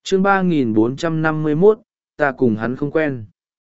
chương 3451, ta cùng hắn không quen.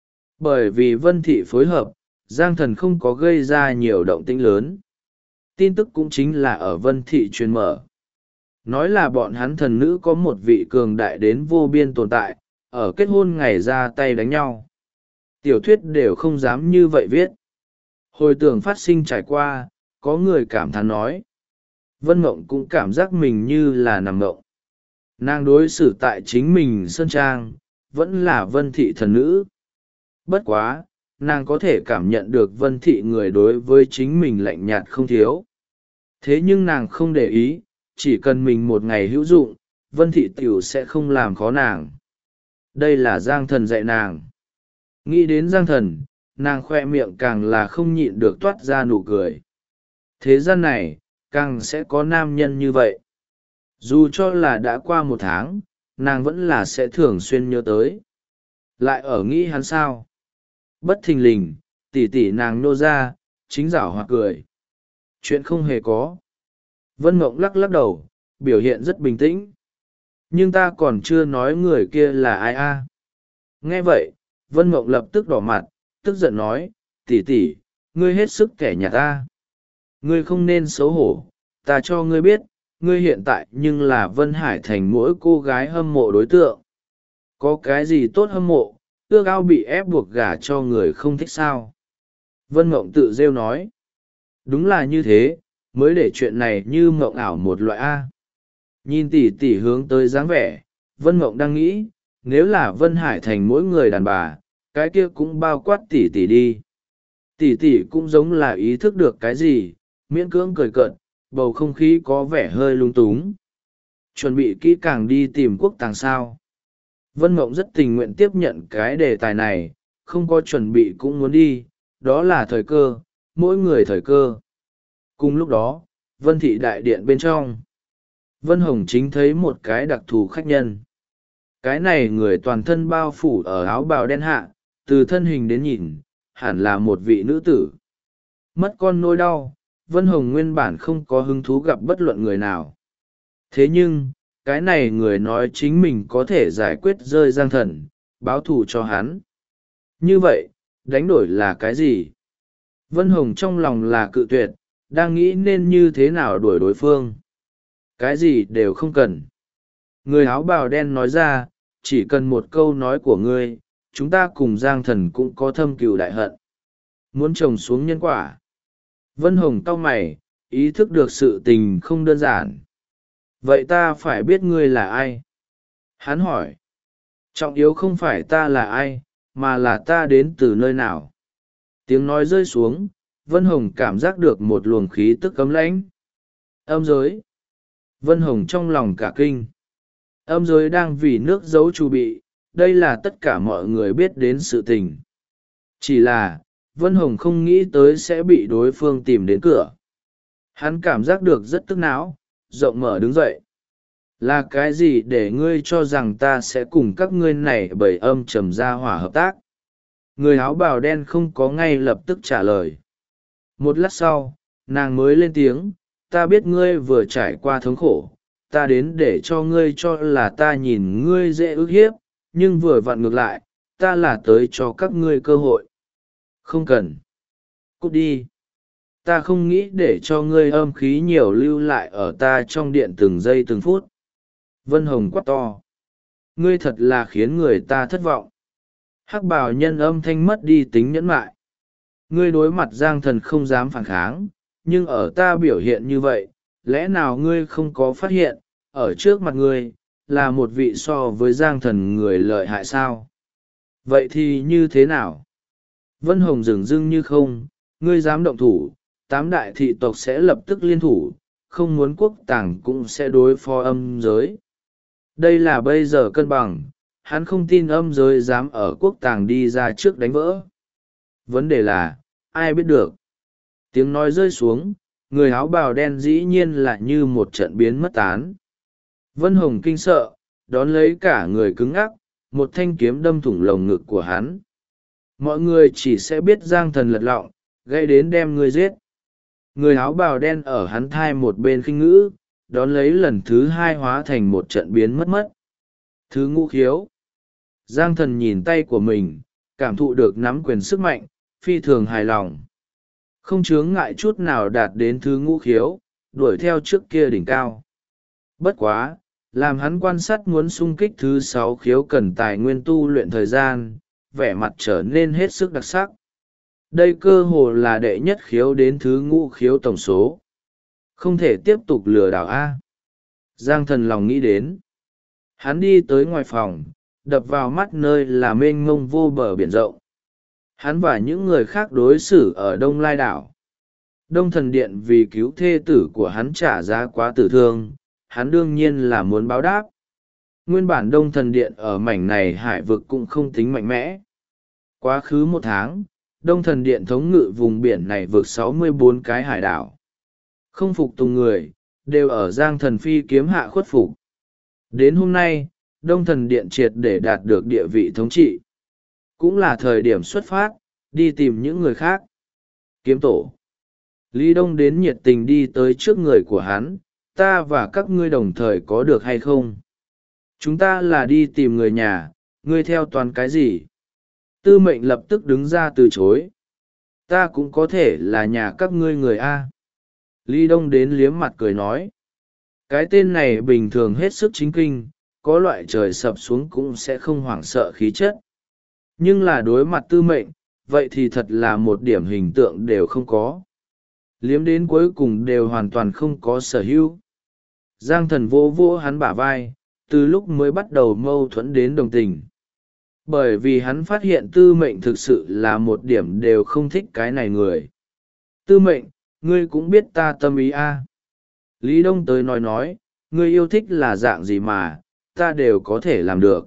Bởi vì Vân Thị phối hợp, Giang Thần không có gây ra nhiều động tĩnh lớn. Tin tức cũng chính là ở Vân Thị truyền mở. Nói là bọn hắn thần nữ có một vị cường đại đến vô biên tồn tại, ở kết hôn ngày ra tay đánh nhau. Tiểu thuyết đều không dám như vậy viết. Hồi tưởng phát sinh trải qua, có người cảm thán nói. Vân Mộng cũng cảm giác mình như là nằm mộng. Nàng đối xử tại chính mình sơn trang, vẫn là Vân Thị thần nữ. Bất quá, nàng có thể cảm nhận được Vân Thị người đối với chính mình lạnh nhạt không thiếu. Thế nhưng nàng không để ý, chỉ cần mình một ngày hữu dụng, Vân Thị tiểu sẽ không làm khó nàng. Đây là Giang Thần dạy nàng. Nghĩ đến Giang Thần, nàng khoe miệng càng là không nhịn được toát ra nụ cười. Thế gian này, càng sẽ có nam nhân như vậy. Dù cho là đã qua một tháng, nàng vẫn là sẽ thường xuyên nhớ tới. Lại ở nghĩ hắn sao? Bất thình lình, tỉ tỉ nàng nô ra, chính giảo hoặc cười. Chuyện không hề có. Vân Mộng lắc lắc đầu, biểu hiện rất bình tĩnh. Nhưng ta còn chưa nói người kia là ai a. Nghe vậy, Vân Mộng lập tức đỏ mặt, tức giận nói, tỉ tỉ, ngươi hết sức kẻ nhà ta. Ngươi không nên xấu hổ, ta cho ngươi biết, ngươi hiện tại nhưng là Vân Hải Thành mỗi cô gái hâm mộ đối tượng. Có cái gì tốt hâm mộ, ước ao bị ép buộc gả cho người không thích sao. Vân Mộng tự rêu nói. Đúng là như thế, mới để chuyện này như mộng ảo một loại A. Nhìn tỉ tỉ hướng tới dáng vẻ, Vân Mộng đang nghĩ, nếu là Vân Hải Thành mỗi người đàn bà, cái kia cũng bao quát tỉ tỉ đi. Tỉ tỉ cũng giống là ý thức được cái gì, miễn cưỡng cười cợt, bầu không khí có vẻ hơi lung túng. Chuẩn bị kỹ càng đi tìm quốc tàng sao. Vân Mộng rất tình nguyện tiếp nhận cái đề tài này, không có chuẩn bị cũng muốn đi, đó là thời cơ, mỗi người thời cơ. Cùng lúc đó, Vân Thị đại điện bên trong. Vân Hồng chính thấy một cái đặc thù khách nhân. Cái này người toàn thân bao phủ ở áo bào đen hạ, từ thân hình đến nhìn, hẳn là một vị nữ tử. Mất con nỗi đau, Vân Hồng nguyên bản không có hứng thú gặp bất luận người nào. Thế nhưng, cái này người nói chính mình có thể giải quyết rơi Giang Thần, báo thù cho hắn. Như vậy, đánh đổi là cái gì? Vân Hồng trong lòng là cự tuyệt, đang nghĩ nên như thế nào đuổi đối phương. Cái gì đều không cần. Người áo bào đen nói ra, chỉ cần một câu nói của ngươi, chúng ta cùng Giang Thần cũng có thâm cừu đại hận. Muốn trồng xuống nhân quả. Vân Hồng cau mày, ý thức được sự tình không đơn giản. Vậy ta phải biết ngươi là ai? Hắn hỏi. Trọng yếu không phải ta là ai, mà là ta đến từ nơi nào. Tiếng nói rơi xuống, Vân Hồng cảm giác được một luồng khí tức cấm lãnh. Âm giới. Vân Hồng trong lòng cả kinh. Âm giới đang vì nước giấu chu bị, đây là tất cả mọi người biết đến sự tình. Chỉ là, Vân Hồng không nghĩ tới sẽ bị đối phương tìm đến cửa. Hắn cảm giác được rất tức não, rộng mở đứng dậy. Là cái gì để ngươi cho rằng ta sẽ cùng các ngươi này bởi âm trầm ra hỏa hợp tác? Người áo bào đen không có ngay lập tức trả lời. Một lát sau, nàng mới lên tiếng, ta biết ngươi vừa trải qua thống khổ, ta đến để cho ngươi cho là ta nhìn ngươi dễ ức hiếp, nhưng vừa vặn ngược lại, ta là tới cho các ngươi cơ hội. Không cần. Cút đi. Ta không nghĩ để cho ngươi âm khí nhiều lưu lại ở ta trong điện từng giây từng phút. Vân Hồng quát to. Ngươi thật là khiến người ta thất vọng. Hắc bào nhân âm thanh mất đi tính nhẫn mại. Ngươi đối mặt Giang Thần không dám phản kháng, nhưng ở ta biểu hiện như vậy, lẽ nào ngươi không có phát hiện, ở trước mặt ngươi, là một vị so với Giang Thần người lợi hại sao? Vậy thì như thế nào? Vân Hồng dửng dưng như không, ngươi dám động thủ, 8 đại thị tộc sẽ lập tức liên thủ, không muốn quốc tàng cũng sẽ đối phó âm giới. Đây là bây giờ cân bằng, hắn không tin âm giới dám ở quốc tàng đi ra trước đánh vỡ. Vấn đề là, ai biết được? Tiếng nói rơi xuống, người áo bào đen dĩ nhiên là như một trận biến mất tán. Vân Hồng kinh sợ, đón lấy cả người cứng ngắc, một thanh kiếm đâm thủng lồng ngực của hắn. Mọi người chỉ sẽ biết Giang Thần lật lọng, gây đến đem người giết. Người áo bào đen ở hắn thai một bên khinh ngữ, đón lấy lần thứ 2 hóa thành một trận biến mất mất. Thứ ngũ khiếu. Giang thần nhìn tay của mình, cảm thụ được nắm quyền sức mạnh, phi thường hài lòng. Không chướng ngại chút nào đạt đến thứ ngũ khiếu, đuổi theo trước kia đỉnh cao. Bất quá, làm hắn quan sát muốn xung kích thứ sáu khiếu cần tài nguyên tu luyện thời gian, vẻ mặt trở nên hết sức đặc sắc. Đây cơ hồ là đệ nhất khiếu đến thứ ngũ khiếu tổng số. Không thể tiếp tục lừa đảo A. Giang thần lòng nghĩ đến. Hắn đi tới ngoài phòng, đập vào mắt nơi là mênh mông vô bờ biển rộng. Hắn và những người khác đối xử ở Đông Lai đảo. Đông thần điện vì cứu thê tử của hắn trả giá quá tử thương, hắn đương nhiên là muốn báo đáp. Nguyên bản Đông thần điện ở mảnh này hải vực cũng không tính mạnh mẽ. Quá khứ 1 tháng, Đông thần điện thống ngự vùng biển này vượt 64 cái hải đảo. Không phục tùng người, đều ở Giang thần phi kiếm hạ khuất phục. Đến hôm nay, Đông thần điện triệt để đạt được địa vị thống trị. Cũng là thời điểm xuất phát, đi tìm những người khác. Kiếm tổ. Lý Đông đến nhiệt tình đi tới trước người của hắn, ta và các ngươi đồng thời có được hay không? Chúng ta là đi tìm người nhà, ngươi theo toàn cái gì? Tư mệnh lập tức đứng ra từ chối. Ta cũng có thể là nhà các ngươi người A. Lý Đông đến liếm mặt cười nói. Cái tên này bình thường hết sức chính kinh, có loại trời sập xuống cũng sẽ không hoảng sợ khí chất. Nhưng là đối mặt tư mệnh, vậy thì thật là một điểm hình tượng đều không có. Liếm đến cuối cùng đều hoàn toàn không có sở hữu. Giang thần vô vô hắn bả vai, từ lúc mới bắt đầu mâu thuẫn đến đồng tình. Bởi vì hắn phát hiện tư mệnh thực sự là một điểm đều không thích cái này người. Tư mệnh, ngươi cũng biết ta tâm ý a. Lý Đông tới nói, ngươi yêu thích là dạng gì mà, ta đều có thể làm được.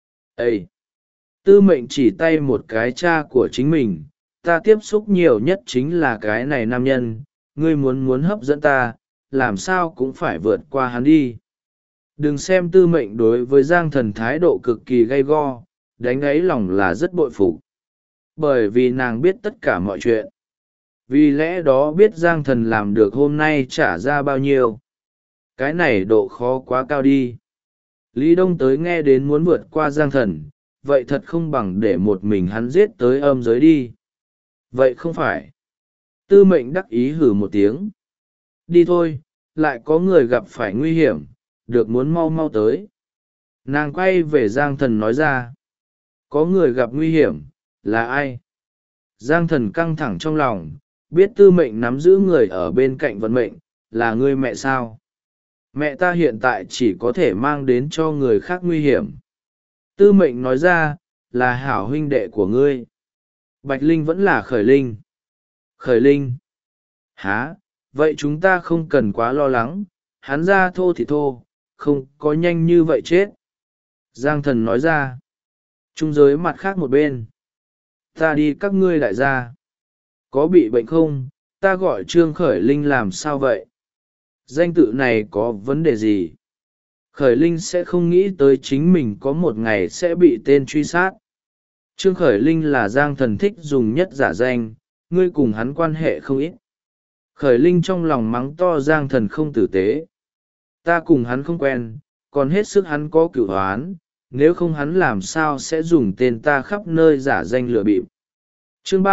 Ê! Tư mệnh chỉ tay một cái cha của chính mình, ta tiếp xúc nhiều nhất chính là cái này nam nhân, ngươi muốn hấp dẫn ta, làm sao cũng phải vượt qua hắn đi. Đừng xem tư mệnh đối với Giang thần thái độ cực kỳ gay go, đánh ấy lòng là rất bội phục. Bởi vì nàng biết tất cả mọi chuyện. Vì lẽ đó biết Giang thần làm được hôm nay trả ra bao nhiêu. Cái này độ khó quá cao đi. Lý Đông tới nghe đến muốn vượt qua Giang thần, vậy thật không bằng để một mình hắn giết tới âm giới đi. Vậy không phải. Tư mệnh đắc ý hử một tiếng. Đi thôi, lại có người gặp phải nguy hiểm, được muốn mau mau tới. Nàng quay về Giang thần nói ra. Có người gặp nguy hiểm, là ai? Giang thần căng thẳng trong lòng, biết tư mệnh nắm giữ người ở bên cạnh vận mệnh, là ngươi mẹ sao? Mẹ ta hiện tại chỉ có thể mang đến cho người khác nguy hiểm. Tư mệnh nói ra, là hảo huynh đệ của ngươi. Bạch Linh vẫn là Khởi Linh. Khởi Linh. Hả, vậy chúng ta không cần quá lo lắng, hắn ra thô thì thô, không có nhanh như vậy chết. Giang thần nói ra. Trung giới mặt khác một bên. Ta đi các ngươi đại gia. Có bị bệnh không, ta gọi Trương Khởi Linh làm sao vậy? Danh tự này có vấn đề gì? Khởi Linh sẽ không nghĩ tới chính mình có một ngày sẽ bị tên truy sát. Trương Khởi Linh là Giang thần thích dùng nhất giả danh, ngươi cùng hắn quan hệ không ít. Khởi Linh trong lòng mắng to Giang thần không tử tế. Ta cùng hắn không quen, còn hết sức hắn có cửu hoán, nếu không hắn làm sao sẽ dùng tên ta khắp nơi giả danh lừa bịp. Chương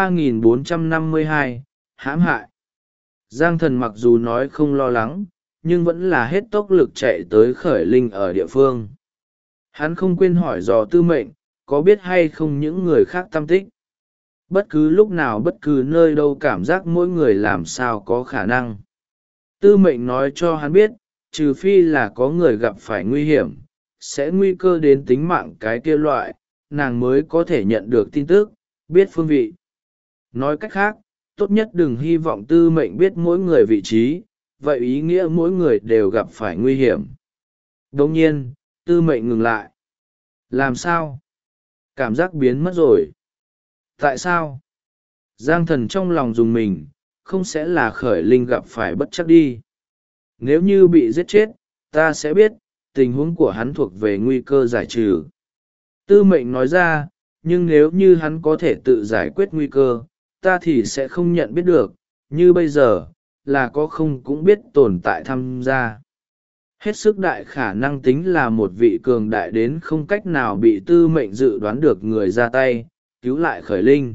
3452, hãm hại. Giang thần mặc dù nói không lo lắng, nhưng vẫn là hết tốc lực chạy tới Khởi Linh ở địa phương. Hắn không quên hỏi dò tư mệnh, có biết hay không những người khác tâm tích. Bất cứ lúc nào bất cứ nơi đâu cảm giác mỗi người làm sao có khả năng. Tư mệnh nói cho hắn biết, trừ phi là có người gặp phải nguy hiểm, sẽ nguy cơ đến tính mạng cái kia loại, nàng mới có thể nhận được tin tức, biết phương vị. Nói cách khác, tốt nhất đừng hy vọng tư mệnh biết mỗi người vị trí, vậy ý nghĩa mỗi người đều gặp phải nguy hiểm. Đồng nhiên, tư mệnh ngừng lại. Làm sao? Cảm giác biến mất rồi. Tại sao? Giang thần trong lòng dùng mình, không sẽ là Khởi Linh gặp phải bất chắc đi. Nếu như bị giết chết, ta sẽ biết, tình huống của hắn thuộc về nguy cơ giải trừ. Tư mệnh nói ra, nhưng nếu như hắn có thể tự giải quyết nguy cơ, ta thì sẽ không nhận biết được, như bây giờ, là có không cũng biết tồn tại tham gia. Hết sức đại khả năng tính là một vị cường đại đến không cách nào bị tư mệnh dự đoán được người ra tay cứu lại khởi linh.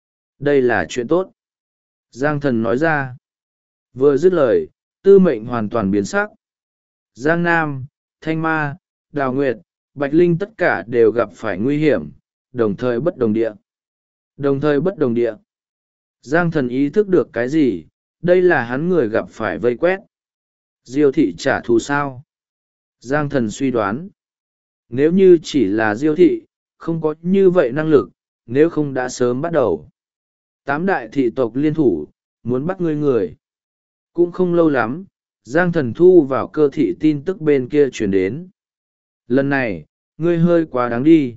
Đây là chuyện tốt, Giang Thần nói ra. Vừa dứt lời, tư mệnh hoàn toàn biến sắc. Giang Nam, Thanh Ma, Đào Nguyệt, Bạch Linh tất cả đều gặp phải nguy hiểm, đồng thời bất đồng địa. Đồng thời bất đồng địa. Giang Thần ý thức được cái gì, đây là hắn người gặp phải vây quét. Diêu thị trả thù sao? Giang Thần suy đoán. Nếu như chỉ là Diêu thị, không có như vậy năng lực, nếu không đã sớm bắt đầu. 8 đại thị tộc liên thủ, muốn bắt ngươi người. Cũng không lâu lắm, Giang Thần thu vào cơ thị tin tức bên kia chuyển đến. Lần này, ngươi hơi quá đáng đi.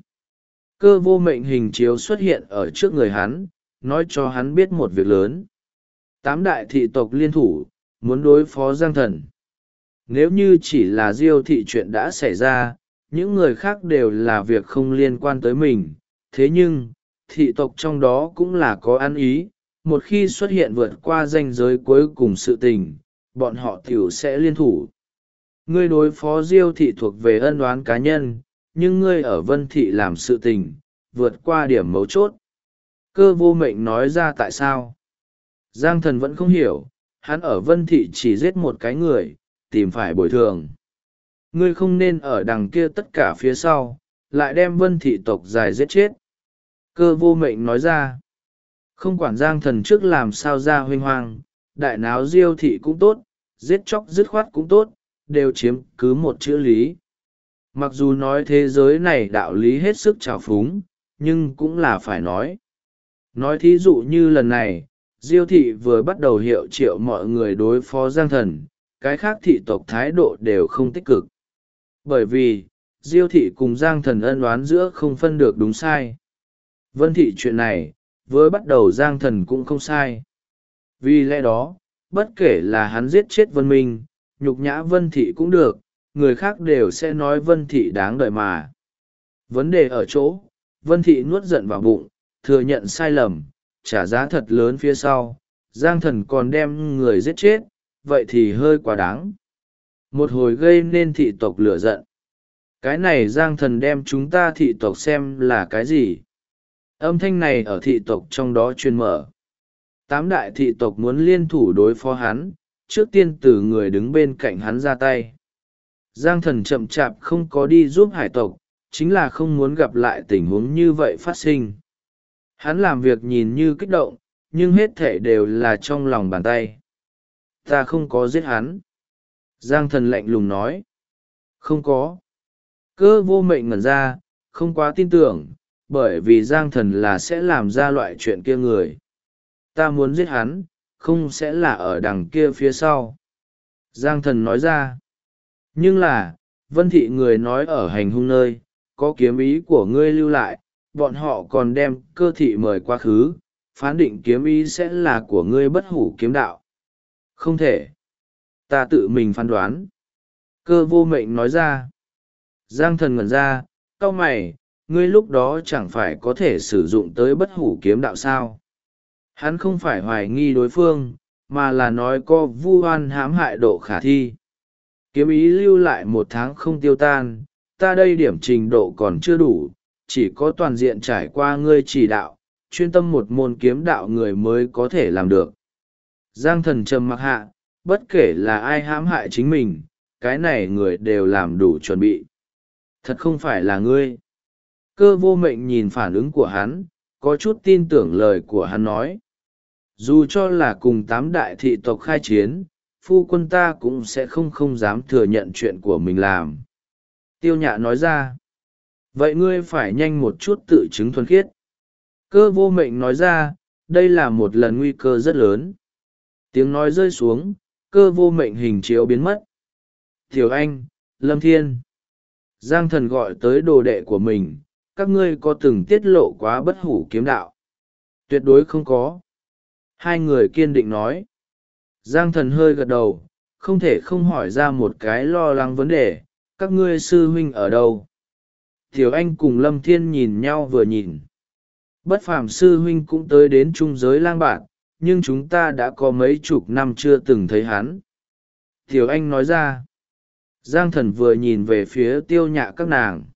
Cơ vô mệnh hình chiếu xuất hiện ở trước người hắn, nói cho hắn biết một việc lớn. 8 đại thị tộc liên thủ, muốn đối phó Giang Thần. Nếu như chỉ là Diêu thị chuyện đã xảy ra, những người khác đều là việc không liên quan tới mình. Thế nhưng, thị tộc trong đó cũng là có ăn ý, một khi xuất hiện vượt qua ranh giới cuối cùng sự tình, bọn họ tiểu sẽ liên thủ. Ngươi đối phó Diêu thị thuộc về ân oán cá nhân, nhưng ngươi ở Vân thị làm sự tình, vượt qua điểm mấu chốt. Cơ vô mệnh nói ra tại sao. Giang Thần vẫn không hiểu, hắn ở Vân thị chỉ giết một cái người, tìm phải bồi thường. Ngươi không nên ở đằng kia tất cả phía sau, lại đem Vân thị tộc dài giết chết. Cơ vô mệnh nói ra. Không quản Giang Thần trước làm sao ra huênh hoang, đại náo Diêu thị cũng tốt, giết chóc dứt khoát cũng tốt, đều chiếm cứ một chữ lý. Mặc dù nói thế giới này đạo lý hết sức trào phúng, nhưng cũng là phải nói. Nói thí dụ như lần này, Diêu thị vừa bắt đầu hiệu triệu mọi người đối phó Giang Thần, cái khác thị tộc thái độ đều không tích cực. Bởi vì, Diêu thị cùng Giang Thần ân oán giữa không phân được đúng sai. Vân thị chuyện này, với bắt đầu Giang Thần cũng không sai. Vì lẽ đó, bất kể là hắn giết chết Vân Minh, nhục nhã Vân thị cũng được, người khác đều sẽ nói Vân thị đáng đợi mà. Vấn đề ở chỗ, Vân thị nuốt giận vào bụng, thừa nhận sai lầm, trả giá thật lớn phía sau, Giang Thần còn đem người giết chết, vậy thì hơi quá đáng. Một hồi gây nên thị tộc lửa giận. Cái này Giang Thần đem chúng ta thị tộc xem là cái gì? Âm thanh này ở thị tộc trong đó truyền mở. 8 đại thị tộc muốn liên thủ đối phó hắn, trước tiên từ người đứng bên cạnh hắn ra tay. Giang Thần chậm chạp không có đi giúp hải tộc, chính là không muốn gặp lại tình huống như vậy phát sinh. Hắn làm việc nhìn như kích động, nhưng hết thể đều là trong lòng bàn tay. Ta không có giết hắn. Giang Thần lạnh lùng nói. Không có. Cơ vô mệnh ngẩn ra, không quá tin tưởng, bởi vì Giang Thần là sẽ làm ra loại chuyện kia người. Ta muốn giết hắn, không sẽ là ở đằng kia phía sau. Giang Thần nói ra. Nhưng là, Vân thị người nói ở hành hung nơi, có kiếm ý của ngươi lưu lại, bọn họ còn đem cơ thị mời quá khứ, phán định kiếm ý sẽ là của ngươi bất hủ kiếm đạo. Không thể. Ta tự mình phán đoán. Cơ vô mệnh nói ra. Giang Thần ngẩn ra, cau mày, ngươi lúc đó chẳng phải có thể sử dụng tới bất hủ kiếm đạo sao. Hắn không phải hoài nghi đối phương, mà là nói có vu oan hãm hại độ khả thi. Kiếm ý lưu lại 1 tháng không tiêu tan, ta đây điểm trình độ còn chưa đủ, chỉ có toàn diện trải qua ngươi chỉ đạo, chuyên tâm một môn kiếm đạo người mới có thể làm được. Giang Thần trầm mặc hạ, bất kể là ai hãm hại chính mình, cái này người đều làm đủ chuẩn bị. Thật không phải là ngươi. Cơ vô mệnh nhìn phản ứng của hắn, có chút tin tưởng lời của hắn nói. Dù cho là cùng 8 đại thị tộc khai chiến, phu quân ta cũng sẽ không dám thừa nhận chuyện của mình làm. Tiêu Nhạ nói ra. Vậy ngươi phải nhanh một chút tự chứng thuần khiết. Cơ vô mệnh nói ra, đây là một lần nguy cơ rất lớn. Tiếng nói rơi xuống, cơ vô mệnh hình chiếu biến mất. Tiểu Anh, Lâm Thiên. Giang Thần gọi tới đồ đệ của mình, các ngươi có từng tiết lộ quá bất hủ kiếm đạo? Tuyệt đối không có. 2 người kiên định nói. Giang Thần hơi gật đầu, không thể không hỏi ra một cái lo lắng vấn đề, các ngươi sư huynh ở đâu? Tiểu Anh cùng Lâm Thiên nhìn nhau vừa nhìn. Bất phàm sư huynh cũng tới đến trung giới lang bạn, nhưng chúng ta đã có mấy chục năm chưa từng thấy hắn. Tiểu Anh nói ra. Giang thần vừa nhìn về phía Tiêu Nhạ các nàng.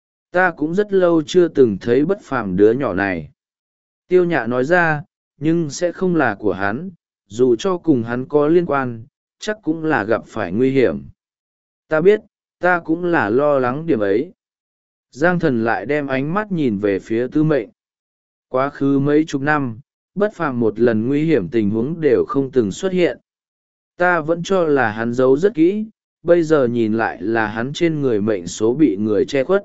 Ta cũng rất lâu chưa từng thấy Bất Phàm đứa nhỏ này. Tiêu Nhạ nói ra, nhưng sẽ không là của hắn, dù cho cùng hắn có liên quan, chắc cũng là gặp phải nguy hiểm. Ta biết, ta cũng là lo lắng điểm ấy. Giang thần lại đem ánh mắt nhìn về phía Tư Mệnh. Quá khứ mấy chục năm, Bất Phàm một lần nguy hiểm tình huống đều không từng xuất hiện. Ta vẫn cho là hắn giấu rất kỹ, bây giờ nhìn lại là hắn trên người mệnh số bị người che khuất.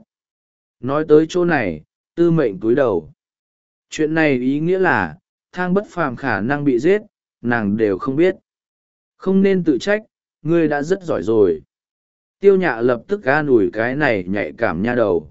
Nói tới chỗ này, Tư Mệnh cúi đầu. Chuyện này ý nghĩa là, Thang Bất Phàm khả năng bị giết, nàng đều không biết. Không nên tự trách, ngươi đã rất giỏi rồi. Tiêu Nhạ lập tức an ủi cái này nhạy cảm nha đầu.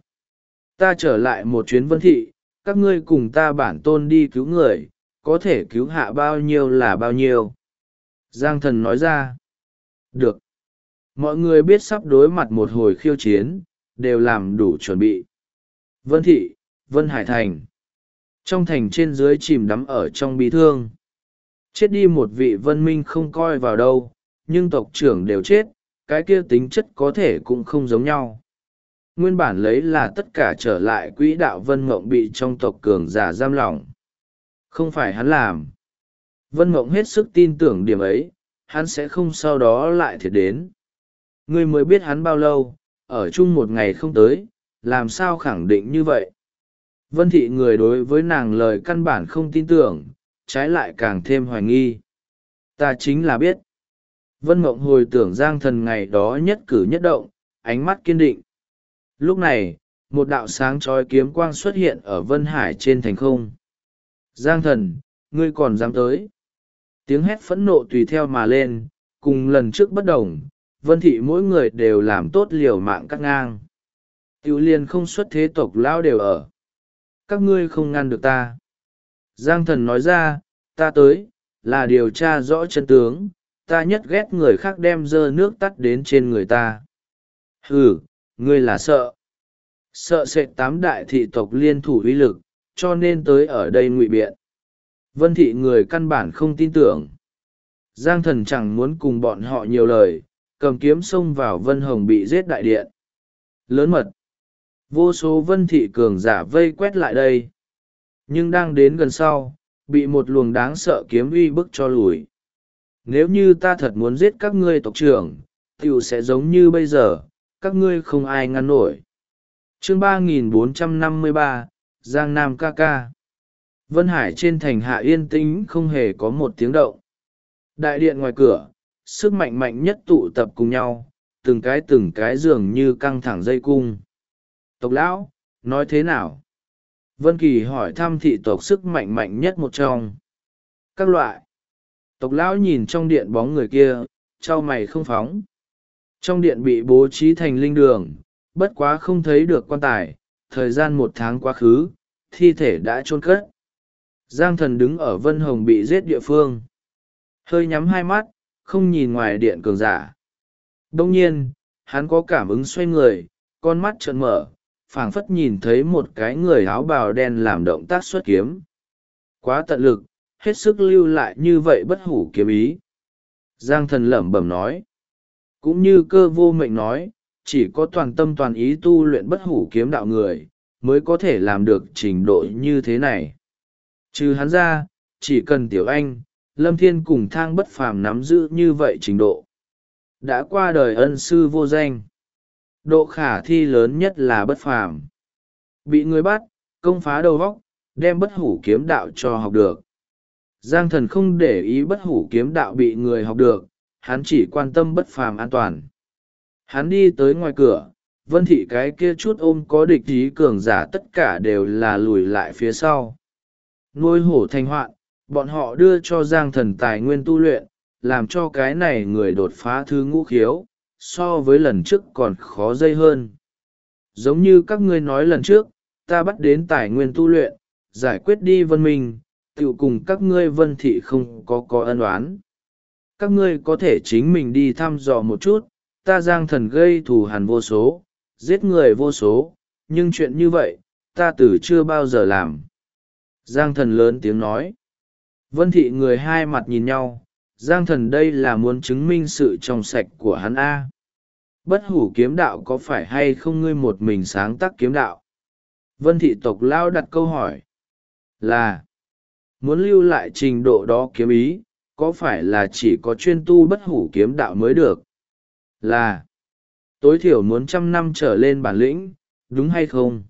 Ta trở lại một chuyến Vân Thị, các ngươi cùng ta bản tôn đi cứu người, có thể cứu hạ bao nhiêu là bao nhiêu. Giang thần nói ra. Được. Mọi người biết sắp đối mặt một hồi khiêu chiến, đều làm đủ chuẩn bị. Vân Thị, Vân Hải Thành. Trong thành trên dưới chìm đắm ở trong bi thương. Chết đi một vị Vân Minh không coi vào đâu, nhưng tộc trưởng đều chết, cái kia tính chất có thể cũng không giống nhau. Nguyên bản lấy là tất cả trở lại quỹ đạo Vân Mộng bị trong tộc cường giả giam lỏng. Không phải hắn làm. Vân Mộng hết sức tin tưởng điểm ấy, hắn sẽ không sau đó lại thiệt đến. Ngươi mới biết hắn bao lâu, ở chung một ngày không tới, làm sao khẳng định như vậy. Vân Thị người đối với nàng lời căn bản không tin tưởng, trái lại càng thêm hoài nghi. Ta chính là biết. Vân Mộng hồi tưởng Giang thần ngày đó nhất cử nhất động, ánh mắt kiên định. Lúc này, một đạo sáng chói kiếm quang xuất hiện ở Vân Hải trên thành không. Giang thần, ngươi còn dám tới. Tiếng hét phẫn nộ tùy theo mà lên, cùng lần trước bất đồng, Vân Thị mỗi người đều làm tốt liều mạng cắt ngang. Tiểu liên không xuất thế tộc lão đều ở. Các ngươi không ngăn được ta. Giang thần nói ra, ta tới, là điều tra rõ chân tướng, ta nhất ghét người khác đem dơ nước tắt đến trên người ta. Ừ, ngươi là sợ. Sợ sệt tám đại thị tộc liên thủ uy lực, cho nên tới ở đây ngụy biện. Vân Thị người căn bản không tin tưởng. Giang thần chẳng muốn cùng bọn họ nhiều lời, cầm kiếm xông vào Vân Hồng bị giết đại điện. Lớn mật. Vô số Vân Thị cường giả vây quét lại đây. Nhưng đang đến gần sau, bị một luồng đáng sợ kiếm uy bức cho lùi. Nếu như ta thật muốn giết các ngươi tộc trưởng, tiểu sẽ giống như bây giờ, các ngươi không ai ngăn nổi. Chương 3453, Giang Nam ca ca. Vân Hải trên thành hạ yên tĩnh không hề có một tiếng động. Đại điện ngoài cửa, sức mạnh mạnh nhất tụ tập cùng nhau, từng cái dường như căng thẳng dây cung. Tộc lão, nói thế nào? Vân Kỳ hỏi thăm thị tộc sức mạnh mạnh nhất một trong. Các loại. Tộc lão nhìn trong điện bóng người kia, chau mày không phóng. Trong điện bị bố trí thành linh đường, bất quá không thấy được quan tài, thời gian 1 tháng quá khứ, thi thể đã chôn cất. Giang thần đứng ở Vân Hồng bị giết địa phương. Hơi nhắm hai mắt, không nhìn ngoài điện cường giả. Đông nhiên, hắn có cảm ứng xoay người, con mắt trợn mở, phảng phất nhìn thấy một cái người áo bào đen làm động tác xuất kiếm. Quá tận lực, hết sức lưu lại như vậy bất hủ kiếm ý. Giang thần lẩm bẩm nói. Cũng như Cơ Vô Mệnh nói, chỉ có toàn tâm toàn ý tu luyện bất hủ kiếm đạo người, mới có thể làm được trình độ như thế này. Trừ hắn ra, chỉ cần Tiểu Anh, Lâm Thiên cùng Thang Bất Phàm nắm giữ như vậy trình độ. Đã qua đời ân sư vô danh. Độ khả thi lớn nhất là Bất Phàm. Bị người bắt, công phá đầu óc, đem bất hủ kiếm đạo cho học được. Giang thần không để ý bất hủ kiếm đạo bị người học được, hắn chỉ quan tâm Bất Phàm an toàn. Hắn đi tới ngoài cửa, Vân Thị cái kia chút ôm có địch ý cường giả tất cả đều là lùi lại phía sau. Nuôi hổ thành hoạn, bọn họ đưa cho Giang thần tài nguyên tu luyện, làm cho cái này người đột phá thứ ngũ khiếu, so với lần trước còn khó dây hơn. Giống như các ngươi nói lần trước, ta bắt đến tài nguyên tu luyện, giải quyết đi Vân Minh, tự cùng các ngươi Vân Thị không có ân oán. Các ngươi có thể chính mình đi thăm dò một chút, ta Giang thần gây thù hằn vô số, giết người vô số, nhưng chuyện như vậy, ta từ chưa bao giờ làm. Giang thần lớn tiếng nói. Vân Thị người hai mặt nhìn nhau, Giang thần đây là muốn chứng minh sự trong sạch của hắn A. Bất hủ kiếm đạo có phải hay không ngươi một mình sáng tác kiếm đạo? Vân thị tộc lão đặt câu hỏi. Là, muốn lưu lại trình độ đó kiếm ý, có phải là chỉ có chuyên tu bất hủ kiếm đạo mới được? Là, tối thiểu muốn 100 năm trở lên bản lĩnh, đúng hay không?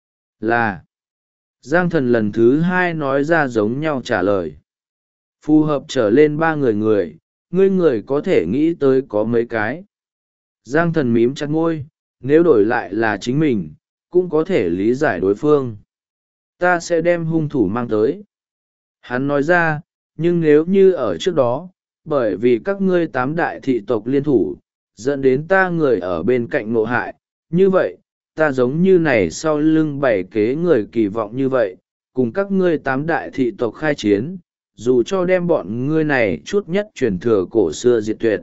Là, Giang Thần lần thứ hai nói ra giống nhau trả lời. Phù hợp trở lên 3 người, ngươi có thể nghĩ tới có mấy cái. Giang Thần mím chặt môi, nếu đổi lại là chính mình, cũng có thể lý giải đối phương. Ta sẽ đem hung thủ mang tới. Hắn nói ra, nhưng nếu như ở trước đó, bởi vì các ngươi 8 đại thị tộc liên thủ, dẫn đến ta người ở bên cạnh ngộ hại, như vậy, ta giống như này sau lưng 7 kế người kỳ vọng như vậy, cùng các ngươi 8 đại thị tộc khai chiến, dù cho đem bọn ngươi này chút nhất truyền thừa cổ xưa diệt tuyệt.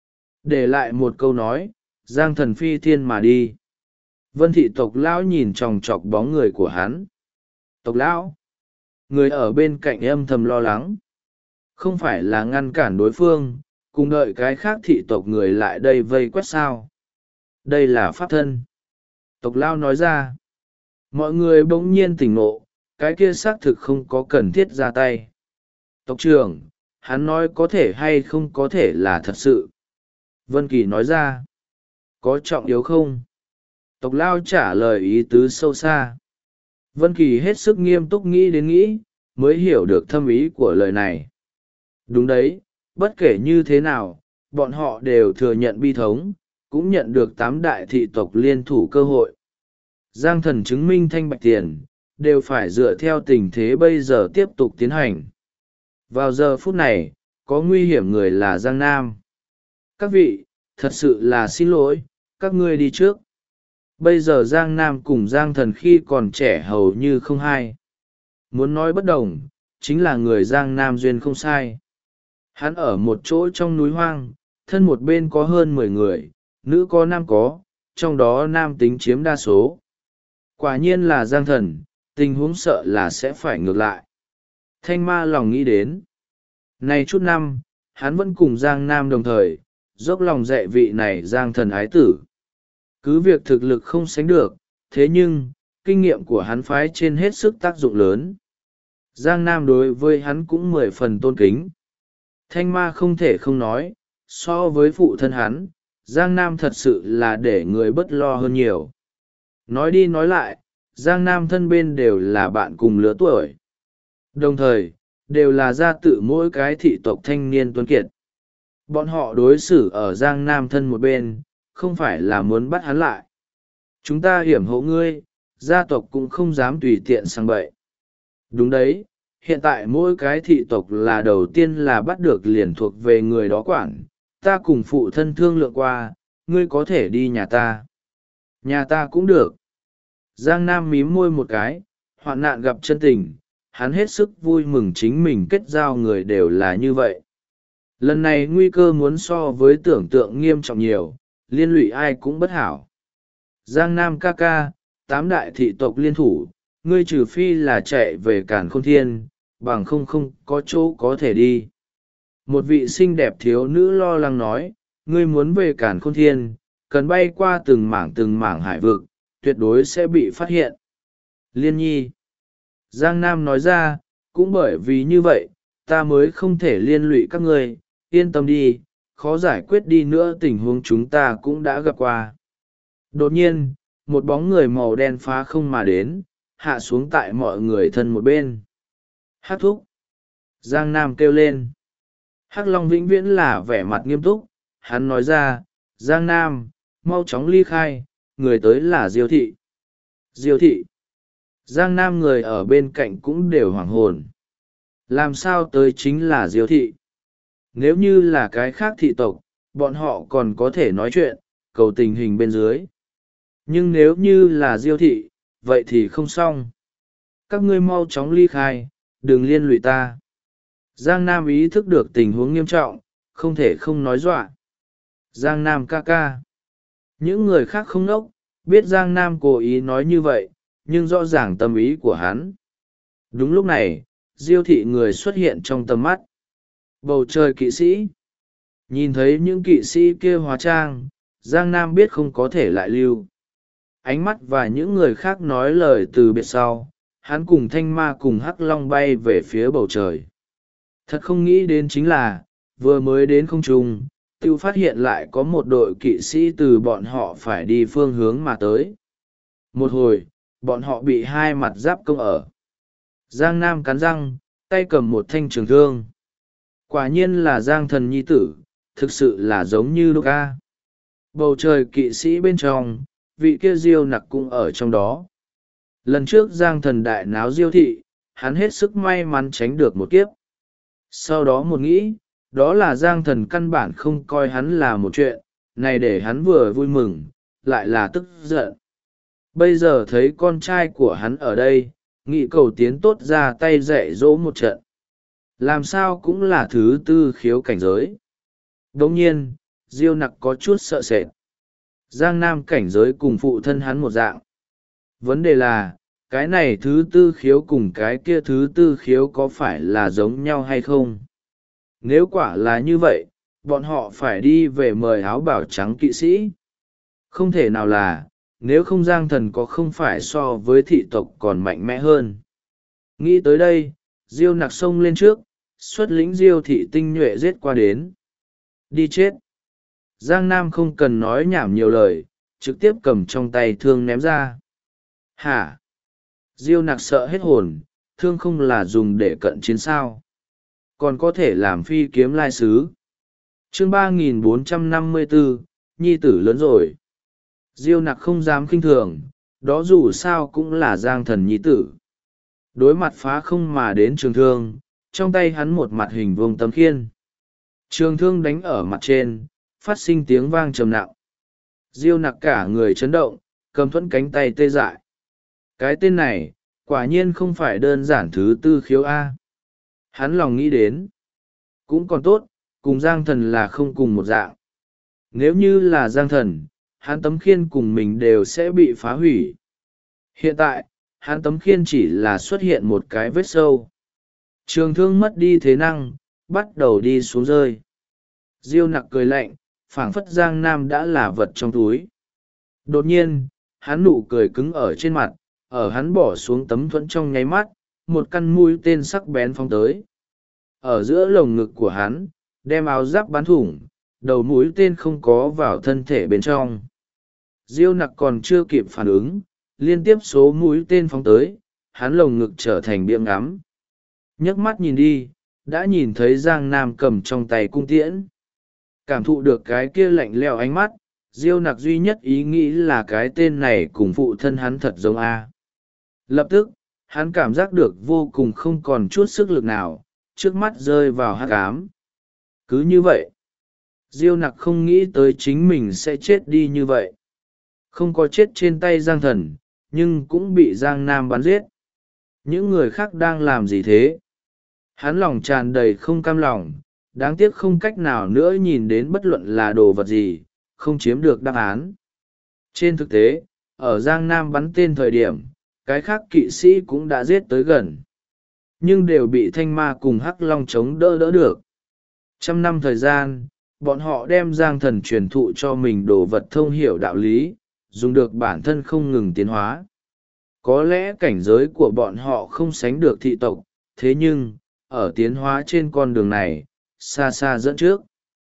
Để lại một câu nói, Giang Thần phi thiên mà đi. Vân thị tộc lão nhìn chòng chọc bóng người của hắn. Tộc lão, người ở bên cạnh âm thầm lo lắng. Không phải là ngăn cản đối phương, cùng đợi cái khác thị tộc người lại đây vây quét sao. Đây là pháp thân. Tộc lão nói ra. Mọi người bỗng nhiên tỉnh ngộ, cái kia xác thực không có cần thiết ra tay. Tộc trưởng, hắn nói có thể hay không có thể là thật sự. Vân Kỳ nói ra. Có trọng yếu không? Tộc lao trả lời ý tứ sâu xa. Vân Kỳ hết sức nghiêm túc nghĩ đến nghĩ, mới hiểu được thâm ý của lời này. Đúng đấy, bất kể như thế nào, bọn họ đều thừa nhận bi thống, cũng nhận được 8 đại thị tộc liên thủ cơ hội. Giang Thần chứng minh thanh bạch tiền, đều phải dựa theo tình thế bây giờ tiếp tục tiến hành. Vào giờ phút này, có nguy hiểm người là Giang Nam. Các vị, thật sự là xin lỗi, các ngươi đi trước. Bây giờ Giang Nam cùng Giang Thần khi còn trẻ hầu như không hai. Muốn nói bất đồng, chính là người Giang Nam duyên không sai. Hắn ở một chỗ trong núi hoang, thân một bên có hơn 10 người, nữ có nam có, trong đó nam tính chiếm đa số. Quả nhiên là Giang Thần, tình huống sợ là sẽ phải ngược lại. Thanh ma lòng nghĩ đến. Này chút năm, hắn vẫn cùng Giang Nam đồng thời, dốc lòng dạy vị này Giang Thần ái tử. Cứ việc thực lực không sánh được, thế nhưng, kinh nghiệm của hắn phái trên hết sức tác dụng lớn. Giang Nam đối với hắn cũng 10 phần tôn kính. Thanh ma không thể không nói, so với phụ thân hắn, Giang Nam thật sự là để người bất lo hơn nhiều. Nói đi nói lại, Giang Nam thân bên đều là bạn cùng lứa tuổi. Đồng thời, đều là gia tự mỗi cái thị tộc thanh niên tuấn kiệt. Bọn họ đối xử ở Giang Nam thân một bên, không phải là muốn bắt hắn lại. Chúng ta hiểm hộ ngươi, gia tộc cũng không dám tùy tiện sang bậy. Đúng đấy, hiện tại mỗi cái thị tộc là đầu tiên là bắt được liền thuộc về người đó quản. Ta cùng phụ thân thương lượng qua, ngươi có thể đi nhà ta. Nhà ta cũng được. Giang Nam mím môi một cái, hoạn nạn gặp chân tình, hắn hết sức vui mừng chính mình kết giao người đều là như vậy. Lần này nguy cơ muốn so với tưởng tượng nghiêm trọng nhiều, liên lụy ai cũng bất hảo. Giang Nam ca ca, 8 đại thị tộc liên thủ, ngươi trừ phi là chạy về Càn Khôn Thiên, bằng không có chỗ có thể đi. Một vị xinh đẹp thiếu nữ lo lắng nói, ngươi muốn về Càn Khôn Thiên, cần bay qua từng mảng hải vực, tuyệt đối sẽ bị phát hiện. Liên nhi. Giang Nam nói ra, cũng bởi vì như vậy, ta mới không thể liên lụy các ngươi, yên tâm đi, khó giải quyết đi nữa tình huống chúng ta cũng đã gặp qua. Đột nhiên, một bóng người màu đen phá không mà đến, hạ xuống tại mọi người thân một bên. Hắc thúc. Giang Nam kêu lên. Hắc Long vĩnh viễn là vẻ mặt nghiêm túc, hắn nói ra, Giang Nam, mau chóng ly khai, người tới là Diêu thị. Diêu thị. Giang Nam người ở bên cạnh cũng đều hoảng hồn. Làm sao tới chính là Diêu thị? Nếu như là cái khác thị tộc, bọn họ còn có thể nói chuyện, cầu tình hình bên dưới. Nhưng nếu như là Diêu thị, vậy thì không xong. Các ngươi mau chóng ly khai, đừng liên lụy ta. Giang Nam ý thức được tình huống nghiêm trọng, không thể không nói dọa. Giang Nam ca ca. Những người khác không nốc, biết Giang Nam cố ý nói như vậy, nhưng rõ ràng tâm ý của hắn. Đúng lúc này, Diêu thị người xuất hiện trong tầm mắt. Bầu trời kỵ sĩ. Nhìn thấy những kỵ sĩ kia hóa trang, Giang Nam biết không có thể lại lưu ánh mắt và những người khác nói lời từ biệt sau. Hắn cùng Thanh Ma cùng Hắc Long bay về phía bầu trời. Thật không nghĩ đến chính là vừa mới đến không trung tiêu phát hiện lại có một đội kỵ sĩ từ bọn họ phải đi phương hướng mà tới. Một hồi bọn họ bị hai mặt giáp công ở. Giang Nam cắn răng, tay cầm một thanh trường thương. Quả nhiên là Giang Thần nhi tử, thực sự là giống như lúc ca. Bầu trời kỵ sĩ bên trong, vị kia Diêu Nặc cũng ở trong đó. Lần trước Giang Thần đại náo Diêu thị, hắn hết sức may mắn tránh được một kiếp. Sau đó một nghĩ, đó là Giang Thần căn bản không coi hắn là một chuyện, này để hắn vừa vui mừng, lại là tức giận. Bây giờ thấy con trai của hắn ở đây, nghị cầu tiến tốt ra tay dạy dỗ một trận. Làm sao cũng là thứ tư khiếu cảnh giới. Đồng nhiên, Diêu Nặc có chút sợ sệt. Giang Nam cảnh giới cùng phụ thân hắn một dạng. Vấn đề là, cái này thứ tư khiếu cùng cái kia thứ tư khiếu có phải là giống nhau hay không? Nếu quả là như vậy, bọn họ phải đi về mời áo bào trắng kỵ sĩ. Không thể nào là, nếu không Giang Thần có không phải so với thị tộc còn mạnh mẽ hơn. Nghĩ tới đây, Diêu Nặc xông lên trước, xuất lĩnh Diêu thị tinh nhuệ giết qua đến. Đi chết! Giang Nam không cần nói nhảm nhiều lời, trực tiếp cầm trong tay thương ném ra. Hả? Diêu Nặc sợ hết hồn, thương không là dùng để cận chiến sao? Còn có thể làm phi kiếm lai sứ. Chương 3454, nhi tử lớn rồi. Diêu Nặc không dám khinh thường, đó dù sao cũng là Giang Thần nhi tử. Đối mặt phá không mà đến trường thương, trong tay hắn một mặt hình vuông tấm khiên. Trường thương đánh ở mặt trên, phát sinh tiếng vang trầm nặng. Diêu Nặc cả người chấn động, cầm thuẫn cánh tay tê dại. Cái tên này, quả nhiên không phải đơn giản thứ tư khiếu A. Hắn lòng nghĩ đến. Cũng còn tốt, cùng Giang Thần là không cùng một dạng. Nếu như là Giang Thần, hắn tấm khiên cùng mình đều sẽ bị phá hủy. Hiện tại, hắn tấm khiên chỉ là xuất hiện một cái vết sâu. Trường thương mất đi thế năng, bắt đầu đi xuống rơi. Diêu Nặc cười lạnh, phảng phất Giang Nam đã là vật trong túi. Đột nhiên, hắn nụ cười cứng ở trên mặt, ở hắn bỏ xuống tấm thuẫn trong nháy mắt, một căn mũi tên sắc bén phóng tới. Ở giữa lồng ngực của hắn, đem áo giáp bắn thủng, đầu mũi tên không có vào thân thể bên trong. Diêu Nặc còn chưa kịp phản ứng, liên tiếp số mũi tên phóng tới, hắn lồng ngực trở thành biếng ngắm. Nhấc mắt nhìn đi, đã nhìn thấy Giang Nam cầm trong tay cung tiễn. Cảm thụ được cái kia lạnh lẽo ánh mắt, Diêu Nặc duy nhất ý nghĩ là cái tên này cùng phụ thân hắn thật giống A. Lập tức, hắn cảm giác được vô cùng không còn chút sức lực nào, trước mắt rơi vào hắc ám. Cứ như vậy, Diêu Nặc không nghĩ tới chính mình sẽ chết đi như vậy. Không có chết trên tay Giang Thần, nhưng cũng bị Giang Nam bắn giết. Những người khác đang làm gì thế? Hắn lòng tràn đầy không cam lòng, đáng tiếc không cách nào nữa nhìn đến bất luận là đồ vật gì, không chiếm được đáp án. Trên thực tế, ở Giang Nam bắn tên thời điểm, cái khác kỵ sĩ cũng đã giết tới gần. Nhưng đều bị Thanh Ma cùng Hắc Long chống đỡ được. 100 năm thời gian, bọn họ đem Giang Thần truyền thụ cho mình đồ vật thông hiểu đạo lý, dùng được bản thân không ngừng tiến hóa. Có lẽ cảnh giới của bọn họ không sánh được thị tộc, thế nhưng, ở tiến hóa trên con đường này, xa xa dẫn trước.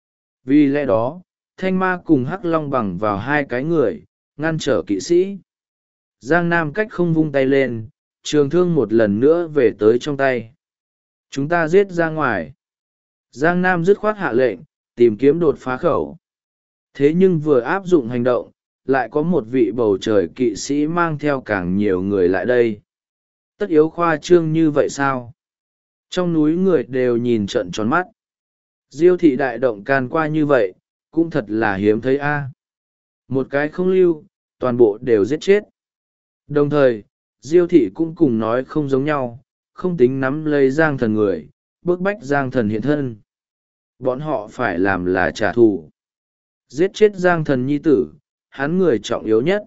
Vì lẽ đó, Thanh Ma cùng Hắc Long bằng vào hai cái người, ngăn trở kỵ sĩ. Giang Nam cách không vung tay lên, trường thương một lần nữa về tới trong tay. Chúng ta giết ra ngoài. Giang Nam dứt khoát hạ lệnh, tìm kiếm đột phá khẩu. Thế nhưng vừa áp dụng hành động, lại có một vị bầu trời kỵ sĩ mang theo càng nhiều người lại đây. Tất yếu khoa trương như vậy sao? Trong núi người đều nhìn trợn tròn mắt. Diêu thị đại động can qua như vậy, cũng thật là hiếm thấy a. Một cái không lưu, toàn bộ đều giết chết. Đồng thời, Diêu thị cũng cùng nói không giống nhau, không tính nắm lấy Giang Thần người, bức bách Giang Thần hiện thân. Bọn họ phải làm là trả thù. Giết chết Giang Thần nhi tử, hắn người trọng yếu nhất.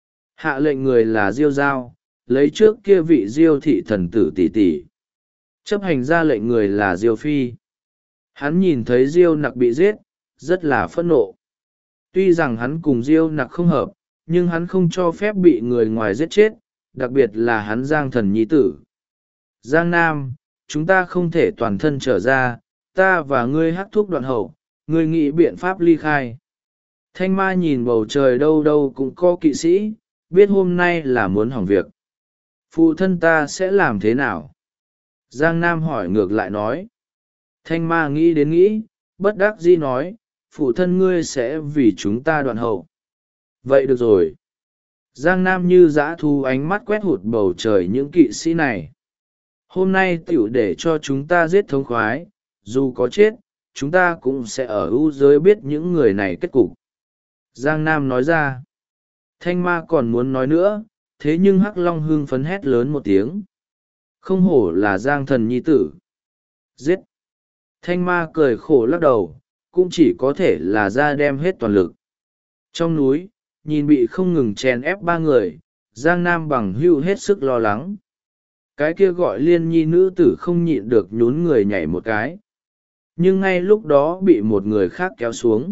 Hạ lệnh người là Diêu Giao, lấy trước kia vị Diêu thị thần tử tỷ tỷ. Chấp hành ra lệnh người là Diêu Phi. Hắn nhìn thấy Diêu Nặc bị giết, rất là phẫn nộ. Tuy rằng hắn cùng Diêu Nặc không hợp, nhưng hắn không cho phép bị người ngoài giết chết, đặc biệt là hắn Giang Thần nhi tử. Giang Nam, chúng ta không thể toàn thân trở ra, ta và ngươi hắc thuốc đoạn hậu, ngươi nghĩ biện pháp ly khai. Thanh Ma nhìn bầu trời đâu đâu cũng có kỵ sĩ, biết hôm nay là muốn hỏng việc. Phụ thân ta sẽ làm thế nào? Giang Nam hỏi ngược lại nói. Thanh Ma nghĩ đến nghĩ, bất đắc dĩ nói, phụ thân ngươi sẽ vì chúng ta đoạn hậu. Vậy được rồi. Giang Nam như dã thú ánh mắt quét hụt bầu trời những kỵ sĩ này. Hôm nay tiểu để cho chúng ta giết thống khoái, dù có chết, chúng ta cũng sẽ ở ưu giới biết những người này kết cục. Giang Nam nói ra. Thanh Ma còn muốn nói nữa, thế nhưng Hắc Long hưng phấn hét lớn một tiếng. Không hổ là Giang Thần nhi tử. Giết! Thanh Ma cười khổ lắc đầu, cũng chỉ có thể là ra đem hết toàn lực. Trong núi, nhìn bị không ngừng chèn ép ba người, Giang Nam bằng hưu hết sức lo lắng. Cái kia gọi Liên Nhi nữ tử không nhịn được nhún người nhảy một cái. Nhưng ngay lúc đó bị một người khác kéo xuống.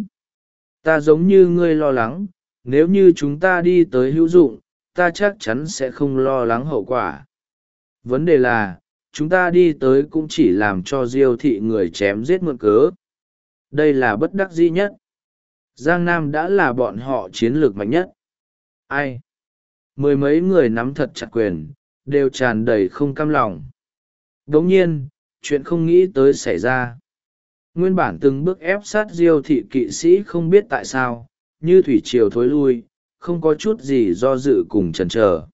Ta giống như ngươi lo lắng, nếu như chúng ta đi tới hữu dụng, ta chắc chắn sẽ không lo lắng hậu quả. Vấn đề là, chúng ta đi tới cũng chỉ làm cho Diêu thị người chém giết mượn cớ. Đây là bất đắc dĩ nhất. Giang Nam đã là bọn họ chiến lược mạnh nhất. Ai? Mười mấy người nắm thật chặt quyền, đều tràn đầy không cam lòng. Đồng nhiên, chuyện không nghĩ tới xảy ra. Nguyên bản từng bước ép sát Diêu thị kỵ sĩ không biết tại sao, như thủy triều thối lui, không có chút gì do dự cùng chần chờ.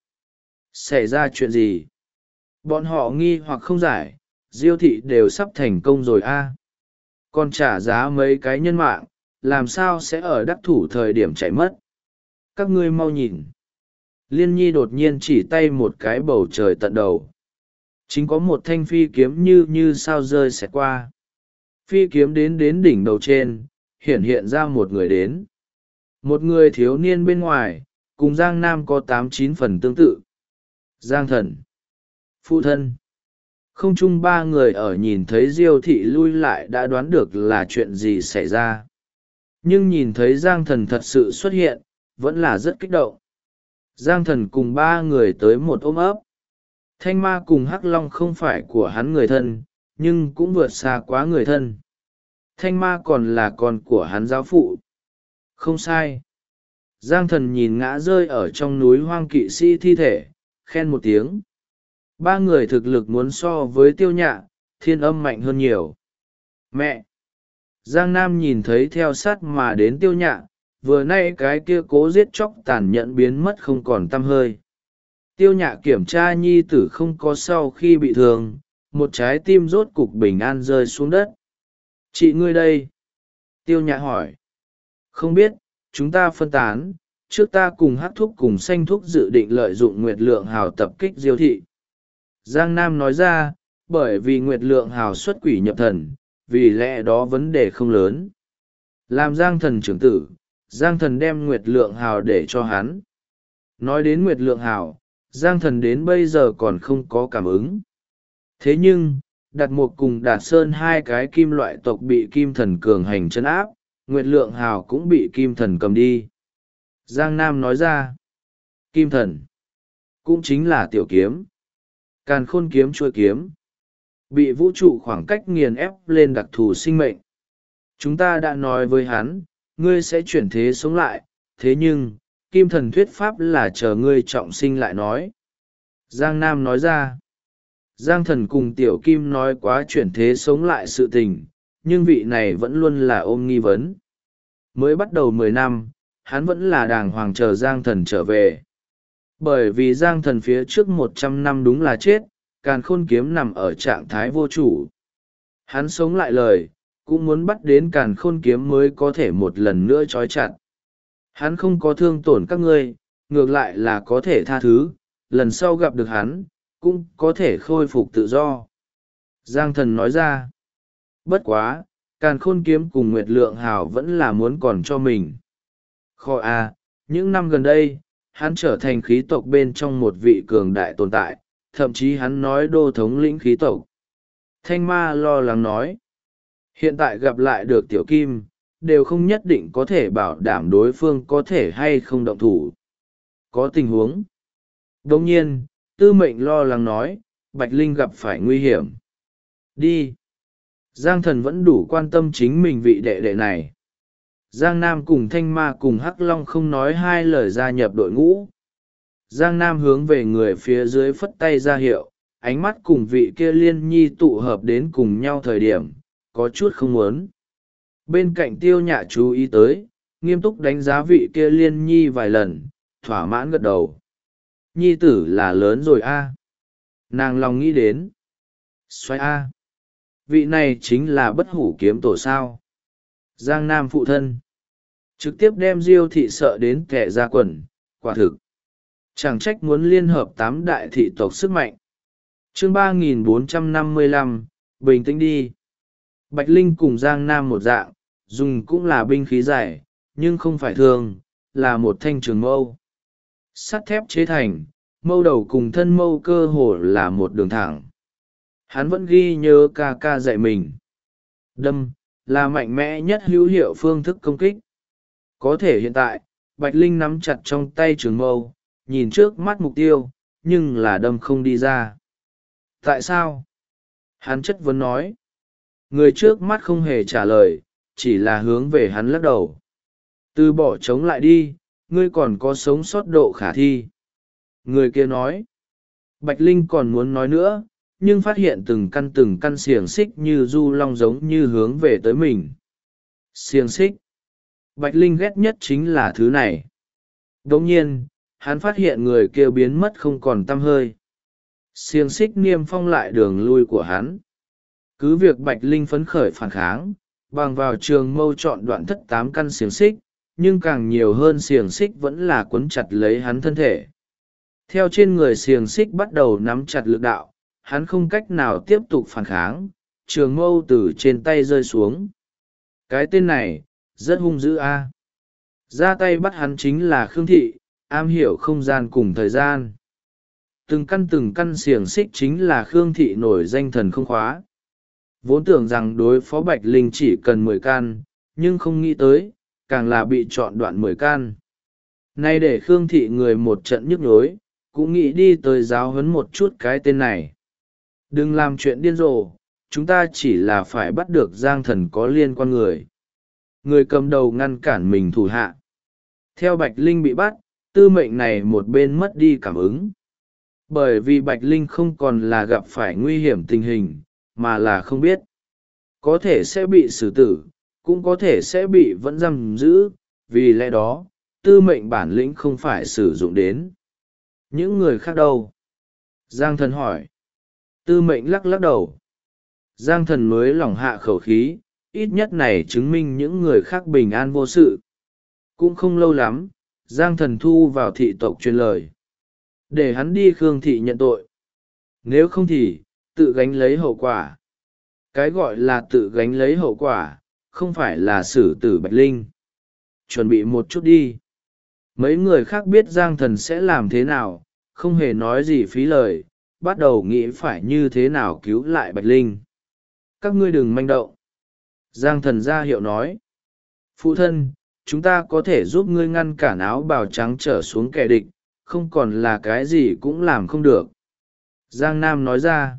Xảy ra chuyện gì? Bọn họ nghi hoặc không giải, Diêu thị đều sắp thành công rồi a. Còn trả giá mấy cái nhân mạng, làm sao sẽ ở đắc thủ thời điểm chạy mất? Các ngươi mau nhìn. Liên Nhi đột nhiên chỉ tay một cái bầu trời tận đầu. Chính có một thanh phi kiếm như sao rơi xẹt qua. Phi kiếm đến đỉnh đầu trên, hiện ra một người đến. Một người thiếu niên bên ngoài, cùng Giang Nam có 8-9 phần tương tự. Giang Thần, phụ thân. Không chung ba người ở nhìn thấy Diêu thị lui lại đã đoán được là chuyện gì xảy ra. Nhưng nhìn thấy Giang Thần thật sự xuất hiện, vẫn là rất kích động. Giang Thần cùng ba người tới một ôm ấp. Thanh Ma cùng Hắc Long không phải của hắn người thân, nhưng cũng vượt xa quá người thân. Thanh Ma còn là con của hắn giáo phụ. Không sai. Giang Thần nhìn ngã rơi ở trong núi hoang kỵ sĩ thi thể, khen một tiếng. Ba người thực lực muốn so với Tiêu Nhạ, Thiên Âm mạnh hơn nhiều. Mẹ! Giang Nam nhìn thấy theo sát mà đến Tiêu Nhạ, vừa nay cái kia cố giết chóc tàn nhẫn biến mất không còn tăm hơi. Tiêu Nhạ kiểm tra nhi tử không có sau khi bị thương, một trái tim rốt cục bình an rơi xuống đất. Chị ngươi đây? Tiêu Nhạ hỏi. Không biết, chúng ta phân tán, trước ta cùng Hắc Thúc cùng Xanh Thúc dự định lợi dụng Nguyệt Lượng Hào tập kích Diêu thị. Giang Nam nói ra, bởi vì Nguyệt Lượng Hào xuất quỷ nhập thần, vì lẽ đó vấn đề không lớn. Làm Giang Thần trưởng tử, Giang Thần đem Nguyệt Lượng Hào để cho hắn. Nói đến Nguyệt Lượng Hào, Giang Thần đến bây giờ còn không có cảm ứng. Thế nhưng, Đạt Mục cùng Đạt Sơn hai cái kim loại tộc bị kim thần cường hành trấn áp, Nguyệt Lượng Hào cũng bị kim thần cầm đi. Giang Nam nói ra, kim thần, cũng chính là tiểu kiếm. Càn khôn kiếm chuôi kiếm, bị vũ trụ khoảng cách nghiền ép lên đặc thù sinh mệnh. Chúng ta đã nói với hắn, ngươi sẽ chuyển thế sống lại, thế nhưng, kim thần thuyết pháp là chờ ngươi trọng sinh lại nói. Giang Nam nói ra, Giang Thần cùng tiểu kim nói quá chuyển thế sống lại sự tình, nhưng vị này vẫn luôn là ôm nghi vấn. Mới bắt đầu 10 năm, hắn vẫn là đàng hoàng chờ Giang Thần trở về. Bởi vì Giang Thần phía trước 100 năm đúng là chết, càn khôn kiếm nằm ở trạng thái vô chủ. Hắn sống lại lời, cũng muốn bắt đến càn khôn kiếm mới có thể một lần nữa trói chặt. Hắn không có thương tổn các ngươi, ngược lại là có thể tha thứ, lần sau gặp được hắn, cũng có thể khôi phục tự do. Giang Thần nói ra, bất quá, càn khôn kiếm cùng Nguyệt Lượng Hào vẫn là muốn còn cho mình. Khỏi à, những năm gần đây, hắn trở thành khí tộc bên trong một vị cường đại tồn tại, thậm chí hắn nói đô thống lĩnh khí tộc. Thanh Ma lo lắng nói, hiện tại gặp lại được Tiểu Kim, đều không nhất định có thể bảo đảm đối phương có thể hay không động thủ. Có tình huống. Đồng nhiên, Tư Mệnh lo lắng nói, Bạch Linh gặp phải nguy hiểm. Đi. Giang Thần vẫn đủ quan tâm chính mình vị đệ đệ này. Giang Nam cùng Thanh Ma cùng Hắc Long không nói hai lời gia nhập đội ngũ. Giang Nam hướng về người phía dưới phất tay ra hiệu, ánh mắt cùng vị kia Liên Nhi tụ hợp đến cùng nhau thời điểm, có chút không muốn. Bên cạnh Tiêu Nhạ chú ý tới, nghiêm túc đánh giá vị kia Liên Nhi vài lần, thỏa mãn gật đầu. Nhi tử là lớn rồi a. Nàng lòng nghĩ đến. Xoay a. Vị này chính là Bất Hủ Kiếm Tổ sao. Giang Nam phụ thân. Trực tiếp đem Diêu thị sợ đến kẻ ra quần, quả thực. Chẳng trách muốn liên hợp 8 đại thị tộc sức mạnh. Chương 3455, bình tĩnh đi. Bạch Linh cùng Giang Nam một dạng, dùng cũng là binh khí dài, nhưng không phải thường, là một thanh trường mâu. Sắt thép chế thành, mâu đầu cùng thân mâu cơ hồ là một đường thẳng. Hắn vẫn ghi nhớ ca ca dạy mình. Đâm, là mạnh mẽ nhất hữu hiệu phương thức công kích. Có thể hiện tại, Bạch Linh nắm chặt trong tay trường mâu, nhìn trước mắt mục tiêu, nhưng là đâm không đi ra. Tại sao? Hắn chất vấn nói. Người trước mắt không hề trả lời, chỉ là hướng về hắn lắc đầu. Từ bỏ chống lại đi, ngươi còn có sống sót độ khả thi. Người kia nói. Bạch Linh còn muốn nói nữa, nhưng phát hiện từng căn xiềng xích như du long giống như hướng về tới mình. Xiềng xích. Bạch Linh ghét nhất chính là thứ này. Đồng nhiên, hắn phát hiện người kia biến mất không còn tăm hơi. Xiềng xích niêm phong lại đường lui của hắn. Cứ việc Bạch Linh phấn khởi phản kháng, bằng vào trường mâu chọn đoạn thất 8 căn xiềng xích, nhưng càng nhiều hơn xiềng xích vẫn là quấn chặt lấy hắn thân thể. Theo trên người xiềng xích bắt đầu nắm chặt lực đạo, hắn không cách nào tiếp tục phản kháng, trường mâu từ trên tay rơi xuống. Cái tên này, rất hung dữ a. Ra tay bắt hắn chính là Khương Thị, am hiểu không gian cùng thời gian. Từng căn xiềng xích chính là Khương Thị nổi danh thần không khóa. Vốn tưởng rằng đối phó Bạch Linh chỉ cần 10 căn, nhưng không nghĩ tới, càng là bị chọn đoạn 10 căn. Nay để Khương Thị người một trận nhức nhối, cũng nghĩ đi tới giáo huấn một chút cái tên này. Đừng làm chuyện điên rồ, chúng ta chỉ là phải bắt được Giang Thần có liên quan người. Người cầm đầu ngăn cản mình thủ hạ. Theo Bạch Linh bị bắt, Tư Mệnh này một bên mất đi cảm ứng. Bởi vì Bạch Linh không còn là gặp phải nguy hiểm tình hình, mà là không biết. Có thể sẽ bị xử tử, cũng có thể sẽ bị vẫn giam giữ, vì lẽ đó, Tư Mệnh bản lĩnh không phải sử dụng đến. Những người khác đâu? Giang Thần hỏi. Tư Mệnh lắc lắc đầu. Giang Thần mới lỏng hạ khẩu khí, ít nhất này chứng minh những người khác bình an vô sự. Cũng không lâu lắm, Giang Thần thu vào thị tộc truyền lời. Để hắn đi Khương Thị nhận tội. Nếu không thì, tự gánh lấy hậu quả. Cái gọi là tự gánh lấy hậu quả, không phải là xử tử Bạch Linh. Chuẩn bị một chút đi. Mấy người khác biết Giang Thần sẽ làm thế nào, không hề nói gì phí lời, bắt đầu nghĩ phải như thế nào cứu lại Bạch Linh. Các ngươi đừng manh động. Giang Thần ra hiệu nói. Phụ thân, chúng ta có thể giúp ngươi ngăn cản áo bào trắng trở xuống kẻ địch, không còn là cái gì cũng làm không được. Giang Nam nói ra.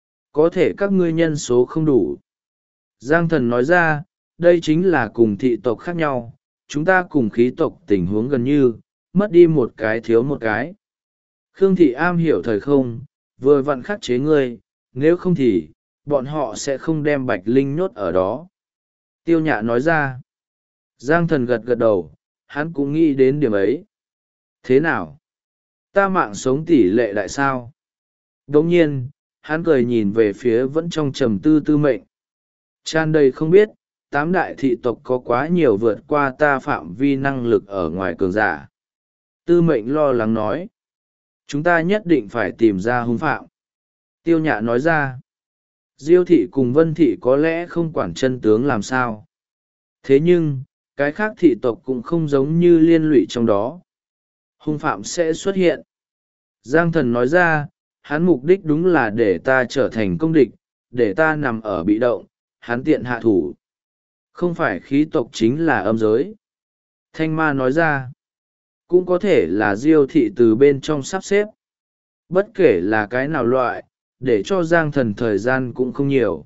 Có thể các ngươi nhân số không đủ. Giang Thần nói ra, đây chính là cùng thị tộc khác nhau, chúng ta cùng khí tộc tình huống gần như, mất đi một cái thiếu một cái. Khương Thị am hiểu thời không, vừa vặn khắc chế ngươi, nếu không thì, bọn họ sẽ không đem Bạch Linh nhốt ở đó. Tiêu Nhạ nói ra. Giang Thần gật gật đầu, hắn cũng nghĩ đến điểm ấy. Thế nào? Ta mạng sống tỷ lệ đại sao? Đồng nhiên, hắn cười nhìn về phía vẫn trong trầm tư Tư Mệnh. Tràn đầy không biết, 8 đại thị tộc có quá nhiều vượt qua ta phạm vi năng lực ở ngoài cường giả. Tư Mệnh lo lắng nói. Chúng ta nhất định phải tìm ra hung phạm. Tiêu Nhạ nói ra. Diêu thị cùng Vân thị có lẽ không quản chân tướng làm sao. Thế nhưng, cái khác thị tộc cũng không giống như liên lụy trong đó. Hung phạm sẽ xuất hiện. Giang Thần nói ra, hắn mục đích đúng là để ta trở thành công địch, để ta nằm ở bị động, hắn tiện hạ thủ. Không phải khí tộc chính là âm giới. Thanh ma nói ra. Cũng có thể là diêu thị từ bên trong sắp xếp. Bất kể là cái nào loại, để cho Giang Thần thời gian cũng không nhiều.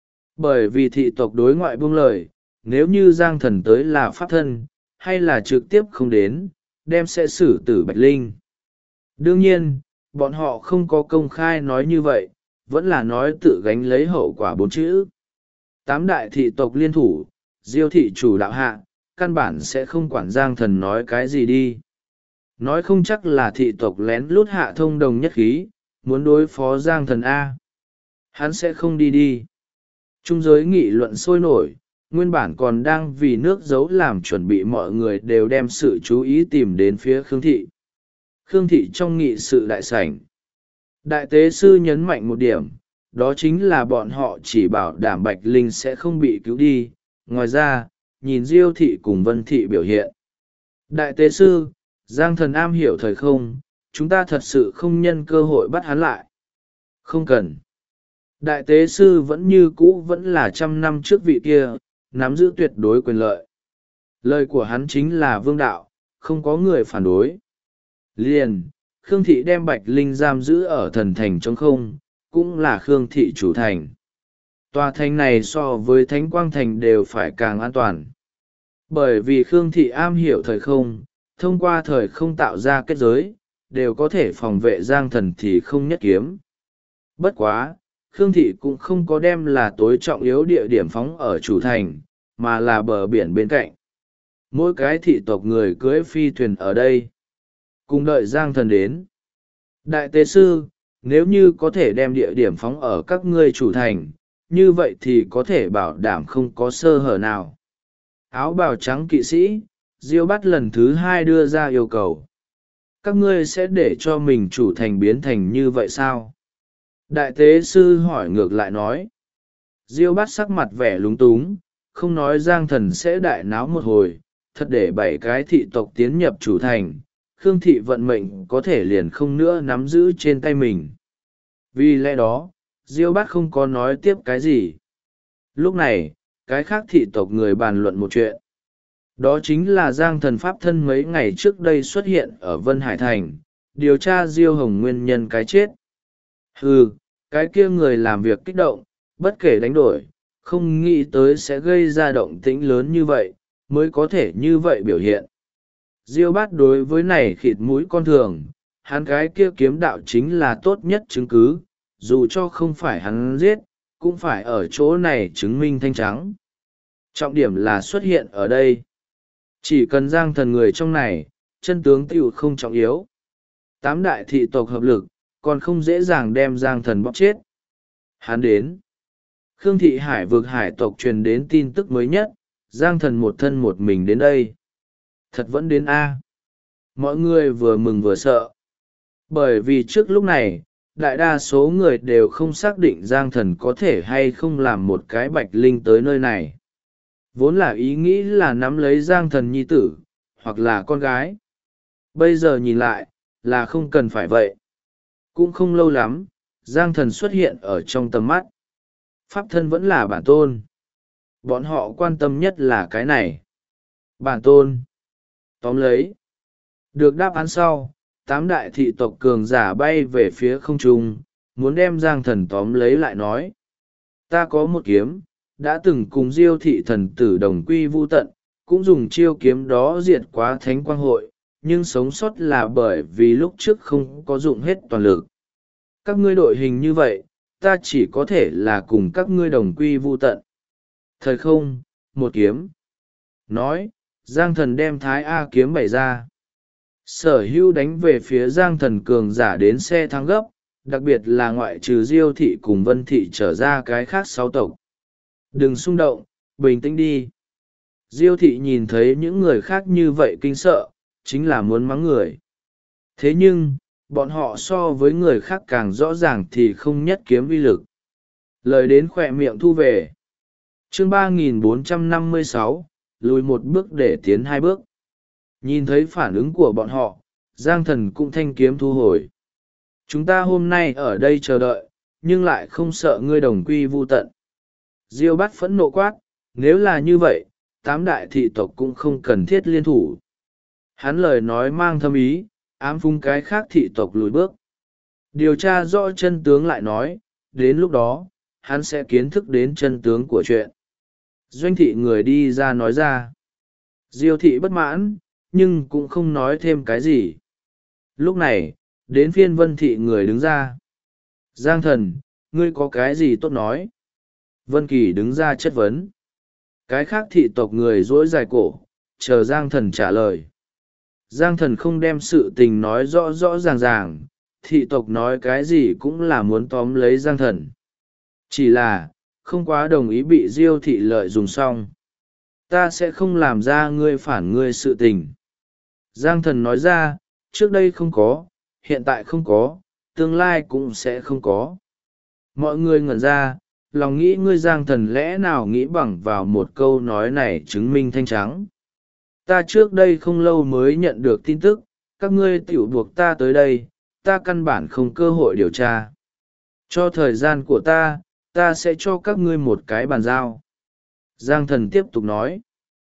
Bởi vì thị tộc đối ngoại buông lời, nếu như Giang Thần tới là pháp thân, hay là trực tiếp không đến, đem sẽ xử tử Bạch Linh. Đương nhiên, bọn họ không có công khai nói như vậy, vẫn là nói tự gánh lấy hậu quả 4 chữ. 8 đại thị tộc liên thủ, diêu thị chủ đạo hạ, căn bản sẽ không quản Giang Thần nói cái gì đi. Nói không chắc là thị tộc lén lút hạ thông đồng nhất khí, muốn đối phó Giang Thần A. Hắn sẽ không đi. Trung giới nghị luận sôi nổi, nguyên bản còn đang vì nước giấu làm chuẩn bị, mọi người đều đem sự chú ý tìm đến phía Khương Thị. Khương Thị trong nghị sự đại sảnh. Đại tế sư nhấn mạnh một điểm, đó chính là bọn họ chỉ bảo đảm Bạch Linh sẽ không bị cứu đi. Ngoài ra, nhìn Diêu Thị cùng Vân Thị biểu hiện. Đại tế sư, Giang Thần am hiểu thời không, chúng ta thật sự không nhân cơ hội bắt hắn lại. Không cần. Đại tế sư vẫn như cũ vẫn là 100 năm trước vị kia, nắm giữ tuyệt đối quyền lợi. Lời của hắn chính là vương đạo, không có người phản đối. Liền, Khương Thị đem Bạch Linh giam giữ ở thần thành trống không, cũng là Khương Thị chủ thành. Tòa thành này so với Thánh Quang Thành đều phải càng an toàn. Bởi vì Khương Thị am hiểu thời không, thông qua thời không tạo ra kết giới, đều có thể phòng vệ Giang Thần thì không nhất kiếm. Bất quá, Khương Thị cũng không có đem là tối trọng yếu địa điểm phóng ở chủ thành, mà là bờ biển bên cạnh. Mỗi cái thị tộc người cưới phi thuyền ở đây, cùng đợi Giang Thần đến. Đại tế sư, nếu như có thể đem địa điểm phóng ở các ngươi chủ thành, như vậy thì có thể bảo đảm không có sơ hở nào. Áo bào trắng kỵ sĩ, Diêu Bát lần thứ 2 đưa ra yêu cầu. Các ngươi sẽ để cho mình chủ thành biến thành như vậy sao? Đại tế sư hỏi ngược lại nói. Diêu Bát sắc mặt vẻ lúng túng, không nói Giang Thần sẽ đại náo một hồi, thật để 7 cái thị tộc tiến nhập chủ thành, Khương Thị vận mệnh có thể liền không nữa nắm giữ trên tay mình. Vì lẽ đó, Diêu Bát không có nói tiếp cái gì. Lúc này, cái khác thị tộc người bàn luận một chuyện. Đó chính là Giang Thần pháp thân mấy ngày trước đây xuất hiện ở Vân Hải Thành, điều tra Diêu Hồng nguyên nhân cái chết. Cái kia người làm việc kích động, bất kể đánh đổi, không nghĩ tới sẽ gây ra động tĩnh lớn như vậy, mới có thể như vậy biểu hiện. Diêu Bát đối với này khịt mũi con thường, hắn cái kia kiếm đạo chính là tốt nhất chứng cứ, dù cho không phải hắn giết, cũng phải ở chỗ này chứng minh thanh trắng. Trọng điểm là xuất hiện ở đây. Chỉ cần Giang Thần người trong này, chân tướng tiểu không trọng yếu. 8 đại thị tộc hợp lực, còn không dễ dàng đem Giang Thần bóp chết. Hắn đến. Khương Thị Hải vực hải tộc truyền đến tin tức mới nhất, Giang Thần một thân một mình đến đây. Thật vẫn đến A. Mọi người vừa mừng vừa sợ. Bởi vì trước lúc này, đại đa số người đều không xác định Giang Thần có thể hay không làm một cái Bạch Linh tới nơi này. Vốn là ý nghĩ là nắm lấy Giang Thần nhi tử, hoặc là con gái. Bây giờ nhìn lại, là không cần phải vậy. Cũng không lâu lắm, Giang Thần xuất hiện ở trong tầm mắt. Pháp thân vẫn là bản tôn. Bọn họ quan tâm nhất là cái này. Bản tôn. Tóm lấy. Được đáp án sau, 8 đại thị tộc cường giả bay về phía không trung, muốn đem Giang Thần tóm lấy lại nói. Ta có một kiếm, đã từng cùng Diêu thị thần tử đồng quy vu tận, cũng dùng chiêu kiếm đó diệt quá Thánh Quang hội, nhưng sống sót là bởi vì lúc trước không có dụng hết toàn lực. Các ngươi đội hình như vậy, ta chỉ có thể là cùng các ngươi đồng quy vu tận. Thời không, một kiếm. Nói, Giang Thần đem Thái A kiếm bày ra. Sở hữu đánh về phía Giang Thần cường giả đến xe thang gấp, đặc biệt là ngoại trừ Diêu thị cùng Vân thị trở ra cái khác 6 tộc. Đừng xung động, bình tĩnh đi. Diêu thị nhìn thấy những người khác như vậy kinh sợ, chính là muốn mắng người. Thế nhưng, bọn họ so với người khác càng rõ ràng thì không nhất kiếm uy lực. Lời đến khỏe miệng thu về. Chương 3456, lùi một bước để tiến 2 bước. Nhìn thấy phản ứng của bọn họ, Giang Thần cũng thanh kiếm thu hồi. Chúng ta hôm nay ở đây chờ đợi, nhưng lại không sợ ngươi đồng quy vu tận. Diêu Bát phẫn nộ quát, nếu là như vậy, tám đại thị tộc cũng không cần thiết liên thủ. Hắn lời nói mang thâm ý, ám phung cái khác thị tộc lùi bước. Điều tra rõ chân tướng lại nói, đến lúc đó, hắn sẽ kiến thức đến chân tướng của chuyện. Doanh thị người đi ra nói ra. Diêu thị bất mãn, nhưng cũng không nói thêm cái gì. Lúc này, đến phiên Vân thị người đứng ra. Giang thần, ngươi có cái gì tốt nói? Vân Kỳ đứng ra chất vấn. Cái khác thị tộc người duỗi dài cổ, chờ Giang thần trả lời. Giang thần không đem sự tình nói rõ rõ ràng ràng, thị tộc nói cái gì cũng là muốn tóm lấy Giang thần. Chỉ là, không quá đồng ý bị Diêu thị lợi dùng xong. Ta sẽ không làm ra ngươi phản ngươi sự tình. Giang thần nói ra, trước đây không có, hiện tại không có, tương lai cũng sẽ không có. Mọi người ngẩn ra, lòng nghĩ ngươi Giang thần lẽ nào nghĩ bằng vào một câu nói này chứng minh thanh trắng. Ta trước đây không lâu mới nhận được tin tức, các ngươi tiểu buộc ta tới đây, ta căn bản không cơ hội điều tra. Cho thời gian của ta sẽ cho các ngươi một cái bàn giao. Giang thần tiếp tục nói.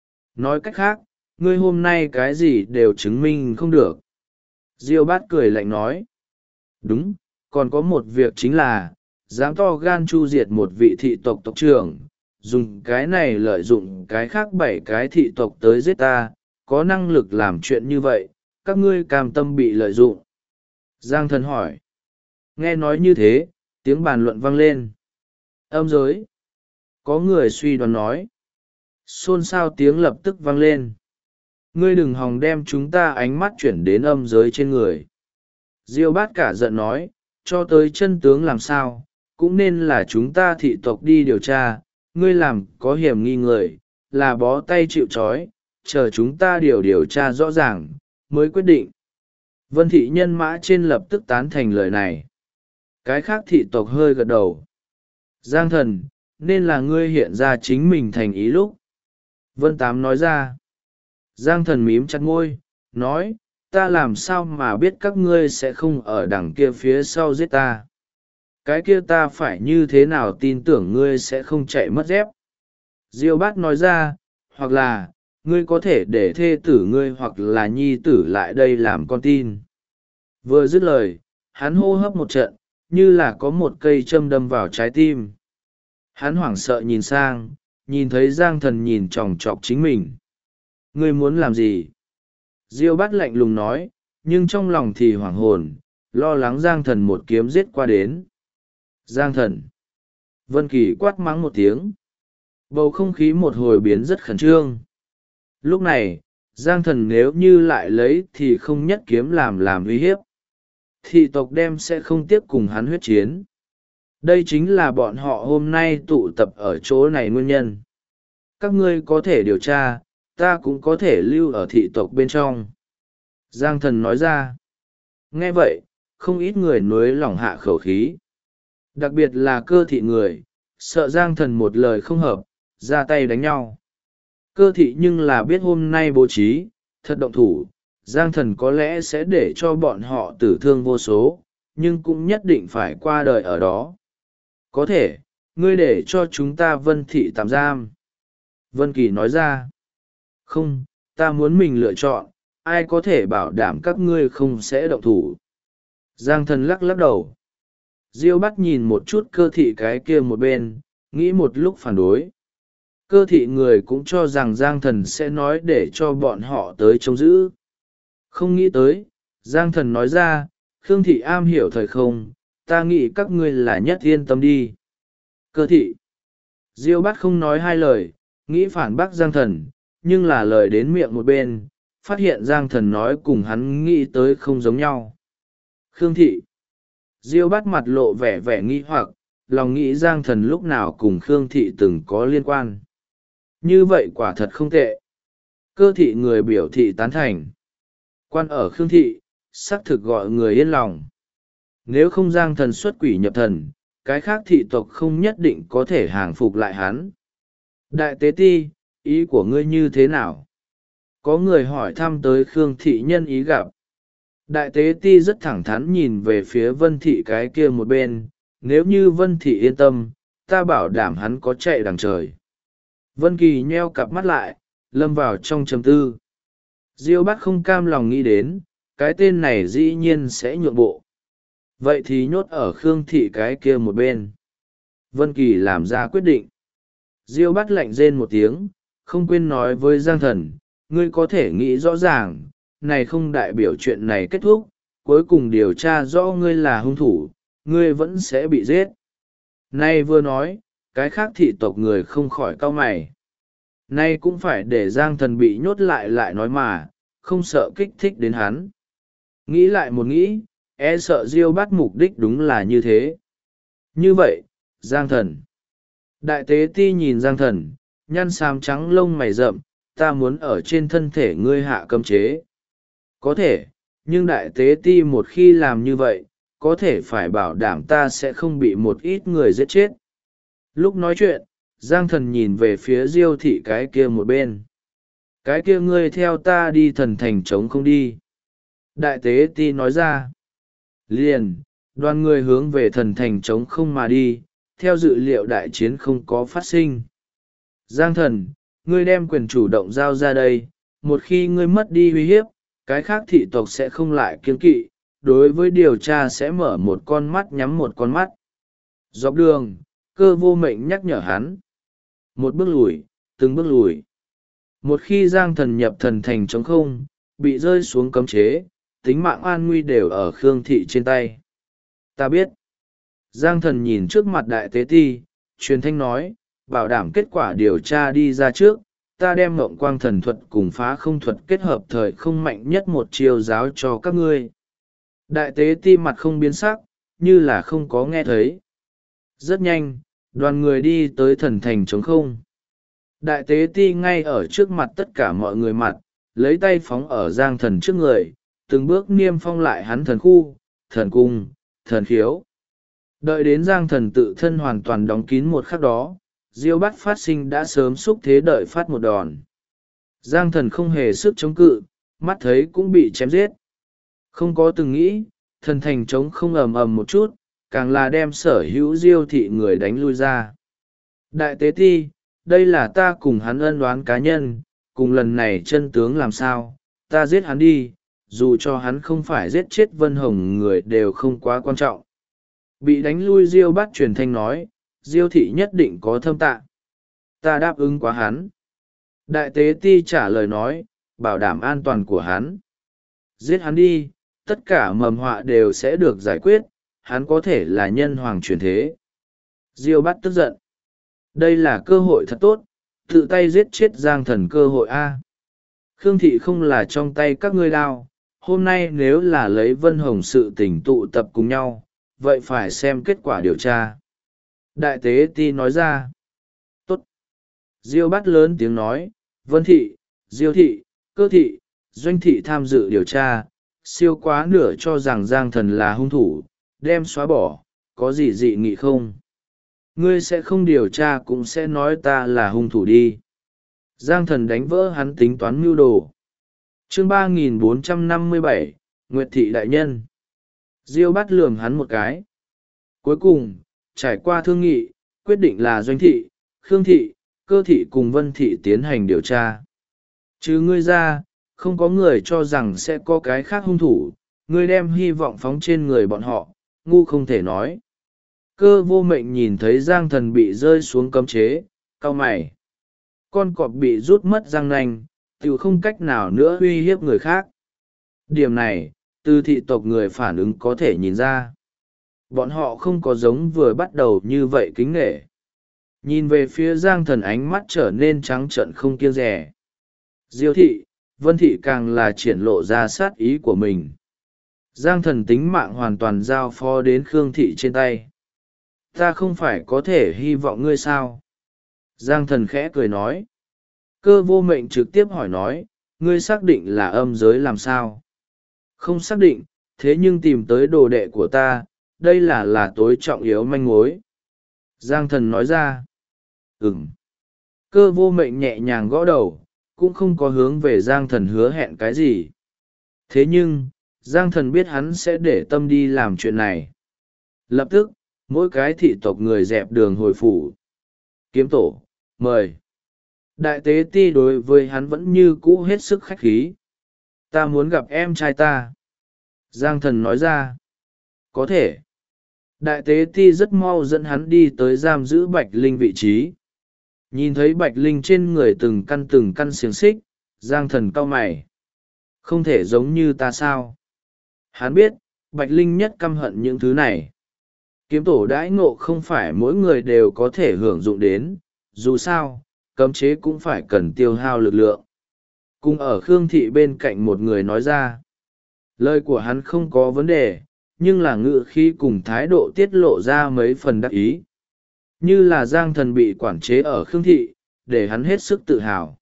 Nói cách khác, ngươi hôm nay cái gì đều chứng minh không được. Diêu bát cười lạnh nói. Đúng, còn có một việc chính là, dám to gan chu diệt một vị thị tộc tộc trưởng, dùng cái này lợi dụng cái khác 7 cái thị tộc tới giết ta, có năng lực làm chuyện như vậy, các ngươi cam tâm bị lợi dụng. Giang thần hỏi. Nghe nói như thế, tiếng bàn luận vang lên. Âm giới. Có người suy đoán nói. Xôn xao tiếng lập tức vang lên. Ngươi đừng hòng đem chúng ta ánh mắt chuyển đến âm giới trên người. Diêu bát cả giận nói, cho tới chân tướng làm sao, cũng nên là chúng ta thị tộc đi điều tra, ngươi làm có hiểm nghi người, là bó tay chịu trói, chờ chúng ta điều tra rõ ràng, mới quyết định. Vân thị nhân mã trên lập tức tán thành lời này. Cái khác thị tộc hơi gật đầu. Giang thần, nên là ngươi hiện ra chính mình thành ý lúc. Vân Tám nói ra. Giang thần mím chặt môi, nói, ta làm sao mà biết các ngươi sẽ không ở đằng kia phía sau giết ta. Cái kia ta phải như thế nào tin tưởng ngươi sẽ không chạy mất dép. Diêu bát nói ra, hoặc là, ngươi có thể để thê tử ngươi hoặc là nhi tử lại đây làm con tin. Vừa dứt lời, hắn hô hấp một trận, như là có một cây châm đâm vào trái tim. Hắn hoảng sợ nhìn sang, nhìn thấy Giang thần nhìn chòng chọc chính mình. Ngươi muốn làm gì? Diêu bát lạnh lùng nói, nhưng trong lòng thì hoảng hồn, lo lắng Giang thần một kiếm giết qua đến. Giang thần. Vân Kỳ quát mắng một tiếng. Bầu không khí một hồi biến rất khẩn trương. Lúc này, Giang thần nếu như lại lấy thì không nhất kiếm làm uy hiếp. Thị tộc đem sẽ không tiếp cùng hắn huyết chiến. Đây chính là bọn họ hôm nay tụ tập ở chỗ này nguyên nhân. Các ngươi có thể điều tra, ta cũng có thể lưu ở thị tộc bên trong. Giang thần nói ra. Nghe vậy, không ít người nối lỏng hạ khẩu khí. Đặc biệt là cơ thị người, sợ Giang thần một lời không hợp, ra tay đánh nhau. Cơ thị nhưng là biết hôm nay bố trí, thật động thủ, Giang thần có lẽ sẽ để cho bọn họ tử thương vô số, nhưng cũng nhất định phải qua đời ở đó. Có thể, ngươi để cho chúng ta Vân thị tạm giam. Vân Kỳ nói ra. Không, ta muốn mình lựa chọn, ai có thể bảo đảm các ngươi không sẽ động thủ. Giang thần lắc lắc đầu. Diêu bắt nhìn một chút cơ thị cái kia một bên, nghĩ một lúc phản đối. Cơ thị người cũng cho rằng Giang thần sẽ nói để cho bọn họ tới trông giữ. Không nghĩ tới, Giang thần nói ra, Khương thị am hiểu thời không, ta nghĩ các ngươi là nhất yên tâm đi. Cơ thị. Diêu bắt không nói hai lời, nghĩ phản bác Giang thần, nhưng là lời đến miệng một bên, phát hiện Giang thần nói cùng hắn nghĩ tới không giống nhau. Khương thị. Diêu bắt mặt lộ vẻ nghi hoặc, lòng nghĩ Giang thần lúc nào cùng Khương thị từng có liên quan. Như vậy quả thật không tệ. Cơ thị người biểu thị tán thành. Quan ở Khương thị, xác thực gọi người yên lòng. Nếu không Giang thần xuất quỷ nhập thần, cái khác thị tộc không nhất định có thể hàng phục lại hắn. Đại tế ti, ý của ngươi như thế nào? Có người hỏi thăm tới Khương thị nhân ý gặp. Đại tế ti rất thẳng thắn nhìn về phía Vân thị cái kia một bên, nếu như Vân thị yên tâm, ta bảo đảm hắn có chạy đằng trời. Vân Kỳ nheo cặp mắt lại, lâm vào trong trầm tư. Diêu Bát không cam lòng nghĩ đến, cái tên này dĩ nhiên sẽ nhượng bộ. Vậy thì nhốt ở Khương Thị cái kia một bên. Vân Kỳ làm ra quyết định. Diêu Bát lạnh rên một tiếng, không quên nói với Giang Thần, ngươi có thể nghĩ rõ ràng, này không đại biểu chuyện này kết thúc, cuối cùng điều tra rõ ngươi là hung thủ, ngươi vẫn sẽ bị giết. Nay vừa nói, cái khác thị tộc người không khỏi cau mày. Nay cũng phải để Giang Thần bị nhốt lại nói mà, không sợ kích thích đến hắn. Nghĩ lại một nghĩ, e sợ Diêu Bát mục đích đúng là như thế. Như vậy, Giang Thần. Đại tế ti nhìn Giang Thần, nhăn xám trắng lông mày rậm, ta muốn ở trên thân thể ngươi hạ cấm chế. Có thể, nhưng đại tế ti một khi làm như vậy, có thể phải bảo đảm ta sẽ không bị một ít người giết chết. Lúc nói chuyện, Giang Thần nhìn về phía Diêu thị cái kia một bên. Cái kia ngươi theo ta đi thần thành trống không đi. Đại tế ti nói ra. Liền, đoàn người hướng về thần thành trống không mà đi, theo dự liệu đại chiến không có phát sinh. Giang Thần, ngươi đem quyền chủ động giao ra đây, một khi ngươi mất đi uy hiếp, cái khác thị tộc sẽ không lại kiêng kỵ, đối với điều tra sẽ mở một con mắt nhắm một con mắt. Dọc đường, Cơ Vô Mệnh nhắc nhở hắn. Một bước lùi, từng bước lùi. Một khi Giang Thần nhập thần thành trống không, bị rơi xuống cấm chế, tính mạng an nguy đều ở Khương Thị trên tay. Ta biết. Giang Thần nhìn trước mặt đại tế ti, truyền thanh nói, bảo đảm kết quả điều tra đi ra trước, ta đem Ngộng Quang thần thuật cùng phá không thuật kết hợp thời không mạnh nhất một chiêu giáo cho các ngươi. Đại tế ti mặt không biến sắc, như là không có nghe thấy. Rất nhanh, đoàn người đi tới thần thành trống không. Đại tế ti ngay ở trước mặt tất cả mọi người mặt, lấy tay phóng ở Giang Thần trước người, từng bước niêm phong lại hắn thần khu, thần cung, thần khiếu. Đợi đến Giang Thần tự thân hoàn toàn đóng kín một khắc đó, Diêu Bát phát sinh đã sớm xúc thế đợi phát một đòn. Giang Thần không hề sức chống cự, mắt thấy cũng bị chém giết. Không có từng nghĩ, thần thành trống không ầm ầm một chút, càng là đem sở hữu Diêu thị người đánh lui ra. Đại tế ti, đây là ta cùng hắn ân oán cá nhân, cùng lần này chân tướng làm sao, ta giết hắn đi, dù cho hắn không phải giết chết Vân Hồng người đều không quá quan trọng. Bị đánh lui Diêu Bát truyền thanh nói, Diêu thị nhất định có thâm tạ. Ta đáp ứng quá hắn. Đại tế ti trả lời nói, bảo đảm an toàn của hắn. Giết hắn đi, tất cả mầm họa đều sẽ được giải quyết, hắn có thể là nhân hoàng truyền thế. Diêu Bát tức giận. Đây là cơ hội thật tốt, tự tay giết chết Giang Thần cơ hội A. Khương Thị không là trong tay các ngươi đao, hôm nay nếu là lấy Vân Hồng sự tình tụ tập cùng nhau, vậy phải xem kết quả điều tra. Đại tế ti nói ra. Tốt. Diêu Bát lớn tiếng nói, Vân Thị, Diêu Thị, Cơ Thị, Doanh Thị tham dự điều tra, siêu quá nửa cho rằng Giang Thần là hung thủ, đem xóa bỏ, có gì dị nghị không? Ngươi sẽ không điều tra cũng sẽ nói ta là hung thủ đi. Giang Thần đánh vỡ hắn tính toán mưu đồ. Chương 3457, Nguyệt Thị Đại Nhân. Diêu Bát lườm hắn một cái. Cuối cùng, trải qua thương nghị, quyết định là Doanh Thị, Khương Thị, Cơ Thị cùng Vân Thị tiến hành điều tra. Chứ ngươi ra, không có người cho rằng sẽ có cái khác hung thủ, ngươi đem hy vọng phóng trên người bọn họ, ngu không thể nói. Cơ Vô Mệnh nhìn thấy Giang Thần bị rơi xuống cấm chế, cau mày. Con cọp bị rút mất răng nanh, tự không cách nào nữa uy hiếp người khác. Điểm này, từ thị tộc người phản ứng có thể nhìn ra. Bọn họ không có giống vừa bắt đầu như vậy kính nể. Nhìn về phía Giang Thần ánh mắt trở nên trắng trợn không kiêng dè. Diêu Thị, Vân Thị càng là triển lộ ra sát ý của mình. Giang Thần tính mạng hoàn toàn giao phó đến Khương Thị trên tay. Ta không phải có thể hy vọng ngươi sao? Giang Thần khẽ cười nói. Cơ Vô Mệnh trực tiếp hỏi nói, ngươi xác định là âm giới làm sao? Không xác định, thế nhưng tìm tới đồ đệ của ta, đây là tối trọng yếu manh mối. Giang Thần nói ra. Ừm. Cơ Vô Mệnh nhẹ nhàng gõ đầu, cũng không có hướng về Giang Thần hứa hẹn cái gì. Thế nhưng, Giang Thần biết hắn sẽ để tâm đi làm chuyện này. Lập tức, mỗi cái thị tộc người dẹp đường hồi phủ. Kiếm tổ, mời. Đại tế ti đối với hắn vẫn như cũ hết sức khách khí. Ta muốn gặp em trai ta. Giang thần nói ra. Có thể. Đại tế ti rất mau dẫn hắn đi tới giam giữ Bạch Linh vị trí. Nhìn thấy Bạch Linh trên người từng căn xiềng xích, Giang thần cau mày. Không thể giống như ta sao? Hắn biết, Bạch Linh nhất căm hận những thứ này. Kiếm tổ đãi ngộ không phải mỗi người đều có thể hưởng dụng đến, dù sao, cấm chế cũng phải cần tiêu hao lực lượng. Cùng ở Khương Thị bên cạnh một người nói ra. Lời của hắn không có vấn đề, nhưng là ngữ khí cùng thái độ tiết lộ ra mấy phần đắc ý. Như là Giang thần bị quản chế ở Khương Thị, để hắn hết sức tự hào.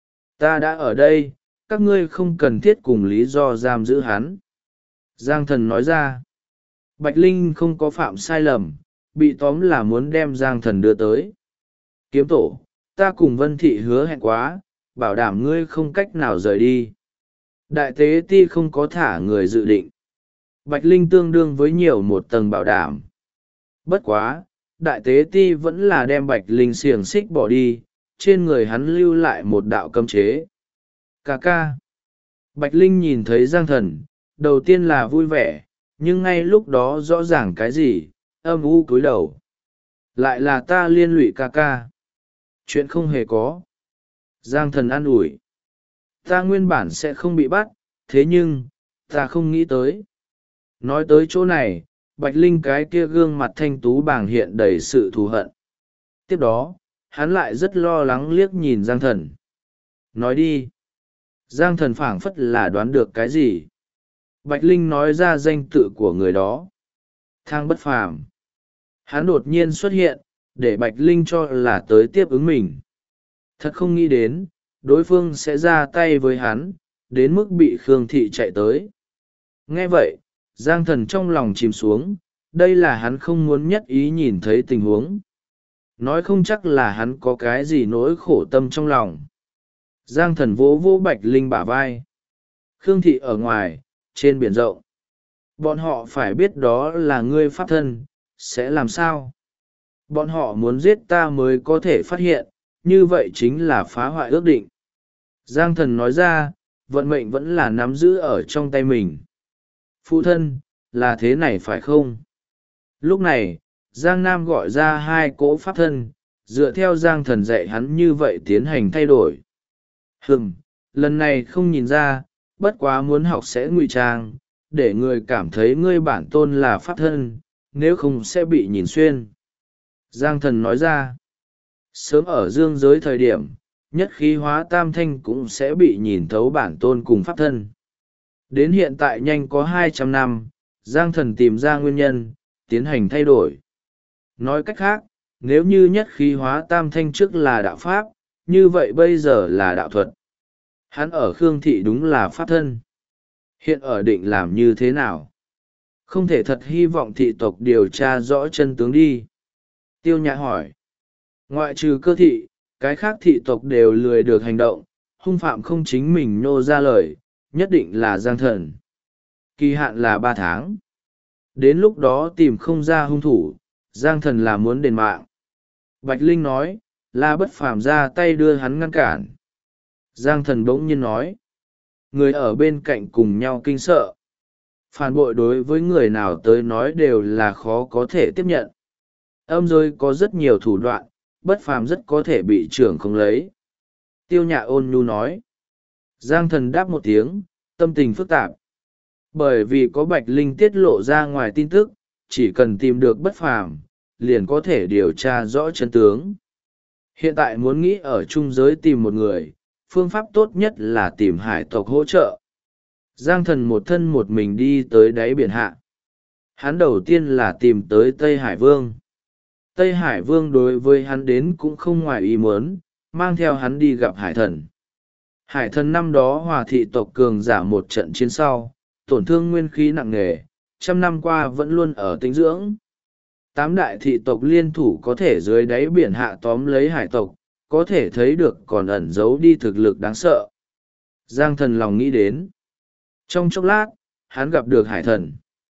Ta đã ở đây, các ngươi không cần thiết cùng lý do giam giữ hắn. Giang thần nói ra. Bạch Linh không có phạm sai lầm, bị tóm là muốn đem Giang thần đưa tới. Kiếm tổ, ta cùng Vân Thị hứa hẹn quá, bảo đảm ngươi không cách nào rời đi. Đại tế ti không có thả người dự định. Bạch Linh tương đương với nhiều một tầng bảo đảm. Bất quá, đại tế ti vẫn là đem Bạch Linh xiềng xích bỏ đi, trên người hắn lưu lại một đạo cấm chế. Cà ca. Bạch Linh nhìn thấy Giang thần, đầu tiên là vui vẻ, nhưng ngay lúc đó rõ ràng cái gì, âm u cúi đầu. Lại là ta liên lụy ca ca. Chuyện không hề có. Giang thần an ủi. Ta nguyên bản sẽ không bị bắt, thế nhưng, ta không nghĩ tới. Nói tới chỗ này, Bạch Linh cái kia gương mặt thanh tú bàng hiện đầy sự thù hận. Tiếp đó, hắn lại rất lo lắng liếc nhìn Giang thần. Nói đi. Giang thần phảng phất là đoán được cái gì. Bạch Linh nói ra danh tự của người đó. Thang Bất Phàm. Hắn đột nhiên xuất hiện, để Bạch Linh cho là tới tiếp ứng mình. Thật không nghĩ đến, đối phương sẽ ra tay với hắn, đến mức bị Khương Thị chạy tới. Nghe vậy, Giang thần trong lòng chìm xuống, đây là hắn không muốn nhất ý nhìn thấy tình huống. Nói không chắc là hắn có cái gì nỗi khổ tâm trong lòng. Giang thần vỗ vỗ Bạch Linh bả vai. Khương Thị ở ngoài, trên biển rộng. Bọn họ phải biết đó là ngươi pháp thân, sẽ làm sao? Bọn họ muốn giết ta mới có thể phát hiện, như vậy chính là phá hoại ước định. Giang thần nói ra, vận mệnh vẫn là nắm giữ ở trong tay mình. Phụ thân, là thế này phải không? Lúc này, Giang Nam gọi ra hai cỗ pháp thân, dựa theo Giang thần dạy hắn như vậy tiến hành thay đổi. Lần này không nhìn ra, bất quá muốn học sẽ ngụy trang, để người cảm thấy ngươi bản tôn là pháp thân, nếu không sẽ bị nhìn xuyên. Giang thần nói ra, sớm ở dương giới thời điểm, nhất khí hóa tam thanh cũng sẽ bị nhìn thấu bản tôn cùng pháp thân. Đến hiện tại nhanh có 200 năm, Giang thần tìm ra nguyên nhân, tiến hành thay đổi. Nói cách khác, nếu như nhất khí hóa tam thanh trước là đạo pháp, như vậy bây giờ là đạo thuật. Hắn ở Khương Thị đúng là pháp thân. Hiện ở định làm như thế nào? Không thể thật hy vọng thị tộc điều tra rõ chân tướng đi. Tiêu Nhã hỏi. Ngoại trừ Cơ thị, cái khác thị tộc đều lười được hành động, hung phạm không chính mình nô ra lời, nhất định là Giang thần. Kỳ hạn là 3 tháng. Đến lúc đó tìm không ra hung thủ, Giang thần là muốn đền mạng. Bạch Linh nói, là Bất Phàm ra tay đưa hắn ngăn cản. Giang thần bỗng nhiên nói. Người ở bên cạnh cùng nhau kinh sợ. Phản bội đối với người nào tới nói đều là khó có thể tiếp nhận. Âm giới có rất nhiều thủ đoạn, Bất Phàm rất có thể bị trưởng không lấy. Tiêu Nhã ôn nhu nói. Giang thần đáp một tiếng, tâm tình phức tạp. Bởi vì có Bạch Linh tiết lộ ra ngoài tin tức, chỉ cần tìm được Bất Phàm, liền có thể điều tra rõ chân tướng. Hiện tại muốn nghĩ ở trung giới tìm một người, phương pháp tốt nhất là tìm hải tộc hỗ trợ. Giang thần một thân một mình đi tới đáy biển hạ. Hắn đầu tiên là tìm tới Tây Hải Vương. Tây Hải Vương đối với hắn đến cũng không ngoài ý muốn, mang theo hắn đi gặp hải thần. Hải thần năm đó hòa thị tộc cường giả một trận chiến sau, tổn thương nguyên khí nặng nề, 100 năm qua vẫn luôn ở tĩnh dưỡng. 8 đại thị tộc liên thủ có thể dưới đáy biển hạ tóm lấy hải tộc, có thể thấy được còn ẩn giấu đi thực lực đáng sợ. Giang thần lòng nghĩ đến. Trong chốc lát, hắn gặp được hải thần.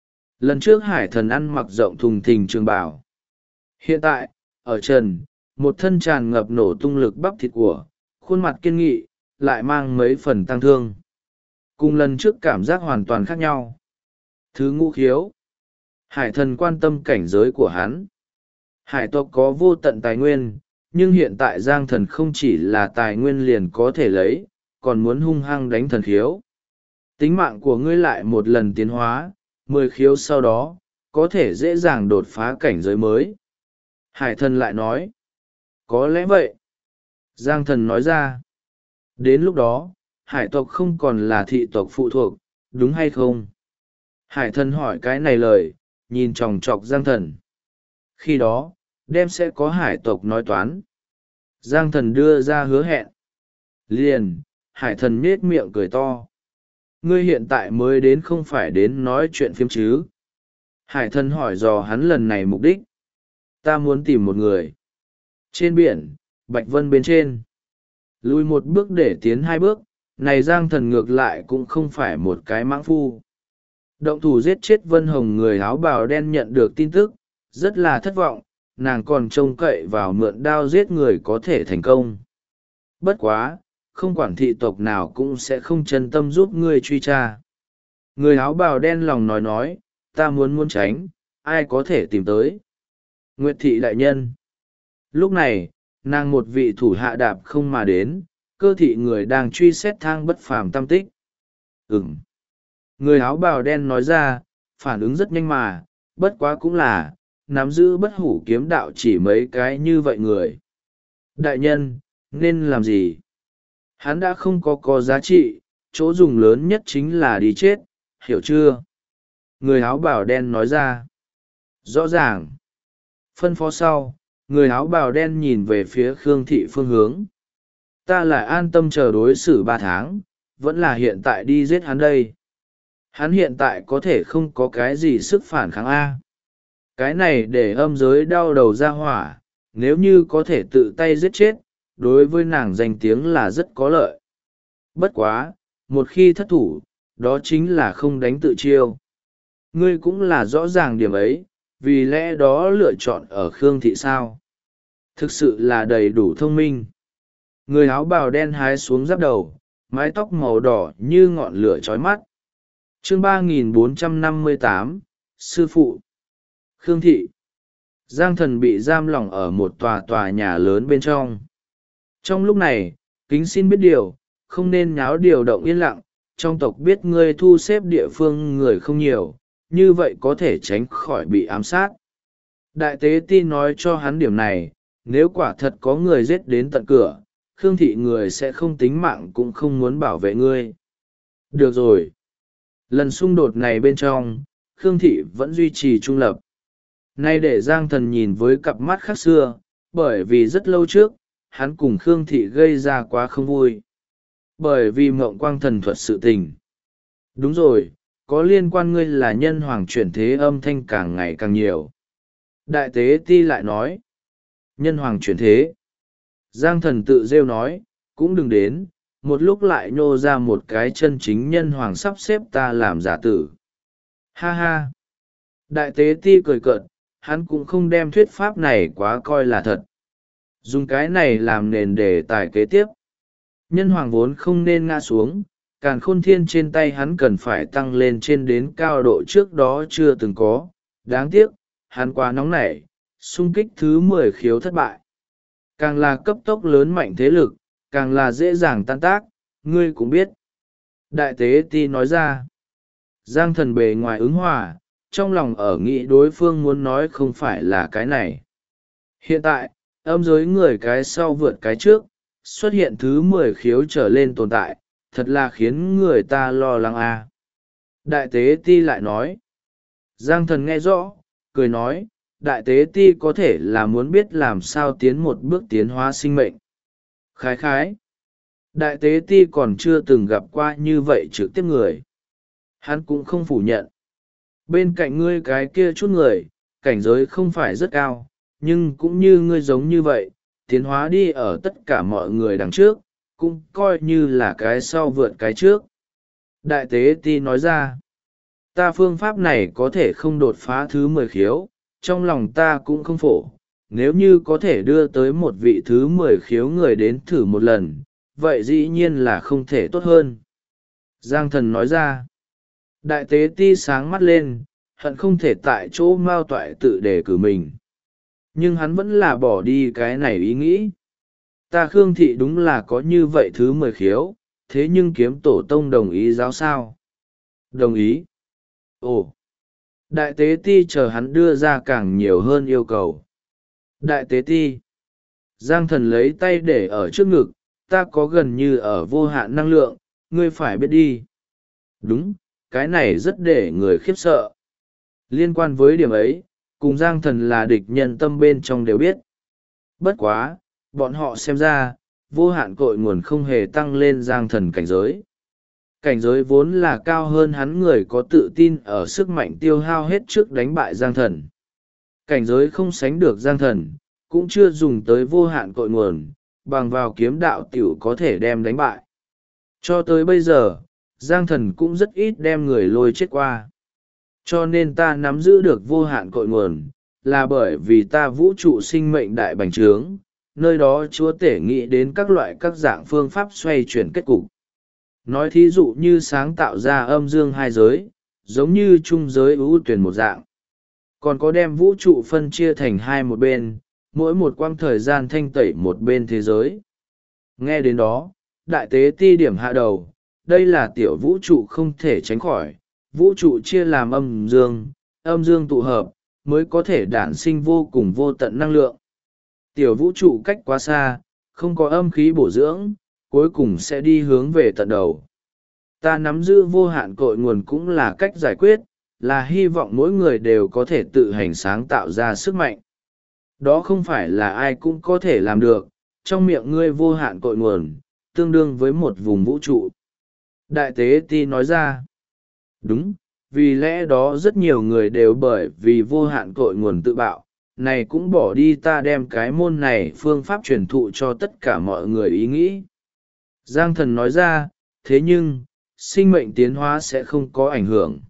Lần trước hải thần ăn mặc rộng thùng thình trường bào. Hiện tại, ở trần, một thân tràn ngập nổ tung lực bắp thịt của, khuôn mặt kiên nghị, lại mang mấy phần tang thương. Cùng lần trước cảm giác hoàn toàn khác nhau. Thứ ngũ khiếu. Hải thần quan tâm cảnh giới của hắn. Hải tộc có vô tận tài nguyên, nhưng hiện tại Giang thần không chỉ là tài nguyên liền có thể lấy, còn muốn hung hăng đánh thần khiếu. Tính mạng của ngươi lại một lần tiến hóa, 10 khiếu sau đó, có thể dễ dàng đột phá cảnh giới mới. Hải thần lại nói. Có lẽ vậy. Giang thần nói ra. Đến lúc đó, hải tộc không còn là thị tộc phụ thuộc, đúng hay không? Hải thần hỏi cái này lời, nhìn chòng chọc Giang thần. Khi đó, đem sẽ có hải tộc nói toán. Giang thần đưa ra hứa hẹn. Liền, hải thần nhết miệng cười to. Ngươi hiện tại mới đến không phải đến nói chuyện phiếm chứ? Hải thần hỏi dò hắn lần này mục đích. Ta muốn tìm một người. Trên biển, Bạch Vân bên trên. Lùi một bước để tiến 2 bước, này Giang thần ngược lại cũng không phải một cái mãng phu. Động thủ giết chết Vân Hồng, người áo bào đen nhận được tin tức, rất là thất vọng, nàng còn trông cậy vào mượn đao giết người có thể thành công. Bất quá, không quản thị tộc nào cũng sẽ không chân tâm giúp ngươi truy tra. Người áo bào đen lòng nói, ta muốn tránh, ai có thể tìm tới. Nguyệt thị đại nhân. Lúc này, nàng một vị thủ hạ đạp không mà đến, cơ thị người đang truy xét thang bất phàm tâm tích. Người áo bào đen nói ra, phản ứng rất nhanh mà, bất quá cũng là, nắm giữ bất hủ kiếm đạo chỉ mấy cái như vậy người. Đại nhân, nên làm gì? Hắn đã không có giá trị, chỗ dùng lớn nhất chính là đi chết, hiểu chưa? Người áo bào đen nói ra. Rõ ràng. Phân phó sau, người áo bào đen nhìn về phía Khương thị phương hướng. Ta lại an tâm chờ đối xử 3 tháng, vẫn là hiện tại đi giết hắn đây. Hắn hiện tại có thể không có cái gì sức phản kháng A. Cái này để âm giới đau đầu ra hỏa, nếu như có thể tự tay giết chết, đối với nàng danh tiếng là rất có lợi. Bất quá, một khi thất thủ, đó chính là không đánh tự chiêu. Ngươi cũng là rõ ràng điểm ấy, vì lẽ đó lựa chọn ở Khương thị sao. Thực sự là đầy đủ thông minh. Người áo bào đen hái xuống giáp đầu, mái tóc màu đỏ như ngọn lửa chói mắt. Chương 3458, Sư phụ. Khương thị. Giang thần bị giam lỏng ở một tòa nhà lớn bên trong. Trong lúc này, kính xin biết điều, không nên nháo điều động yên lặng, trong tộc biết ngươi thu xếp địa phương người không nhiều, như vậy có thể tránh khỏi bị ám sát. Đại tế ti nói cho hắn điểm này, nếu quả thật có người giết đến tận cửa, Khương thị người sẽ không tính mạng cũng không muốn bảo vệ ngươi. Được rồi. Lần xung đột này bên trong, Khương thị vẫn duy trì trung lập. Nay để Giang thần nhìn với cặp mắt khác xưa, bởi vì rất lâu trước, hắn cùng Khương thị gây ra quá không vui. Bởi vì mộng quang thần thuật sự tình. Đúng rồi, có liên quan ngươi là nhân hoàng chuyển thế âm thanh càng ngày càng nhiều. Đại tế ti lại nói. Nhân hoàng chuyển thế. Giang thần tự rêu nói, cũng đừng đến, một lúc lại nhô ra một cái chân chính nhân hoàng sắp xếp ta làm giả tử. Ha ha. Đại tế ti cười cợt, hắn cũng không đem thuyết pháp này quá coi là thật. Dùng cái này làm nền đề tài kế tiếp. Nhân hoàng vốn không nên ngã xuống, càn khôn thiên trên tay hắn cần phải tăng lên trên đến cao độ trước đó chưa từng có. Đáng tiếc, hắn quá nóng nảy, xung kích thứ 10 khiếu thất bại. Càng là cấp tốc lớn mạnh thế lực, càng là dễ dàng tan tác, ngươi cũng biết. Đại tế ti nói ra. Giang thần bề ngoài ứng hòa, trong lòng ở nghĩ đối phương muốn nói không phải là cái này. Hiện tại, âm giới người cái sau vượt cái trước, xuất hiện thứ 10 khiếu trở lên tồn tại, thật là khiến người ta lo lắng a. Đại tế ti lại nói. Giang thần nghe rõ, cười nói, đại tế ti có thể là muốn biết làm sao tiến một bước tiến hóa sinh mệnh. Khái khái. Đại tế ti còn chưa từng gặp qua như vậy trực tiếp người. Hắn cũng không phủ nhận. Bên cạnh ngươi cái kia chút người, cảnh giới không phải rất cao, nhưng cũng như ngươi giống như vậy, tiến hóa đi ở tất cả mọi người đằng trước, cũng coi như là cái sau vượt cái trước. Đại tế ti nói ra, ta phương pháp này có thể không đột phá thứ 10 khiếu, trong lòng ta cũng không phổ. Nếu như có thể đưa tới một vị thứ 10 khiếu người đến thử một lần, vậy dĩ nhiên là không thể tốt hơn. Giang thần nói ra. Đại tế ti sáng mắt lên, hận không thể tại chỗ mao toại tự đề cử mình. Nhưng hắn vẫn là bỏ đi cái này ý nghĩ. Ta Khương thị đúng là có như vậy thứ 10 khiếu, thế nhưng kiếm tổ tông đồng ý giáo sao? Đồng ý. Ồ. Đại tế ti chờ hắn đưa ra càng nhiều hơn yêu cầu. Đại tế ti. Giang thần lấy tay để ở trước ngực, ta có gần như ở vô hạn năng lượng, ngươi phải biết đi. Đúng, cái này rất để người khiếp sợ. Liên quan với điểm ấy, cùng Giang thần là địch nhân tâm bên trong đều biết. Bất quá, bọn họ xem ra, vô hạn cội nguồn không hề tăng lên Giang thần cảnh giới. Cảnh giới vốn là cao hơn hắn người có tự tin ở sức mạnh tiêu hao hết trước đánh bại Giang thần. Cảnh giới không sánh được Giang thần, cũng chưa dùng tới vô hạn cội nguồn, bằng vào kiếm đạo tiểu có thể đem đánh bại. Cho tới bây giờ, Giang thần cũng rất ít đem người lôi chết qua. Cho nên ta nắm giữ được vô hạn cội nguồn, là bởi vì ta vũ trụ sinh mệnh đại bành trướng, nơi đó chúa tể nghĩ đến các dạng phương pháp xoay chuyển kết cục. Nói thí dụ như sáng tạo ra âm dương hai giới, giống như trung giới ưu tuyển một dạng. Còn có đem vũ trụ phân chia thành hai một bên, mỗi một quãng thời gian thanh tẩy một bên thế giới. Nghe đến đó, đại tế ti điểm hạ đầu, đây là tiểu vũ trụ không thể tránh khỏi, vũ trụ chia làm âm dương tụ hợp, mới có thể đản sinh vô cùng vô tận năng lượng. Tiểu vũ trụ cách quá xa, không có âm khí bổ dưỡng, cuối cùng sẽ đi hướng về tận đầu. Ta nắm giữ vô hạn cội nguồn cũng là cách giải quyết, là hy vọng mỗi người đều có thể tự hành sáng tạo ra sức mạnh. Đó không phải là ai cũng có thể làm được, trong miệng ngươi vô hạn cội nguồn, tương đương với một vùng vũ trụ. Đại tế ti nói ra. Đúng, vì lẽ đó rất nhiều người đều bởi vì vô hạn cội nguồn tự bạo, này cũng bỏ đi ta đem cái môn này phương pháp truyền thụ cho tất cả mọi người ý nghĩ. Giang thần nói ra, thế nhưng, sinh mệnh tiến hóa sẽ không có ảnh hưởng.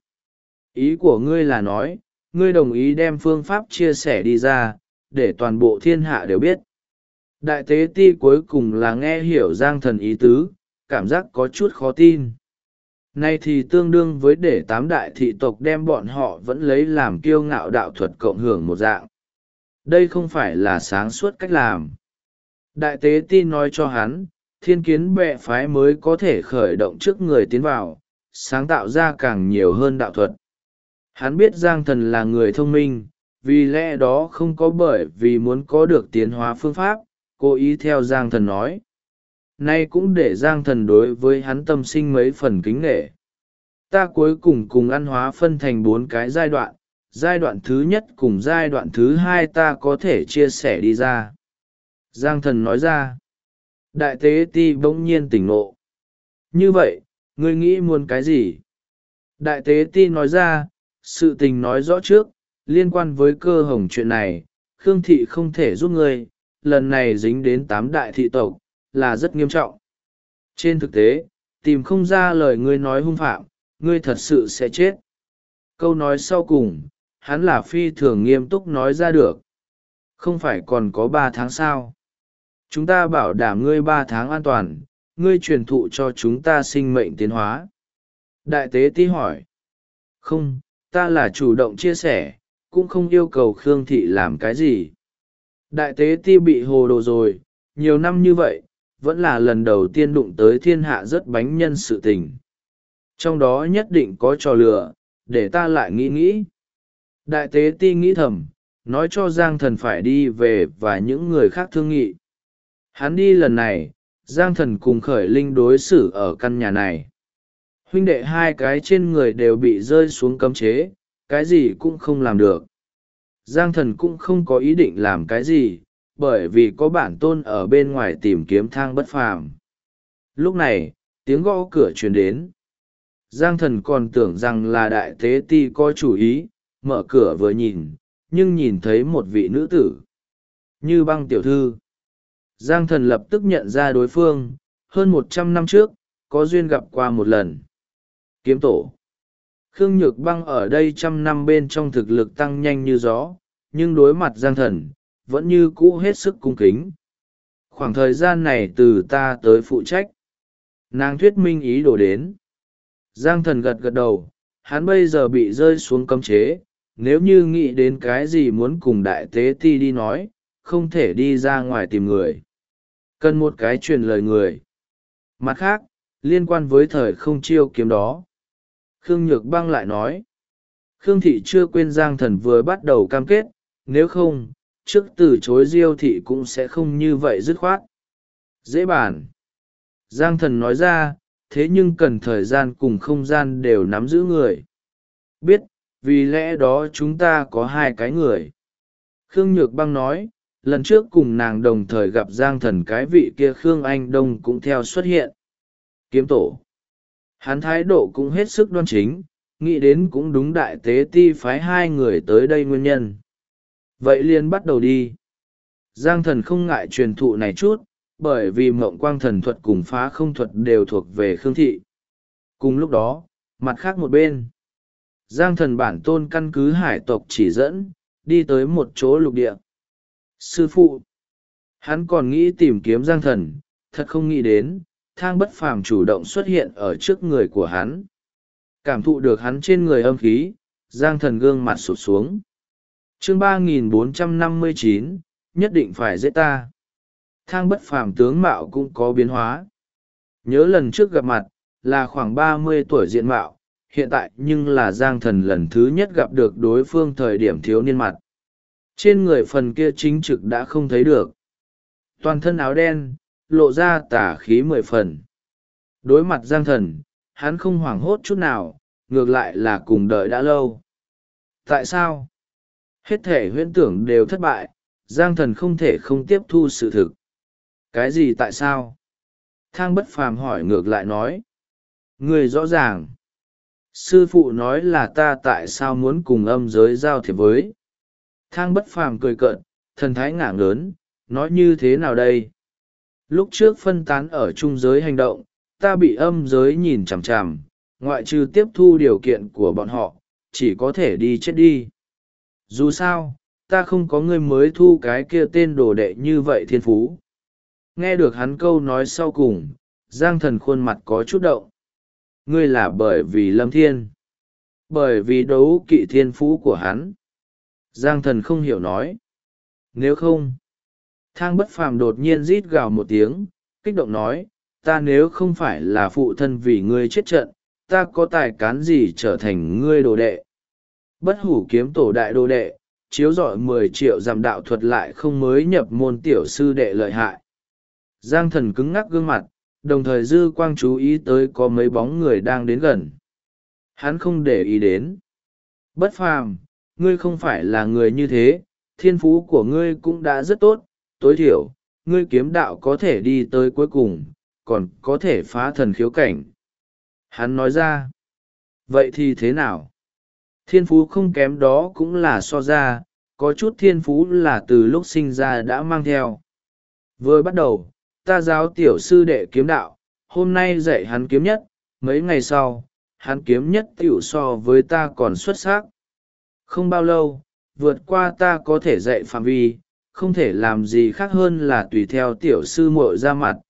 Ý của ngươi là nói, ngươi đồng ý đem phương pháp chia sẻ đi ra, để toàn bộ thiên hạ đều biết. Đại tế ti cuối cùng là nghe hiểu Giang thần ý tứ, cảm giác có chút khó tin. Này thì tương đương với để 8 đại thị tộc đem bọn họ vẫn lấy làm kiêu ngạo đạo thuật cộng hưởng một dạng. Đây không phải là sáng suốt cách làm. Đại tế ti nói cho hắn, thiên kiến bệ phái mới có thể khởi động trước người tiến vào, sáng tạo ra càng nhiều hơn đạo thuật. Hắn biết Giang thần là người thông minh, vì lẽ đó không có bởi vì muốn có được tiến hóa phương pháp, cố ý theo Giang thần nói. Nay cũng để Giang thần đối với hắn tâm sinh mấy phần kính nể. Ta cuối cùng ăn hóa phân thành 4 cái giai đoạn thứ nhất cùng giai đoạn thứ 2 ta có thể chia sẻ đi ra. Giang thần nói ra. Đại tế ti bỗng nhiên tỉnh ngộ. Như vậy, ngươi nghĩ muốn cái gì? Đại tế ti nói ra, sự tình nói rõ trước, liên quan với cơ hồng chuyện này, Khương thị không thể giúp ngươi, lần này dính đến 8 đại thị tộc, là rất nghiêm trọng. Trên thực tế, tìm không ra lời ngươi nói hung phạm, ngươi thật sự sẽ chết. Câu nói sau cùng, hắn là phi thường nghiêm túc nói ra được. Không phải còn có 3 tháng sao? Chúng ta bảo đảm ngươi 3 tháng an toàn, ngươi truyền thụ cho chúng ta sinh mệnh tiến hóa. Đại tế ti hỏi. Không, ta là chủ động chia sẻ, cũng không yêu cầu Khương thị làm cái gì. Đại tế ti bị hồ đồ rồi, nhiều năm như vậy, vẫn là lần đầu tiên đụng tới thiên hạ rất bánh nhân sự tình. Trong đó nhất định có trò lừa, để ta lại nghĩ nghĩ. Đại tế ti nghĩ thầm, nói cho Giang thần phải đi về và những người khác thương nghị. Hắn đi lần này, Giang thần cùng Khởi Linh đối xử ở căn nhà này. Huynh đệ hai cái trên người đều bị rơi xuống cấm chế, cái gì cũng không làm được. Giang thần cũng không có ý định làm cái gì, bởi vì có bản tôn ở bên ngoài tìm kiếm thang bất phàm. Lúc này, tiếng gõ cửa truyền đến. Giang thần còn tưởng rằng là đại tế ti có chủ ý, mở cửa vừa nhìn, nhưng nhìn thấy một vị nữ tử. Như Băng tiểu thư. Giang thần lập tức nhận ra đối phương, hơn 100 năm trước, có duyên gặp qua một lần. Kiếm tổ. Khương Nhược Băng ở đây 100 năm bên trong thực lực tăng nhanh như gió, nhưng đối mặt Giang thần, vẫn như cũ hết sức cung kính. khoảng thời gian này từ ta tới phụ trách. Nàng thuyết minh ý đồ đến. Giang thần gật gật đầu, hắn bây giờ bị rơi xuống cấm chế, nếu như nghĩ đến cái gì muốn cùng đại tế ti đi nói, không thể đi ra ngoài tìm người. Cần một cái truyền lời người. Mặt khác, liên quan với thời không chiêu kiếm đó. Khương Nhược Băng lại nói. Khương Thị chưa quên Giang Thần vừa bắt đầu cam kết, nếu không, trước từ chối Diêu Thị cũng sẽ không như vậy dứt khoát. Dễ bàn. Giang Thần nói ra, thế nhưng cần thời gian cùng không gian đều nắm giữ người. Biết, vì lẽ đó chúng ta có hai cái người. Khương Nhược Băng nói, lần trước cùng nàng đồng thời gặp Giang Thần cái vị kia Khương Anh Đông cũng theo xuất hiện. Kiếm tổ. Hắn thái độ cũng hết sức đoan chính, nghĩ đến cũng đúng đại tế ti phái hai người tới đây nguyên nhân. Vậy liền bắt đầu đi. Giang Thần không ngại truyền thụ này chút, bởi vì mộng quang thần thuật cùng phá không thuật đều thuộc về Khương Thị. Cùng lúc đó, mặt khác một bên, Giang Thần bản tôn căn cứ hải tộc chỉ dẫn, đi tới một chỗ lục địa. Sư phụ, hắn còn nghĩ tìm kiếm Giang Thần, thật không nghĩ đến, Thang Bất Phàm chủ động xuất hiện ở trước người của hắn. Cảm thụ được hắn trên người âm khí, Giang Thần gương mặt sụt xuống. Chương 3459, nhất định phải giết ta. Thang Bất Phàm tướng mạo cũng có biến hóa. Nhớ lần trước gặp mặt, là khoảng 30 tuổi diện mạo, hiện tại nhưng là Giang Thần lần thứ nhất gặp được đối phương thời điểm thiếu niên mặt. Trên người phần kia chính trực đã không thấy được. Toàn thân áo đen, lộ ra tà khí 10 phần. Đối mặt Giang Thần, hắn không hoảng hốt chút nào, ngược lại là cùng đợi đã lâu. Tại sao? Hết thể huyễn tưởng đều thất bại, Giang Thần không thể không tiếp thu sự thực. Cái gì tại sao? Thang Bất Phàm hỏi ngược lại nói. Người rõ ràng. Sư phụ nói là ta tại sao muốn cùng âm giới giao thiệp với. Thang Bất Phàm cười cợt, thần thái ngả ngớn, nói như thế nào đây? Lúc trước phân tán ở trung giới hành động, ta bị âm giới nhìn chằm chằm, ngoại trừ tiếp thu điều kiện của bọn họ, chỉ có thể đi chết đi. Dù sao, ta không có người mới thu cái kia tên đồ đệ như vậy thiên phú. Nghe được hắn câu nói sau cùng, Giang Thần khuôn mặt có chút động. Ngươi là bởi vì Lâm Thiên. Bởi vì đấu kỵ thiên phú của hắn. Giang Thần không hiểu nói. Nếu không, Thang Bất Phàm đột nhiên rít gào một tiếng, kích động nói, ta nếu không phải là phụ thân vì ngươi chết trận, ta có tài cán gì trở thành ngươi đồ đệ. Bất hủ kiếm tổ đại đồ đệ, chiếu rọi 10 triệu giảm đạo thuật lại không mới nhập môn tiểu sư đệ lợi hại. Giang Thần cứng ngắc gương mặt, đồng thời dư quang chú ý tới có mấy bóng người đang đến gần. Hắn không để ý đến. Bất Phàm, ngươi không phải là người như thế, thiên phú của ngươi cũng đã rất tốt, tối thiểu, ngươi kiếm đạo có thể đi tới cuối cùng, còn có thể phá thần khiếu cảnh. Hắn nói ra. Vậy thì thế nào? Thiên phú không kém đó cũng là so ra, có chút thiên phú là từ lúc sinh ra đã mang theo. Vừa bắt đầu, ta giáo tiểu sư đệ kiếm đạo, hôm nay dạy hắn kiếm nhất, mấy ngày sau, hắn kiếm nhất tiểu so với ta còn xuất sắc. Không bao lâu, vượt qua ta có thể dạy phạm vi, không thể làm gì khác hơn là tùy theo tiểu sư muội ra mặt,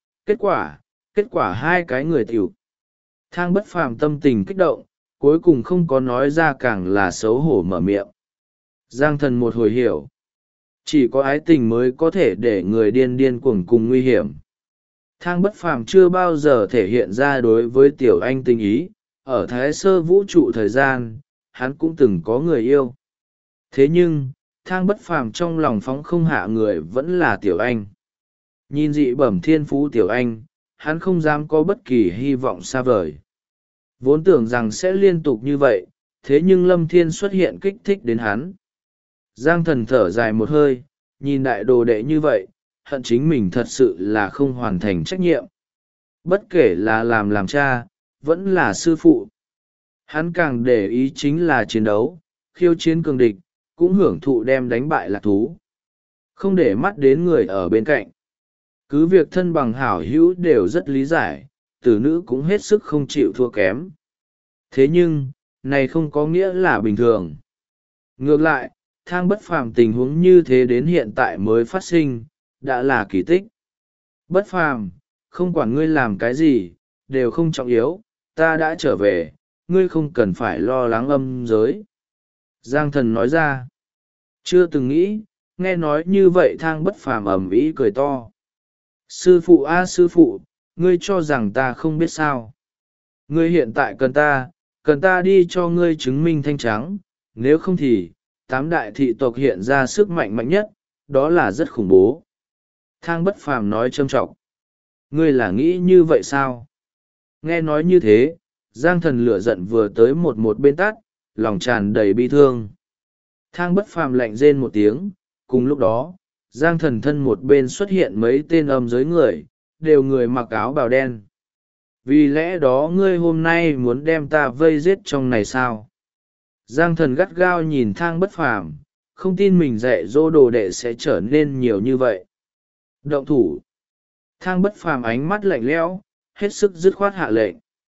kết quả hai cái người tiểu. Thang Bất Phàm tâm tình kích động, cuối cùng không có nói ra càng là xấu hổ mở miệng. Giang Thần một hồi hiểu. Chỉ có ái tình mới có thể để người điên điên cuồng cùng nguy hiểm. Thang Bất Phàm chưa bao giờ thể hiện ra đối với tiểu anh tình ý, ở thái sơ vũ trụ thời gian, hắn cũng từng có người yêu. Thế nhưng, Thang Bất Phàm trong lòng phóng không hạ người vẫn là tiểu anh. Nhìn dị bẩm thiên phú tiểu anh, hắn không dám có bất kỳ hy vọng xa vời. Vốn tưởng rằng sẽ liên tục như vậy, thế nhưng Lâm Thiên xuất hiện kích thích đến hắn. Giang Thần thở dài một hơi, nhìn đại đồ đệ như vậy, hận chính mình thật sự là không hoàn thành trách nhiệm. Bất kể là làm cha, vẫn là sư phụ. Hắn càng để ý chính là chiến đấu, khiêu chiến cường địch, cũng hưởng thụ đem đánh bại lạc thú. Không để mắt đến người ở bên cạnh. Cứ việc thân bằng hảo hữu đều rất lý giải, tử nữ cũng hết sức không chịu thua kém. Thế nhưng, này không có nghĩa là bình thường. Ngược lại, Thang Bất Phàm tình huống như thế đến hiện tại mới phát sinh, đã là kỳ tích. Bất phàm, không quản ngươi làm cái gì, đều không trọng yếu, ta đã trở về, ngươi không cần phải lo lắng âm giới. Giang thần nói ra. Chưa từng nghĩ, nghe nói như vậy thang bất phàm ầm ĩ cười to. Sư phụ a sư phụ, ngươi cho rằng ta không biết sao. Ngươi hiện tại cần ta đi cho ngươi chứng minh thanh trắng, nếu không thì, tám đại thị tộc hiện ra sức mạnh mạnh nhất, đó là rất khủng bố. Thang bất phàm nói trâm trọng. Ngươi là nghĩ như vậy sao? Nghe nói như thế, Giang thần lửa giận vừa tới một bên tắt, lòng tràn đầy bi thương. Thang bất phàm lạnh rên một tiếng, cùng lúc đó, Giang thần thân một bên xuất hiện mấy tên âm giới người, đều người mặc áo bào đen. Vì lẽ đó ngươi hôm nay muốn đem ta vây giết trong này sao? Giang thần gắt gao nhìn thang bất phàm, không tin mình dạy dỗ đồ đệ sẽ trở nên nhiều như vậy. Động thủ. Thang bất phàm ánh mắt lạnh lẽo, hết sức dứt khoát hạ lệnh.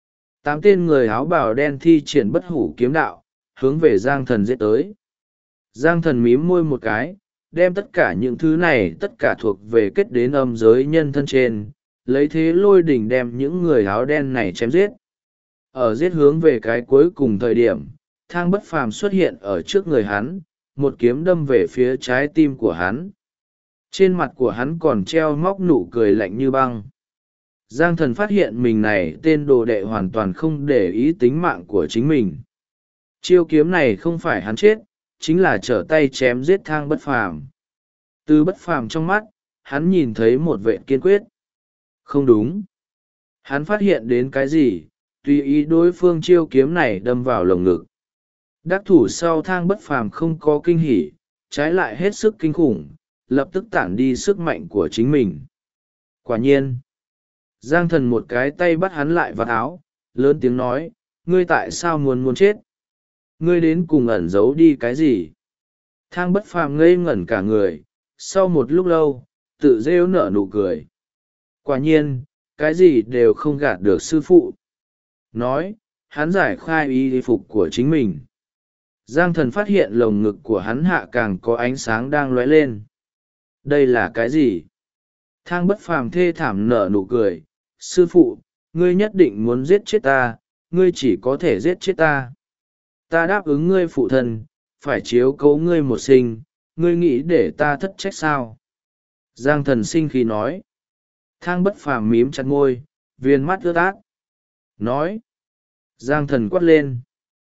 8 tên người áo bào đen thi triển bất hủ kiếm đạo, hướng về Giang thần giết tới. Giang thần mím môi một cái, đem tất cả những thứ này tất cả thuộc về kết đến âm giới nhân thân trên, lấy thế lôi đỉnh đem những người áo đen này chém giết. Ở giết hướng về cái cuối cùng thời điểm, thang bất phàm xuất hiện ở trước người hắn, một kiếm đâm về phía trái tim của hắn. Trên mặt của hắn còn treo móc nụ cười lạnh như băng. Giang thần phát hiện mình này tên đồ đệ hoàn toàn không để ý tính mạng của chính mình. Chiêu kiếm này không phải hắn chết, chính là trở tay chém giết thang bất phàm. Từ bất phàm trong mắt, hắn nhìn thấy một vệ kiên quyết. Không đúng. Hắn phát hiện đến cái gì, tùy ý đối phương chiêu kiếm này đâm vào lồng ngực. Đắc thủ sau thang bất phàm không có kinh hỉ, trái lại hết sức kinh khủng, lập tức tản đi sức mạnh của chính mình. Quả nhiên, Giang thần một cái tay bắt hắn lại vào áo, lớn tiếng nói, ngươi tại sao muốn chết? Ngươi đến cùng ẩn giấu đi cái gì? Thang bất phàm ngây ngẩn cả người, sau một lúc lâu, tự rêu nở nụ cười. Quả nhiên, cái gì đều không gạt được sư phụ. Nói, hắn giải khai y phục của chính mình. Giang thần phát hiện lồng ngực của hắn hạ càng có ánh sáng đang lóe lên. Đây là cái gì? Thang bất phàm thê thảm nở nụ cười. Sư phụ, ngươi nhất định muốn giết chết ta, ngươi chỉ có thể giết chết ta. Ta đáp ứng ngươi phụ thân, phải chiếu cố ngươi một sinh, ngươi nghĩ để ta thất trách sao? Giang thần sinh khí nói. Thang bất phàm mím chặt môi, viên mắt ướt át. Nói. Giang thần quát lên.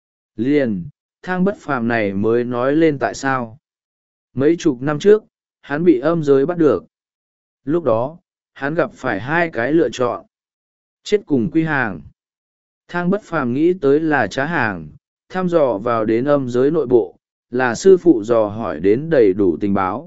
Liền, thang bất phàm này mới nói lên tại sao. Mấy chục năm trước, hắn bị âm giới bắt được. Lúc đó, hắn gặp phải hai cái lựa chọn. Chết cùng quy hàng. Thang bất phàm nghĩ tới là trá hàng, thăm dò vào đến âm giới nội bộ, là sư phụ dò hỏi đến đầy đủ tình báo.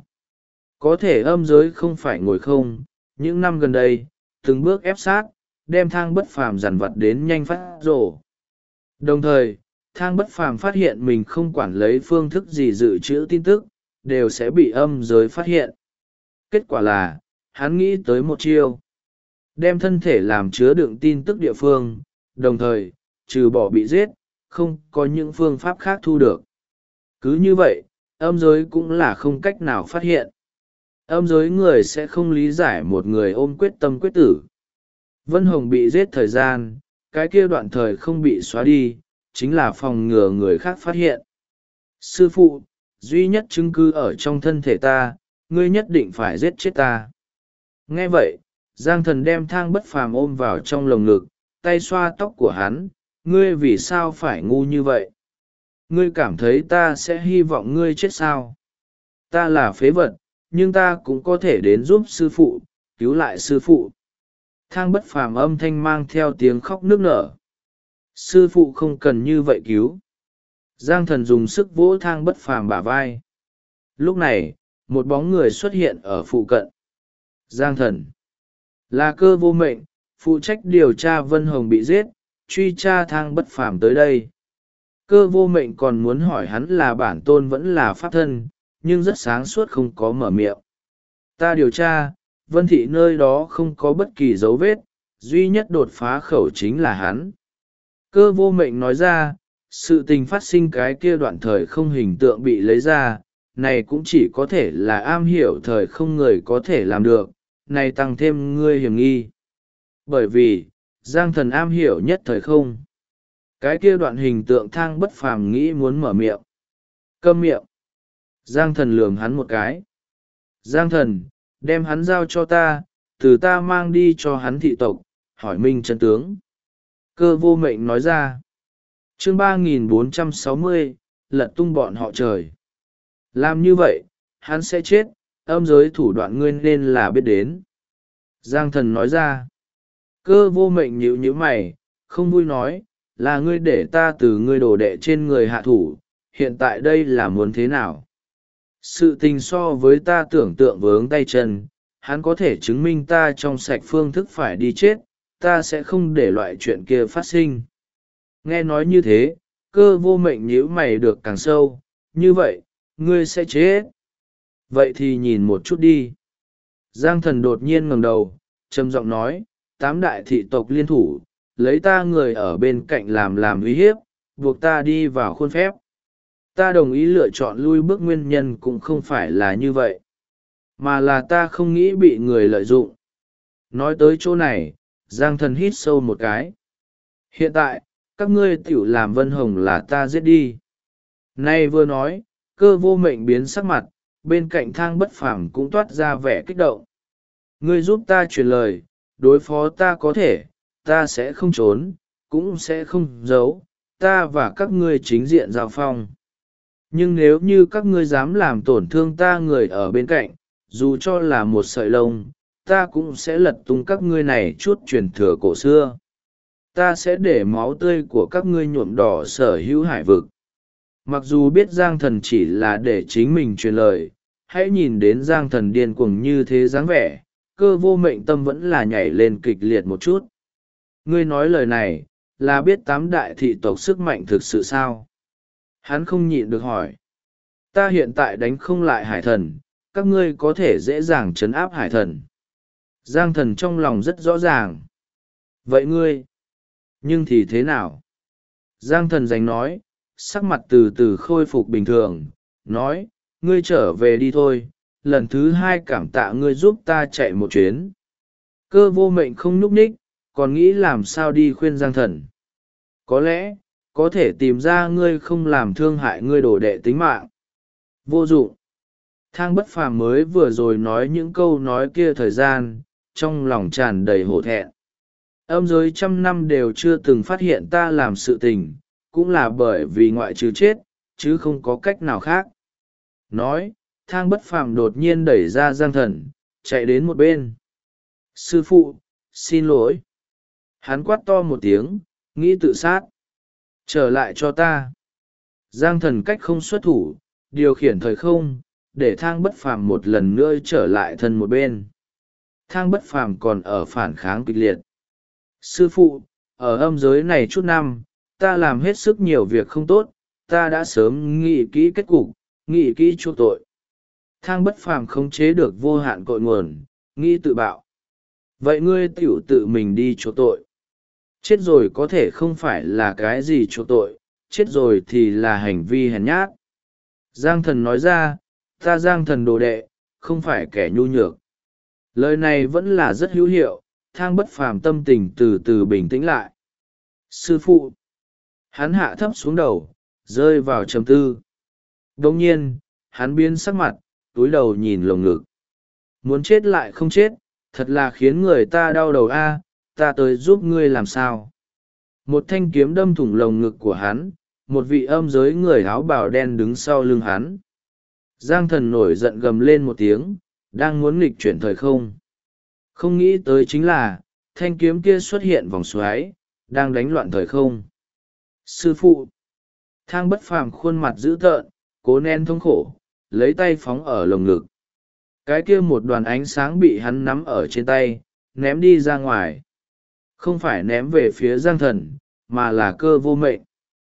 Có thể âm giới không phải ngồi không, những năm gần đây, từng bước ép sát, đem thang bất phàm dằn vặt đến nhanh phát rổ. Đồng thời, thang bất phàm phát hiện mình không quản lấy phương thức gì dự trữ tin tức, đều sẽ bị âm giới phát hiện. Kết quả là, hắn nghĩ tới một chiêu. Đem thân thể làm chứa đựng tin tức địa phương, đồng thời, trừ bỏ bị giết, không có những phương pháp khác thu được. Cứ như vậy, âm giới cũng là không cách nào phát hiện. Âm giới người sẽ không lý giải một người ôm quyết tâm quyết tử. Vân Hồng bị giết thời gian, cái kia đoạn thời không bị xóa đi, chính là phòng ngừa người khác phát hiện. Sư phụ, duy nhất chứng cứ ở trong thân thể ta, ngươi nhất định phải giết chết ta. Nghe vậy, Giang thần đem thang bất phàm ôm vào trong lồng ngực, tay xoa tóc của hắn, ngươi vì sao phải ngu như vậy? Ngươi cảm thấy ta sẽ hy vọng ngươi chết sao? Ta là phế vật, nhưng ta cũng có thể đến giúp sư phụ, cứu lại sư phụ. Thang bất phàm âm thanh mang theo tiếng khóc nức nở. Sư phụ không cần như vậy cứu. Giang thần dùng sức vỗ thang bất phàm bả vai. Lúc này, một bóng người xuất hiện ở phụ cận. Giang thần là Cơ Vô Mệnh, phụ trách điều tra Vân Hồng bị giết, truy tra thang bất phàm tới đây. Cơ Vô Mệnh còn muốn hỏi hắn là bản tôn vẫn là pháp thân, nhưng rất sáng suốt không có mở miệng. Ta điều tra, Vân Thị nơi đó không có bất kỳ dấu vết, duy nhất đột phá khẩu chính là hắn. Cơ Vô Mệnh nói ra, sự tình phát sinh cái kia đoạn thời không hình tượng bị lấy ra, này cũng chỉ có thể là am hiểu thời không người có thể làm được, này tăng thêm ngươi hiểm nghi. Bởi vì, Giang Thần am hiểu nhất thời không. Cái kia đoạn hình tượng thang bất phàm nghĩ muốn mở miệng. Câm miệng. Giang Thần lườm hắn một cái. Giang Thần, đem hắn giao cho ta, từ ta mang đi cho hắn thị tộc, hỏi minh chân tướng. Cơ vô mệnh nói ra. Chương 3460, lật tung bọn họ trời. Làm như vậy, hắn sẽ chết, âm giới thủ đoạn ngươi nên là biết đến. Giang Thần nói ra. Cơ vô mệnh nhíu nhíu mày, không vui nói, là ngươi để ta từ ngươi đồ đệ trên người hạ thủ, hiện tại đây là muốn thế nào? Sự tình so với ta tưởng tượng vướng tay chân, hắn có thể chứng minh ta trong sạch phương thức phải đi chết, ta sẽ không để loại chuyện kia phát sinh. Nghe nói như thế, cơ vô mệnh nhíu mày được càng sâu, như vậy, ngươi sẽ chết. Vậy thì nhìn một chút đi. Giang Thần đột nhiên ngẩng đầu, trầm giọng nói, 8 đại thị tộc liên thủ, lấy ta người ở bên cạnh làm uy hiếp, buộc ta đi vào khuôn phép. Ta đồng ý lựa chọn lui bước nguyên nhân cũng không phải là như vậy, mà là ta không nghĩ bị người lợi dụng. Nói tới chỗ này, Giang Thần hít sâu một cái. Hiện tại, các ngươi tiểu làm Vân Hồng là ta giết đi. Nay vừa nói, cơ vô mệnh biến sắc mặt, bên cạnh thang bất phàm cũng toát ra vẻ kích động. Ngươi giúp ta truyền lời, đối phó ta có thể, ta sẽ không trốn, cũng sẽ không giấu, ta và các ngươi chính diện giao phong. Nhưng nếu như các ngươi dám làm tổn thương ta người ở bên cạnh, dù cho là một sợi lông, ta cũng sẽ lật tung các ngươi này chút truyền thừa cổ xưa. Ta sẽ để máu tươi của các ngươi nhuộm đỏ sở hữu hải vực. Mặc dù biết Giang Thần chỉ là để chính mình truyền lời, hãy nhìn đến Giang Thần điên cuồng như thế dáng vẻ, cơ vô mệnh tâm vẫn là nhảy lên kịch liệt một chút. Ngươi nói lời này, là biết 8 đại thị tộc sức mạnh thực sự sao? Hắn không nhịn được hỏi. Ta hiện tại đánh không lại hải thần, các ngươi có thể dễ dàng trấn áp hải thần. Giang Thần trong lòng rất rõ ràng. Vậy ngươi? Nhưng thì thế nào? Giang Thần giành nói, sắc mặt từ từ khôi phục bình thường, nói, ngươi trở về đi thôi, lần thứ 2 cảm tạ ngươi giúp ta chạy một chuyến. Cơ vô mệnh không nhúc nhích, còn nghĩ làm sao đi khuyên Giang Thần. Có lẽ, có thể tìm ra ngươi không làm thương hại ngươi đồ đệ tính mạng. Vô dụng. Thang bất phàm mới vừa rồi nói những câu nói kia thời gian, trong lòng tràn đầy hổ thẹn. Âm giới 100 năm đều chưa từng phát hiện ta làm sự tình, cũng là bởi vì ngoại trừ chết, chứ không có cách nào khác. Nói, thang bất phàm đột nhiên đẩy ra Giang Thần, chạy đến một bên. Sư phụ, xin lỗi. Hắn quát to một tiếng, nghĩ tự sát. Trở lại cho ta. Giang Thần cách không xuất thủ, điều khiển thời không, để thang bất phàm một lần nữa trở lại thân một bên. Thang bất phàm còn ở phản kháng kịch liệt. Sư phụ, ở âm giới này chút năm, ta làm hết sức nhiều việc không tốt, ta đã sớm nghĩ kỹ kết cục, nghĩ kỹ chuộc tội. Thang bất phàm khống chế được vô hạn cội nguồn, nghĩ tự bạo. Vậy ngươi tiểu tự mình đi chuộc tội. Chết rồi có thể không phải là cái gì chuộc tội, chết rồi thì là hành vi hèn nhát. Giang Thần nói ra, ta Giang Thần đồ đệ, không phải kẻ nhu nhược. Lời này vẫn là rất hữu hiệu, thang bất phàm tâm tình từ từ bình tĩnh lại. Sư phụ. Hắn hạ thấp xuống đầu, rơi vào trầm tư. Đồng nhiên, hắn biến sắc mặt, túi đầu nhìn lồng ngực. Muốn chết lại không chết, thật là khiến người ta đau đầu a. Ta tới giúp ngươi làm sao. Một thanh kiếm đâm thủng lồng ngực của hắn, một vị âm giới người áo bào đen đứng sau lưng hắn. Giang Thần nổi giận gầm lên một tiếng, đang muốn nghịch chuyển thời không. Không nghĩ tới chính là, thanh kiếm kia xuất hiện vòng xoáy, đang đánh loạn thời không. Sư phụ. Thang bất phàm khuôn mặt dữ tợn, cố nén thống khổ, lấy tay phóng ở lồng ngực. Cái kia một đoàn ánh sáng bị hắn nắm ở trên tay, ném đi ra ngoài. Không phải ném về phía Giang Thần, mà là cơ vô mệnh.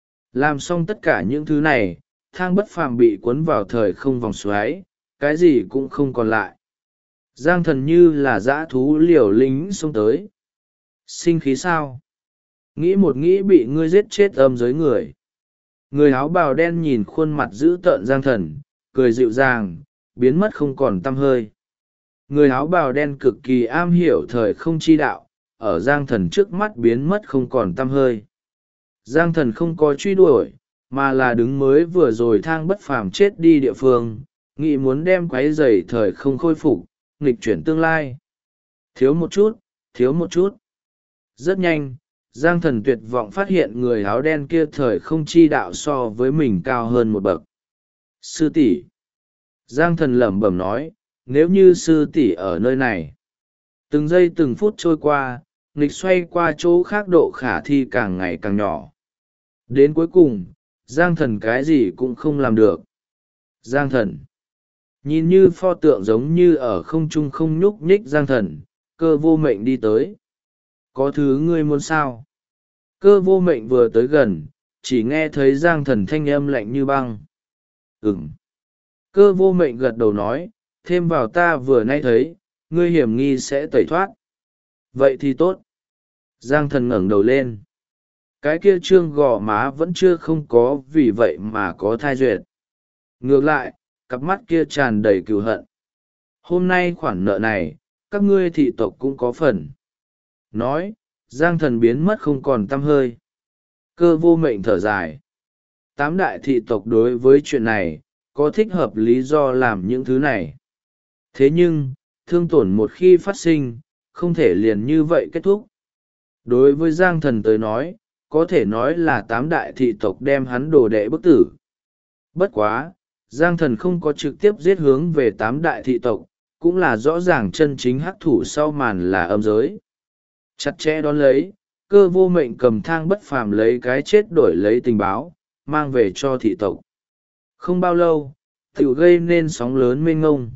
Làm xong tất cả những thứ này, thang bất phàm bị cuốn vào thời không vòng xoáy, cái gì cũng không còn lại. Giang Thần như là dã thú liều lĩnh xông tới. Sinh khí sao? Nghĩ một nghĩ bị ngươi giết chết âm giới người. Người áo bào đen nhìn khuôn mặt dữ tợn Giang Thần, cười dịu dàng, biến mất không còn tăm hơi. người áo bào đen cực kỳ am hiểu thời không chi đạo, ở Giang Thần trước mắt biến mất không còn tăm hơi. Giang Thần không có truy đuổi, mà là đứng mới vừa rồi thang bất phàm chết đi địa phương, nghĩ muốn đem quấy rầy thời không khôi phục, nghịch chuyển tương lai. Thiếu một chút, thiếu một chút. Rất nhanh, Giang Thần tuyệt vọng phát hiện người áo đen kia thời không chi đạo so với mình cao hơn một bậc. Sư tỷ. Giang Thần lẩm bẩm nói, nếu như sư tỷ ở nơi này. Từng giây từng phút trôi qua, nghịch xoay qua chỗ khác độ khả thi càng ngày càng nhỏ. Đến cuối cùng, Giang Thần cái gì cũng không làm được. Giang Thần. Nhìn như pho tượng giống như ở không trung không nhúc nhích Giang Thần, Cơ Vô Mệnh đi tới. Có thứ ngươi muốn sao? Cơ Vô Mệnh vừa tới gần, chỉ nghe thấy Giang Thần thanh âm lạnh như băng. Ừm. Cơ Vô Mệnh gật đầu nói, thêm vào ta vừa nay thấy, ngươi hiểm nghi sẽ tẩy thoát. Vậy thì tốt. Giang Thần ngẩng đầu lên. Cái kia trương gò má vẫn chưa không có vì vậy mà có thai duyệt. Ngược lại, cặp mắt kia tràn đầy cừu hận. Hôm nay khoản nợ này, các ngươi thị tộc cũng có phần. Nói, Giang Thần biến mất không còn tăm hơi. Cơ Vô Mệnh thở dài. 8 đại thị tộc đối với chuyện này, có thích hợp lý do làm những thứ này. Thế nhưng, thương tổn một khi phát sinh, không thể liền như vậy kết thúc. Đối với Giang Thần tới nói, có thể nói là 8 đại thị tộc đem hắn đồ đệ bức tử. Bất quá, Giang Thần không có trực tiếp giết hướng về 8 đại thị tộc, cũng là rõ ràng chân chính hắc thủ sau màn là âm giới. Chặt chẽ đón lấy, Cơ Vô Mệnh cầm thang bất phàm lấy cái chết đổi lấy tình báo, mang về cho thị tộc. Không bao lâu, tiểu gây nên sóng lớn mênh ngông.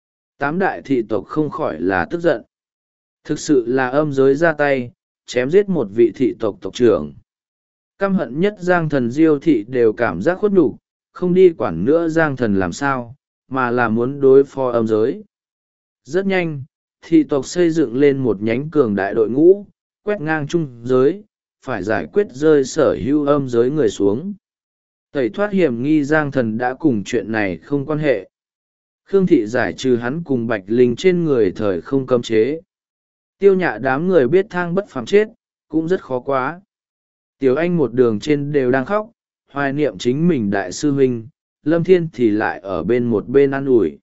8 đại thị tộc không khỏi là tức giận. Thực sự là âm giới ra tay, chém giết một vị thị tộc tộc trưởng. Căm hận nhất Giang Thần Diêu thị đều cảm giác khuất nhục, không đi quản nữa Giang Thần làm sao, mà là muốn đối phó âm giới. Rất nhanh, thị tộc xây dựng lên một nhánh cường đại đội ngũ, quét ngang trung giới, phải giải quyết rơi sở hữu âm giới người xuống. Tẩy thoát hiểm nghi Giang Thần đã cùng chuyện này không quan hệ. Khương thị giải trừ hắn cùng Bạch Linh trên người thời không cấm chế. Tiêu Nhạ đám người biết thang bất phàm chết, cũng rất khó quá. Tiểu Anh một đường trên đều đang khóc, hoài niệm chính mình đại sư huynh, Lâm Thiên thì lại ở một bên ăn ủi.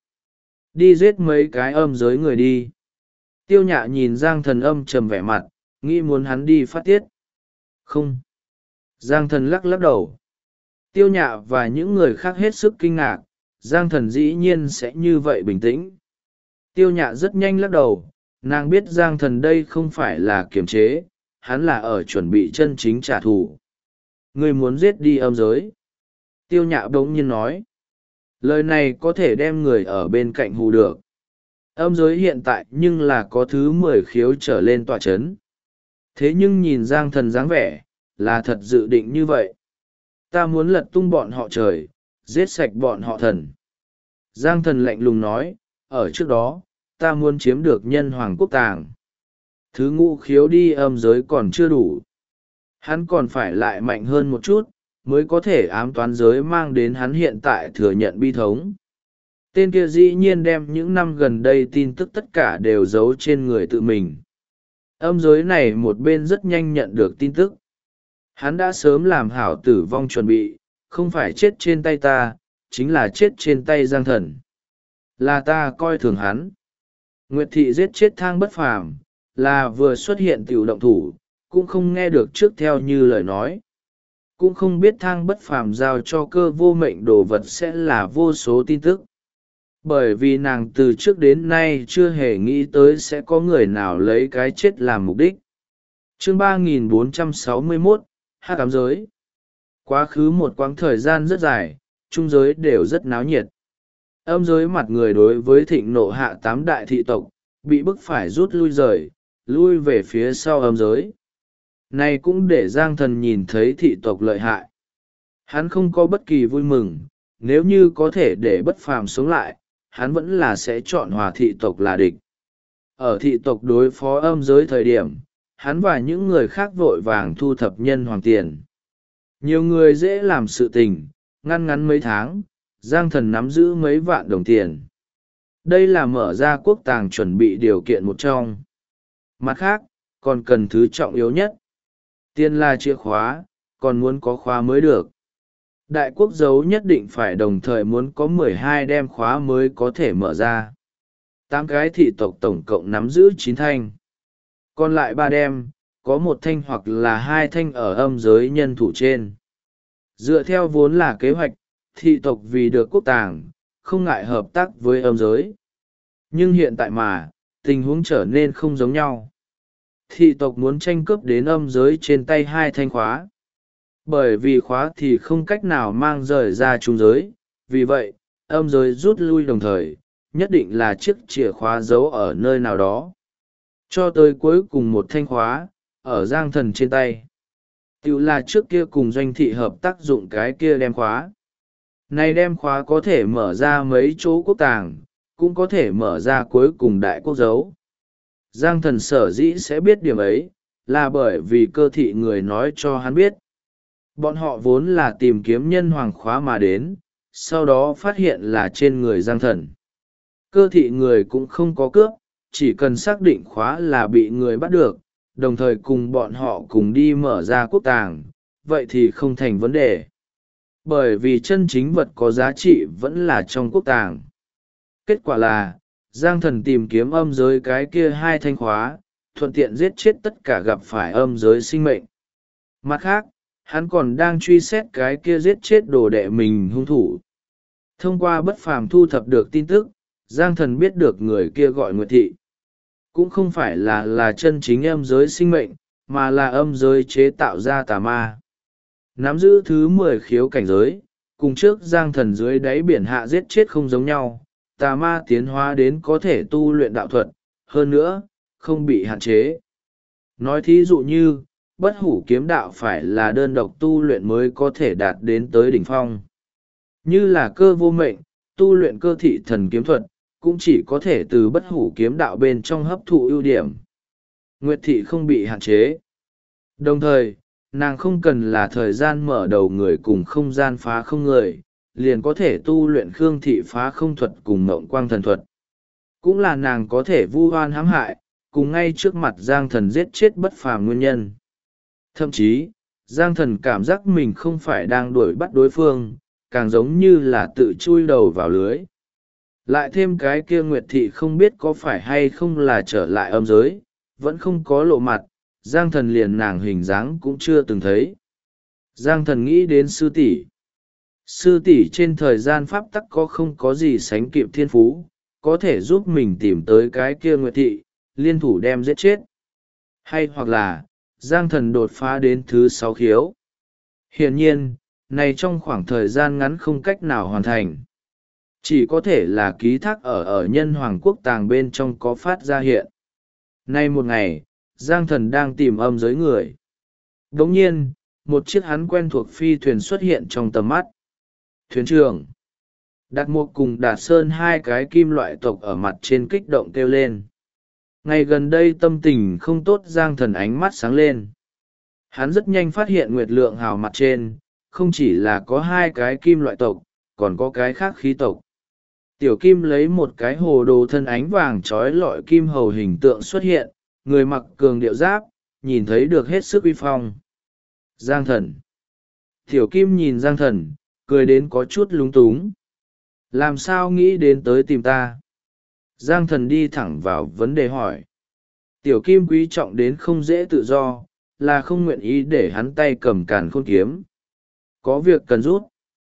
Đi giết mấy cái âm giới người đi. Tiêu Nhạ nhìn Giang Thần âm trầm vẻ mặt, nghĩ muốn hắn đi phát tiết. Không. Giang Thần lắc lắc đầu. Tiêu Nhạ và những người khác hết sức kinh ngạc, Giang Thần dĩ nhiên sẽ như vậy bình tĩnh. Tiêu Nhạ rất nhanh lắc đầu, nàng biết Giang Thần đây không phải là kiềm chế, hắn là ở chuẩn bị chân chính trả thù. Ngươi muốn giết đi âm giới. Tiêu Nhạ bỗng nhiên nói. Lời này có thể đem người ở bên cạnh hù được. Âm giới hiện tại nhưng là có thứ 10 khiếu trở lên tọa chấn. Thế nhưng nhìn Giang Thần dáng vẻ, là thật dự định như vậy. Ta muốn lật tung bọn họ trời, giết sạch bọn họ thần. Giang Thần lạnh lùng nói, ở trước đó, ta muốn chiếm được nhân hoàng quốc tàng. Thứ ngũ khiếu đi âm giới còn chưa đủ. Hắn còn phải lại mạnh hơn một chút, mới có thể ám toán giới mang đến hắn hiện tại thừa nhận bi thống. Tên kia dĩ nhiên đem những năm gần đây tin tức tất cả đều giấu trên người tự mình. Âm giới này một bên rất nhanh nhận được tin tức. Hắn đã sớm làm hảo tử vong chuẩn bị, không phải chết trên tay ta, chính là chết trên tay Giang Thần. Là ta coi thường hắn. Nguyệt thị giết chết thang bất phàm, là vừa xuất hiện tiểu động thủ, cũng không nghe được trước theo như lời nói. Cũng không biết thang bất phàm giao cho Cơ Vô Mệnh đồ vật sẽ là vô số tin tức. Bởi vì nàng từ trước đến nay chưa hề nghĩ tới sẽ có người nào lấy cái chết làm mục đích. Chương 3461, Hắc ám giới. Quá khứ một quãng thời gian rất dài, trung giới đều rất náo nhiệt. Âm giới mặt người đối với thịnh nộ hạ 8 đại thị tộc, bị bức phải rút lui rời, lui về phía sau âm giới. Này cũng để Giang Thần nhìn thấy thị tộc lợi hại. Hắn không có bất kỳ vui mừng, nếu như có thể để bất phàm sống lại, hắn vẫn là sẽ chọn hòa thị tộc là địch. Ở thị tộc đối phó âm giới thời điểm, hắn và những người khác vội vàng thu thập nhân hoàng tiền. Nhiều người dễ làm sự tình, ngăn ngắn mấy tháng, Giang Thần nắm giữ mấy vạn đồng tiền. Đây là mở ra quốc tàng chuẩn bị điều kiện một trong. Mặt khác, còn cần thứ trọng yếu nhất. Tiền là chìa khóa, còn muốn có khóa mới được. Đại quốc dấu nhất định phải đồng thời muốn có 12 đem khóa mới có thể mở ra. 8 cái thị tộc tổng cộng nắm giữ 9 thanh. Còn lại 3 đem, có 1 thanh hoặc là 2 thanh ở âm giới nhân thủ trên. Dựa theo vốn là kế hoạch, thị tộc vì được quốc tàng, không ngại hợp tác với âm giới. Nhưng hiện tại mà, tình huống trở nên không giống nhau. Thị tộc muốn tranh cướp đến âm giới trên tay 2 thanh khóa. Bởi vì khóa thì không cách nào mang rời ra trung giới, vì vậy, âm giới rút lui đồng thời, nhất định là chiếc chìa khóa giấu ở nơi nào đó. Cho tới cuối cùng 1 thanh khóa, ở Giang Thần trên tay. Tiểu là trước kia cùng doanh thị hợp tác dụng cái kia đem khóa. Này đem khóa có thể mở ra mấy chỗ quốc tàng, cũng có thể mở ra cuối cùng đại quốc dấu. Giang Thần sở dĩ sẽ biết điểm ấy, là bởi vì cơ thị người nói cho hắn biết. Bọn họ vốn là tìm kiếm nhân hoàng khóa mà đến, sau đó phát hiện là trên người Giang Thần. Cơ thị người cũng không có cướp, chỉ cần xác định khóa là bị người bắt được, đồng thời cùng bọn họ cùng đi mở ra quốc tàng, vậy thì không thành vấn đề. Bởi vì chân chính vật có giá trị vẫn là trong quốc tàng. Kết quả là, Giang Thần tìm kiếm âm giới cái kia 2 thanh khóa, thuận tiện giết chết tất cả gặp phải âm giới sinh mệnh. Mặt khác, hắn còn đang truy xét cái kia giết chết đồ đệ mình hung thủ. Thông qua bất phàm thu thập được tin tức, Giang Thần biết được người kia gọi Nguyệt Thị. Cũng không phải là chân chính âm giới sinh mệnh, mà là âm giới chế tạo ra tà ma. Nắm giữ thứ 10 khiếu cảnh giới, cùng trước Giang Thần dưới đáy biển hạ giết chết không giống nhau, tà ma tiến hóa đến có thể tu luyện đạo thuật, hơn nữa, không bị hạn chế. Nói thí dụ như, bất hủ kiếm đạo phải là đơn độc tu luyện mới có thể đạt đến tới đỉnh phong. Như là cơ vô mệnh, tu luyện cơ thị thần kiếm thuật, cũng chỉ có thể từ bất hủ kiếm đạo bên trong hấp thụ ưu điểm. Nguyệt Thị không bị hạn chế. Đồng thời, nàng không cần là thời gian mở đầu người cùng không gian phá không người, liền có thể tu luyện Khương Thị phá không thuật cùng Mộng Quang thần thuật. Cũng là nàng có thể vu oan hãm hại, cùng ngay trước mặt Giang Thần giết chết bất phàm nguyên nhân. Thậm chí, Giang Thần cảm giác mình không phải đang đuổi bắt đối phương, càng giống như là tự chui đầu vào lưới. Lại thêm cái kia Nguyệt Thị không biết có phải hay không là trở lại âm giới, vẫn không có lộ mặt, Giang Thần liền nàng hình dáng cũng chưa từng thấy. Giang Thần nghĩ đến sư tỷ. Sư tỷ trên thời gian pháp tắc có không có gì sánh kịp thiên phú, có thể giúp mình tìm tới cái kia Nguyệt Thị, liên thủ đem giết chết. Hay hoặc là, Giang Thần đột phá đến thứ 6 khiếu. Hiển nhiên, này trong khoảng thời gian ngắn không cách nào hoàn thành. Chỉ có thể là ký thác ở nhân hoàng quốc tàng bên trong có phát ra hiện. Nay một ngày, Giang Thần đang tìm âm giới người. Đồng nhiên, một chiếc hắn quen thuộc phi thuyền xuất hiện trong tầm mắt. Thuyền trưởng Đạt Mục cùng Đạt Sơn 2 cái kim loại tộc ở mặt trên kích động kêu lên. Ngày gần đây tâm tình không tốt, Giang Thần ánh mắt sáng lên. Hắn rất nhanh phát hiện Nguyệt Lượng Hào mặt trên, không chỉ là có 2 cái kim loại tộc, còn có cái khác khí tộc. Tiểu Kim lấy một cái hồ đồ thân ánh vàng trói lọi kim hầu hình tượng xuất hiện, người mặc cường điệu giáp, nhìn thấy được hết sức uy phong. Giang Thần. Tiểu Kim nhìn Giang Thần, cười đến có chút lúng túng. Làm sao nghĩ đến tới tìm ta? Giang Thần đi thẳng vào vấn đề hỏi. Tiểu Kim quý trọng đến không dễ tự do, là không nguyện ý để hắn tay cầm càn khôn kiếm. Có việc cần rút.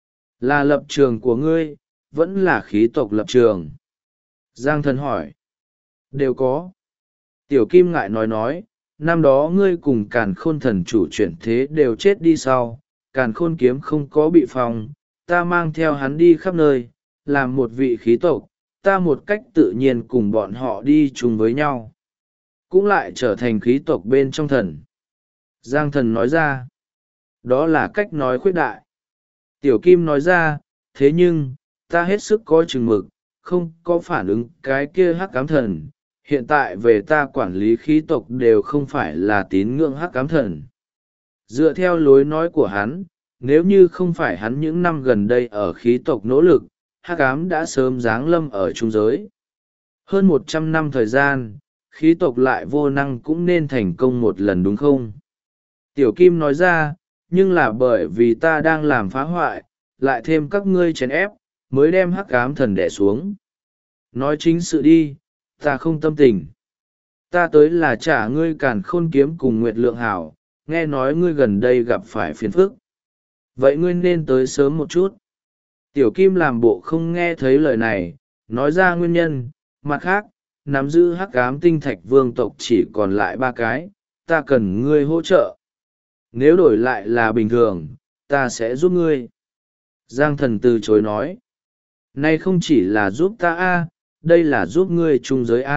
Là lập trường của ngươi, vẫn là khí tộc lập trường. Giang Thần hỏi. Đều có. Tiểu Kim ngại nói, năm đó ngươi cùng càn khôn thần chủ chuyển thế đều chết đi sau, càn khôn kiếm không có bị phòng, ta mang theo hắn đi khắp nơi, làm một vị khí tộc, ta một cách tự nhiên cùng bọn họ đi chung với nhau. Cũng lại trở thành khí tộc bên trong thần. Giang Thần nói ra. Đó là cách nói khuyết đại. Tiểu Kim nói ra, thế nhưng, ta hết sức có chừng mực, không có phản ứng cái kia hắc ám thần. Hiện tại về ta quản lý khí tộc đều không phải là tín ngưỡng hắc ám thần. Dựa theo lối nói của hắn, nếu như không phải hắn những năm gần đây ở khí tộc nỗ lực, hắc ám đã sớm giáng lâm ở trung giới. Hơn 100 năm thời gian, khí tộc lại vô năng cũng nên thành công một lần đúng không? Tiểu Kim nói ra, nhưng là bởi vì ta đang làm phá hoại, lại thêm các ngươi chèn ép, mới đem hắc ám thần đẻ xuống. Nói chính sự đi, ta không tâm tình. Ta tới là trả ngươi Càn Khôn Kiếm cùng Nguyệt Lượng Hảo, nghe nói ngươi gần đây gặp phải phiền phức. Vậy ngươi nên tới sớm một chút. Tiểu Kim làm bộ không nghe thấy lời này, nói ra nguyên nhân. Mặt khác, nắm giữ hắc ám tinh thạch vương tộc chỉ còn lại 3 cái, ta cần ngươi hỗ trợ. Nếu đổi lại là bình thường, ta sẽ giúp ngươi. Giang Thần từ chối nói. Nay không chỉ là giúp ta đây là giúp ngươi chung giới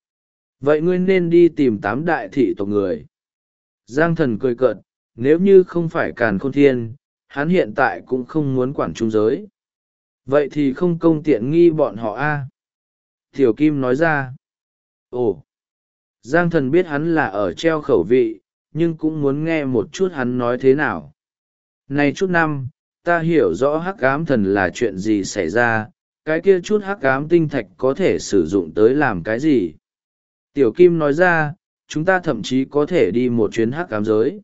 Vậy ngươi nên đi tìm 8 đại thị tộc người. Giang Thần cười cợt, nếu như không phải Càn Khôn Thiên, hắn hiện tại cũng không muốn quản chung giới. Vậy thì không công tiện nghi bọn họ Tiểu Kim nói ra. Ồ! Giang Thần biết hắn là ở treo khẩu vị, nhưng cũng muốn nghe một chút hắn nói thế nào. Này chút năm, ta hiểu rõ hắc ám thần là chuyện gì xảy ra, cái kia chút hắc ám tinh thạch có thể sử dụng tới làm cái gì. Tiểu Kim nói ra, chúng ta thậm chí có thể đi một chuyến hắc ám giới.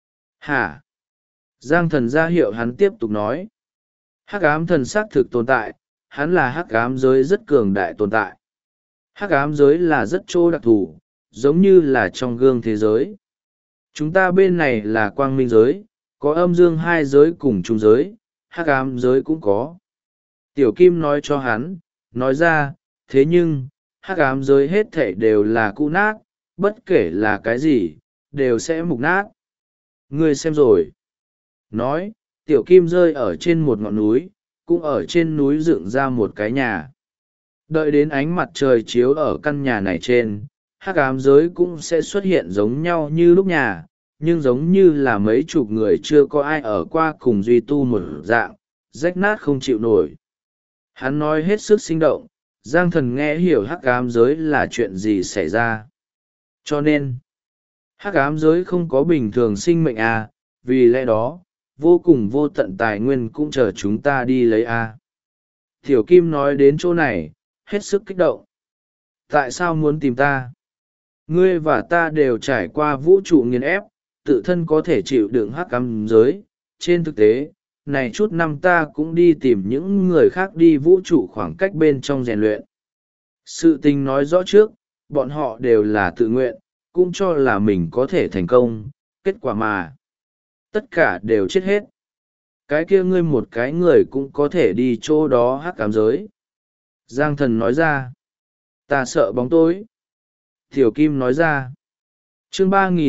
Hả? Giang Thần ra hiệu hắn tiếp tục nói. Hắc ám thần xác thực tồn tại, hắn là hắc ám giới rất cường đại tồn tại. Hắc ám giới là rất chỗ đặc thù, giống như là trong gương thế giới. Chúng ta bên này là quang minh giới, có âm dương 2 giới cùng trung giới, hắc ám giới cũng có. Tiểu Kim nói cho hắn, nói ra, thế nhưng, hắc ám giới hết thảy đều là cũ nát, bất kể là cái gì, đều sẽ mục nát. Ngươi xem rồi. Nói, Tiểu Kim rơi ở trên một ngọn núi, cũng ở trên núi dựng ra một cái nhà. Đợi đến ánh mặt trời chiếu ở căn nhà này trên, hắc ám giới cũng sẽ xuất hiện giống nhau như lúc nhà, nhưng giống như là mấy chục người chưa có ai ở qua cùng duy tu một dạng, rách nát không chịu nổi. Hắn nói hết sức sinh động, Giang Thần nghe hiểu hắc ám giới là chuyện gì xảy ra. Cho nên, hắc ám giới không có bình thường sinh mệnh vì lẽ đó, vô cùng vô tận tài nguyên cũng chờ chúng ta đi lấy Tiểu Kim nói đến chỗ này, hết sức kích động. Tại sao muốn tìm ta? Ngươi và ta đều trải qua vũ trụ nghiền ép, tự thân có thể chịu đựng hắc ám giới. Trên thực tế, này chút năm ta cũng đi tìm những người khác đi vũ trụ khoảng cách bên trong rèn luyện. Sự tình nói rõ trước, bọn họ đều là tự nguyện, cũng cho là mình có thể thành công, kết quả mà. Tất cả đều chết hết. Cái kia ngươi một cái người cũng có thể đi chỗ đó hắc ám giới. Giang Thần nói ra. Ta sợ bóng tối. Tiểu Kim nói ra. Chương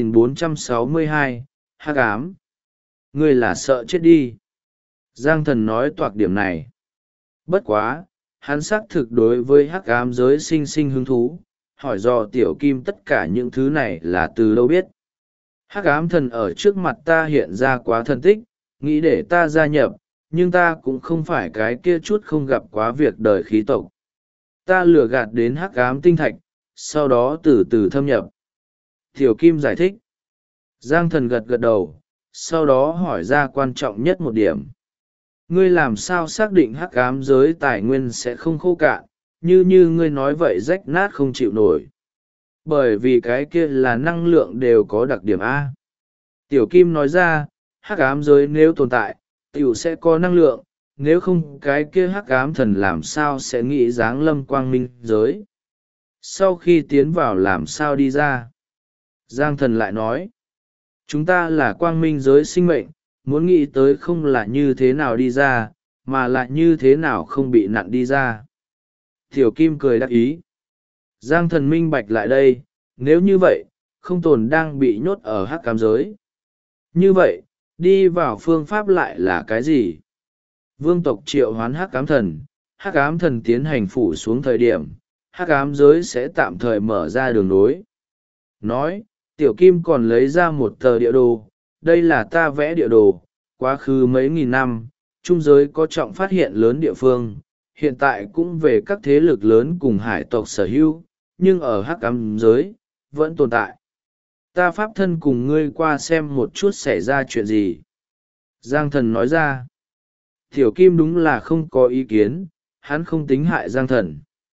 3462, hắc ám. Ngươi là sợ chết đi. Giang Thần nói toạc điểm này. Bất quá, hắn xác thực đối với hắc ám giới sinh sinh hứng thú, hỏi dò Tiểu Kim tất cả những thứ này là từ đâu biết. Hắc ám thần ở trước mặt ta hiện ra quá thần tích, nghĩ để ta gia nhập, nhưng ta cũng không phải cái kia chút không gặp quá việc đời khí tộc. Ta lừa gạt đến hắc ám tinh thạch, sau đó từ từ thâm nhập. Tiểu Kim giải thích. Giang Thần gật gật đầu, sau đó hỏi ra quan trọng nhất một điểm. Ngươi làm sao xác định hắc ám giới tài nguyên sẽ không khô cạn, như ngươi nói vậy rách nát không chịu nổi. Bởi vì cái kia là năng lượng đều có đặc điểm Tiểu Kim nói ra, hắc ám giới nếu tồn tại, tiểu sẽ có năng lượng, nếu không cái kia hắc ám thần làm sao sẽ nghĩ dáng lâm quang minh giới. Sau khi tiến vào làm sao đi ra? Giang Thần lại nói, chúng ta là quang minh giới sinh mệnh, muốn nghĩ tới không là như thế nào đi ra, mà là như thế nào không bị nặn đi ra. Tiểu Kim cười đắc ý. Giang Thần minh bạch lại đây, nếu như vậy, không tồn đang bị nhốt ở hắc ám giới. Như vậy, đi vào phương pháp lại là cái gì? Vương tộc triệu hoán hắc ám thần tiến hành phủ xuống thời điểm, hắc ám giới sẽ tạm thời mở ra đường nối. Nói, Tiểu Kim còn lấy ra một tờ địa đồ, đây là ta vẽ địa đồ, quá khứ mấy nghìn năm, trung giới có trọng phát hiện lớn địa phương, hiện tại cũng về các thế lực lớn cùng hải tộc sở hữu, nhưng ở hắc ám giới, vẫn tồn tại. Ta pháp thân cùng ngươi qua xem một chút xảy ra chuyện gì. Giang Thần nói ra. Tiểu Kim đúng là không có ý kiến, hắn không tính hại Giang Thần.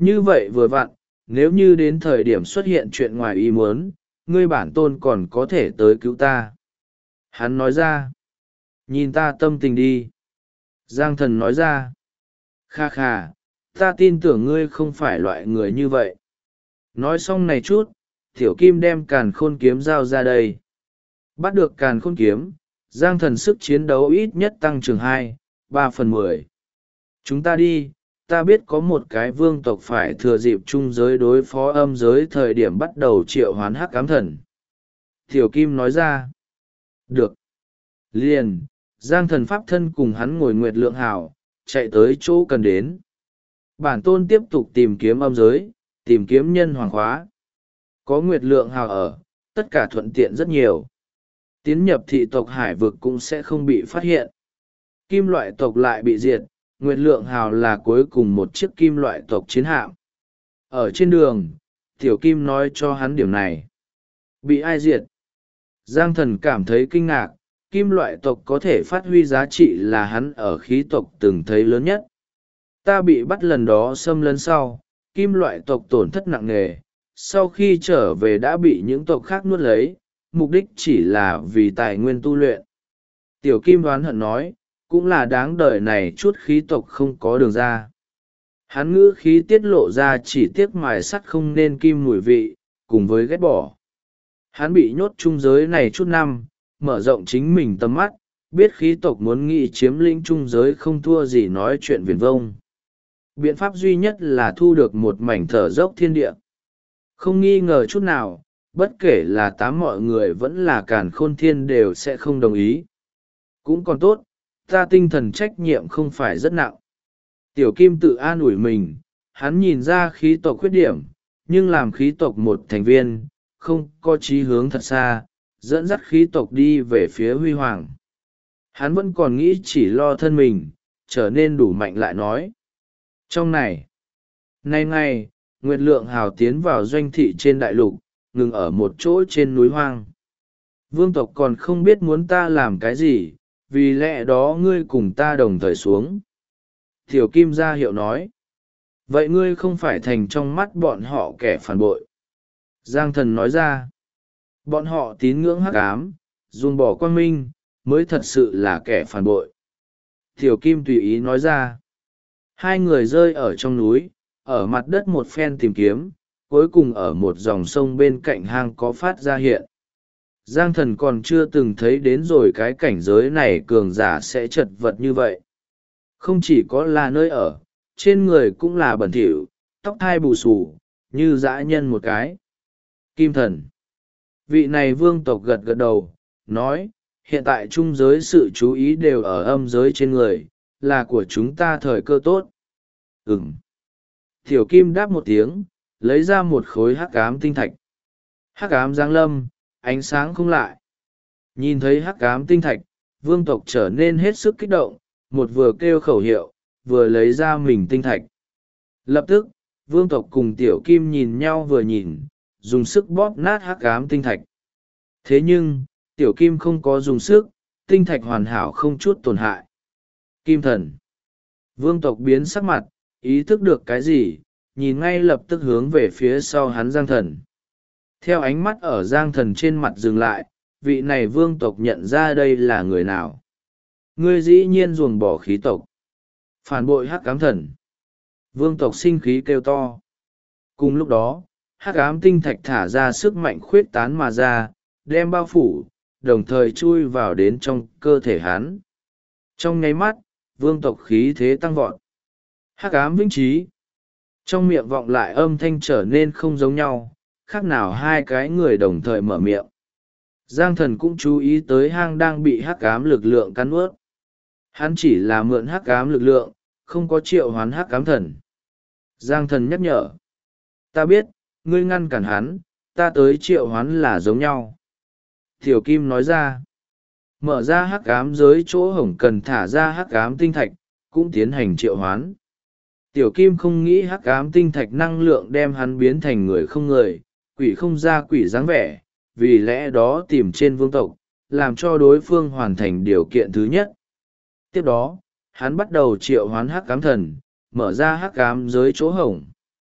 Như vậy vừa vặn, nếu như đến thời điểm xuất hiện chuyện ngoài ý muốn, ngươi bản tôn còn có thể tới cứu ta. Hắn nói ra. Nhìn ta tâm tình đi. Giang thần nói ra. Kha kha, ta tin tưởng ngươi không phải loại người như vậy. Nói xong này chút, Tiểu Kim đem càn khôn kiếm giao ra đây. Bắt được càn khôn kiếm, Giang thần sức chiến đấu ít nhất tăng trưởng 2/3. Chúng ta đi, ta biết có một cái vương tộc phải thừa dịp trung giới đối phó âm giới thời điểm bắt đầu triệu hoán hắc ám thần. Tiểu Kim nói ra. Được. Liền, Giang thần pháp thân cùng hắn ngồi nguyệt lượng hào, chạy tới chỗ cần đến. Bản tôn tiếp tục tìm kiếm âm giới, tìm kiếm nhân hoàng khóa. Có nguyệt lượng hào ở, tất cả thuận tiện rất nhiều. Tiến nhập thị tộc hải vực cũng sẽ không bị phát hiện. Kim loại tộc lại bị diệt, nguyệt lượng hào là cuối cùng một chiếc kim loại tộc chiến hạm. Ở trên đường, Tiểu Kim nói cho hắn điểm này. Bị ai diệt? Giang thần cảm thấy kinh ngạc, kim loại tộc có thể phát huy giá trị là hắn ở khí tộc từng thấy lớn nhất. Ta bị bắt lần đó xâm lấn sau, kim loại tộc tổn thất nặng nề, sau khi trở về đã bị những tộc khác nuốt lấy, mục đích chỉ là vì tài nguyên tu luyện. Tiểu Kim đoán hận nói, cũng là đáng đời này chút khí tộc không có đường ra. Hắn ngữ khí tiết lộ ra chỉ tiếc mài sắt không nên kim mùi vị, cùng với ghét bỏ. Hắn bị nhốt trung giới này chút năm, mở rộng chính mình tầm mắt, biết khí tộc muốn nghị chiếm lĩnh trung giới không thua gì nói chuyện viển vông. Biện pháp duy nhất là thu được một mảnh thở dốc thiên địa. Không nghi ngờ chút nào, bất kể là tám mọi người vẫn là càn khôn thiên đều sẽ không đồng ý. Cũng còn tốt, ta tinh thần trách nhiệm không phải rất nặng. Tiểu Kim tự an ủi mình, hắn nhìn ra khí tộc khuyết điểm, nhưng làm khí tộc một thành viên, không có chí hướng thật xa, dẫn dắt khí tộc đi về phía huy hoàng. Hắn vẫn còn nghĩ chỉ lo thân mình, trở nên đủ mạnh lại nói. Trong này, nay ngày, Nguyệt Lượng Hào tiến vào doanh thị trên đại lục, ngừng ở một chỗ trên núi hoang. Vương tộc còn không biết muốn ta làm cái gì, vì lẽ đó ngươi cùng ta đồng thời xuống. Tiểu Kim ra hiệu nói. Vậy ngươi không phải thành trong mắt bọn họ kẻ phản bội. Giang thần nói ra. Bọn họ tín ngưỡng hắc ám, dùng bỏ quang minh, mới thật sự là kẻ phản bội. Tiểu Kim tùy ý nói ra. Hai người rơi ở trong núi, ở mặt đất một phen tìm kiếm, cuối cùng ở một dòng sông bên cạnh hang có phát ra hiện. Giang thần còn chưa từng thấy đến rồi cái cảnh giới này cường giả sẽ chật vật như vậy. Không chỉ có là nơi ở, trên người cũng là bẩn thỉu, tóc thai bù xù, như dã nhân một cái. Kim thần. Vị này vương tộc gật gật đầu, nói, hiện tại trung giới sự chú ý đều ở âm giới trên người, là của chúng ta thời cơ tốt. Ừm. Tiểu Kim đáp một tiếng, lấy ra một khối hắc ám tinh thạch. Hắc ám giáng lâm, ánh sáng không lại. Nhìn thấy hắc ám tinh thạch, vương tộc trở nên hết sức kích động, một vừa kêu khẩu hiệu, vừa lấy ra mình tinh thạch. Lập tức, vương tộc cùng Tiểu Kim nhìn nhau vừa nhìn, dùng sức bóp nát hắc ám tinh thạch. Thế nhưng, Tiểu Kim không có dùng sức, tinh thạch hoàn hảo không chút tổn hại. Kim thần. Vương tộc biến sắc mặt, ý thức được cái gì, nhìn ngay lập tức hướng về phía sau hắn Giang thần. Theo ánh mắt ở Giang thần trên mặt dừng lại, vị này vương tộc nhận ra đây là người nào. Ngươi dĩ nhiên ruồng bỏ khí tộc. Phản bội hắc ám thần. Vương tộc sinh khí kêu to. Cùng lúc đó, hắc ám tinh thạch thả ra sức mạnh khuyết tán mà ra, đem bao phủ, đồng thời chui vào đến trong cơ thể hắn. Trong nháy mắt, vương tộc khí thế tăng vọt. Hắc ám vĩnh trí. Trong miệng vọng lại âm thanh trở nên không giống nhau, khác nào hai cái người đồng thời mở miệng. Giang thần cũng chú ý tới hang đang bị hắc ám lực lượng cắn nuốt. Hắn chỉ là mượn hắc ám lực lượng, không có triệu hoán hắc ám thần. Giang thần nhắc nhở. Ta biết, ngươi ngăn cản hắn, ta tới triệu hoán là giống nhau. Tiểu Kim nói ra. Mở ra hắc ám giới chỗ hổng cần thả ra hắc ám tinh thạch, cũng tiến hành triệu hoán. Tiểu Kim không nghĩ hắc ám tinh thạch năng lượng đem hắn biến thành người không người, quỷ không ra quỷ dáng vẻ, vì lẽ đó tìm trên vương tộc, làm cho đối phương hoàn thành điều kiện thứ nhất. Tiếp đó, hắn bắt đầu triệu hoán hắc ám thần, mở ra hắc ám giới chỗ hổng.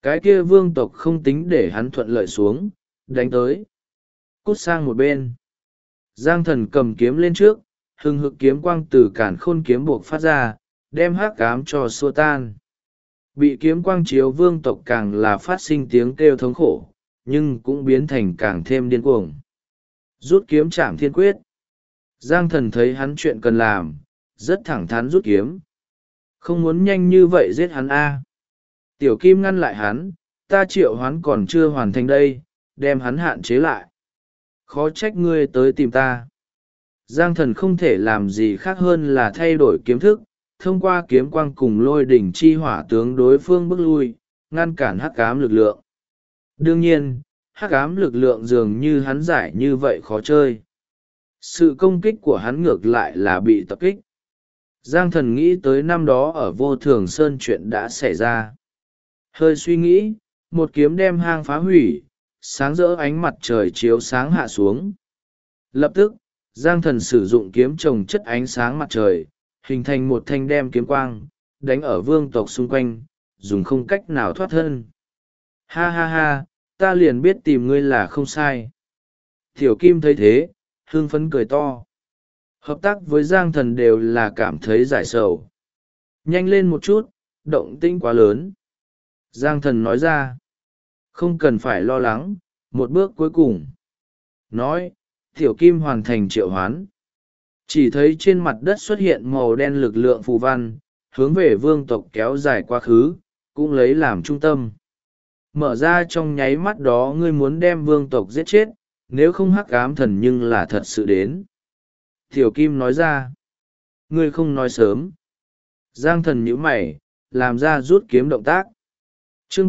Cái kia vương tộc không tính để hắn thuận lợi xuống, đánh tới. Cút sang một bên. Giang thần cầm kiếm lên trước, hừng hực kiếm quang từ cản khôn kiếm buộc phát ra, đem hắc ám cho xua tan. Bị kiếm quang chiếu vương tộc càng là phát sinh tiếng kêu thống khổ, nhưng cũng biến thành càng thêm điên cuồng. Rút kiếm chạm thiên quyết. Giang thần thấy hắn chuyện cần làm, rất thẳng thắn rút kiếm. Không muốn nhanh như vậy giết hắn a. Tiểu Kim ngăn lại hắn, ta triệu hoán còn chưa hoàn thành đây, đem hắn hạn chế lại. Khó trách ngươi tới tìm ta. Giang thần không thể làm gì khác hơn là thay đổi kiếm thức, thông qua kiếm quang cùng lôi đỉnh chi hỏa tướng đối phương bước lui, ngăn cản hắc ám lực lượng. Đương nhiên, hắc ám lực lượng dường như hắn giải như vậy khó chơi. Sự công kích của hắn ngược lại là bị tập kích. Giang thần nghĩ tới năm đó ở Vô Thường Sơn chuyện đã xảy ra. Hơi suy nghĩ, một kiếm đem hang phá hủy, sáng rỡ ánh mặt trời chiếu sáng hạ xuống. Lập tức, Giang thần sử dụng kiếm trồng chất ánh sáng mặt trời, hình thành một thanh đem kiếm quang, đánh ở vương tộc xung quanh, dùng không cách nào thoát thân. Ha ha ha, ta liền biết tìm ngươi là không sai. Tiểu Kim thấy thế, hưng phấn cười to. Hợp tác với Giang thần đều là cảm thấy giải sầu. Nhanh lên một chút, động tĩnh quá lớn. Giang thần nói ra. Không cần phải lo lắng, một bước cuối cùng. Nói, Tiểu Kim hoàn thành triệu hoán. Chỉ thấy trên mặt đất xuất hiện màu đen lực lượng phù văn, hướng về vương tộc kéo dài quá khứ, cũng lấy làm trung tâm. Mở ra trong nháy mắt đó ngươi muốn đem vương tộc giết chết, nếu không hắc ám thần nhưng là thật sự đến. Tiểu Kim nói ra. Ngươi không nói sớm. Giang thần nhíu mày, làm ra rút kiếm động tác. Chương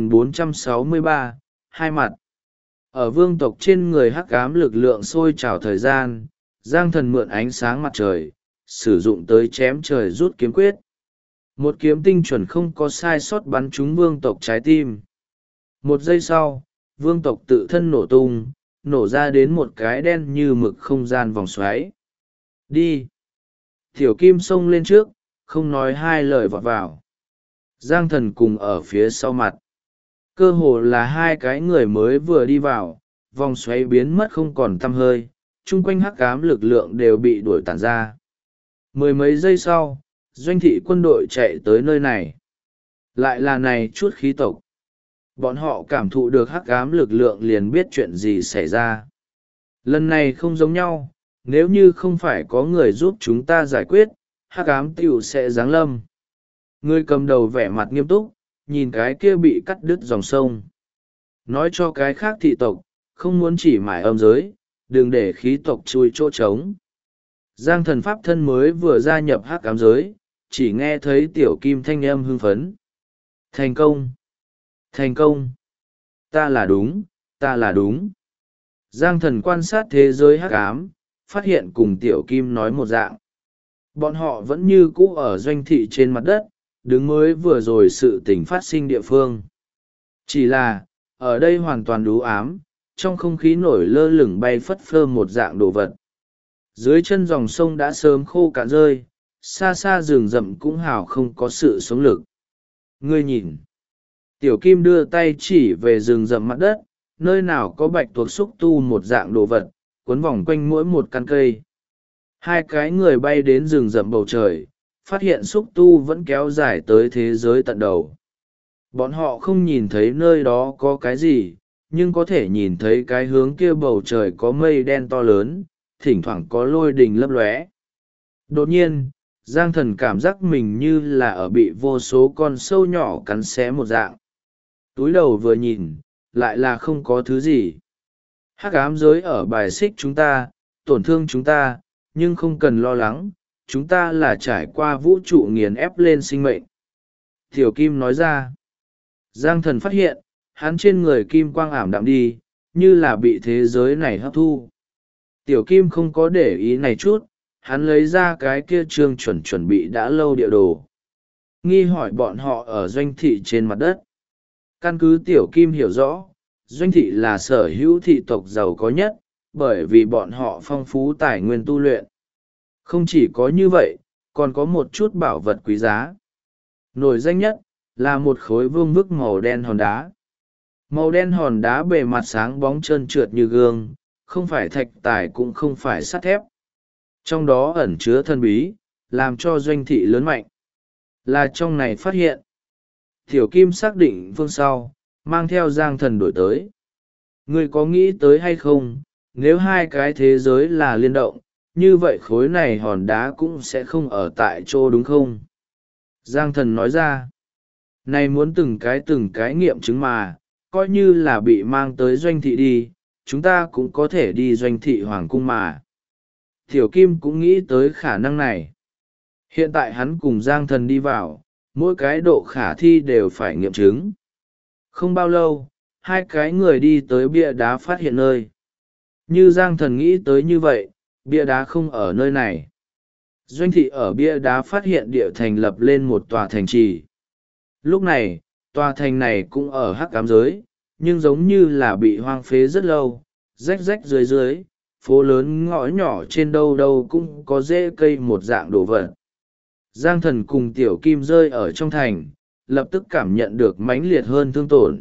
3463, hai mặt. Ở vương tộc trên người hắc ám lực lượng sôi trào thời gian, Giang thần mượn ánh sáng mặt trời, sử dụng tới chém trời rút kiếm quyết. Một kiếm tinh chuẩn không có sai sót bắn trúng vương tộc trái tim. Một giây sau, vương tộc tự thân nổ tung, nổ ra đến một cái đen như mực không gian vòng xoáy. Đi! Tiểu Kim xông lên trước, không nói hai lời vọt vào. Giang thần cùng ở phía sau mặt. Cơ hồ là hai cái người mới vừa đi vào, vòng xoáy biến mất không còn tăm hơi, chung quanh hắc ám lực lượng đều bị đuổi tản ra. Mười mấy giây sau, doanh thị quân đội chạy tới nơi này. Lại là này chút khí tộc. Bọn họ cảm thụ được hắc ám lực lượng liền biết chuyện gì xảy ra. Lần này không giống nhau, nếu như không phải có người giúp chúng ta giải quyết, hắc ám tiểu sẽ giáng lâm. Người cầm đầu vẻ mặt nghiêm túc, nhìn cái kia bị cắt đứt dòng sông. Nói cho cái khác thị tộc, không muốn chỉ mải âm giới, đừng để khí tộc chui chỗ trống. Giang thần pháp thân mới vừa gia nhập hắc ám giới, chỉ nghe thấy Tiểu Kim thanh âm hưng phấn. Thành công! Thành công! Ta là đúng, ta là đúng. Giang thần quan sát thế giới hắc ám, phát hiện cùng Tiểu Kim nói một dạng. Bọn họ vẫn như cũ ở doanh thị trên mặt đất, đứng mới vừa rồi sự tình phát sinh địa phương. Chỉ là, ở đây hoàn toàn đú ám, trong không khí nổi lơ lửng bay phất phơ một dạng đồ vật. Dưới chân dòng sông đã sớm khô cạn rơi, xa xa rừng rậm cũng hào không có sự sống lực. Ngươi nhìn. Tiểu Kim đưa tay chỉ về rừng rậm mặt đất, nơi nào có bạch tuộc xúc tu một dạng đồ vật, cuốn vòng quanh mỗi một căn cây. Hai cái người bay đến rừng rậm bầu trời, phát hiện xúc tu vẫn kéo dài tới thế giới tận đầu. Bọn họ không nhìn thấy nơi đó có cái gì, nhưng có thể nhìn thấy cái hướng kia bầu trời có mây đen to lớn, thỉnh thoảng có lôi đình lấp lóe. Đột nhiên, Giang thần cảm giác mình như là ở bị vô số con sâu nhỏ cắn xé một dạng. Túi đầu vừa nhìn, lại là không có thứ gì. Hắc ám giới ở bài xích chúng ta, tổn thương chúng ta, nhưng không cần lo lắng, chúng ta là trải qua vũ trụ nghiền ép lên sinh mệnh. Tiểu Kim nói ra. Giang thần phát hiện, hắn trên người kim quang ảm đạm đi, như là bị thế giới này hấp thu. Tiểu Kim không có để ý này chút, hắn lấy ra cái kia trương chuẩn bị đã lâu địa đồ. Nghi hỏi bọn họ ở doanh thị trên mặt đất. Căn cứ Tiểu Kim hiểu rõ, doanh thị là sở hữu thị tộc giàu có nhất, bởi vì bọn họ phong phú tài nguyên tu luyện. Không chỉ có như vậy, còn có một chút bảo vật quý giá. Nổi danh nhất, là một khối vương vức màu đen hòn đá. Màu đen hòn đá bề mặt sáng bóng trơn trượt như gương, không phải thạch tài cũng không phải sắt thép. Trong đó ẩn chứa thần bí, làm cho Doanh thị lớn mạnh. Là trong này phát hiện. Tiểu Kim xác định phương sau, mang theo Giang Thần đổi tới. Ngươi có nghĩ tới hay không, nếu hai cái thế giới là liên động, như vậy khối này hòn đá cũng sẽ không ở tại chỗ đúng không? Giang Thần nói ra. Này muốn từng cái nghiệm chứng mà, coi như là bị mang tới Doanh thị đi, chúng ta cũng có thể đi Doanh thị hoàng cung mà. Tiểu Kim cũng nghĩ tới khả năng này. Hiện tại hắn cùng Giang Thần đi vào, mỗi cái độ khả thi đều phải nghiệm chứng. Không bao lâu, hai cái người đi tới bia đá phát hiện nơi. Như Giang Thần nghĩ tới như vậy, bia đá không ở nơi này. Doanh thị ở bia đá phát hiện địa thành lập lên một tòa thành trì. Lúc này, tòa thành này cũng ở hắc ám giới, nhưng giống như là bị hoang phế rất lâu, rách rách dưới dưới, phố lớn ngõ nhỏ trên đâu đâu cũng có rễ cây một dạng đồ vật. Giang Thần cùng Tiểu Kim rơi ở trong thành, lập tức cảm nhận được mãnh liệt hơn thương tổn.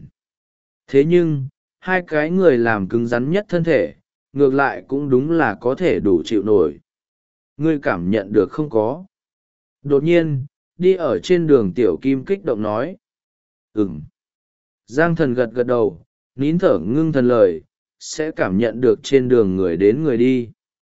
Thế nhưng, hai cái người làm cứng rắn nhất thân thể, ngược lại cũng đúng là có thể đủ chịu nổi. Ngươi cảm nhận được không có? Đột nhiên, đi ở trên đường Tiểu Kim kích động nói. Ừm. Giang Thần gật gật đầu, nín thở ngưng thần lời, sẽ cảm nhận được trên đường người đến người đi.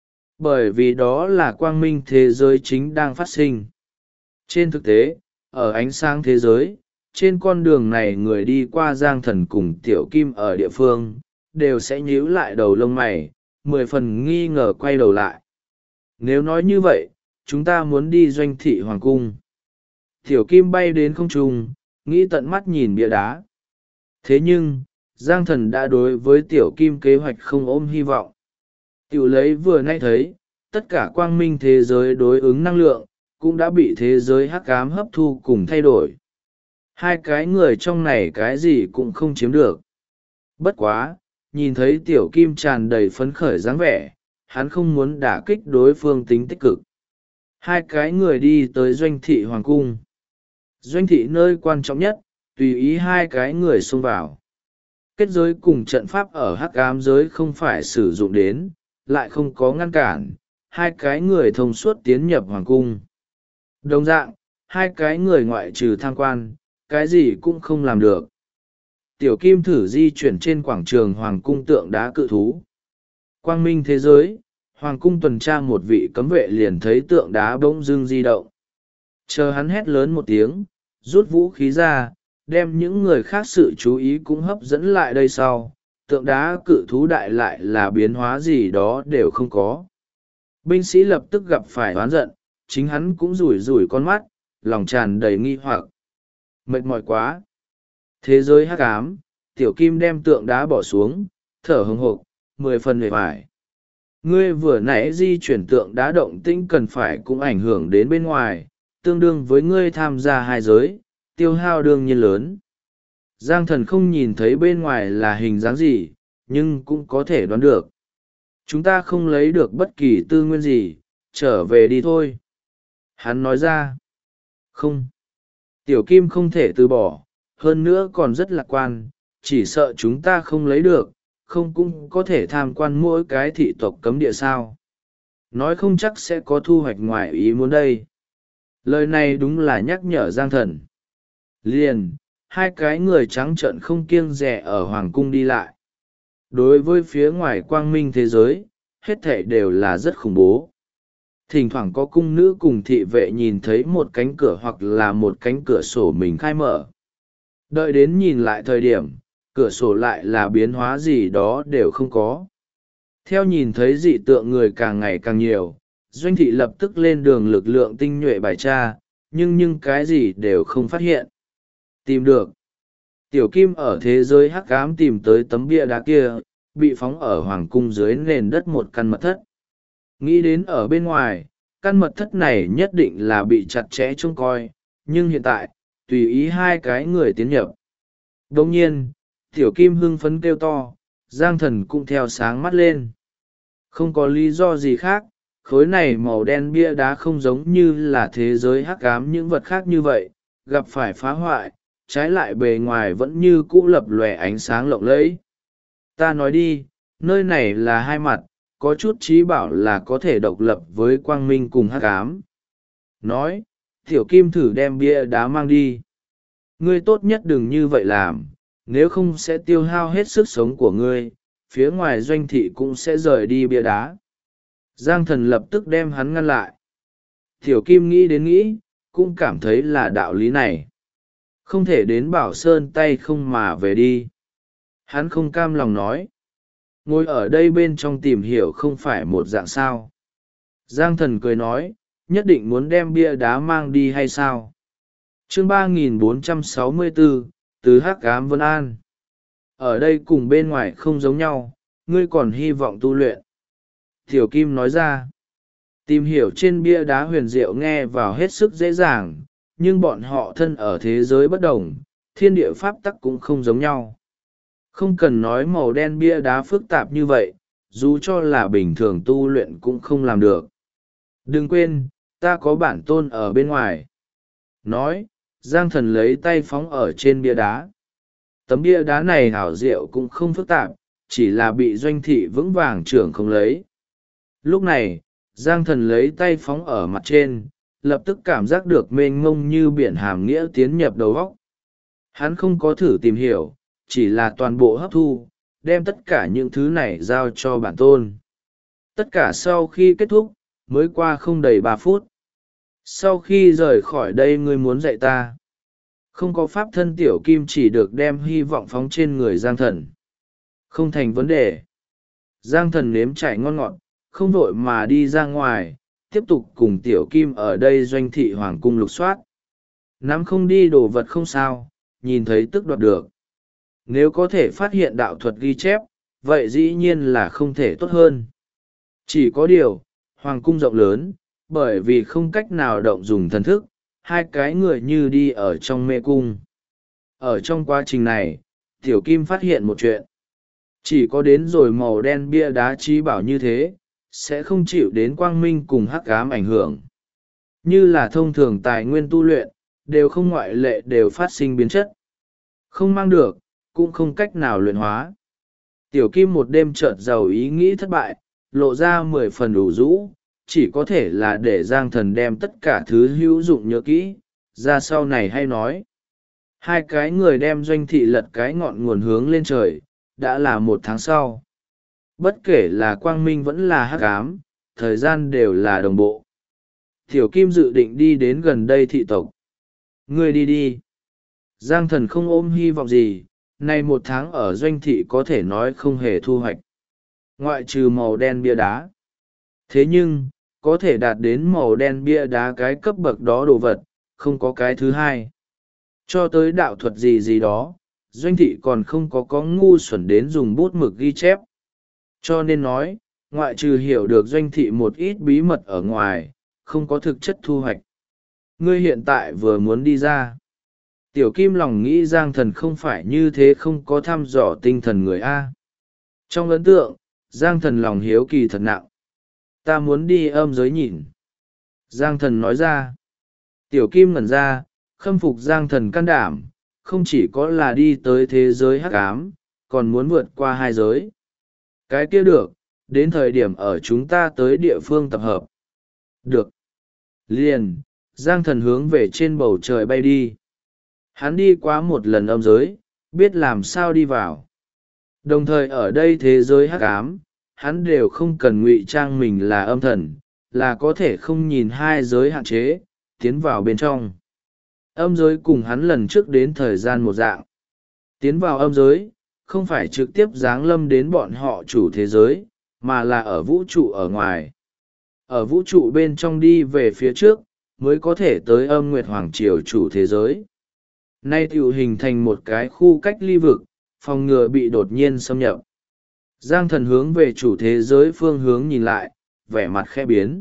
Bởi vì đó là quang minh thế giới chính đang phát sinh. Trên thực tế, ở ánh sáng thế giới, trên con đường này người đi qua Giang Thần cùng Tiểu Kim ở địa phương, đều sẽ nhíu lại đầu lông mày, 10 phần nghi ngờ quay đầu lại. Nếu nói như vậy, chúng ta muốn đi Doanh thị hoàng cung. Tiểu Kim bay đến không trung, nghĩ tận mắt nhìn bia đá. Thế nhưng, Giang Thần đã đối với Tiểu Kim kế hoạch không ôm hy vọng. Tiểu lấy vừa nay thấy, tất cả quang minh thế giới đối ứng năng lượng, cũng đã bị thế giới hắc ám hấp thu cùng thay đổi. Hai cái người trong này cái gì cũng không chiếm được. Bất quá, nhìn thấy Tiểu Kim tràn đầy phấn khởi dáng vẻ, hắn không muốn đả kích đối phương tính tích cực. Hai cái người đi tới Doanh thị hoàng cung. Doanh thị nơi quan trọng nhất, tùy ý hai cái người xông vào. Kết giới cùng trận pháp ở hắc ám giới không phải sử dụng đến, lại không có ngăn cản, hai cái người thông suốt tiến nhập hoàng cung. Đồng dạng, hai cái người ngoại trừ tham quan, cái gì cũng không làm được. Tiểu Kim thử di chuyển trên quảng trường hoàng cung tượng đá cự thú. Quang minh thế giới, hoàng cung tuần tra một vị cấm vệ liền thấy tượng đá bỗng dưng di động. Chờ hắn hét lớn một tiếng, rút vũ khí ra, đem những người khác sự chú ý cũng hấp dẫn lại đây sau. Tượng đá cự thú đại lại là biến hóa gì đó đều không có. Binh sĩ lập tức gặp phải oán giận, chính hắn cũng rủi rủi con mắt, lòng tràn đầy nghi hoặc. Mệt mỏi quá. Thế giới hắc ám, Tiểu Kim đem tượng đá bỏ xuống, thở hừng hộp, 10 phần mệt mỏi. Ngươi vừa nãy di chuyển tượng đá động tĩnh cần phải cũng ảnh hưởng đến bên ngoài, tương đương với ngươi tham gia hai giới, tiêu hao đương nhiên lớn. Giang Thần không nhìn thấy bên ngoài là hình dáng gì, nhưng cũng có thể đoán được. Chúng ta không lấy được bất kỳ tư nguyên gì, trở về đi thôi. Hắn nói ra. Không. Tiểu Kim không thể từ bỏ, hơn nữa còn rất lạc quan, chỉ sợ chúng ta không lấy được, không cũng có thể tham quan mỗi cái thị tộc cấm địa sao. Nói không chắc sẽ có thu hoạch ngoài ý muốn đây. Lời này đúng là nhắc nhở Giang Thần. Liền, hai cái người trắng trợn không kiêng dè ở hoàng cung đi lại. Đối với phía ngoài quang minh thế giới, hết thảy đều là rất khủng bố. Thỉnh thoảng có cung nữ cùng thị vệ nhìn thấy một cánh cửa hoặc là một cánh cửa sổ mình khai mở. Đợi đến nhìn lại thời điểm, cửa sổ lại là biến hóa gì đó đều không có. Theo nhìn thấy dị tượng người càng ngày càng nhiều, Doanh thị lập tức lên đường lực lượng tinh nhuệ bài tra, nhưng cái gì đều không phát hiện. Tìm được. Tiểu Kim ở thế giới hắc ám tìm tới tấm bia đá kia, bị phóng ở hoàng cung dưới nền đất một căn mật thất. Nghĩ đến ở bên ngoài, căn mật thất này nhất định là bị chặt chẽ trông coi, nhưng hiện tại, tùy ý hai cái người tiến nhập. Đồng nhiên, Tiểu Kim hưng phấn kêu to, Giang Thần cũng theo sáng mắt lên. Không có lý do gì khác, khối này màu đen bia đá không giống như là thế giới hắc ám những vật khác như vậy, gặp phải phá hoại, trái lại bề ngoài vẫn như cũ lập lòe ánh sáng lộng lẫy. Ta nói đi, nơi này là hai mặt, có chút trí bảo là có thể độc lập với quang minh cùng hắc ám. Nói, tiểu kim thử đem bia đá mang đi. Ngươi tốt nhất đừng như vậy làm, nếu không sẽ tiêu hao hết sức sống của ngươi, phía ngoài doanh thị cũng sẽ rời đi bia đá. Giang Thần lập tức đem hắn ngăn lại. Tiểu kim nghĩ đến nghĩ, cũng cảm thấy là đạo lý này. Không thể đến Bảo Sơn tay không mà về đi. Hắn không cam lòng nói. Ngồi ở đây bên trong tìm hiểu không phải một dạng sao. Giang Thần cười nói, nhất định muốn đem bia đá mang đi hay sao? Chương 3464, từ Hắc Ám Vân An. Ở đây cùng bên ngoài không giống nhau, ngươi còn hy vọng tu luyện. Tiểu Kim nói ra. Tìm hiểu trên bia đá huyền diệu nghe vào hết sức dễ dàng, nhưng bọn họ thân ở thế giới bất đồng, thiên địa pháp tắc cũng không giống nhau. Không cần nói màu đen bia đá phức tạp như vậy, dù cho là bình thường tu luyện cũng không làm được. Đừng quên, ta có bản tôn ở bên ngoài. Nói, Giang Thần lấy tay phóng ở trên bia đá. Tấm bia đá này hảo diệu cũng không phức tạp, chỉ là bị doanh thị vững vàng trưởng không lấy. Lúc này, Giang Thần lấy tay phóng ở mặt trên, lập tức cảm giác được mênh mông như biển hàm nghĩa tiến nhập đầu óc. Hắn không có thử tìm hiểu, chỉ là toàn bộ hấp thu, đem tất cả những thứ này giao cho bản tôn. Tất cả sau khi kết thúc, mới qua không đầy 3 phút. Sau khi rời khỏi đây ngươi muốn dạy ta. Không có pháp thân Tiểu Kim chỉ được đem hy vọng phóng trên người Giang Thần. Không thành vấn đề. Giang Thần nếm trải ngon ngọt, không vội mà đi ra ngoài, tiếp tục cùng Tiểu Kim ở đây doanh thị hoàng cung lục soát. Nắm không đi đồ vật không sao, nhìn thấy tức đoạt được. Nếu có thể phát hiện đạo thuật ghi chép, vậy dĩ nhiên là không thể tốt hơn. Chỉ có điều, hoàng cung rộng lớn, bởi vì không cách nào động dùng thần thức, hai cái người như đi ở trong mê cung. Ở trong quá trình này, Tiểu Kim phát hiện một chuyện. Chỉ có đến rồi màu đen bia đá trí bảo như thế, sẽ không chịu đến quang minh cùng hắc ám ảnh hưởng. Như là thông thường tài nguyên tu luyện, đều không ngoại lệ đều phát sinh biến chất. Không mang được, cũng không cách nào luyện hóa. Tiểu Kim một đêm chợt giàu ý nghĩ thất bại, lộ ra 10 phần đủ rũ, chỉ có thể là để Giang Thần đem tất cả thứ hữu dụng nhớ kỹ, ra sau này hay nói. Hai cái người đem doanh thị lật cái ngọn nguồn hướng lên trời, đã là 1 tháng sau. Bất kể là quang minh vẫn là hắc ám, thời gian đều là đồng bộ. Tiểu Kim dự định đi đến gần đây thị tộc. Ngươi đi đi. Giang Thần không ôm hy vọng gì, nay 1 tháng ở doanh thị có thể nói không hề thu hoạch. Ngoại trừ màu đen bia đá. Thế nhưng, có thể đạt đến màu đen bia đá cái cấp bậc đó đồ vật, không có cái thứ hai. Cho tới đạo thuật gì gì đó, doanh thị còn không có ngu xuẩn đến dùng bút mực ghi chép. Cho nên nói, ngoại trừ hiểu được doanh thị một ít bí mật ở ngoài, không có thực chất thu hoạch. Ngươi hiện tại vừa muốn đi ra. Tiểu Kim lòng nghĩ Giang Thần không phải như thế, không có thăm dò tinh thần người A. Trong ấn tượng, Giang Thần lòng hiếu kỳ thật nặng. Ta muốn đi âm giới nhìn. Giang Thần nói ra. Tiểu Kim ngẩn ra, khâm phục Giang Thần can đảm, không chỉ có là đi tới thế giới hắc ám, còn muốn vượt qua 2 giới. Cái kia được, đến thời điểm ở chúng ta tới địa phương tập hợp. Được. Liền, Giang Thần hướng về trên bầu trời bay đi. Hắn đi qua một lần âm giới, biết làm sao đi vào. Đồng thời ở đây thế giới hắc ám, hắn đều không cần ngụy trang mình là âm thần, là có thể không nhìn 2 giới hạn chế, tiến vào bên trong. Âm giới cùng hắn lần trước đến thời gian một dạng. Tiến vào âm giới, không phải trực tiếp giáng lâm đến bọn họ chủ thế giới, mà là ở vũ trụ ở ngoài. Ở vũ trụ bên trong đi về phía trước, mới có thể tới âm nguyệt hoàng triều chủ thế giới. Nay tiểu hình thành một cái khu cách ly vực, phòng ngừa bị đột nhiên xâm nhập. Giang Thần hướng về chủ thế giới phương hướng nhìn lại, vẻ mặt khẽ biến.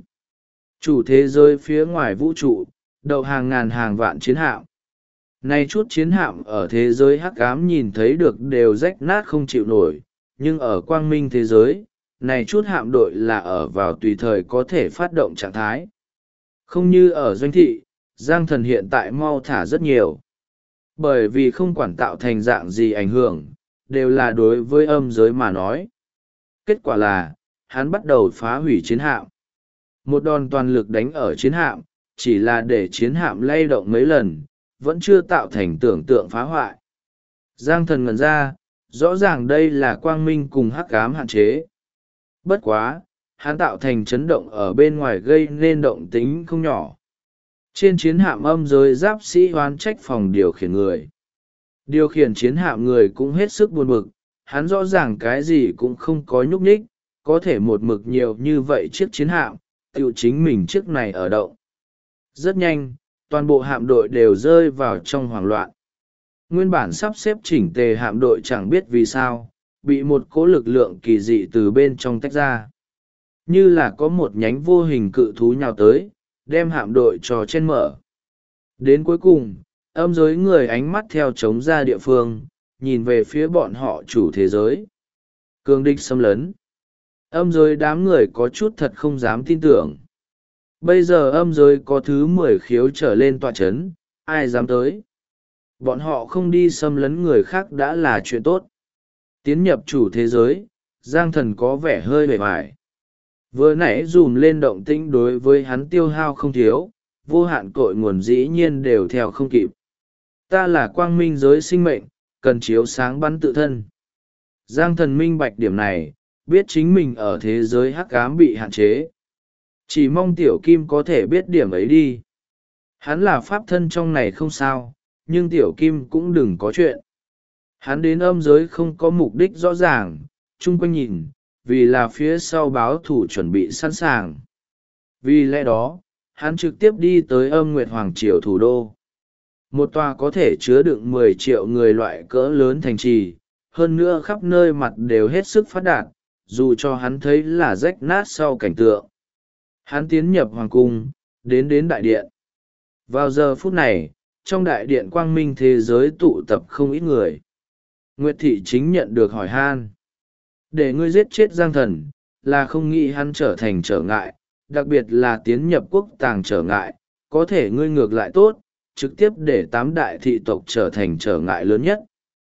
Chủ thế giới phía ngoài vũ trụ, đậu hàng ngàn hàng vạn chiến hạm. Nay chút chiến hạm ở thế giới hắc ám nhìn thấy được đều rách nát không chịu nổi, nhưng ở quang minh thế giới, này chút hạm đội là ở vào tùy thời có thể phát động trạng thái. Không như ở doanh thị, Giang Thần hiện tại mau thả rất nhiều. Bởi vì không quản tạo thành dạng gì ảnh hưởng, đều là đối với âm giới mà nói. Kết quả là, hắn bắt đầu phá hủy chiến hạm. Một đòn toàn lực đánh ở chiến hạm, chỉ là để chiến hạm lay động mấy lần, vẫn chưa tạo thành tưởng tượng phá hoại. Giang Thần ngẩn ra, rõ ràng đây là quang minh cùng hắc ám hạn chế. Bất quá, hắn tạo thành chấn động ở bên ngoài gây nên động tính không nhỏ. Trên chiến hạm âm giới giáp sĩ oán trách phòng điều khiển người. Điều khiển chiến hạm người cũng hết sức buồn bực, hắn rõ ràng cái gì cũng không có nhúc nhích, có thể một mực nhiều như vậy chiếc chiến hạm, tự chính mình chiếc này ở động. Rất nhanh, toàn bộ hạm đội đều rơi vào trong hoảng loạn. Nguyên bản sắp xếp chỉnh tề hạm đội chẳng biết vì sao, bị một cỗ lực lượng kỳ dị từ bên trong tách ra. Như là có một nhánh vô hình cự thú nhào tới, đem hạm đội cho chen mở. Đến cuối cùng, âm giới người ánh mắt theo trống ra địa phương, nhìn về phía bọn họ chủ thế giới. Cường địch xâm lấn. Âm giới đám người có chút thật không dám tin tưởng. Bây giờ âm giới có thứ 10 khiếu trở lên tọa chấn, ai dám tới. Bọn họ không đi xâm lấn người khác đã là chuyện tốt. Tiến nhập chủ thế giới, Giang Thần có vẻ hơi bề bại. Vừa nãy dùm lên động tĩnh đối với hắn tiêu hao không thiếu, vô hạn cội nguồn dĩ nhiên đều theo không kịp. Ta là quang minh giới sinh mệnh, cần chiếu sáng bắn tự thân. Giang Thần minh bạch điểm này, biết chính mình ở thế giới hắc ám bị hạn chế. Chỉ mong Tiểu Kim có thể biết điểm ấy đi. Hắn là pháp thân trong này không sao, nhưng Tiểu Kim cũng đừng có chuyện. Hắn đến âm giới không có mục đích rõ ràng, chung quanh nhìn, vì là phía sau báo thủ chuẩn bị sẵn sàng. Vì lẽ đó, hắn trực tiếp đi tới âm Nguyệt Hoàng Triều thủ đô. Một tòa có thể chứa đựng 10 triệu người loại cỡ lớn thành trì, hơn nữa khắp nơi mặt đều hết sức phát đạt, dù cho hắn thấy là rách nát sau cảnh tượng. Hắn tiến nhập hoàng cung, đến đại điện. Vào giờ phút này, trong đại điện quang minh thế giới tụ tập không ít người. Nguyệt Thị chính nhận được hỏi han. Để ngươi giết chết Giang Thần, là không nghĩ hắn trở thành trở ngại, đặc biệt là tiến nhập quốc tàng trở ngại, có thể ngươi ngược lại tốt, trực tiếp để 8 đại thị tộc trở thành trở ngại lớn nhất.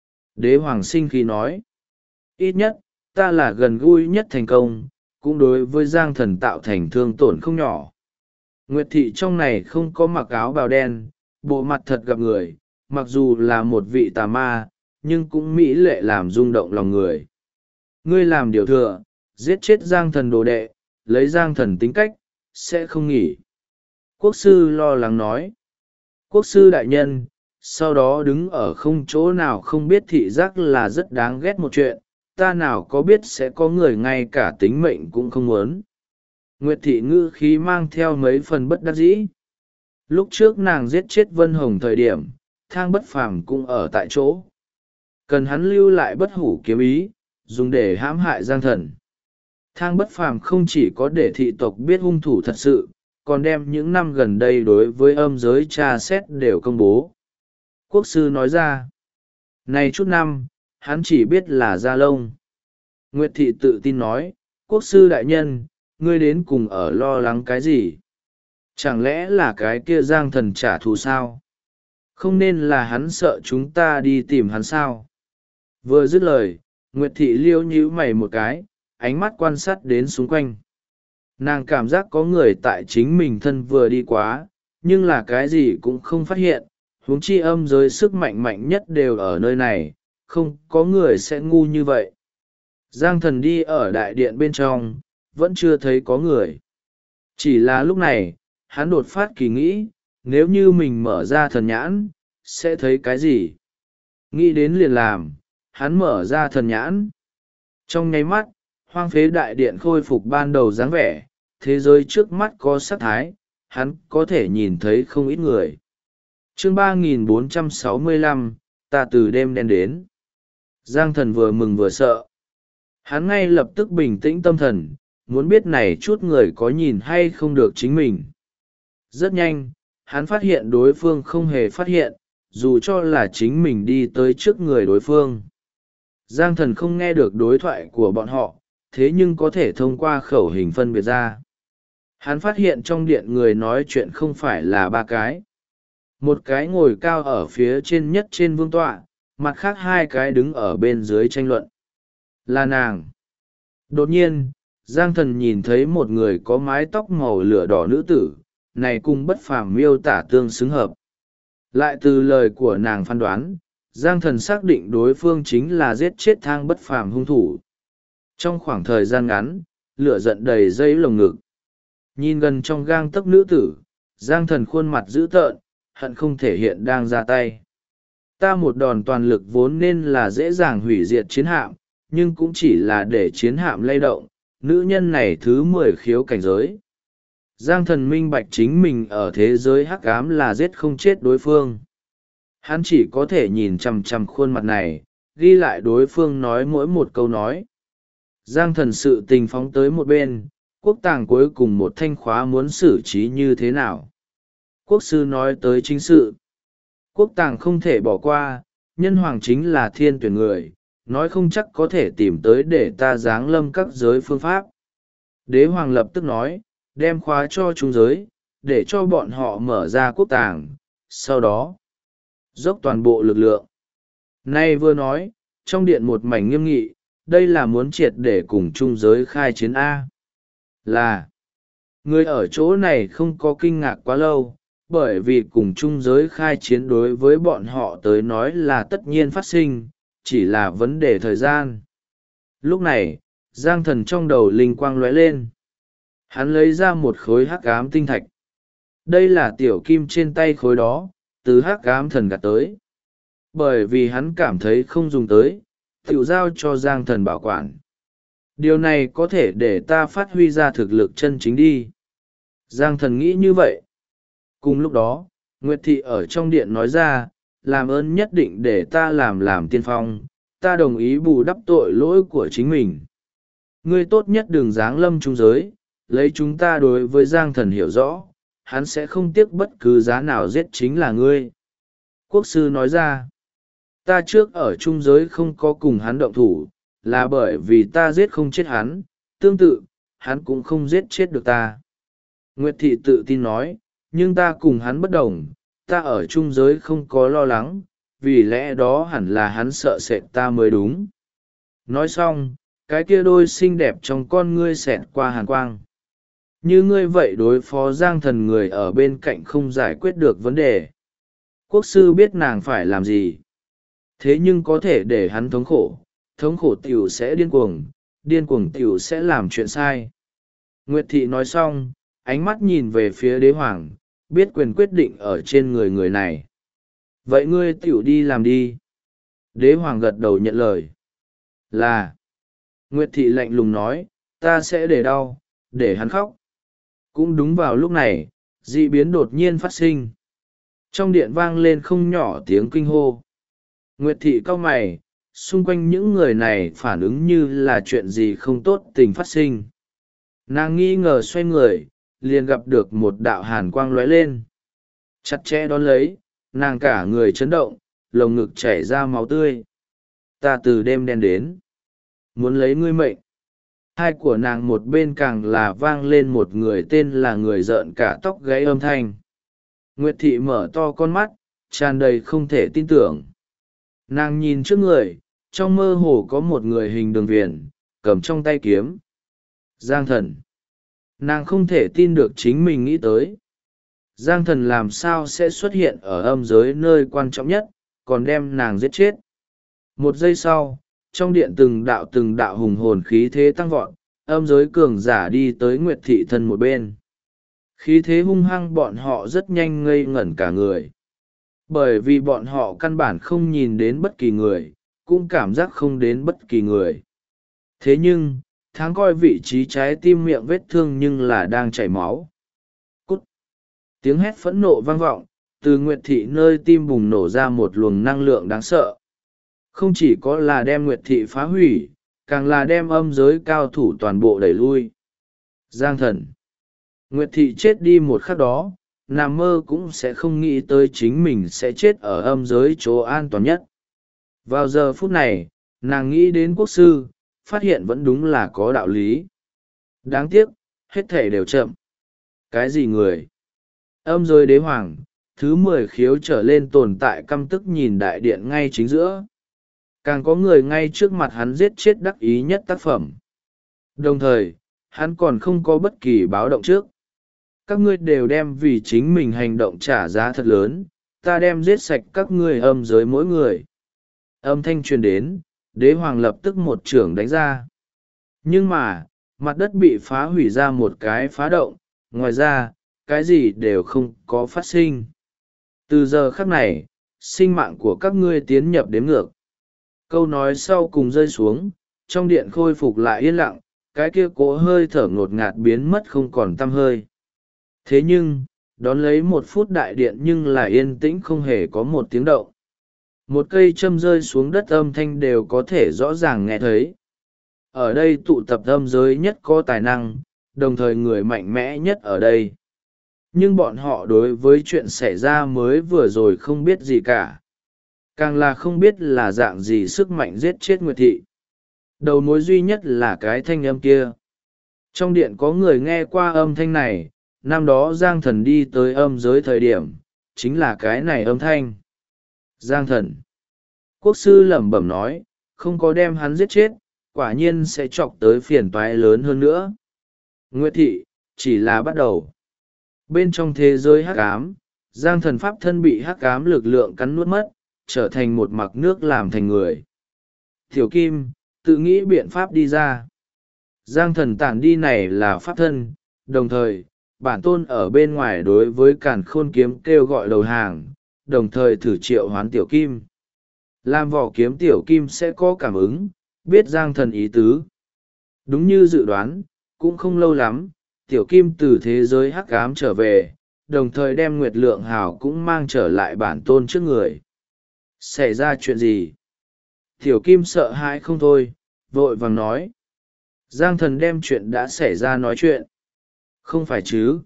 Đế Hoàng sinh khí nói, ít nhất, ta là gần gũi nhất thành công, cũng đối với Giang Thần tạo thành thương tổn không nhỏ. Nguyệt Thị trong này không có mặc áo bào đen, bộ mặt thật gặp người, mặc dù là một vị tà ma, nhưng cũng mỹ lệ làm rung động lòng người. Ngươi làm điều thừa, giết chết Giang Thần đồ đệ, lấy Giang Thần tính cách, sẽ không nghỉ. Quốc sư lo lắng nói. Quốc sư đại nhân, sau đó đứng ở không chỗ nào không biết thị giác là rất đáng ghét một chuyện, ta nào có biết sẽ có người ngay cả tính mệnh cũng không muốn. Nguyệt Thị ngữ khí mang theo mấy phần bất đắc dĩ. Lúc trước nàng giết chết Vân Hồng thời điểm, Thang Bất Phàm cũng ở tại chỗ. Cần hắn lưu lại bất hủ kiếm ý, dùng để hãm hại Giang Thần. Thang Bất Phàm không chỉ có để thị tộc biết hung thủ thật sự, còn đem những năm gần đây đối với âm giới tra xét đều công bố. Quốc sư nói ra, này chút năm, hắn chỉ biết là Gia Lông. Nguyệt Thị tự tin nói, quốc sư đại nhân, ngươi đến cùng ở lo lắng cái gì? Chẳng lẽ là cái kia Giang Thần trả thù sao? Không nên là hắn sợ chúng ta đi tìm hắn sao? Vừa dứt lời, Nguyệt Thị liêu nhíu mày một cái, ánh mắt quan sát đến xung quanh. Nàng cảm giác có người tại chính mình thân vừa đi quá, nhưng là cái gì cũng không phát hiện, huống chi âm giới sức mạnh mạnh nhất đều ở nơi này, không có người sẽ ngu như vậy. Giang Thần đi ở đại điện bên trong, vẫn chưa thấy có người. Chỉ là lúc này, hắn đột phát kỳ nghĩ, nếu như mình mở ra thần nhãn, sẽ thấy cái gì? Nghĩ đến liền làm, hắn mở ra thần nhãn. Trong nháy mắt, hoang phế đại điện khôi phục ban đầu dáng vẻ, thế giới trước mắt có sắc thái, hắn có thể nhìn thấy không ít người. Chương 3465, ta từ đêm đen đến. Giang Thần vừa mừng vừa sợ. Hắn ngay lập tức bình tĩnh tâm thần, muốn biết này chút người có nhìn hay không được chính mình. Rất nhanh, hắn phát hiện đối phương không hề phát hiện, dù cho là chính mình đi tới trước người đối phương. Giang Thần không nghe được đối thoại của bọn họ, thế nhưng có thể thông qua khẩu hình phân biệt ra. Hắn phát hiện trong điện người nói chuyện không phải là 3 cái. một cái ngồi cao ở phía trên nhất trên vương tọa, mặt khác hai cái đứng ở bên dưới tranh luận. Là nàng. Đột nhiên, Giang Thần nhìn thấy một người có mái tóc màu lửa đỏ nữ tử, này cùng bất phàm miêu tả tương xứng hợp. Lại từ lời của nàng phán đoán, Giang Thần xác định đối phương chính là giết chết Thang bất phàm hung thủ. Trong khoảng thời gian ngắn, lửa giận đầy dây lồng ngực. Nhìn gần trong gang tấc nữ tử, Giang Thần khuôn mặt dữ tợn, hận không thể hiện đang ra tay. Ta một đòn toàn lực vốn nên là dễ dàng hủy diệt chiến hạm, nhưng cũng chỉ là để chiến hạm lay động, nữ nhân này thứ 10 khiếu cảnh giới. Giang Thần minh bạch chính mình ở thế giới hắc ám là giết không chết đối phương. Hắn chỉ có thể nhìn chằm chằm khuôn mặt này, ghi lại đối phương nói mỗi một câu nói. Giang Thần sự tình phóng tới một bên, quốc tàng cuối cùng một thanh khóa muốn xử trí như thế nào. Quốc sư nói tới chính sự. Quốc tàng không thể bỏ qua, nhân hoàng chính là thiên tuyển người, nói không chắc có thể tìm tới để ta giáng lâm các giới phương pháp. Đế hoàng lập tức nói, đem khóa cho trung giới, để cho bọn họ mở ra quốc tàng, sau đó dốc toàn bộ lực lượng. Nay vừa nói, trong điện một mảnh nghiêm nghị, đây là muốn triệt để cùng trung giới khai chiến A. Là, người ở chỗ này không có kinh ngạc quá lâu, bởi vì cùng trung giới khai chiến đối với bọn họ tới nói là tất nhiên phát sinh, chỉ là vấn đề thời gian. Lúc này, Giang Thần trong đầu linh quang lóe lên. Hắn lấy ra một khối hắc ám tinh thạch. Đây là tiểu kim trên tay khối đó, từ hắc ám thần gạt tới. Bởi vì hắn cảm thấy không dùng tới, tiểu giao cho Giang Thần bảo quản. Điều này có thể để ta phát huy ra thực lực chân chính đi. Giang Thần nghĩ như vậy. Cùng lúc đó, Nguyệt Thị ở trong điện nói ra, làm ơn nhất định để ta làm tiên phong, ta đồng ý bù đắp tội lỗi của chính mình. Ngươi tốt nhất đừng giáng lâm trung giới, lấy chúng ta đối với Giang Thần hiểu rõ, hắn sẽ không tiếc bất cứ giá nào giết chính là ngươi. Quốc sư nói ra, ta trước ở trung giới không có cùng hắn động thủ, là bởi vì ta giết không chết hắn, tương tự, hắn cũng không giết chết được ta. Nguyệt Thị tự tin nói, nhưng ta cùng hắn bất đồng, ta ở trung giới không có lo lắng, vì lẽ đó hẳn là hắn sợ sệt ta mới đúng. Nói xong, cái kia đôi xinh đẹp trong con ngươi xẹt qua hàn quang. Như ngươi vậy đối phó Giang Thần người ở bên cạnh không giải quyết được vấn đề. Quốc sư biết nàng phải làm gì. Thế nhưng có thể để hắn thống khổ tiểu sẽ điên cuồng tiểu sẽ làm chuyện sai. Nguyệt Thị nói xong, ánh mắt nhìn về phía đế hoàng, biết quyền quyết định ở trên người người này. Vậy ngươi tiểu đi làm đi. Đế hoàng gật đầu nhận lời. Là. Nguyệt Thị lạnh lùng nói, ta sẽ để đau, để hắn khóc. Cũng đúng vào lúc này, dị biến đột nhiên phát sinh. Trong điện vang lên không nhỏ tiếng kinh hô. Nguyệt Thị cau mày, xung quanh những người này phản ứng như là chuyện gì không tốt tình phát sinh. Nàng nghi ngờ xoay người, liền gặp được một đạo hàn quang lóe lên. Chặt chẽ đón lấy, nàng cả người chấn động, lồng ngực chảy ra máu tươi. Ta từ đêm đen đến, muốn lấy ngươi mệnh. Hai của nàng một bên càng là vang lên một người tên là người rợn cả tóc gáy âm thanh. Nguyệt Thị mở to con mắt, tràn đầy không thể tin tưởng. Nàng nhìn trước người, trong mơ hồ có một người hình đường viền, cầm trong tay kiếm. Giang Thần. Nàng không thể tin được chính mình nghĩ tới. Giang Thần làm sao sẽ xuất hiện ở âm giới nơi quan trọng nhất, còn đem nàng giết chết. Một giây sau, trong điện từng đạo hùng hồn khí thế tăng vọt, âm giới cường giả đi tới Nguyệt Thị thân một bên. Khí thế hung hăng bọn họ rất nhanh ngây ngẩn cả người. Bởi vì bọn họ căn bản không nhìn đến bất kỳ người, cũng cảm giác không đến bất kỳ người. Thế nhưng, tháng coi vị trí trái tim miệng vết thương nhưng là đang chảy máu. Cút! Tiếng hét phẫn nộ vang vọng, từ Nguyệt Thị nơi tim bùng nổ ra một luồng năng lượng đáng sợ. Không chỉ có là đem Nguyệt Thị phá hủy, càng là đem âm giới cao thủ toàn bộ đẩy lui. Giang Thần. Nguyệt Thị chết đi một khắc đó, nằm mơ cũng sẽ không nghĩ tới chính mình sẽ chết ở âm giới chỗ an toàn nhất. Vào giờ phút này, nàng nghĩ đến quốc sư, phát hiện vẫn đúng là có đạo lý. Đáng tiếc, hết thể đều chậm. Cái gì người? Âm giới đế hoàng, thứ 10 khiếu trở lên tồn tại căm tức nhìn đại điện ngay chính giữa. Càng có người ngay trước mặt hắn giết chết đắc ý nhất tác phẩm. Đồng thời, hắn còn không có bất kỳ báo động trước. Các ngươi đều đem vì chính mình hành động trả giá thật lớn, ta đem giết sạch các ngươi âm giới mỗi người. Âm thanh truyền đến, đế hoàng lập tức một chưởng đánh ra. Nhưng mà, mặt đất bị phá hủy ra một cái phá động, ngoài ra, cái gì đều không có phát sinh. Từ giờ khắc này, sinh mạng của các ngươi tiến nhập đếm ngược. Câu nói sau cùng rơi xuống, trong điện khôi phục lại yên lặng, cái kia cỗ hơi thở ngột ngạt biến mất không còn tăm hơi. Thế nhưng, đón lấy 1 phút đại điện nhưng là yên tĩnh không hề có một tiếng động. Một cây châm rơi xuống đất âm thanh đều có thể rõ ràng nghe thấy. Ở đây tụ tập âm giới nhất có tài năng, đồng thời người mạnh mẽ nhất ở đây. Nhưng bọn họ đối với chuyện xảy ra mới vừa rồi không biết gì cả. Càng là không biết là dạng gì sức mạnh giết chết Nguyệt Thị. Đầu mối duy nhất là cái thanh âm kia. Trong điện có người nghe qua âm thanh này, năm đó Giang Thần đi tới âm giới thời điểm, chính là cái này âm thanh. Giang Thần. Quốc sư lẩm bẩm nói, không có đem hắn giết chết, quả nhiên sẽ chọc tới phiền toái lớn hơn nữa. Nguyệt Thị, chỉ là bắt đầu. Bên trong thế giới hắc ám, Giang Thần pháp thân bị hắc ám lực lượng cắn nuốt mất, trở thành một mặc nước làm thành người. Tiểu Kim, tự nghĩ biện pháp đi ra. Giang Thần tản đi này là pháp thân, đồng thời, bản tôn ở bên ngoài đối với Càn Khôn kiếm kêu gọi đầu hàng, đồng thời thử triệu hoán Tiểu Kim. Làm vỏ kiếm Tiểu Kim sẽ có cảm ứng, biết Giang Thần ý tứ. Đúng như dự đoán, cũng không lâu lắm, Tiểu Kim từ thế giới hắc ám trở về, đồng thời đem Nguyệt Lượng Hào cũng mang trở lại bản tôn trước người. Xảy ra chuyện gì? Tiểu Kim sợ hãi không thôi, vội vàng nói. Giang Thần đem chuyện đã xảy ra nói chuyện. Không phải chứ?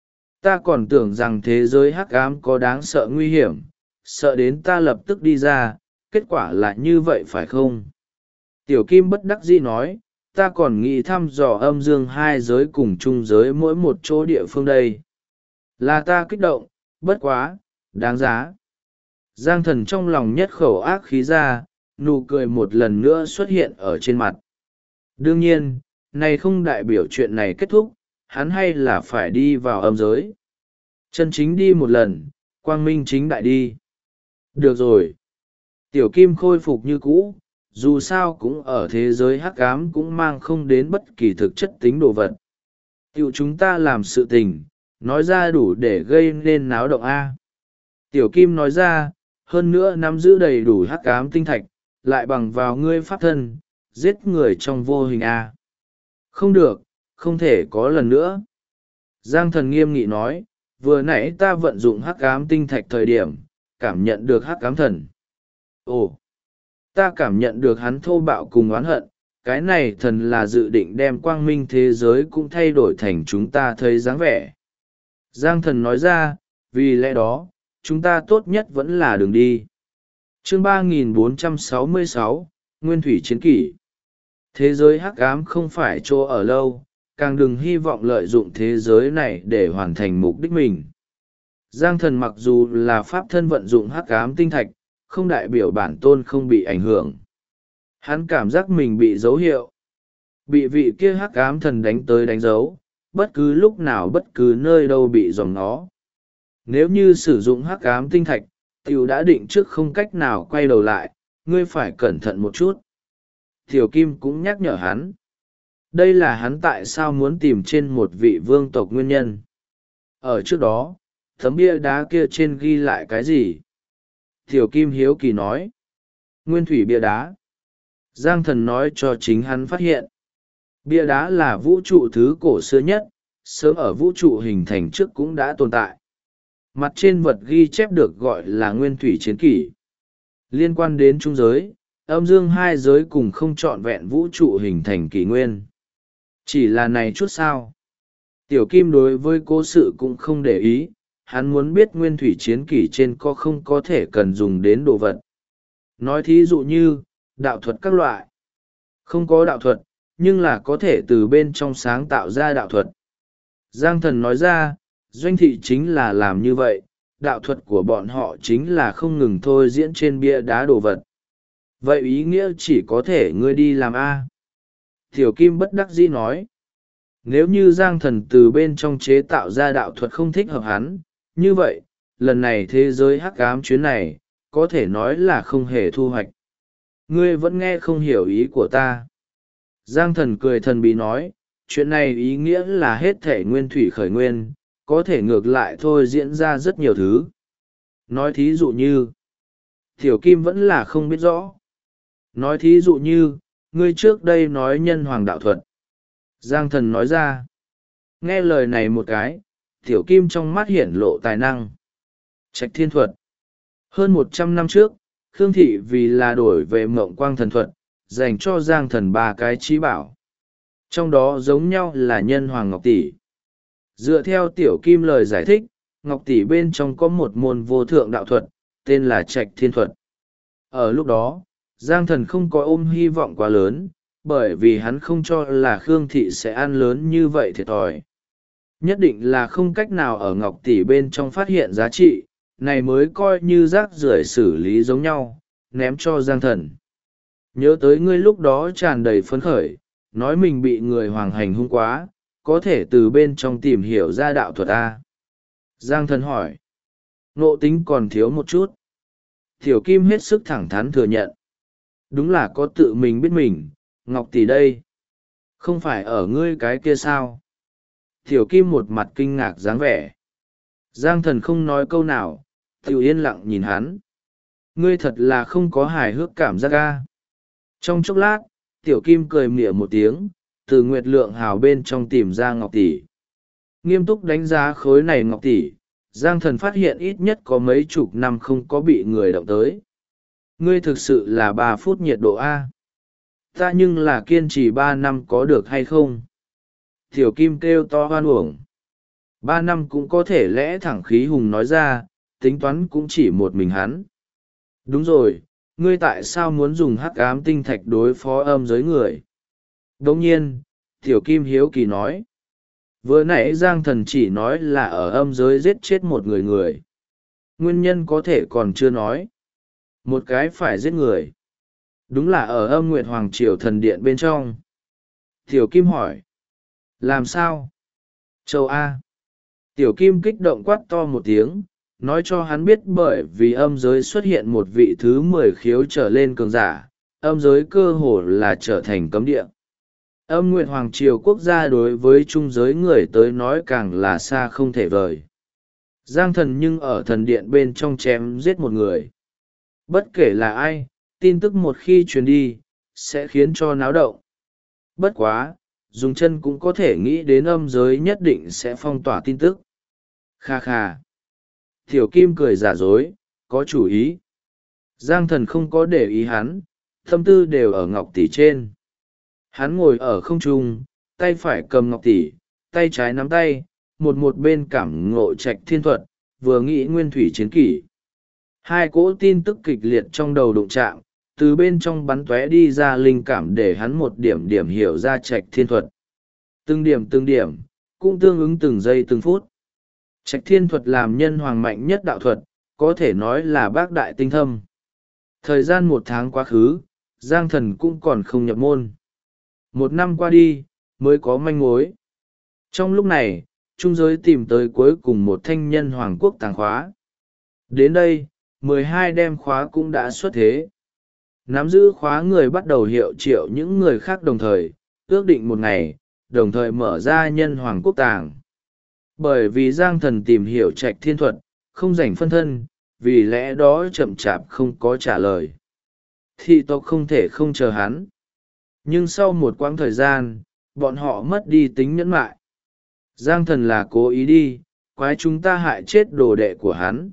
Ta còn tưởng rằng thế giới hắc ám có đáng sợ nguy hiểm, sợ đến ta lập tức đi ra, kết quả là như vậy phải không? Tiểu Kim bất đắc dĩ nói, ta còn nghĩ thăm dò âm dương hai giới cùng chung giới mỗi một chỗ địa phương đây. Là ta kích động, bất quá, đáng giá. Giang Thần trong lòng nhất khẩu ác khí ra, nụ cười một lần nữa xuất hiện ở trên mặt. Đương nhiên, này không đại biểu chuyện này kết thúc, hắn hay là phải đi vào âm giới. Chân chính đi một lần, quang minh chính đại đi. Được rồi. Tiểu Kim khôi phục như cũ, dù sao cũng ở thế giới hắc ám cũng mang không đến bất kỳ thực chất tính đồ vật. Tiểu chúng ta làm sự tình, nói ra đủ để gây nên náo động A. Tiểu Kim nói ra, hơn nữa nắm giữ đầy đủ hắc ám tinh thạch, lại bằng vào ngươi pháp thân, giết người trong vô hình A. Không được, không thể có lần nữa. Giang Thần nghiêm nghị nói, vừa nãy ta vận dụng hắc ám tinh thạch thời điểm, cảm nhận được hắc ám thần. Ồ, ta cảm nhận được hắn thô bạo cùng oán hận, cái này thần là dự định đem quang minh thế giới cũng thay đổi thành chúng ta thấy dáng vẻ. Giang Thần nói ra, vì lẽ đó, chúng ta tốt nhất vẫn là đường đi. Chương 3466, Nguyên Thủy Chiến Kỷ. Thế giới hắc ám không phải chỗ ở lâu, càng đừng hy vọng lợi dụng thế giới này để hoàn thành mục đích mình. Giang Thần mặc dù là pháp thân vận dụng hắc ám tinh thạch, không đại biểu bản tôn không bị ảnh hưởng. Hắn cảm giác mình bị dấu hiệu. Bị vị kia hắc ám thần đánh tới đánh dấu, bất cứ lúc nào bất cứ nơi đâu bị dòng nó. Nếu như sử dụng hắc ám tinh thạch, tiểu đã định trước không cách nào quay đầu lại, ngươi phải cẩn thận một chút. Tiểu Kim cũng nhắc nhở hắn. Đây là hắn tại sao muốn tìm trên một vị vương tộc nguyên nhân. Ở trước đó, tấm bia đá kia trên ghi lại cái gì? Tiểu Kim hiếu kỳ nói. Nguyên thủy bia đá. Giang Thần nói cho chính hắn phát hiện. Bia đá là vũ trụ thứ cổ xưa nhất, sớm ở vũ trụ hình thành trước cũng đã tồn tại. Mặt trên vật ghi chép được gọi là Nguyên Thủy Chiến Kỷ. Liên quan đến trung giới, âm dương hai giới cùng không trọn vẹn vũ trụ hình thành kỷ nguyên. Chỉ là này chút sao. Tiểu Kim đối với cố sự cũng không để ý, hắn muốn biết Nguyên Thủy Chiến Kỷ trên có không có thể cần dùng đến đồ vật. Nói thí dụ như, đạo thuật các loại. Không có đạo thuật, nhưng là có thể từ bên trong sáng tạo ra đạo thuật. Giang Thần nói ra, Doanh Thị chính là làm như vậy, đạo thuật của bọn họ chính là không ngừng thôi diễn trên bia đá đồ vật. Vậy ý nghĩa chỉ có thể ngươi đi làm A. Tiểu Kim bất đắc dĩ nói. Nếu như Giang Thần từ bên trong chế tạo ra đạo thuật không thích hợp hắn, như vậy, lần này thế giới hắc ám chuyến này, có thể nói là không hề thu hoạch. Ngươi vẫn nghe không hiểu ý của ta. Giang Thần cười thần bí nói, chuyện này ý nghĩa là hết thể nguyên thủy khởi nguyên, có thể ngược lại thôi diễn ra rất nhiều thứ. Nói thí dụ như, Tiểu Kim vẫn là không biết rõ. Nói thí dụ như, ngươi trước đây nói nhân hoàng đạo thuật. Giang Thần nói ra. Nghe lời này một cái, Tiểu Kim trong mắt hiển lộ tài năng. Trạch thiên thuật. Hơn 100 năm trước, Khương Thị vì là đổi về mộng quang thần thuật, dành cho Giang Thần 3 cái trí bảo. Trong đó giống nhau là nhân hoàng ngọc tỷ. Dựa theo Tiểu Kim lời giải thích, ngọc tỷ bên trong có một môn vô thượng đạo thuật, tên là Trạch thiên thuật. Ở lúc đó, Giang Thần không có ôm hy vọng quá lớn, bởi vì hắn không cho là Khương Thị sẽ ăn lớn như vậy thiệt thòi. Nhất định là không cách nào ở ngọc tỷ bên trong phát hiện giá trị, này mới coi như rác rưởi xử lý giống nhau, ném cho Giang Thần. Nhớ tới ngươi lúc đó tràn đầy phấn khởi, nói mình bị người hoàng hành hung quá, có thể từ bên trong tìm hiểu ra đạo thuật A. Giang Thần hỏi. Ngộ tính còn thiếu một chút. Tiểu Kim hết sức thẳng thắn thừa nhận. Đúng là có tự mình biết mình, ngọc tỷ đây. Không phải ở ngươi cái kia sao? Tiểu Kim một mặt kinh ngạc dáng vẻ. Giang Thần không nói câu nào, tiểu yên lặng nhìn hắn. Ngươi thật là không có hài hước cảm giác ga. Trong chốc lát, Tiểu Kim cười mỉa một tiếng, từ nguyệt lượng hào bên trong tìm ra ngọc tỷ. Nghiêm túc đánh giá khối này ngọc tỷ, Giang Thần phát hiện ít nhất có mấy chục năm không có bị người động tới. Ngươi thực sự là 3 phút nhiệt độ A. Ta nhưng là kiên trì 3 năm có được hay không? Tiểu Kim kêu to hoan uổng. 3 năm cũng có thể lẽ thẳng khí hùng nói ra, tính toán cũng chỉ một mình hắn. Đúng rồi, ngươi tại sao muốn dùng hắc ám tinh thạch đối phó âm giới người? Đồng nhiên, Tiểu Kim hiếu kỳ nói. Vừa nãy Giang Thần chỉ nói là ở âm giới giết chết một người. Nguyên nhân có thể còn chưa nói. Một cái phải giết người. Đúng là ở âm Nguyệt Hoàng Triều thần điện bên trong. Tiểu Kim hỏi. Làm sao? Châu A. Tiểu Kim kích động quát to một tiếng, nói cho hắn biết bởi vì âm giới xuất hiện một vị thứ 10 khiếu trở lên cường giả, âm giới cơ hồ là trở thành cấm địa. Âm Nguyệt Hoàng Triều quốc gia đối với trung giới người tới nói càng là xa không thể vời. Giang Thần nhưng ở thần điện bên trong chém giết một người. Bất kể là ai, tin tức một khi truyền đi, sẽ khiến cho náo động. Bất quá, dùng chân cũng có thể nghĩ đến âm giới nhất định sẽ phong tỏa tin tức. Kha kha. Tiểu Kim cười giả dối, có chủ ý. Giang Thần không có để ý hắn, tâm tư đều ở ngọc tỷ trên. Hắn ngồi ở không trung, tay phải cầm ngọc tỷ, tay trái nắm tay, một bên cảm ngộ trạch thiên thuật, vừa nghĩ nguyên thủy chiến kỷ. Hai cỗ tin tức kịch liệt trong đầu đụng chạm, từ bên trong bắn tóe đi ra linh cảm để hắn một điểm điểm hiểu ra trạch thiên thuật. Từng điểm, cũng tương ứng từng giây từng phút. Trạch thiên thuật làm nhân hoàng mạnh nhất đạo thuật, có thể nói là bác đại tinh thâm. Thời gian 1 tháng quá khứ, Giang Thần cũng còn không nhập môn. 1 năm qua đi, mới có manh mối. Trong lúc này, trung giới tìm tới cuối cùng một thanh nhân hoàng quốc tàng khóa. Đến đây, 12 đem khóa cũng đã xuất thế. Nắm giữ khóa người bắt đầu hiệu triệu những người khác đồng thời, ước định một ngày, đồng thời mở ra nhân hoàng quốc tàng. Bởi vì Giang Thần tìm hiểu trạch thiên thuật, không rảnh phân thân, vì lẽ đó chậm chạp không có trả lời. Thị tộc không thể không chờ hắn. Nhưng sau một quãng thời gian, bọn họ mất đi tính nhẫn mại. Giang Thần là cố ý đi, quái chúng ta hại chết đồ đệ của hắn.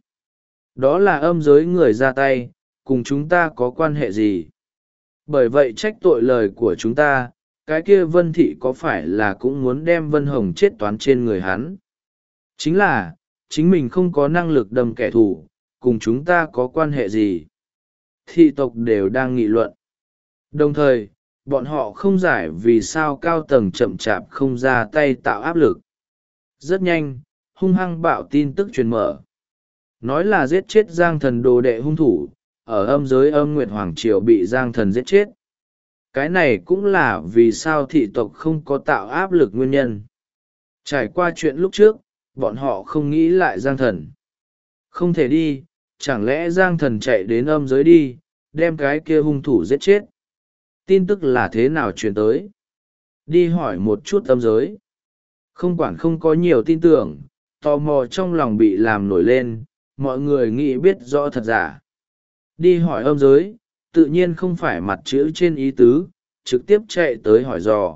Đó là âm giới người ra tay, cùng chúng ta có quan hệ gì? Bởi vậy trách tội lời của chúng ta, cái kia Vân Thị có phải là cũng muốn đem Vân Hồng chết toán trên người hắn? Chính là, chính mình không có năng lực đâm kẻ thù, cùng chúng ta có quan hệ gì? Thị tộc đều đang nghị luận. Đồng thời, bọn họ không giải vì sao cao tầng chậm chạp không ra tay tạo áp lực. Rất nhanh, hung hăng bạo tin tức truyền mở. nói là giết chết Giang Thần đồ đệ hung thủ, ở âm giới Âm Nguyệt Hoàng Triều bị Giang Thần giết chết. Cái này cũng là vì sao thị tộc không có tạo áp lực nguyên nhân. Trải qua chuyện lúc trước, bọn họ không nghĩ lại Giang Thần. Không thể đi, chẳng lẽ Giang Thần chạy đến âm giới đi, đem cái kia hung thủ giết chết. Tin tức là thế nào truyền tới? Đi hỏi một chút âm giới. Không quản không có nhiều tin tưởng, tò mò trong lòng bị làm nổi lên, mọi người nghĩ biết rõ thật giả. Đi hỏi âm giới, tự nhiên không phải mặt chữ trên ý tứ, trực tiếp chạy tới hỏi dò,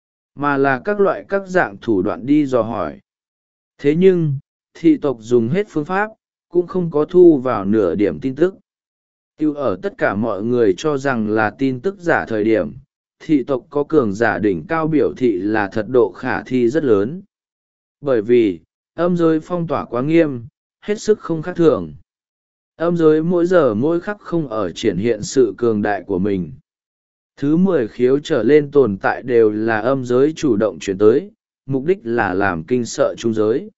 mà là các loại các dạng thủ đoạn đi dò hỏi. Thế nhưng, thị tộc dùng hết phương pháp, cũng không có thu vào nửa điểm tin tức. Tiêu ở tất cả mọi người cho rằng là tin tức giả thời điểm, thị tộc có cường giả đỉnh cao biểu thị là thật độ khả thi rất lớn. Bởi vì, âm giới phong tỏa quá nghiêm, hết sức không khác thường. Âm giới mỗi giờ mỗi khắc không ở triển hiện sự cường đại của mình. Thứ 10 khiếu trở lên tồn tại đều là âm giới chủ động chuyển tới, mục đích là làm kinh sợ trung giới.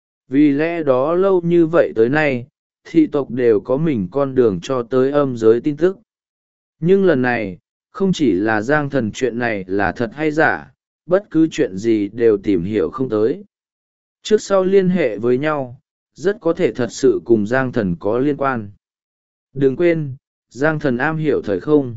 Vì lẽ đó lâu như vậy tới nay, thị tộc đều có mình con đường cho tới âm giới tin tức. Nhưng lần này, không chỉ là Giang Thần chuyện này là thật hay giả, bất cứ chuyện gì đều tìm hiểu không tới. Trước sau liên hệ với nhau, rất có thể thật sự cùng Giang Thần có liên quan. Đừng quên, Giang Thần am hiểu thời không.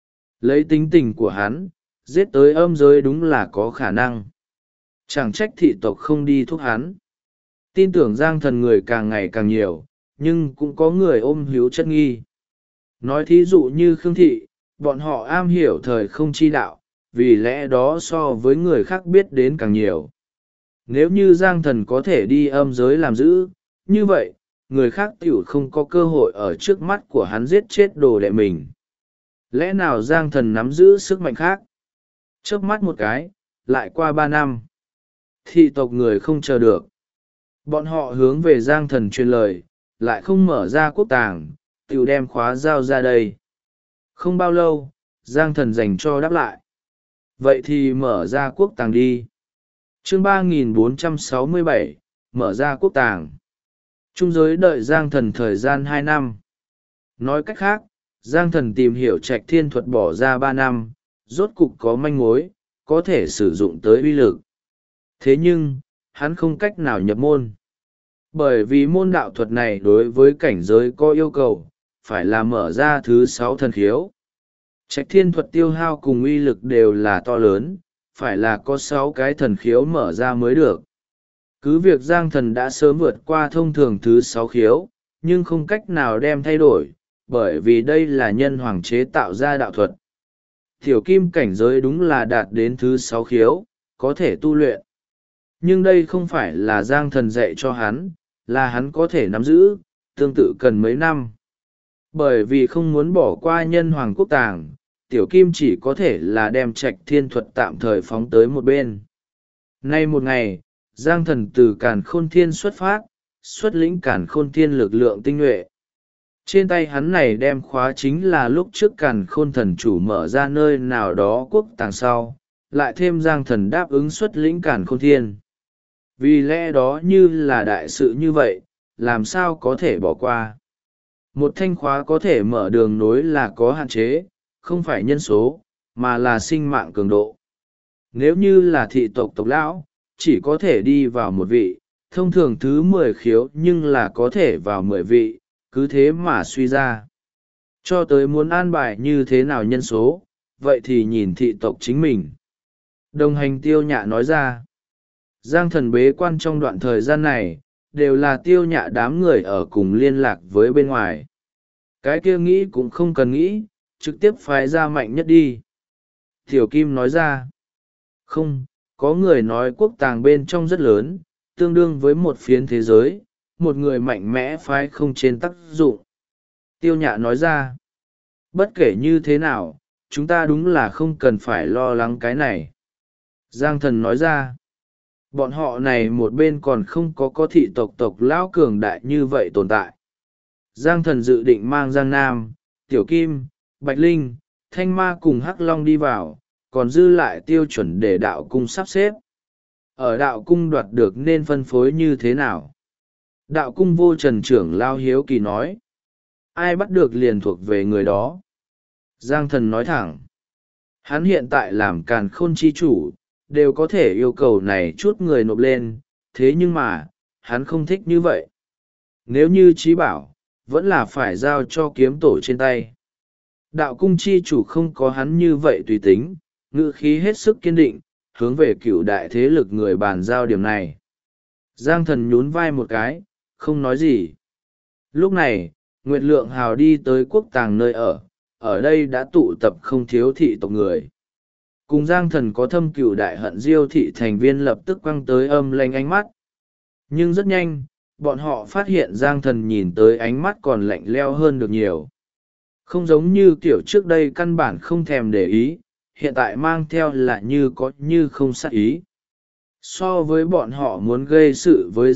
Lấy tính tình của hắn, giết tới âm giới đúng là có khả năng. Chẳng trách thị tộc không đi thúc hắn. Tin tưởng Giang Thần người càng ngày càng nhiều, nhưng cũng có người ôm hiếu chất nghi. Nói thí dụ như Khương Thị, bọn họ am hiểu thời không chi đạo, vì lẽ đó so với người khác biết đến càng nhiều. Nếu như Giang Thần có thể đi âm giới làm giữ, như vậy, người khác tiểu không có cơ hội ở trước mắt của hắn giết chết đồ đệ mình. Lẽ nào Giang Thần nắm giữ sức mạnh khác? Chớp mắt một cái, lại qua 3 năm. Thị tộc người không chờ được. Bọn họ hướng về Giang Thần truyền lời, lại không mở ra quốc tàng, tiểu đem khóa giao ra đây. Không bao lâu, Giang Thần dành cho đáp lại. Vậy thì mở ra quốc tàng đi. Chương 3467, mở ra quốc tàng. Trung giới đợi Giang Thần thời gian 2 năm. Nói cách khác, Giang Thần tìm hiểu Trạch Thiên Thuật bỏ ra 3 năm, rốt cục có manh mối, có thể sử dụng tới uy lực. Thế nhưng, hắn không cách nào nhập môn. Bởi vì môn đạo thuật này đối với cảnh giới có yêu cầu, phải là mở ra thứ 6 thần khiếu. Trạch Thiên Thuật tiêu hao cùng uy lực đều là to lớn, phải là có 6 cái thần khiếu mở ra mới được. Cứ việc Giang Thần đã sớm vượt qua thông thường thứ 6 khiếu, nhưng không cách nào đem thay đổi, bởi vì đây là nhân hoàng chế tạo ra đạo thuật. Tiểu kim cảnh giới đúng là đạt đến thứ 6 khiếu, có thể tu luyện. Nhưng đây không phải là Giang Thần dạy cho hắn, là hắn có thể nắm giữ, tương tự cần mấy năm. Bởi vì không muốn bỏ qua nhân hoàng quốc tàng, tiểu kim chỉ có thể là đem Trạch Thiên Thuật tạm thời phóng tới một bên. Nay một ngày, Giang Thần từ Càn Khôn Thiên xuất phát, xuất lĩnh Càn Khôn Thiên lực lượng tinh nhuệ. Trên tay hắn này đem khóa chính là lúc trước Càn Khôn Thần chủ mở ra nơi nào đó quốc tàng sau, lại thêm Giang Thần đáp ứng xuất lĩnh Càn Khôn Thiên. Vì lẽ đó như là đại sự như vậy, làm sao có thể bỏ qua. Một thanh khóa có thể mở đường nối là có hạn chế, không phải nhân số, mà là sinh mạng cường độ. Nếu như là thị tộc tộc lão, chỉ có thể đi vào một vị, thông thường thứ 10 khiếu nhưng là có thể vào 10 vị, cứ thế mà suy ra. Cho tới muốn an bài như thế nào nhân số, vậy thì nhìn thị tộc chính mình. Đồng hành Tiêu Nhạ nói ra, Giang Thần bế quan trong đoạn thời gian này, đều là Tiêu Nhạ đám người ở cùng liên lạc với bên ngoài. Cái kia nghĩ cũng không cần nghĩ, trực tiếp phái ra mạnh nhất đi. Tiểu Kim nói ra, không, có người nói quốc tàng bên trong rất lớn, tương đương với một phiến thế giới, một người mạnh mẽ phái không trên tác dụng. Tiêu Nhạ nói ra, bất kể như thế nào, chúng ta đúng là không cần phải lo lắng cái này. Giang Thần nói ra, bọn họ này một bên còn không có thị tộc lão cường đại như vậy tồn tại. Giang Thần dự định mang Giang Nam, Tiểu Kim, Bạch Linh, Thanh Ma cùng Hắc Long đi vào, còn dư lại tiêu chuẩn để đạo cung sắp xếp. Ở đạo cung đoạt được nên phân phối như thế nào? Đạo cung vô trần trưởng lao hiếu kỳ nói. Ai bắt được liền thuộc về người đó. Giang thần nói thẳng. Hắn hiện tại làm càn khôn chi chủ, đều có thể yêu cầu này chút người nộp lên, thế nhưng mà, hắn không thích như vậy. Nếu như trí bảo, vẫn là phải giao cho kiếm tổ trên tay. Đạo cung chi chủ không có hắn như vậy tùy tính, ngữ khí hết sức kiên định, hướng về cựu đại thế lực người bàn giao điểm này. Giang thần nhún vai một cái, không nói gì. Lúc này, Nguyệt Lượng Hào đi tới quốc tàng nơi ở đây đã tụ tập không thiếu thị tộc người. Cùng Giang thần có thâm cựu đại hận Diêu thị thành viên lập tức quăng tới âm lanh ánh mắt. Nhưng rất nhanh, bọn họ phát hiện Giang thần nhìn tới ánh mắt còn lạnh leo hơn được nhiều. Không giống như kiểu trước đây căn bản không thèm để ý, hiện tại mang theo là như có như không sát ý. So với bọn họ muốn gây sự với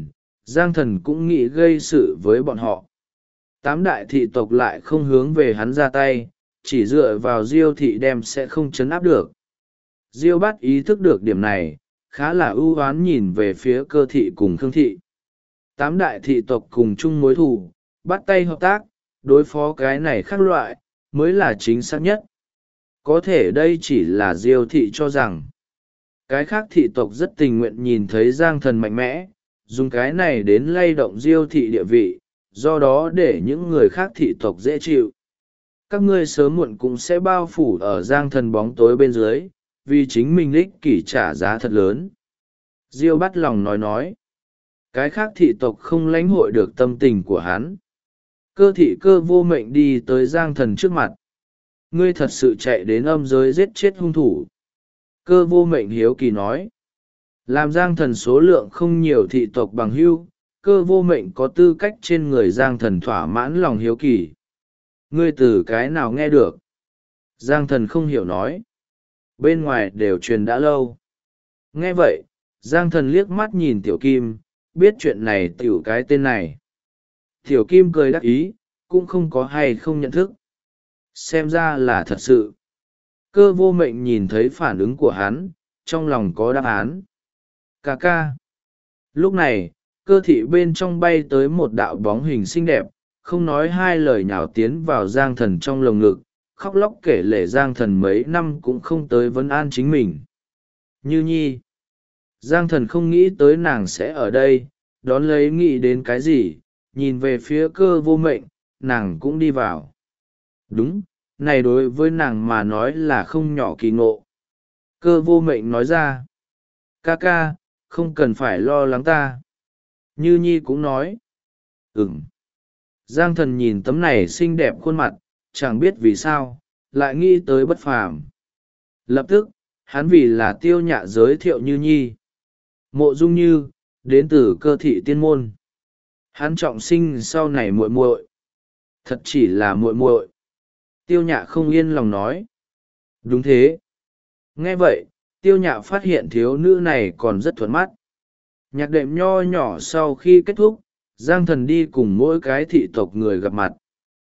Giang thần cũng nghĩ gây sự với bọn họ. Tám đại thị tộc lại không hướng về hắn ra tay, chỉ dựa vào Diêu thị đem sẽ không chấn áp được. Diêu Bát ý thức được điểm này, khá là ưu oán nhìn về phía Cơ thị cùng Khương thị. Tám đại thị tộc cùng chung mối thù, bắt tay hợp tác, đối phó cái này khác loại, mới là chính xác nhất. Có thể đây chỉ là Diêu thị cho rằng. Cái khác thị tộc rất tình nguyện nhìn thấy Giang thần mạnh mẽ, dùng cái này đến lay động Diêu thị địa vị, do đó để những người khác thị tộc dễ chịu. Các ngươi sớm muộn cũng sẽ bao phủ ở Giang thần bóng tối bên dưới, vì chính mình ích kỷ trả giá thật lớn. Diêu bắt lòng nói. Cái khác thị tộc không lãnh hội được tâm tình của hắn. Cơ thị Cơ Vô Mệnh đi tới Giang thần trước mặt. Ngươi thật sự chạy đến âm giới giết chết hung thủ. Cơ Vô Mệnh hiếu kỳ nói. Làm Giang thần số lượng không nhiều thị tộc bằng hữu, Cơ Vô Mệnh có tư cách trên người Giang thần thỏa mãn lòng hiếu kỳ. Ngươi từ cái nào nghe được? Giang thần không hiểu nói. Bên ngoài đều truyền đã lâu. Nghe vậy, Giang thần liếc mắt nhìn Tiểu Kim, biết chuyện này tiểu cái tên này. Tiểu Kim cười đắc ý, cũng không có hay không nhận thức. Xem ra là thật sự. Cơ Vô Mệnh nhìn thấy phản ứng của hắn, trong lòng có đáp án. Ca ca. Lúc này, Cơ thị bên trong bay tới một đạo bóng hình xinh đẹp, không nói hai lời nhào tiến vào Giang thần trong lồng ngực, khóc lóc kể lể Giang thần mấy năm cũng không tới vấn an chính mình. Như Nhi. Giang thần không nghĩ tới nàng sẽ ở đây, đón lấy nghĩ đến cái gì, nhìn về phía Cơ Vô Mệnh, nàng cũng đi vào. Đúng, này đối với nàng mà nói là không nhỏ kỳ ngộ. Cơ Vô Mệnh nói ra. Ca ca, không cần phải lo lắng ta. Như Nhi cũng nói. Ừm. Giang thần nhìn tấm này xinh đẹp khuôn mặt, chẳng biết vì sao, lại nghĩ tới bất phàm. Lập tức, hắn vì là Tiêu Nhạ giới thiệu Như Nhi. Mộ Dung Như, đến từ Cơ thị tiên môn. Hắn trọng sinh sau này muội muội. Thật chỉ là muội muội. Tiêu Nhạ không yên lòng nói. Đúng thế. Nghe vậy, Tiêu Nhạ phát hiện thiếu nữ này còn rất thuận mắt. Nhạc đệm nho nhỏ sau khi kết thúc, Giang thần đi cùng mỗi cái thị tộc người gặp mặt.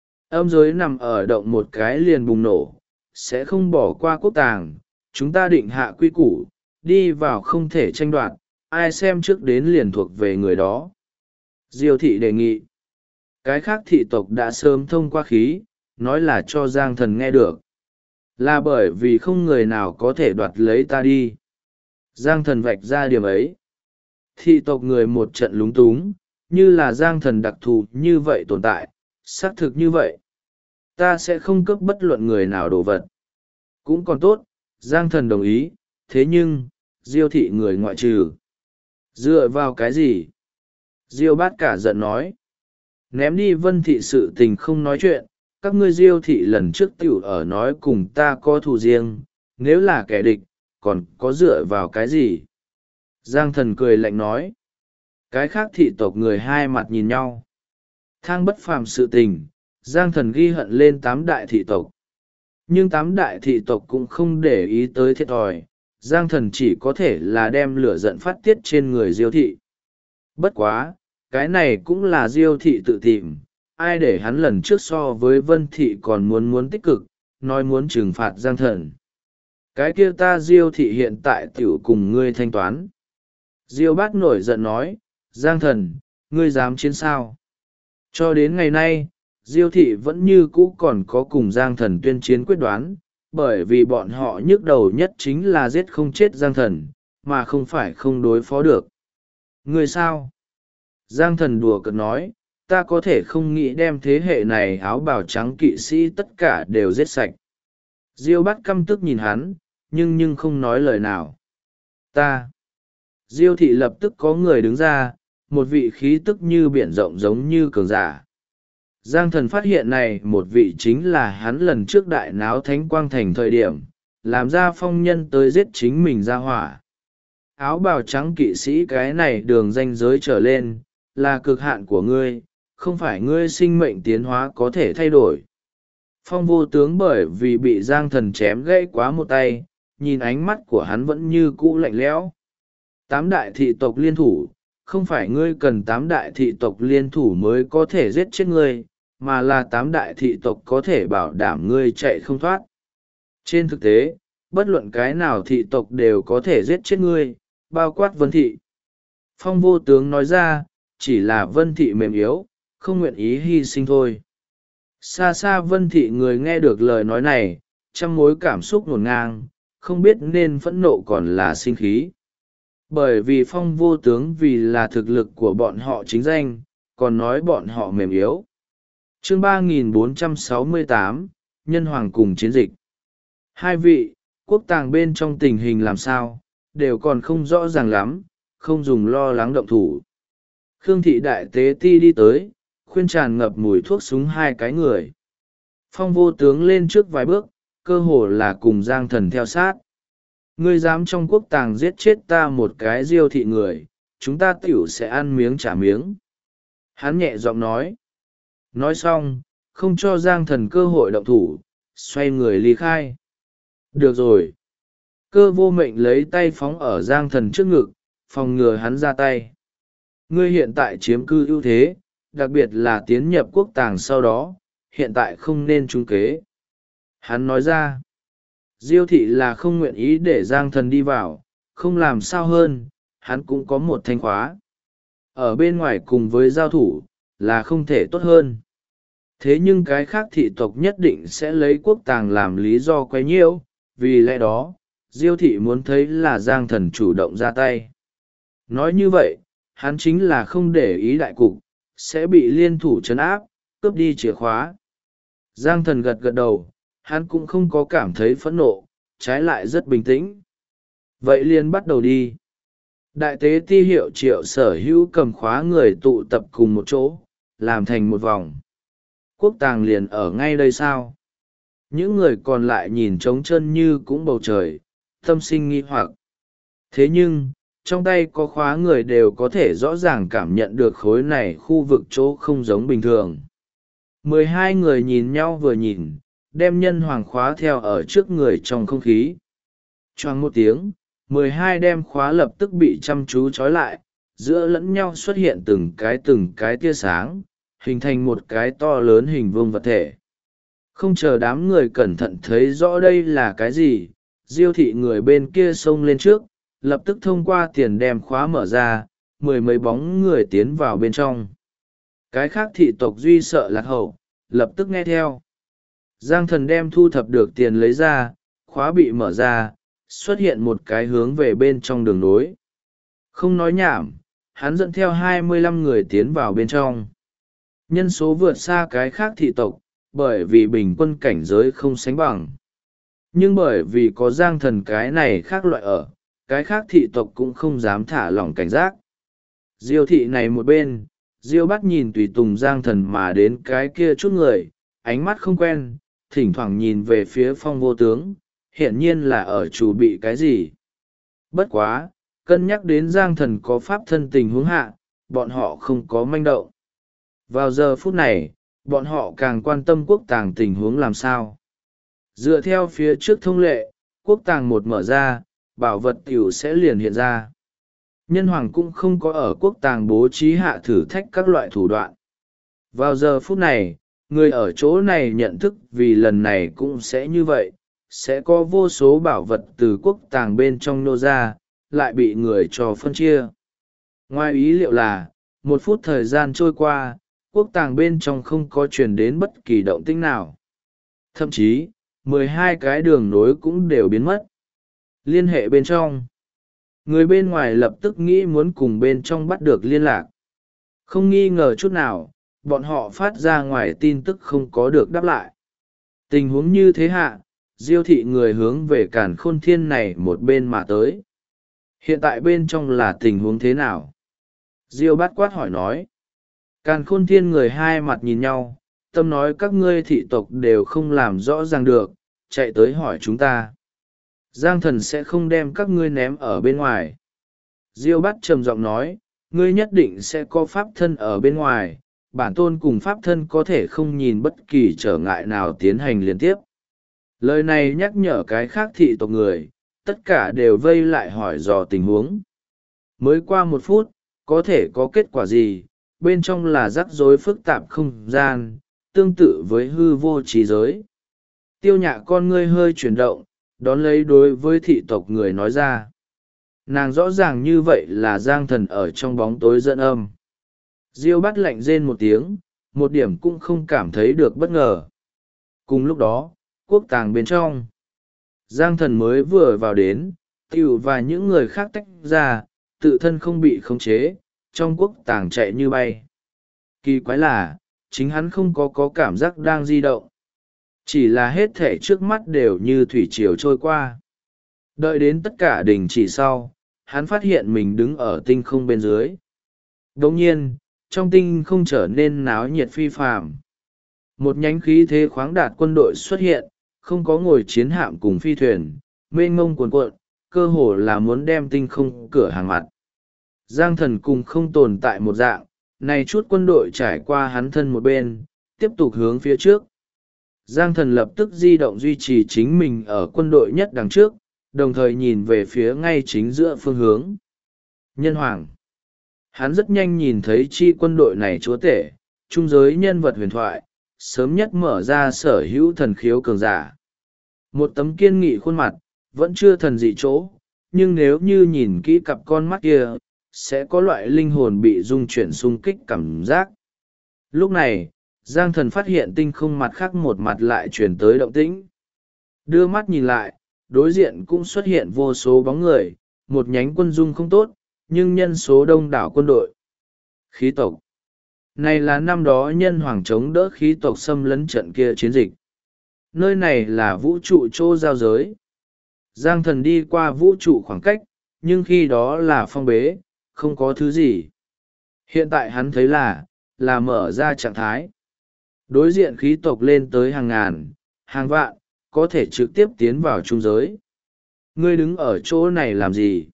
Âm giới nằm ở động một cái liền bùng nổ, sẽ không bỏ qua quốc tàng. Chúng ta định hạ quy củ, đi vào không thể tranh đoạt, ai xem trước đến liền thuộc về người đó. Diêu thị đề nghị. Cái khác thị tộc đã sớm thông qua khí, nói là cho Giang thần nghe được. Là bởi vì không người nào có thể đoạt lấy ta đi. Giang thần vạch ra điểm ấy. Thị tộc người một trận lúng túng, như là Giang thần đặc thù như vậy tồn tại, xác thực như vậy. Ta sẽ không cướp bất luận người nào đồ vật. Cũng còn tốt, Giang thần đồng ý, thế nhưng, Diêu thị người ngoại trừ. Dựa vào cái gì? Diêu Bát cả giận nói. Ném đi Vân thị sự tình không nói chuyện, các ngươi Diêu thị lần trước tiểu ở nói cùng ta có thù riêng, nếu là kẻ địch, còn có dựa vào cái gì? Giang thần cười lạnh nói. Cái khác thị tộc người hai mặt nhìn nhau. Thang bất phàm sự tình, Giang thần ghi hận lên tám đại thị tộc. Nhưng tám đại thị tộc cũng không để ý tới thiệt thòi, Giang thần chỉ có thể là đem lửa giận phát tiết trên người Diêu thị. Bất quá, cái này cũng là Diêu thị tự tìm, ai để hắn lần trước so với Vân thị còn muốn tích cực, nói muốn trừng phạt Giang thần. Cái kia ta Diêu thị hiện tại tiểu cùng ngươi thanh toán. Diêu Bát nổi giận nói, Giang thần, Ngươi dám chiến sao? Cho đến ngày nay, Diêu thị vẫn như cũ còn có cùng Giang Thần tuyên chiến quyết đoán, bởi vì bọn họ nhức đầu nhất chính là giết không chết Giang Thần, mà không phải không đối phó được. Ngươi sao? Giang Thần đùa cợt nói, ta có thể không nghĩ đem thế hệ này áo bào trắng kỵ sĩ tất cả đều giết sạch. Diêu Bát căm tức nhìn hắn, nhưng không nói lời nào. Ta. Diêu thị lập tức có người đứng ra, một vị khí tức như biển rộng giống như cường giả. Giang Thần phát hiện này một vị chính là hắn lần trước đại náo Thánh Quang Thành thời điểm, làm ra phong nhân tới giết chính mình ra hỏa. Áo bào trắng kỵ sĩ cái này đường ranh giới trở lên, là cực hạn của ngươi, không phải ngươi sinh mệnh tiến hóa có thể thay đổi. Phong vô tướng bởi vì bị Giang Thần chém gãy quá một tay, nhìn ánh mắt của hắn vẫn như cũ lạnh lẽo. 8 đại thị tộc liên thủ, không phải ngươi cần 8 đại thị tộc liên thủ mới có thể giết chết ngươi, mà là 8 đại thị tộc có thể bảo đảm ngươi chạy không thoát. Trên thực tế, bất luận cái nào thị tộc đều có thể giết chết ngươi, bao quát Vân Thị. Phong vô tướng nói ra, chỉ là Vân Thị mềm yếu, không nguyện ý hy sinh thôi. Xa xa Vân Thị người nghe được lời nói này, trăm mối cảm xúc ngổn ngang, không biết nên phẫn nộ còn là sinh khí. Bởi vì Phong vô tướng vì là thực lực của bọn họ chính danh, còn nói bọn họ mềm yếu. Chương 3468, Nhân Hoàng cùng chiến dịch. Hai vị, quốc tàng bên trong tình hình làm sao, đều còn không rõ ràng lắm, không dùng lo lắng động thủ. Khương thị đại tế ti đi tới, khuyên tràn ngập mùi thuốc súng hai cái người. Phong vô tướng lên trước vài bước, cơ hồ là cùng Giang Thần theo sát. Ngươi dám trong quốc tàng giết chết ta một cái Diêu thị người, chúng ta tiểu sẽ ăn miếng trả miếng. Hắn nhẹ giọng nói. Nói xong, không cho Giang Thần cơ hội động thủ, xoay người ly khai. Được rồi. Cơ vô mệnh lấy tay phóng ở Giang Thần trước ngực, phòng ngừa hắn ra tay. Ngươi hiện tại chiếm cư ưu thế, đặc biệt là tiến nhập quốc tàng sau đó, hiện tại không nên trung kế. Hắn nói ra, Diêu thị là không nguyện ý để Giang Thần đi vào, không làm sao hơn, hắn cũng có một thanh khóa. Ở bên ngoài cùng với giao thủ, là không thể tốt hơn. Thế nhưng cái khác thị tộc nhất định sẽ lấy quốc tàng làm lý do quấy nhiễu, vì lẽ đó, Diêu thị muốn thấy là Giang Thần chủ động ra tay. Nói như vậy, hắn chính là không để ý đại cục, sẽ bị liên thủ trấn áp, cướp đi chìa khóa. Giang Thần gật gật đầu, hắn cũng không có cảm thấy phẫn nộ, trái lại rất bình tĩnh. Vậy liền bắt đầu đi. Đại tế ti hiệu triệu sở hữu cầm khóa người tụ tập cùng một chỗ, làm thành một vòng. Quốc tàng liền ở ngay đây sao? Những người còn lại nhìn trống chân như cũng bầu trời, tâm sinh nghi hoặc. Thế nhưng, trong tay có khóa người đều có thể rõ ràng cảm nhận được khối này khu vực chỗ không giống bình thường. 12 người nhìn nhau vừa nhìn, đem nhân hoàng khóa theo ở trước người trong không khí. Choang một tiếng, 12 đem khóa lập tức bị chăm chú trói lại, giữa lẫn nhau xuất hiện từng cái tia sáng, hình thành một cái to lớn hình vuông vật thể. Không chờ đám người cẩn thận thấy rõ đây là cái gì, Diêu thị người bên kia xông lên trước, lập tức thông qua tiền đem khóa mở ra, 10 mấy bóng người tiến vào bên trong. Cái khác thị tộc duy sợ lạc hậu, lập tức nghe theo. Giang Thần đem thu thập được tiền lấy ra, khóa bị mở ra, xuất hiện một cái hướng về bên trong đường nối. Không nói nhảm, hắn dẫn theo 25 người tiến vào bên trong. Nhân số vượt xa cái khác thị tộc, bởi vì bình quân cảnh giới không sánh bằng. Nhưng bởi vì có Giang Thần cái này khác loại ở, cái khác thị tộc cũng không dám thả lỏng cảnh giác. Diêu thị này một bên, Diêu Bát nhìn tùy tùng Giang Thần mà đến cái kia chút người, ánh mắt không quen, thỉnh thoảng nhìn về phía Phong vô tướng, hiển nhiên là ở chủ bị cái gì. Bất quá, cân nhắc đến Giang Thần có pháp thân tình huống hạ, bọn họ không có manh động. Vào giờ phút này, bọn họ càng quan tâm quốc tàng tình huống làm sao. Dựa theo phía trước thông lệ, quốc tàng một mở ra, bảo vật tiểu sẽ liền hiện ra. Nhân hoàng cũng không có ở quốc tàng bố trí hạ thử thách các loại thủ đoạn. Vào giờ phút này, người ở chỗ này nhận thức vì lần này cũng sẽ như vậy, sẽ có vô số bảo vật từ quốc tàng bên trong nô ra, lại bị người cho phân chia. Ngoài ý liệu là, một phút thời gian trôi qua, quốc tàng bên trong không có truyền đến bất kỳ động tĩnh nào. Thậm chí, 12 cái đường nối cũng đều biến mất. Liên hệ bên trong. Người bên ngoài lập tức nghĩ muốn cùng bên trong bắt được liên lạc. Không nghi ngờ chút nào, bọn họ phát ra ngoài tin tức không có được đáp lại. Tình huống như thế hạ, Diêu thị người hướng về Càn Khôn Thiên này một bên mà tới. Hiện tại bên trong là tình huống thế nào? Diêu Bát Quát hỏi nói. Càn Khôn Thiên người hai mặt nhìn nhau, tâm nói các ngươi thị tộc đều không làm rõ ràng được, chạy tới hỏi chúng ta. Giang Thần sẽ không đem các ngươi ném ở bên ngoài. Diêu Bát trầm giọng nói, ngươi nhất định sẽ có pháp thân ở bên ngoài, bản tôn cùng pháp thân có thể không nhìn bất kỳ trở ngại nào tiến hành liên tiếp. Lời này nhắc nhở cái khác thị tộc người, tất cả đều vây lại hỏi dò tình huống. Mới qua 1 phút, có thể có kết quả gì, bên trong là rắc rối phức tạp không gian, tương tự với hư vô trí giới. Tiêu Nhạ con ngươi hơi chuyển động, đón lấy đối với thị tộc người nói ra. Nàng rõ ràng như vậy là Giang Thần ở trong bóng tối dẫn âm. Diêu Bát lạnh rên một tiếng, một điểm cũng không cảm thấy được bất ngờ. Cùng lúc đó, quốc tàng bên trong, Giang Thần mới vừa vào đến, Tiểu và những người khác tách ra, tự thân không bị khống chế, trong quốc tàng chạy như bay. Kỳ quái là, chính hắn không có cảm giác đang di động. Chỉ là hết thể trước mắt đều như thủy triều trôi qua. Đợi đến tất cả đình chỉ sau, hắn phát hiện mình đứng ở tinh không bên dưới. Đồng nhiên, trong tinh không trở nên náo nhiệt phi phàm. Một nhánh khí thế khoáng đạt quân đội xuất hiện, không có ngồi chiến hạm cùng phi thuyền, mênh mông cuồn cuộn, cơ hồ là muốn đem tinh không cửa hàng mặt. Giang Thần cùng không tồn tại một dạng, này chút quân đội trải qua hắn thân một bên, tiếp tục hướng phía trước. Giang Thần lập tức di động duy trì chính mình ở quân đội nhất đằng trước, đồng thời nhìn về phía ngay chính giữa phương hướng. Nhân Hoàng. Hắn rất nhanh nhìn thấy chi quân đội này chúa tể, trung giới nhân vật huyền thoại, sớm nhất mở ra sở hữu thần khiếu cường giả. Một tấm kiên nghị khuôn mặt, vẫn chưa thần dị chỗ, nhưng nếu như nhìn kỹ cặp con mắt kia, sẽ có loại linh hồn bị rung chuyển xung kích cảm giác. Lúc này, Giang Thần phát hiện tinh không mặt khác một mặt lại chuyển tới động tĩnh. Đưa mắt nhìn lại, đối diện cũng xuất hiện vô số bóng người, một nhánh quân dung không tốt, nhưng nhân số đông đảo quân đội. Khí tộc. Này là năm đó nhân hoàng chống đỡ khí tộc xâm lấn trận kia chiến dịch. Nơi này là vũ trụ chỗ giao giới. Giang Thần đi qua vũ trụ khoảng cách, nhưng khi đó là phong bế, không có thứ gì. Hiện tại hắn thấy là mở ra trạng thái. Đối diện khí tộc lên tới hàng ngàn, hàng vạn, có thể trực tiếp tiến vào trung giới. Ngươi đứng ở chỗ này làm gì?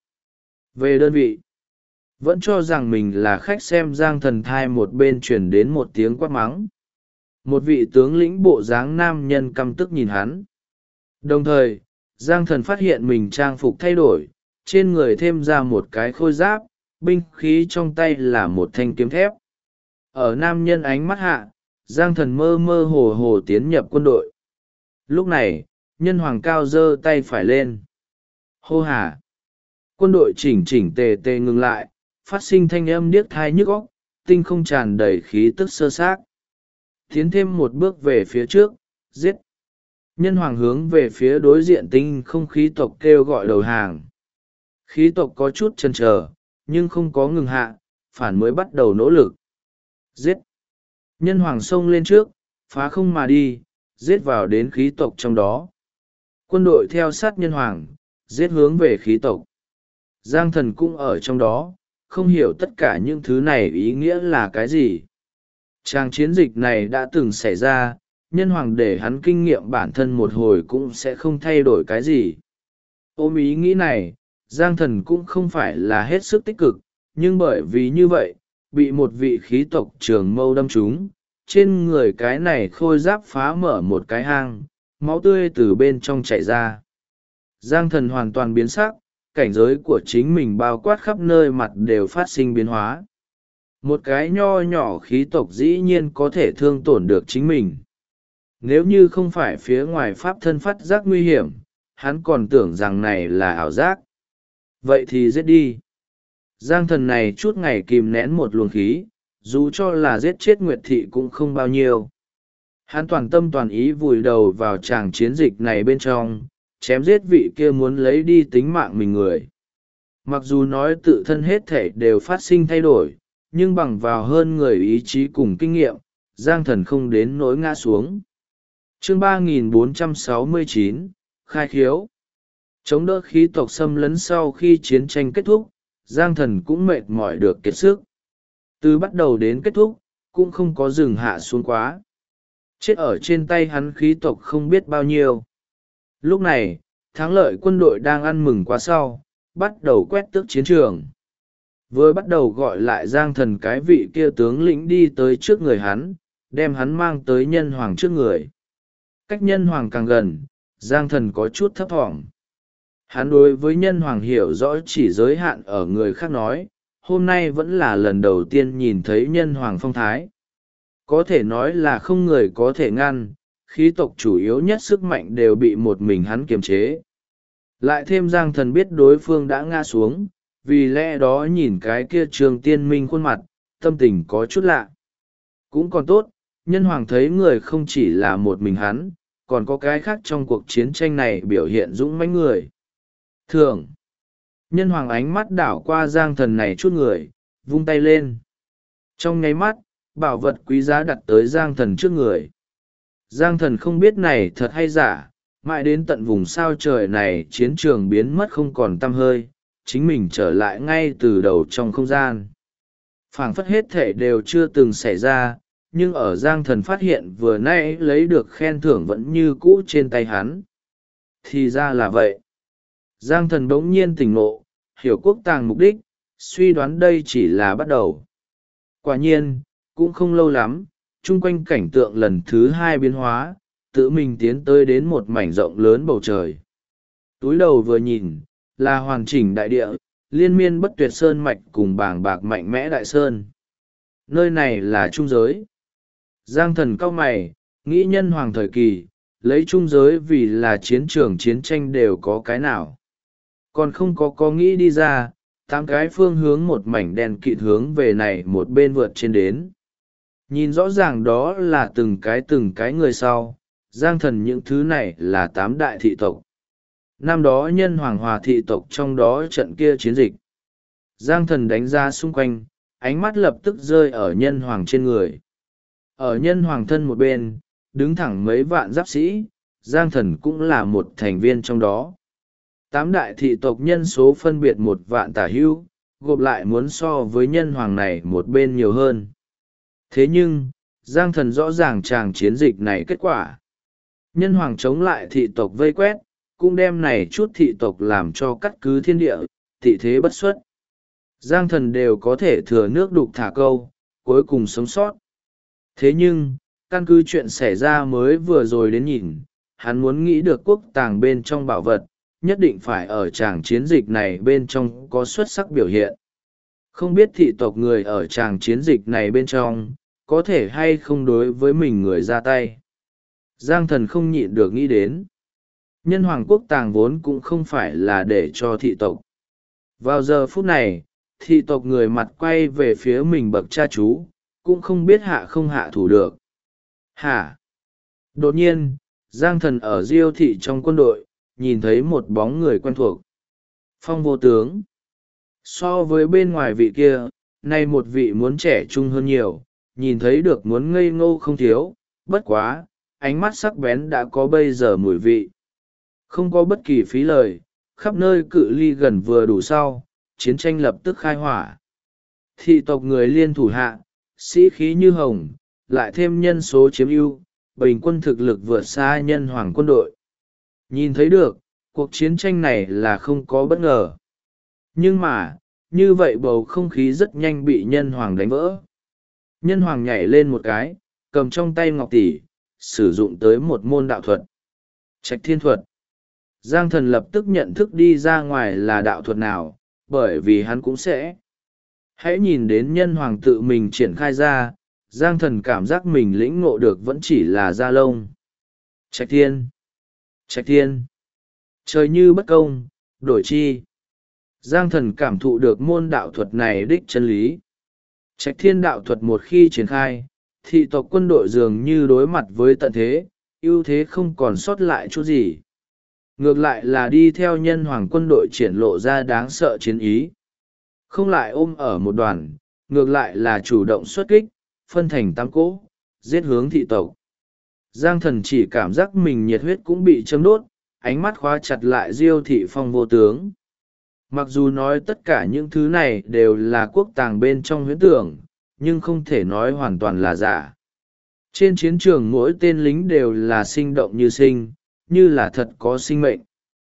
Về đơn vị, vẫn cho rằng mình là khách xem. Giang Thần thai một bên chuyển đến một tiếng quát mắng. Một vị tướng lĩnh bộ dáng nam nhân căm tức nhìn hắn. Đồng thời, Giang Thần phát hiện mình trang phục thay đổi, trên người thêm ra một cái khôi giáp, binh khí trong tay là một thanh kiếm thép. Ở nam nhân ánh mắt hạ, Giang Thần mơ mơ hồ hồ tiến nhập quân đội. Lúc này, nhân hoàng cao giơ tay phải lên. Hô hà! Quân đội chỉnh chỉnh tề tề ngừng lại, phát sinh thanh âm điếc tai nhức óc, tinh không tràn đầy khí tức sơ xác. Tiến thêm một bước về phía trước, giết! Nhân hoàng hướng về phía đối diện tinh không khí tộc kêu gọi đầu hàng. Khí tộc có chút chần chờ, nhưng không có ngừng hạ, phản mới bắt đầu nỗ lực. Giết! Nhân hoàng xông lên trước, phá không mà đi, giết vào đến khí tộc trong đó. Quân đội theo sát nhân hoàng, giết hướng về khí tộc. Giang Thần cũng ở trong đó, không hiểu tất cả những thứ này ý nghĩa là cái gì. Trang chiến dịch này đã từng xảy ra, nhân hoàng để hắn kinh nghiệm bản thân một hồi cũng sẽ không thay đổi cái gì. Ôm ý nghĩ này, Giang Thần cũng không phải là hết sức tích cực, nhưng bởi vì như vậy, bị một vị khí tộc trường mâu đâm trúng, trên người cái này khôi giáp phá mở một cái hang, máu tươi từ bên trong chảy ra. Giang Thần hoàn toàn biến sắc, cảnh giới của chính mình bao quát khắp nơi mặt đều phát sinh biến hóa. Một cái nho nhỏ khí tộc dĩ nhiên có thể thương tổn được chính mình. Nếu như không phải phía ngoài pháp thân phát giác nguy hiểm, hắn còn tưởng rằng này là ảo giác. Vậy thì giết đi. Giang thần này chút ngày kìm nén một luồng khí, dù cho là giết chết Nguyệt Thị cũng không bao nhiêu. Hắn toàn tâm toàn ý vùi đầu vào tràng chiến dịch này bên trong, chém giết vị kia muốn lấy đi tính mạng mình người. Mặc dù nói tự thân hết thể đều phát sinh thay đổi, nhưng bằng vào hơn người ý chí cùng kinh nghiệm, Giang thần không đến nỗi ngã xuống. Chương 3469, Khai khiếu. Chống đỡ khí tộc xâm lấn sau khi chiến tranh kết thúc, Giang thần cũng mệt mỏi được kiệt sức. Từ bắt đầu đến kết thúc, cũng không có dừng hạ xuống quá. Chết ở trên tay hắn khí tộc không biết bao nhiêu. Lúc này, thắng lợi quân đội đang ăn mừng quá sau, bắt đầu quét tước chiến trường. Vừa bắt đầu gọi lại Giang thần, cái vị kia tướng lĩnh đi tới trước người hắn, đem hắn mang tới nhân hoàng trước người. Cách nhân hoàng càng gần, Giang thần có chút thấp thỏm. Hắn đối với nhân hoàng hiểu rõ chỉ giới hạn ở người khác nói, hôm nay vẫn là lần đầu tiên nhìn thấy nhân hoàng phong thái. Có thể nói là không người có thể ngăn, khí tộc chủ yếu nhất sức mạnh đều bị một mình hắn kiềm chế. Lại thêm Giang thần biết đối phương đã ngã xuống, vì lẽ đó nhìn cái kia Trường Tiên Minh khuôn mặt, tâm tình có chút lạ. Cũng còn tốt, nhân hoàng thấy người không chỉ là một mình hắn, còn có cái khác trong cuộc chiến tranh này biểu hiện dũng mãnh người. Thường, nhân hoàng ánh mắt đảo qua Giang thần này chút người, vung tay lên. Trong nháy mắt, bảo vật quý giá đặt tới Giang thần trước người. Giang thần không biết này thật hay giả, mãi đến tận vùng sao trời này chiến trường biến mất không còn tăm hơi, chính mình trở lại ngay từ đầu trong không gian. Phảng phất hết thể đều chưa từng xảy ra, nhưng ở Giang thần phát hiện vừa nãy lấy được khen thưởng vẫn như cũ trên tay hắn. Thì ra là vậy. Giang thần bỗng nhiên tỉnh ngộ, hiểu quốc tàng mục đích, suy đoán đây chỉ là bắt đầu. Quả nhiên, cũng không lâu lắm, chung quanh cảnh tượng lần thứ hai biến hóa, tự mình tiến tới đến một mảnh rộng lớn bầu trời. Túi đầu vừa nhìn, là hoàn chỉnh đại địa, liên miên bất tuyệt sơn mạch cùng bàng bạc mạnh mẽ đại sơn. Nơi này là trung giới. Giang thần cau mày, nghĩ nhân hoàng thời kỳ, lấy trung giới vì là chiến trường chiến tranh đều có cái nào. Còn không có nghĩ đi ra, 8 cái phương hướng một mảnh đèn kịt hướng về này một bên vượt trên đến. Nhìn rõ ràng đó là từng cái người sau, Giang thần những thứ này là 8 đại thị tộc. Năm đó nhân hoàng hòa thị tộc trong đó trận kia chiến dịch. Giang thần đánh ra xung quanh, ánh mắt lập tức rơi ở nhân hoàng trên người. Ở nhân hoàng thân một bên, đứng thẳng mấy vạn giáp sĩ, Giang thần cũng là một thành viên trong đó. 8 đại thị tộc nhân số phân biệt 1 vạn tả hữu, gộp lại muốn so với nhân hoàng này một bên nhiều hơn. Thế nhưng, Giang thần rõ ràng chàng chiến dịch này kết quả. Nhân hoàng chống lại thị tộc vây quét, cũng đem này chút thị tộc làm cho cắt cứ thiên địa, thị thế bất xuất. Giang thần đều có thể thừa nước đục thả câu, cuối cùng sống sót. Thế nhưng, căn cứ chuyện xảy ra mới vừa rồi đến nhìn, hắn muốn nghĩ được quốc tàng bên trong bảo vật, nhất định phải ở tràng chiến dịch này bên trong có xuất sắc biểu hiện. Không biết thị tộc người ở tràng chiến dịch này bên trong, có thể hay không đối với mình người ra tay. Giang thần không nhịn được nghĩ đến. Nhân hoàng quốc tàng vốn cũng không phải là để cho thị tộc. Vào giờ phút này, thị tộc người mặt quay về phía mình bậc cha chú, cũng không biết hạ không hạ thủ được. Hả? Đột nhiên, Giang thần ở Diêu thị trong quân đội, nhìn thấy một bóng người quen thuộc. Phong vô tướng. So với bên ngoài vị kia, nay một vị muốn trẻ trung hơn nhiều, nhìn thấy được muốn ngây ngô không thiếu, bất quá, ánh mắt sắc bén đã có bây giờ mùi vị. Không có bất kỳ phí lời, khắp nơi cự ly gần vừa đủ sau, chiến tranh lập tức khai hỏa. Thị tộc người liên thủ hạ, sĩ khí như hồng, lại thêm nhân số chiếm ưu, bình quân thực lực vượt xa nhân hoàng quân đội. Nhìn thấy được, cuộc chiến tranh này là không có bất ngờ. Nhưng mà, như vậy bầu không khí rất nhanh bị nhân hoàng đánh vỡ. Nhân hoàng nhảy lên một cái, cầm trong tay ngọc tỷ, sử dụng tới một môn đạo thuật. Trạch thiên thuật. Giang thần lập tức nhận thức đi ra ngoài là đạo thuật nào, bởi vì hắn cũng sẽ. Hãy nhìn đến nhân hoàng tự mình triển khai ra, Giang thần cảm giác mình lĩnh ngộ được vẫn chỉ là da lông. Trạch thiên. Trạch thiên. Trời như bất công, đổi chi. Giang thần cảm thụ được môn đạo thuật này đích chân lý. Trạch thiên đạo thuật một khi triển khai, thị tộc quân đội dường như đối mặt với tận thế, ưu thế không còn sót lại chút gì. Ngược lại là đi theo nhân hoàng quân đội triển lộ ra đáng sợ chiến ý. Không lại ôm ở một đoàn, ngược lại là chủ động xuất kích, phân thành tám cỗ, giết hướng thị tộc. Giang thần chỉ cảm giác mình nhiệt huyết cũng bị châm đốt, ánh mắt khóa chặt lại Diêu thị Phong vô tướng. Mặc dù nói tất cả những thứ này đều là quốc tàng bên trong huyễn tưởng, nhưng không thể nói hoàn toàn là giả. Trên chiến trường mỗi tên lính đều là sinh động như sinh, như là thật có sinh mệnh.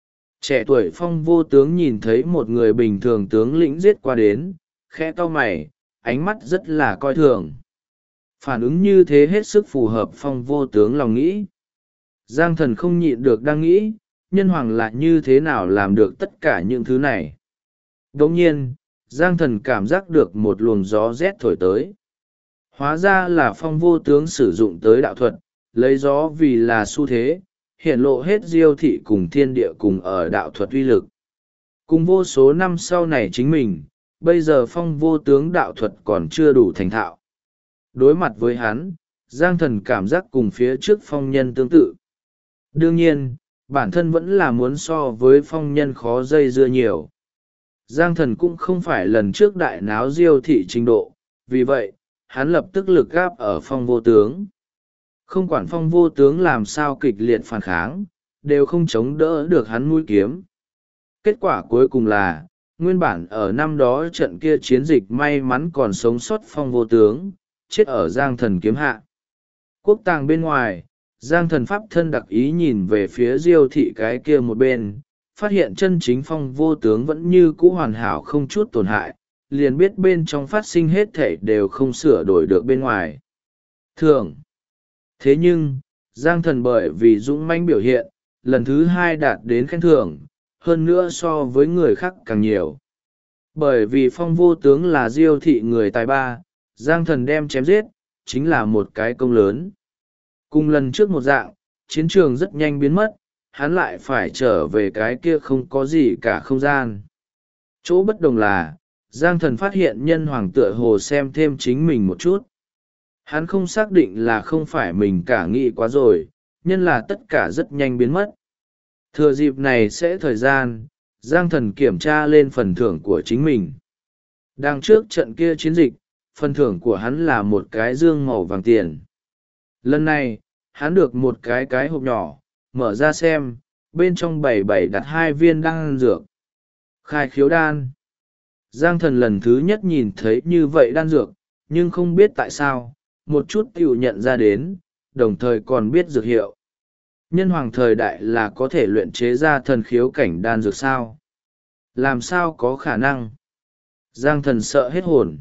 Trẻ tuổi Phong vô tướng nhìn thấy một người bình thường tướng lĩnh giết qua đến, khẽ cau mày, ánh mắt rất là coi thường. Phản ứng như thế hết sức phù hợp Phong vô tướng lòng nghĩ. Giang thần không nhịn được đang nghĩ, nhân hoàng là như thế nào làm được tất cả những thứ này. Đồng nhiên, Giang thần cảm giác được một luồng gió rét thổi tới. Hóa ra là Phong vô tướng sử dụng tới đạo thuật, lấy gió vì là xu thế, hiện lộ hết Diêu thị cùng thiên địa cùng ở đạo thuật uy lực. Cùng vô số năm sau này chính mình, bây giờ Phong vô tướng đạo thuật còn chưa đủ thành thạo. Đối mặt với hắn, Giang thần cảm giác cùng phía trước phong nhân tương tự. Đương nhiên, bản thân vẫn là muốn so với phong nhân khó dây dưa nhiều. Giang thần cũng không phải lần trước đại náo Diêu thị trình độ, vì vậy, hắn lập tức lực gáp ở Phong vô tướng. Không quản Phong vô tướng làm sao kịch liệt phản kháng, đều không chống đỡ được hắn mũi kiếm. Kết quả cuối cùng là, nguyên bản ở năm đó trận kia chiến dịch may mắn còn sống sót Phong vô tướng, chết ở Giang thần kiếm hạ. Quốc tàng bên ngoài, Giang thần pháp thân đặc ý nhìn về phía Diêu thị cái kia một bên, phát hiện chân chính Phong vô tướng vẫn như cũ hoàn hảo không chút tổn hại, liền biết bên trong phát sinh hết thể đều không sửa đổi được bên ngoài. Thường. Thế nhưng, Giang thần bởi vì dũng mãnh biểu hiện, lần thứ hai đạt đến khen thưởng, hơn nữa so với người khác càng nhiều. Bởi vì Phong vô tướng là Diêu thị người tài ba, Giang thần đem chém giết, chính là một cái công lớn. Cùng lần trước một dạng, chiến trường rất nhanh biến mất, hắn lại phải trở về cái kia không có gì cả không gian. Chỗ bất đồng là, Giang thần phát hiện nhân hoàng tựa hồ xem thêm chính mình một chút. Hắn không xác định là không phải mình cả nghĩ quá rồi, nhân là tất cả rất nhanh biến mất. Thừa dịp này sẽ thời gian, Giang thần kiểm tra lên phần thưởng của chính mình. Đằng trước trận kia chiến dịch, phần thưởng của hắn là một cái dương màu vàng tiền. Lần này, hắn được một cái hộp nhỏ, mở ra xem, bên trong bảy đặt 2 viên đan dược. Khai khiếu đan. Giang thần lần thứ nhất nhìn thấy như vậy đan dược, nhưng không biết tại sao, một chút tiểu nhận ra đến, đồng thời còn biết dược hiệu. Nhân hoàng thời đại là có thể luyện chế ra thần khiếu cảnh đan dược sao? Làm sao có khả năng? Giang thần sợ hết hồn.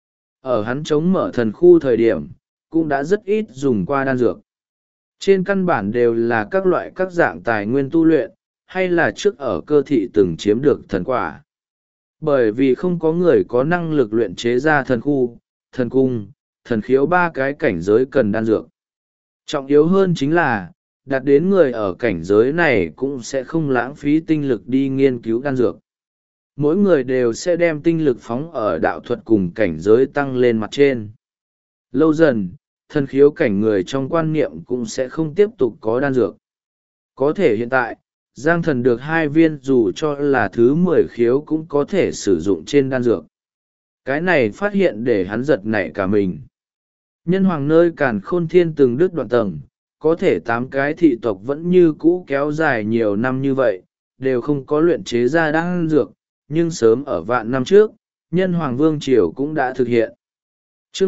Ở hắn chống mở thần khu thời điểm, cũng đã rất ít dùng qua đan dược. Trên căn bản đều là các loại các dạng tài nguyên tu luyện, hay là trước ở cơ thị từng chiếm được thần quả. Bởi vì không có người có năng lực luyện chế ra thần khu, thần cung, thần khiếu 3 cái cảnh giới cần đan dược. Trọng yếu hơn chính là, đạt đến người ở cảnh giới này cũng sẽ không lãng phí tinh lực đi nghiên cứu đan dược. Mỗi người đều sẽ đem tinh lực phóng ở đạo thuật cùng cảnh giới tăng lên mặt trên. Lâu dần, thần khiếu cảnh người trong quan niệm cũng sẽ không tiếp tục có đan dược. Có thể hiện tại, Giang thần được 2 viên dù cho là thứ 10 khiếu cũng có thể sử dụng trên đan dược. Cái này phát hiện để hắn giật nảy cả mình. Nhân hoàng nơi Càn Khôn Thiên từng đứt đoạn tầng, có thể 8 cái thị tộc vẫn như cũ kéo dài nhiều năm như vậy, đều không có luyện chế ra đan dược, nhưng sớm ở vạn năm trước, nhân hoàng vương triều cũng đã thực hiện. Chương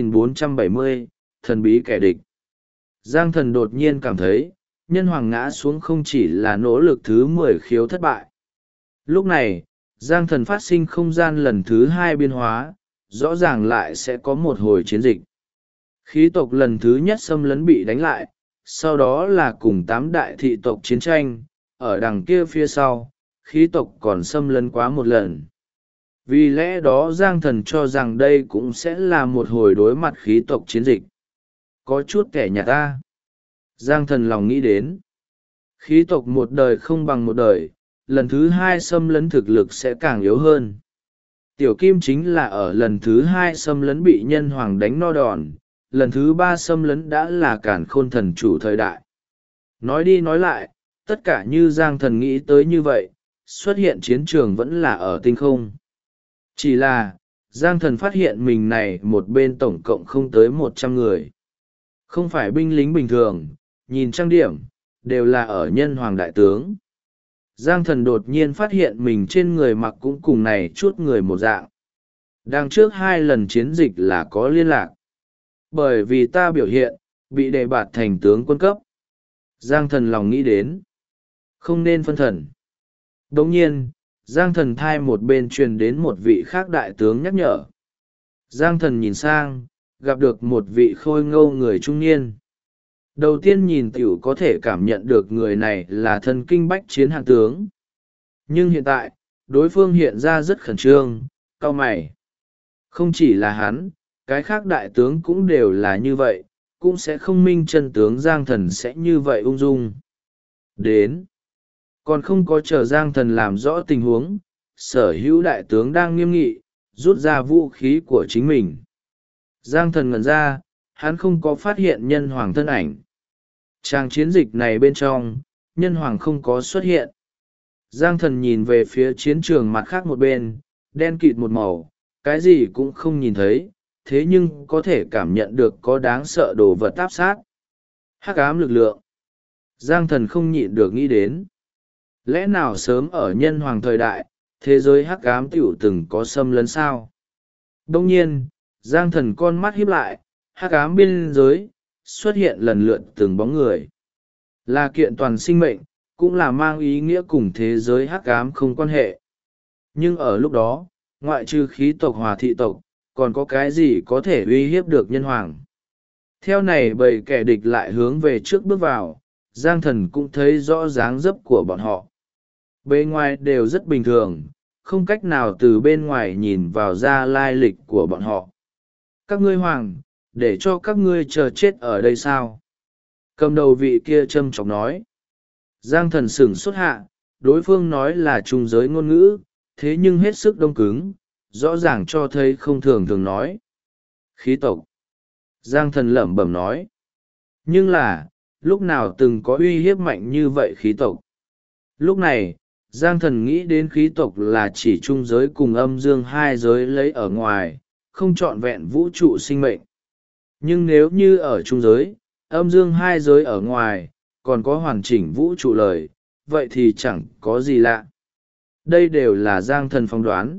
3470, thần bí kẻ địch. Giang thần đột nhiên cảm thấy, nhân hoàng ngã xuống không chỉ là nỗ lực thứ 10 khiếu thất bại. Lúc này, Giang thần phát sinh không gian lần thứ 2 biến hóa, rõ ràng lại sẽ có một hồi chiến dịch. Khí tộc lần thứ nhất xâm lấn bị đánh lại, sau đó là cùng 8 đại thị tộc chiến tranh, ở đằng kia phía sau, khí tộc còn xâm lấn quá một lần. Vì lẽ đó Giang thần cho rằng đây cũng sẽ là một hồi đối mặt khí tộc chiến dịch. Có chút kẻ nhà ta. Giang thần lòng nghĩ đến. Khí tộc một đời không bằng một đời, lần thứ hai xâm lấn thực lực sẽ càng yếu hơn. Tiểu Kim chính là ở lần thứ hai xâm lấn bị nhân hoàng đánh no đòn, lần thứ ba xâm lấn đã là càn khôn thần chủ thời đại. Nói đi nói lại, tất cả như Giang Thần nghĩ tới như vậy, xuất hiện chiến trường vẫn là ở tinh không. Chỉ là, Giang Thần phát hiện mình này một bên tổng cộng không tới 100 người. Không phải binh lính bình thường, nhìn trang điểm, đều là ở nhân hoàng đại tướng. Giang Thần đột nhiên phát hiện mình trên người mặc cũng cùng này chút người một dạng. Đằng trước 2 lần chiến dịch là có liên lạc. Bởi vì ta biểu hiện, bị đề bạt thành tướng quân cấp. Giang Thần lòng nghĩ đến. Không nên phân thần. Đồng nhiên, Giang Thần thai một bên truyền đến một vị khác đại tướng nhắc nhở. Giang Thần nhìn sang, gặp được một vị khôi ngâu người trung niên. Đầu tiên nhìn tiểu có thể cảm nhận được người này là thần kinh bách chiến hạng tướng. Nhưng hiện tại, đối phương hiện ra rất khẩn trương, cau mày. Không chỉ là hắn, cái khác đại tướng cũng đều là như vậy, cũng sẽ không minh chân tướng Giang Thần sẽ như vậy ung dung. Đến. Còn không có chờ Giang Thần làm rõ tình huống, sở hữu đại tướng đang nghiêm nghị, rút ra vũ khí của chính mình. Giang Thần ngẩn ra, hắn không có phát hiện nhân hoàng thân ảnh. Trang chiến dịch này bên trong, nhân hoàng không có xuất hiện. Giang Thần nhìn về phía chiến trường mặt khác một bên, đen kịt một màu, cái gì cũng không nhìn thấy, thế nhưng có thể cảm nhận được có đáng sợ đồ vật áp sát. Hắc ám lực lượng. Giang Thần không nhịn được nghĩ đến. Lẽ nào sớm ở nhân hoàng thời đại, thế giới hắc ám tiểu từng có xâm lấn sao? Đông nhiên, Giang Thần con mắt híp lại, hắc ám biên giới, xuất hiện lần lượt từng bóng người. Là kiện toàn sinh mệnh, cũng là mang ý nghĩa cùng thế giới hắc ám không quan hệ. Nhưng ở lúc đó, ngoại trừ khí tộc Hòa thị tộc, còn có cái gì có thể uy hiếp được nhân hoàng? Theo này bầy kẻ địch lại hướng về trước bước vào, Giang Thần cũng thấy rõ dáng dấp của bọn họ. Bề ngoài đều rất bình thường, không cách nào từ bên ngoài nhìn vào ra lai lịch của bọn họ. Các ngươi hoàng, để cho các ngươi chờ chết ở đây sao? Cầm đầu vị kia châm chọc nói. Giang Thần sửng sốt hạ, đối phương nói là trung giới ngôn ngữ, thế nhưng hết sức đông cứng, rõ ràng cho thấy không thường thường nói. Khí tộc. Giang Thần lẩm bẩm nói. Nhưng là, lúc nào từng có uy hiếp mạnh như vậy khí tộc? Lúc này, Giang Thần nghĩ đến khí tộc là chỉ trung giới cùng âm dương 2 giới lấy ở ngoài, không trọn vẹn vũ trụ sinh mệnh. Nhưng nếu như ở trung giới, âm dương 2 giới ở ngoài, còn có hoàn chỉnh vũ trụ lời, vậy thì chẳng có gì lạ. Đây đều là Giang Thần phỏng đoán.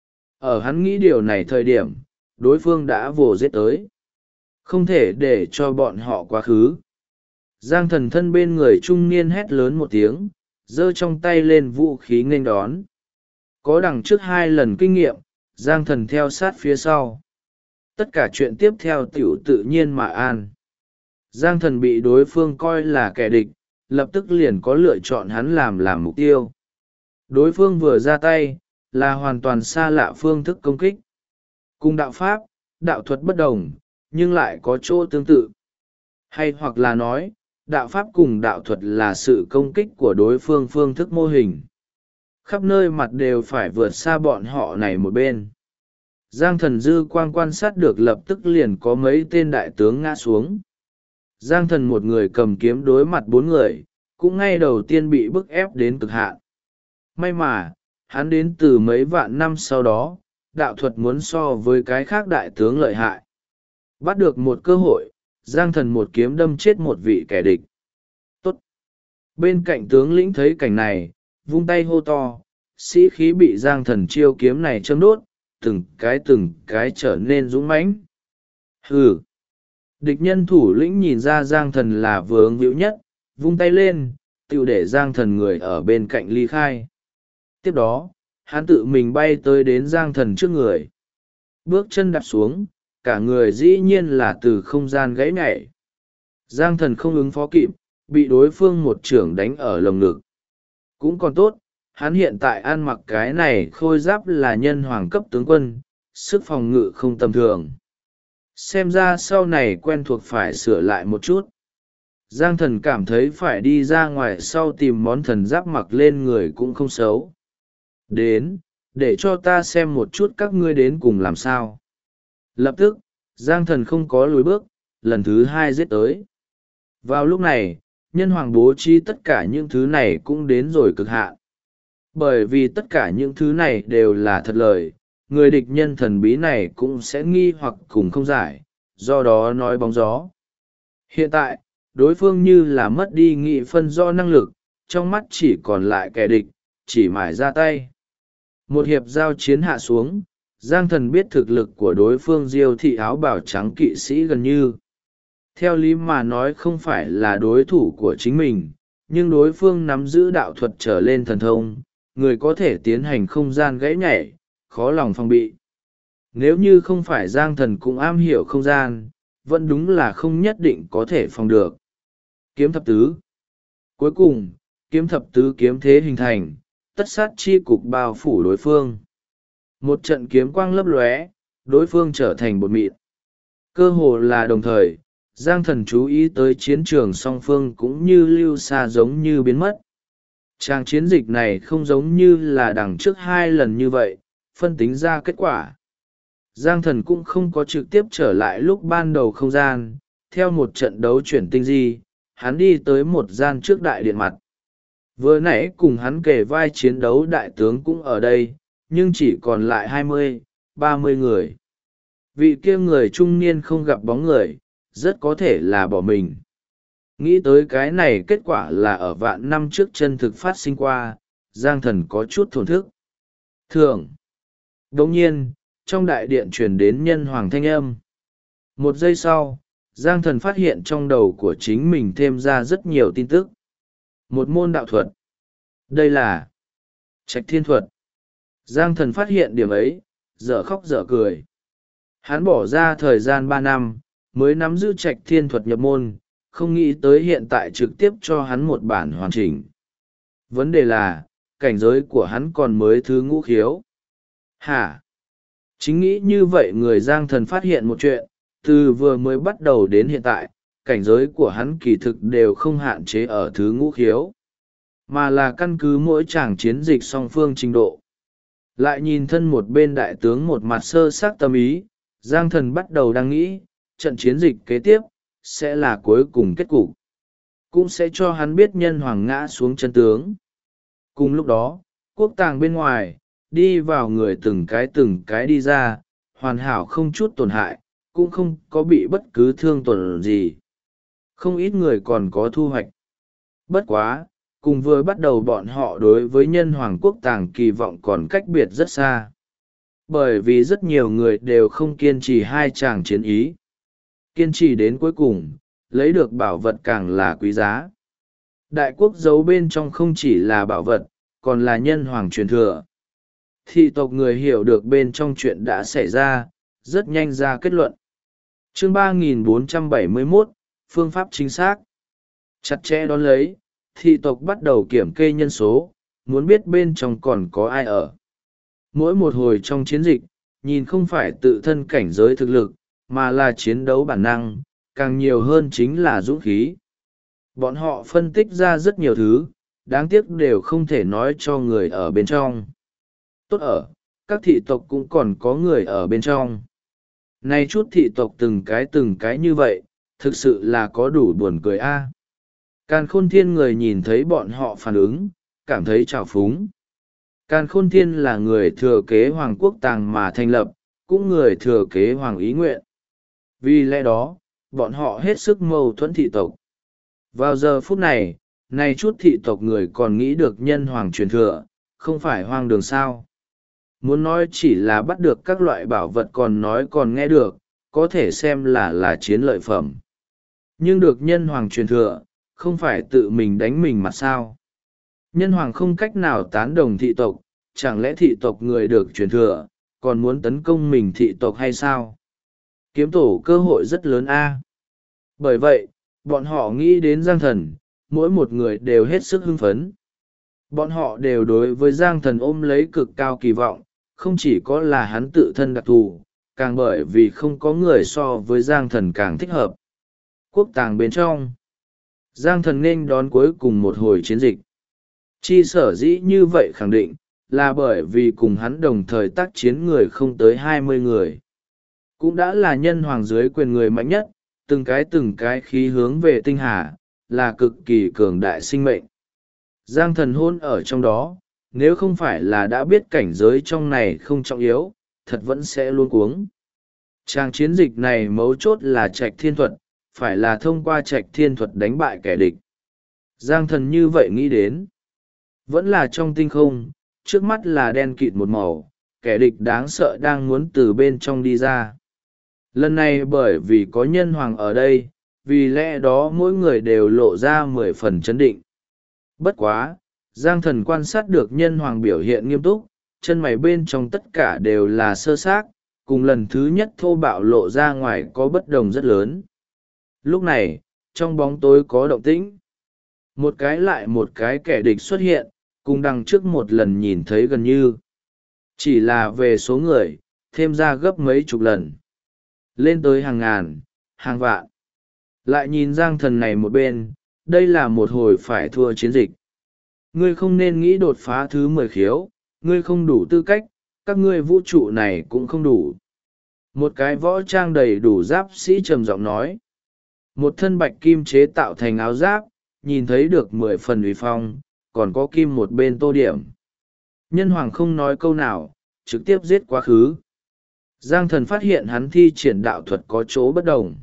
Ở hắn nghĩ điều này thời điểm, đối phương đã vồ giết tới. Không thể để cho bọn họ quá khứ. Giang Thần thân bên người trung niên hét lớn một tiếng, giơ trong tay lên vũ khí nghênh đón. Có đằng trước 2 lần kinh nghiệm, Giang Thần theo sát phía sau. Tất cả chuyện tiếp theo tiểu tự nhiên mà an. Giang Thần bị đối phương coi là kẻ địch, lập tức liền có lựa chọn hắn làm mục tiêu. Đối phương vừa ra tay, là hoàn toàn xa lạ phương thức công kích. Cùng đạo pháp, đạo thuật bất đồng, nhưng lại có chỗ tương tự. Hay hoặc là nói, đạo pháp cùng đạo thuật là sự công kích của đối phương phương thức mô hình. Khắp nơi mặt đều phải vượt xa bọn họ này một bên. Giang Thần dư quang quan sát được lập tức liền có mấy tên đại tướng ngã xuống. Giang Thần một người cầm kiếm đối mặt 4 người, cũng ngay đầu tiên bị bức ép đến cực hạn. May mà, hắn đến từ mấy vạn năm sau đó, đạo thuật muốn so với cái khác đại tướng lợi hại. Bắt được một cơ hội, Giang Thần một kiếm đâm chết một vị kẻ địch. Tốt! Bên cạnh tướng lĩnh thấy cảnh này, vung tay hô to, sĩ khí bị Giang Thần chiêu kiếm này châm đốt, từng cái trở nên dũng mãnh. Hừ! Địch nhân thủ lĩnh nhìn ra Giang Thần là vướng víu nhất, vung tay lên, tiêu để Giang Thần người ở bên cạnh ly khai. Tiếp đó, hắn tự mình bay tới đến Giang Thần trước người. Bước chân đạp xuống, cả người dĩ nhiên là từ không gian gãy nhảy. Giang Thần không ứng phó kịp, bị đối phương một chưởng đánh ở lồng ngực. Cũng còn tốt, hắn hiện tại ăn mặc cái này khôi giáp là nhân hoàng cấp tướng quân, sức phòng ngự không tầm thường. Xem ra sau này quen thuộc phải sửa lại một chút. Giang Thần cảm thấy phải đi ra ngoài sau tìm món thần giáp mặc lên người cũng không xấu. Đến, để cho ta xem một chút các ngươi đến cùng làm sao. Lập tức, Giang Thần không có lùi bước, lần thứ hai giết tới. Vào lúc này, nhân hoàng bố trí tất cả những thứ này cũng đến rồi cực hạn. Bởi vì tất cả những thứ này đều là thật lời, người địch nhân thần bí này cũng sẽ nghi hoặc cùng không giải, do đó nói bóng gió. Hiện tại, đối phương như là mất đi nghị phân do năng lực, trong mắt chỉ còn lại kẻ địch, chỉ mải ra tay. Một hiệp giao chiến hạ xuống, Giang Thần biết thực lực của đối phương Diêu thị áo bào trắng kỵ sĩ gần như. Theo lý mà nói không phải là đối thủ của chính mình, nhưng đối phương nắm giữ đạo thuật trở lên thần thông, người có thể tiến hành không gian gãy nhảy, khó lòng phòng bị. Nếu như không phải Giang Thần cũng am hiểu không gian, vẫn đúng là không nhất định có thể phòng được. Kiếm thập tứ. Cuối cùng, kiếm thập tứ kiếm thế hình thành, tất sát chi cục bao phủ đối phương. Một trận kiếm quang lấp lóe, đối phương trở thành bột mịn. Cơ hồ là đồng thời, Giang Thần chú ý tới chiến trường song phương cũng như lưu xa giống như biến mất. Tràng chiến dịch này không giống như là đằng trước hai lần như vậy, phân tính ra kết quả. Giang Thần cũng không có trực tiếp trở lại lúc ban đầu không gian, theo một trận đấu chuyển tinh di, hắn đi tới một gian trước đại điện mặt. Vừa nãy cùng hắn kề vai chiến đấu đại tướng cũng ở đây, nhưng chỉ còn lại 20-30 người. Vị kia người trung niên không gặp bóng người, rất có thể là bỏ mình. Nghĩ tới cái này kết quả là ở vạn năm trước chân thực phát sinh qua, Giang Thần có chút thổn thức. Thường. Đồng nhiên, trong đại điện truyền đến nhân hoàng thanh âm. Một giây sau, Giang Thần phát hiện trong đầu của chính mình thêm ra rất nhiều tin tức. Một môn đạo thuật. Đây là Trạch Thiên thuật. Giang Thần phát hiện điểm ấy, dở khóc dở cười. Hắn bỏ ra thời gian 3 năm, mới nắm giữ Trạch Thiên thuật nhập môn, không nghĩ tới hiện tại trực tiếp cho hắn một bản hoàn chỉnh. Vấn đề là, cảnh giới của hắn còn mới thứ ngũ khiếu. Hả? Chính nghĩ như vậy người Giang Thần phát hiện một chuyện, từ vừa mới bắt đầu đến hiện tại, cảnh giới của hắn kỳ thực đều không hạn chế ở thứ ngũ khiếu, mà là căn cứ mỗi tràng chiến dịch song phương trình độ. Lại nhìn thân một bên đại tướng một mặt sơ xác tâm ý, Giang Thần bắt đầu đang nghĩ, trận chiến dịch kế tiếp, sẽ là cuối cùng kết cục. Cũng sẽ cho hắn biết nhân hoàng ngã xuống chân tướng. Cùng lúc đó, quốc tàng bên ngoài, đi vào người từng cái đi ra, hoàn hảo không chút tổn hại, cũng không có bị bất cứ thương tổn gì. Không ít người còn có thu hoạch. Bất quá, cùng vừa bắt đầu bọn họ đối với nhân hoàng quốc tàng kỳ vọng còn cách biệt rất xa. Bởi vì rất nhiều người đều không kiên trì hai chàng chiến ý. Kiên trì đến cuối cùng, lấy được bảo vật càng là quý giá. Đại quốc giấu bên trong không chỉ là bảo vật, còn là nhân hoàng truyền thừa. Thị tộc người hiểu được bên trong chuyện đã xảy ra, rất nhanh ra kết luận. Chương 3471, phương pháp chính xác. Chặt chẽ đón lấy, thị tộc bắt đầu kiểm kê nhân số, muốn biết bên trong còn có ai ở. Mỗi một hồi trong chiến dịch, nhìn không phải tự thân cảnh giới thực lực, mà là chiến đấu bản năng, càng nhiều hơn chính là dũng khí. Bọn họ phân tích ra rất nhiều thứ, đáng tiếc đều không thể nói cho người ở bên trong. Tốt ở, các thị tộc cũng còn có người ở bên trong. Nay chút thị tộc từng cái như vậy, thực sự là có đủ buồn cười a. Càn Khôn Thiên người nhìn thấy bọn họ phản ứng, cảm thấy trào phúng. Càn Khôn Thiên là người thừa kế Hoàng Quốc Tàng mà thành lập, cũng người thừa kế Hoàng Ý Nguyện. Vì lẽ đó, bọn họ hết sức mâu thuẫn thị tộc. Vào giờ phút này, nay chút thị tộc người còn nghĩ được nhân hoàng truyền thừa, không phải hoang đường sao. Muốn nói chỉ là bắt được các loại bảo vật còn nói còn nghe được, có thể xem là chiến lợi phẩm. Nhưng được nhân hoàng truyền thừa, không phải tự mình đánh mình mà sao. Nhân hoàng không cách nào tán đồng thị tộc, chẳng lẽ thị tộc người được truyền thừa, còn muốn tấn công mình thị tộc hay sao? Kiếm tổ cơ hội rất lớn a. Bởi vậy, bọn họ nghĩ đến Giang Thần, mỗi một người đều hết sức hưng phấn. Bọn họ đều đối với Giang Thần ôm lấy cực cao kỳ vọng, không chỉ có là hắn tự thân đặc thù, càng bởi vì không có người so với Giang Thần càng thích hợp. Quốc tàng bên trong, Giang Thần nên đón cuối cùng một hồi chiến dịch. Chi sở dĩ như vậy khẳng định, là bởi vì cùng hắn đồng thời tác chiến người không tới 20 người. Cũng đã là nhân hoàng dưới quyền người mạnh nhất, từng cái khí hướng về tinh hà, là cực kỳ cường đại sinh mệnh. Giang Thần hôn ở trong đó, nếu không phải là đã biết cảnh giới trong này không trọng yếu, thật vẫn sẽ luôn cuống. Trang chiến dịch này mấu chốt là trạch thiên thuật, phải là thông qua trạch thiên thuật đánh bại kẻ địch. Giang Thần như vậy nghĩ đến. Vẫn là trong tinh không, trước mắt là đen kịt một màu, kẻ địch đáng sợ đang muốn từ bên trong đi ra. Lần này bởi vì có nhân hoàng ở đây, vì lẽ đó mỗi người đều lộ ra 10 phần chấn định. Bất quá, Giang Thần quan sát được nhân hoàng biểu hiện nghiêm túc, chân mày bên trong tất cả đều là sơ xác, cùng lần thứ nhất thô bạo lộ ra ngoài có bất đồng rất lớn. Lúc này, trong bóng tối có động tĩnh. Một cái lại một cái kẻ địch xuất hiện, cùng đằng trước một lần nhìn thấy gần như. Chỉ là về số người, thêm ra gấp mấy chục lần. Lên tới hàng ngàn, hàng vạn. Lại nhìn Giang Thần này một bên, đây là một hồi phải thua chiến dịch. Ngươi không nên nghĩ đột phá thứ 10 khiếu, ngươi không đủ tư cách, các ngươi vũ trụ này cũng không đủ. Một cái võ trang đầy đủ giáp sĩ trầm giọng nói. Một thân bạch kim chế tạo thành áo giáp, nhìn thấy được 10 phần uy phong, còn có kim một bên tô điểm. Nhân hoàng không nói câu nào, trực tiếp giết quá khứ. Giang Thần phát hiện hắn thi triển đạo thuật có chỗ bất đồng.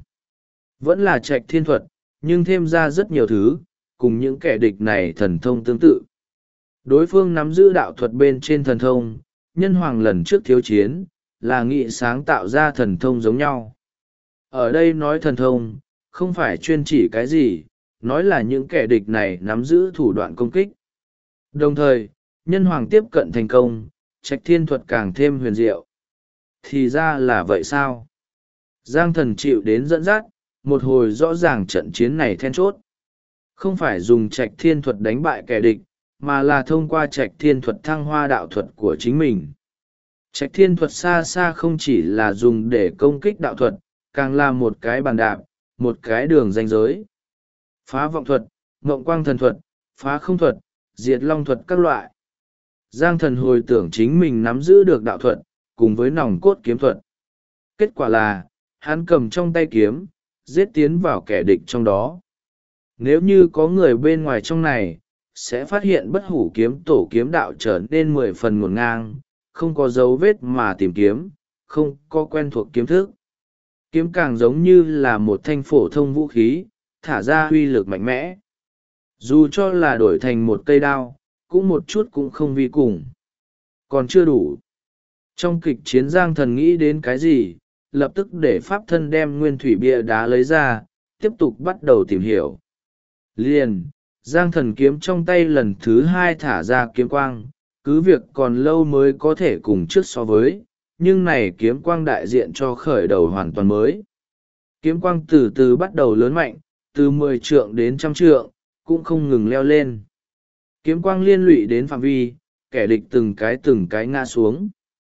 Vẫn là trạch thiên thuật, nhưng thêm ra rất nhiều thứ, cùng những kẻ địch này thần thông tương tự. Đối phương nắm giữ đạo thuật bên trên thần thông, nhân hoàng lần trước thiếu chiến, là nghị sáng tạo ra thần thông giống nhau. Ở đây nói thần thông, không phải chuyên chỉ cái gì, nói là những kẻ địch này nắm giữ thủ đoạn công kích. Đồng thời, nhân hoàng tiếp cận thành công, trạch thiên thuật càng thêm huyền diệu. Thì ra là vậy sao? Giang Thần chịu đến dẫn dắt, một hồi rõ ràng trận chiến này then chốt. Không phải dùng trạch thiên thuật đánh bại kẻ địch, mà là thông qua trạch thiên thuật thăng hoa đạo thuật của chính mình. Trạch thiên thuật xa xa không chỉ là dùng để công kích đạo thuật, càng là một cái bàn đạp, một cái đường ranh giới. Phá vọng thuật, ngộng quang thần thuật, phá không thuật, diệt long thuật các loại. Giang Thần hồi tưởng chính mình nắm giữ được đạo thuật, cùng với nòng cốt kiếm thuật. Kết quả là, hắn cầm trong tay kiếm, giết tiến vào kẻ địch trong đó. Nếu như có người bên ngoài trong này, sẽ phát hiện bất hủ kiếm tổ kiếm đạo trở nên 10 phần ngổn ngang, không có dấu vết mà tìm kiếm, không có quen thuộc kiếm thức. Kiếm càng giống như là một thanh phổ thông vũ khí, thả ra uy lực mạnh mẽ. Dù cho là đổi thành một cây đao, cũng một chút cũng không vi cùng. Còn chưa đủ. Trong kịch chiến Giang Thần nghĩ đến cái gì, lập tức để pháp thân đem nguyên thủy bia đá lấy ra, tiếp tục bắt đầu tìm hiểu. Liền, Giang Thần kiếm trong tay lần thứ 2 thả ra kiếm quang, cứ việc còn lâu mới có thể cùng trước so với, nhưng này kiếm quang đại diện cho khởi đầu hoàn toàn mới. Kiếm quang từ từ bắt đầu lớn mạnh, từ 10 trượng đến 100 trượng, cũng không ngừng leo lên. Kiếm quang liên lụy đến phạm vi, kẻ địch từng cái ngã xuống.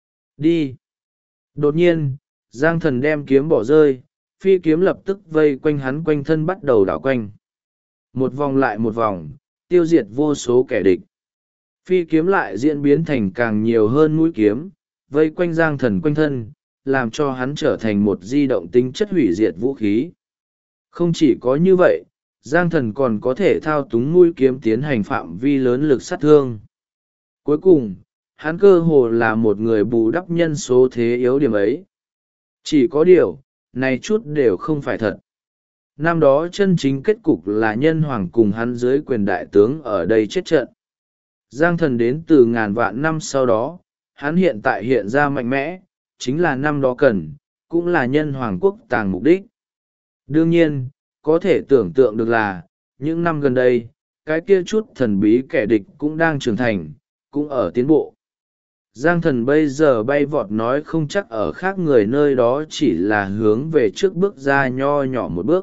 Đi! Đột nhiên, Giang Thần đem kiếm bỏ rơi, phi kiếm lập tức vây quanh hắn quanh thân bắt đầu đảo quanh. Một vòng lại một vòng, tiêu diệt vô số kẻ địch. Phi kiếm lại diễn biến thành càng nhiều hơn mũi kiếm, vây quanh Giang Thần quanh thân, làm cho hắn trở thành một di động tính chất hủy diệt vũ khí. Không chỉ có như vậy, Giang Thần còn có thể thao túng mũi kiếm tiến hành phạm vi lớn lực sát thương. Cuối cùng, hắn cơ hồ là một người bù đắp nhân số thế yếu điểm ấy. Chỉ có điều, này chút đều không phải thật. Năm đó chân chính kết cục là nhân hoàng cùng hắn dưới quyền đại tướng ở đây chết trận. Giang Thần đến từ ngàn vạn năm sau đó, hắn hiện tại hiện ra mạnh mẽ, chính là năm đó cần, cũng là nhân hoàng quốc tàng mục đích. Đương nhiên, có thể tưởng tượng được là, những năm gần đây, cái kia chút thần bí kẻ địch cũng đang trưởng thành, cũng ở tiến bộ. Giang Thần bây giờ bay vọt nói không chắc ở khác người nơi đó chỉ là hướng về trước bước ra nho nhỏ một bước.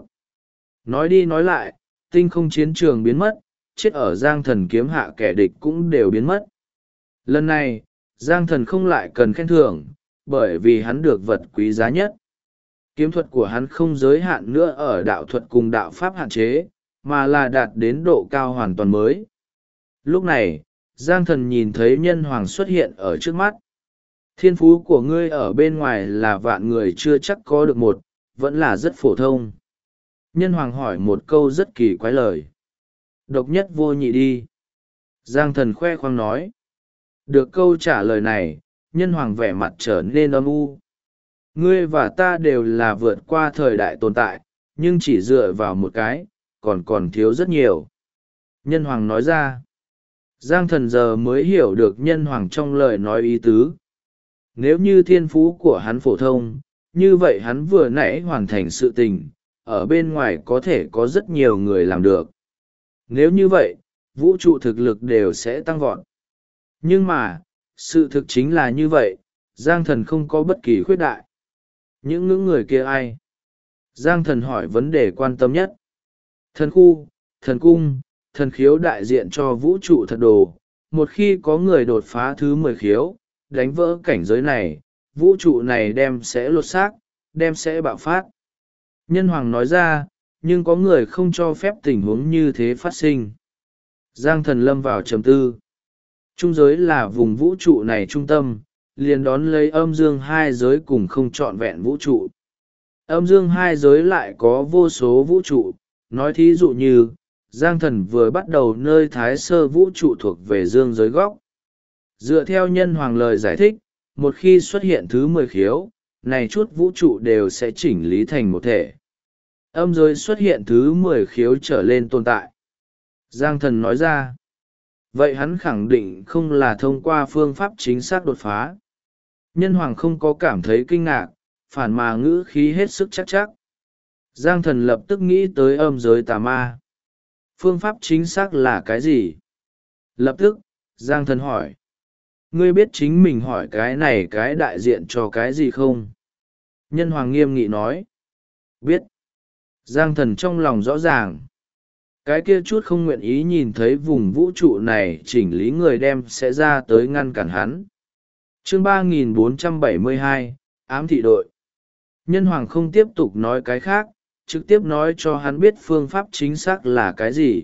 Nói đi nói lại, tinh không chiến trường biến mất, chết ở Giang Thần kiếm hạ kẻ địch cũng đều biến mất. Lần này, Giang Thần không lại cần khen thưởng, bởi vì hắn được vật quý giá nhất. Kiếm thuật của hắn không giới hạn nữa ở đạo thuật cùng đạo pháp hạn chế, mà là đạt đến độ cao hoàn toàn mới. Lúc này, Giang Thần nhìn thấy nhân hoàng xuất hiện ở trước mắt. Thiên phú của ngươi ở bên ngoài là vạn người chưa chắc có được một, vẫn là rất phổ thông. Nhân hoàng hỏi một câu rất kỳ quái lời. Độc nhất vô nhị đi. Giang Thần khoe khoang nói. Được câu trả lời này, nhân hoàng vẻ mặt trở nên âm u. Ngươi và ta đều là vượt qua thời đại tồn tại, nhưng chỉ dựa vào một cái, còn thiếu rất nhiều. Nhân hoàng nói ra. Giang Thần giờ mới hiểu được nhân hoàng trong lời nói ý tứ. Nếu như thiên phú của hắn phổ thông, như vậy hắn vừa nãy hoàn thành sự tình, ở bên ngoài có thể có rất nhiều người làm được. Nếu như vậy, vũ trụ thực lực đều sẽ tăng vọt. Nhưng mà, sự thực chính là như vậy, Giang Thần không có bất kỳ khuyết đại. Những người kia ai? Giang Thần hỏi vấn đề quan tâm nhất. Thần khu, thần cung, thần khiếu đại diện cho vũ trụ thật đồ. Một khi có người đột phá thứ 10 khiếu, đánh vỡ cảnh giới này, vũ trụ này đem sẽ lột xác, đem sẽ bạo phát. Nhân hoàng nói ra, nhưng có người không cho phép tình huống như thế phát sinh. Giang Thần lâm vào trầm tư. Trung giới là vùng vũ trụ này trung tâm, liền đón lấy âm dương hai giới cùng không trọn vẹn vũ trụ. Âm dương hai giới lại có vô số vũ trụ, nói thí dụ như, Giang Thần vừa bắt đầu nơi thái sơ vũ trụ thuộc về dương giới góc. Dựa theo nhân hoàng lời giải thích, một khi xuất hiện thứ 10 khiếu, này chút vũ trụ đều sẽ chỉnh lý thành một thể. Âm giới xuất hiện thứ 10 khiếu trở lên tồn tại. Giang Thần nói ra. Vậy hắn khẳng định không là thông qua phương pháp chính xác đột phá. Nhân hoàng không có cảm thấy kinh ngạc, phản mà ngữ khí hết sức chắc chắc. Giang Thần lập tức nghĩ tới âm giới tà ma. Phương pháp chính xác là cái gì? Lập tức, Giang Thần hỏi. Ngươi biết chính mình hỏi cái này cái đại diện cho cái gì không? Nhân hoàng nghiêm nghị nói. Biết. Giang Thần trong lòng rõ ràng. Cái kia chút không nguyện ý nhìn thấy vùng vũ trụ này chỉnh lý người đem sẽ ra tới ngăn cản hắn. Chương 3472, ám thị đội. Nhân hoàng không tiếp tục nói cái khác, trực tiếp nói cho hắn biết phương pháp chính xác là cái gì.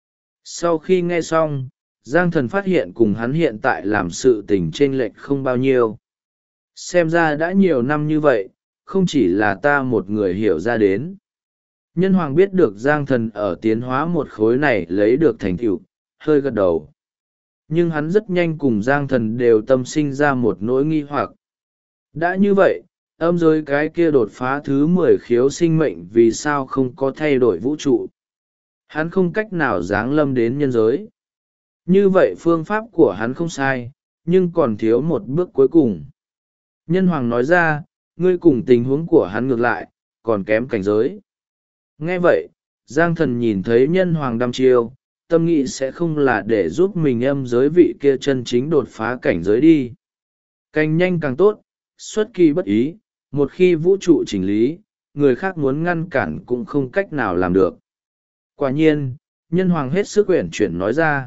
Sau khi nghe xong, Giang Thần phát hiện cùng hắn hiện tại làm sự tình chênh lệch không bao nhiêu. Xem ra đã nhiều năm như vậy, không chỉ là ta một người hiểu ra đến. Nhân hoàng biết được Giang Thần ở tiến hóa một khối này lấy được thành tựu, hơi gật đầu. Nhưng hắn rất nhanh cùng Giang Thần đều tâm sinh ra một nỗi nghi hoặc. Đã như vậy, âm giới cái kia đột phá thứ 10 khiếu sinh mệnh vì sao không có thay đổi vũ trụ? Hắn không cách nào giáng lâm đến nhân giới. Như vậy phương pháp của hắn không sai, nhưng còn thiếu một bước cuối cùng. Nhân hoàng nói ra, ngươi cùng tình huống của hắn ngược lại, còn kém cảnh giới. Nghe vậy, Giang Thần nhìn thấy nhân hoàng đăm chiêu, tâm nghĩ sẽ không là để giúp mình âm giới vị kia chân chính đột phá cảnh giới đi. Càng nhanh càng tốt, xuất kỳ bất ý, một khi vũ trụ chỉnh lý, người khác muốn ngăn cản cũng không cách nào làm được. Quả nhiên, nhân hoàng hết sức uyển chuyển nói ra.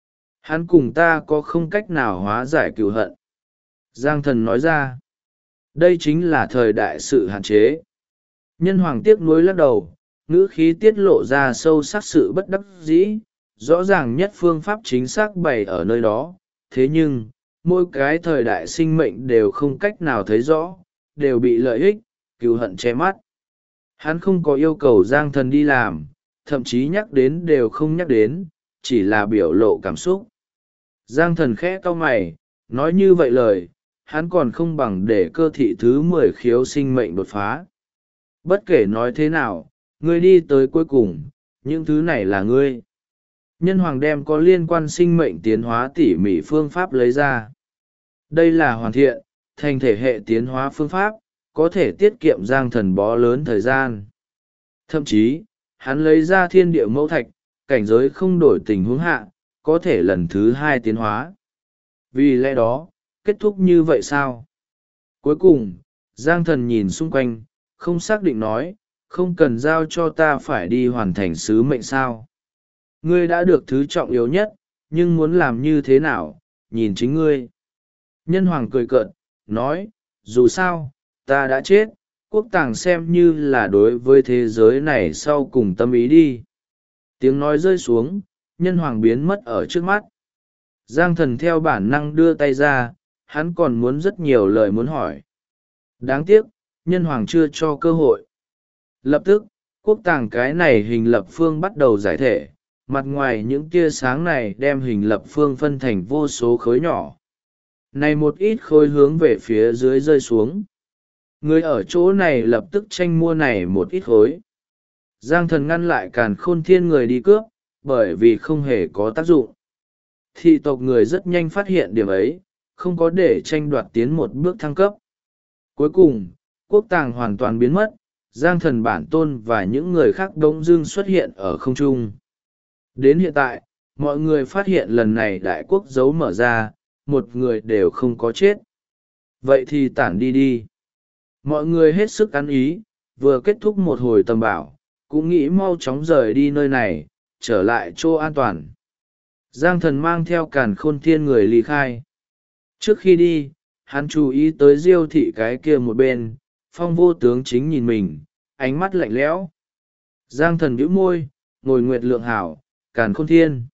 Hắn cùng ta có không cách nào hóa giải cựu hận. Giang Thần nói ra. Đây chính là thời đại sự hạn chế. Nhân hoàng tiếc nuối lắc đầu, ngữ khí tiết lộ ra sâu sắc sự bất đắc dĩ, rõ ràng nhất phương pháp chính xác bày ở nơi đó. Thế nhưng, mỗi cái thời đại sinh mệnh đều không cách nào thấy rõ, đều bị lợi ích, cựu hận che mắt. Hắn không có yêu cầu Giang Thần đi làm, thậm chí nhắc đến đều không nhắc đến, chỉ là biểu lộ cảm xúc. Giang Thần khẽ cau mày, nói như vậy lời, hắn còn không bằng để cơ thị thứ 10 khiếu sinh mệnh đột phá. Bất kể nói thế nào, ngươi đi tới cuối cùng, những thứ này là ngươi. Nhân hoàng đem có liên quan sinh mệnh tiến hóa tỉ mỉ phương pháp lấy ra. Đây là hoàn thiện, thành thể hệ tiến hóa phương pháp, có thể tiết kiệm Giang Thần bó lớn thời gian. Thậm chí, hắn lấy ra thiên địa mẫu thạch, cảnh giới không đổi tình huống hạ, có thể lần thứ 2 tiến hóa. Vì lẽ đó, kết thúc như vậy sao? Cuối cùng, Giang Thần nhìn xung quanh, không xác định nói, không cần giao cho ta phải đi hoàn thành sứ mệnh sao. Ngươi đã được thứ trọng yếu nhất, nhưng muốn làm như thế nào, nhìn chính ngươi. Nhân hoàng cười cợt, nói, dù sao, ta đã chết, quốc tàng xem như là đối với thế giới này sau cùng tâm ý đi. Tiếng nói rơi xuống, nhân hoàng biến mất ở trước mắt. Giang thần theo bản năng đưa tay ra, hắn còn muốn rất nhiều lời muốn hỏi. Đáng tiếc, nhân hoàng chưa cho cơ hội. Lập tức, quốc tàng cái này hình lập phương bắt đầu giải thể, mặt ngoài những tia sáng này đem hình lập phương phân thành vô số khối nhỏ. Này một ít khối hướng về phía dưới rơi xuống. Người ở chỗ này lập tức tranh mua này một ít khối. Giang thần ngăn lại Càn Khôn Thiên người đi cướp, bởi vì không hề có tác dụng. Thị tộc người rất nhanh phát hiện điểm ấy, không có để tranh đoạt tiến một bước thăng cấp. Cuối cùng, quốc tàng hoàn toàn biến mất, Giang thần bản tôn và những người khác đống dưng xuất hiện ở không trung. Đến hiện tại, mọi người phát hiện lần này đại quốc giấu mở ra, một người đều không có chết. Vậy thì tản đi đi. Mọi người hết sức ăn ý, vừa kết thúc một hồi tầm bảo, cũng nghĩ mau chóng rời đi nơi này, trở lại chỗ an toàn. Giang thần mang theo Càn Khôn Thiên người ly khai. Trước khi đi, hắn chú ý tới Diêu thị cái kia một bên, Phong Vô Tướng chính nhìn mình, ánh mắt lạnh lẽo. Giang thần bĩu môi, ngồi nguyệt lượng hảo, Càn Khôn Thiên.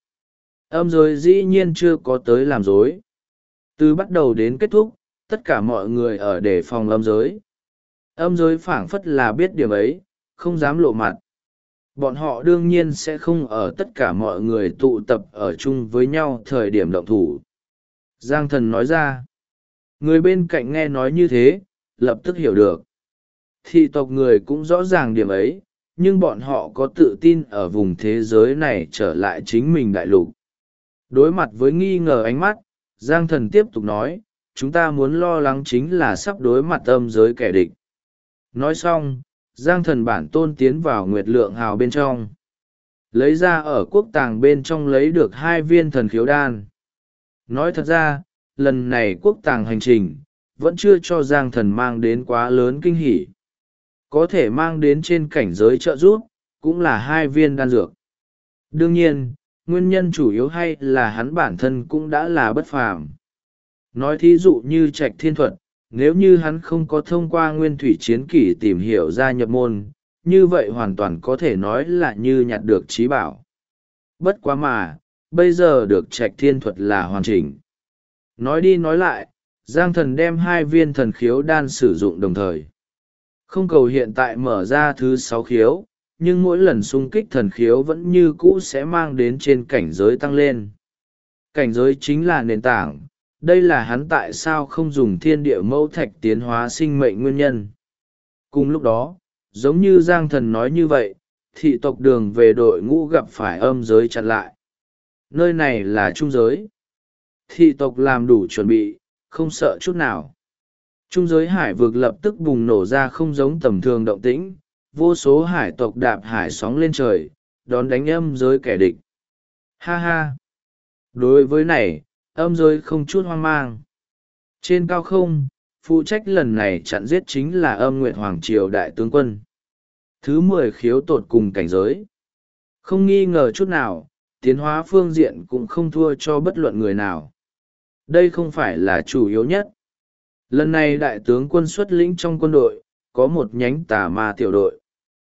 Âm giới dĩ nhiên chưa có tới làm dối. Từ bắt đầu đến kết thúc, tất cả mọi người ở đề phòng âm giới. Âm giới phảng phất là biết điểm ấy, không dám lộ mặt. Bọn họ đương nhiên sẽ không ở tất cả mọi người tụ tập ở chung với nhau thời điểm động thủ. Giang thần nói ra. Người bên cạnh nghe nói như thế, lập tức hiểu được. Thị tộc người cũng rõ ràng điểm ấy, nhưng bọn họ có tự tin ở vùng thế giới này trở lại chính mình đại lục. Đối mặt với nghi ngờ ánh mắt, Giang thần tiếp tục nói, chúng ta muốn lo lắng chính là sắp đối mặt âm giới kẻ địch. Nói xong, Giang thần bản tôn tiến vào nguyệt lượng hào bên trong. Lấy ra ở quốc tàng bên trong lấy được 2 viên thần khiếu đan. Nói thật ra, lần này quốc tàng hành trình, vẫn chưa cho Giang thần mang đến quá lớn kinh hỉ. Có thể mang đến trên cảnh giới trợ giúp, cũng là 2 viên đan dược. Đương nhiên, nguyên nhân chủ yếu hay là hắn bản thân cũng đã là bất phàm. Nói thí dụ như Trạch Thiên Thuật, nếu như hắn không có thông qua nguyên thủy chiến kỷ tìm hiểu ra nhập môn, như vậy hoàn toàn có thể nói là như nhặt được trí bảo. Bất quá mà, bây giờ được Trạch Thiên Thuật là hoàn chỉnh. Nói đi nói lại, Giang thần đem 2 viên thần khiếu đan sử dụng đồng thời. Không cầu hiện tại mở ra thứ 6 khiếu, nhưng mỗi lần xung kích thần khiếu vẫn như cũ sẽ mang đến trên cảnh giới tăng lên. Cảnh giới chính là nền tảng, đây là hắn tại sao không dùng thiên địa mẫu thạch tiến hóa sinh mệnh nguyên nhân. Cùng lúc đó, giống như Giang thần nói như vậy, thị tộc đường về đội ngũ gặp phải âm giới chặn lại. Nơi này là trung giới. Thị tộc làm đủ chuẩn bị, không sợ chút nào. Trung giới hải vực lập tức bùng nổ ra không giống tầm thường động tĩnh, vô số hải tộc đạp hải sóng lên trời, đón đánh âm giới kẻ địch. Ha ha! Đối với này, âm giới không chút hoang mang. Trên cao không, phụ trách lần này chặn giết chính là Âm Nguyệt Hoàng Triều Đại Tướng Quân. Thứ 10 khiếu tột cùng cảnh giới. Không nghi ngờ chút nào, tiến hóa phương diện cũng không thua cho bất luận người nào. Đây không phải là chủ yếu nhất. Lần này Đại Tướng Quân xuất lĩnh trong quân đội, có một nhánh tà ma tiểu đội.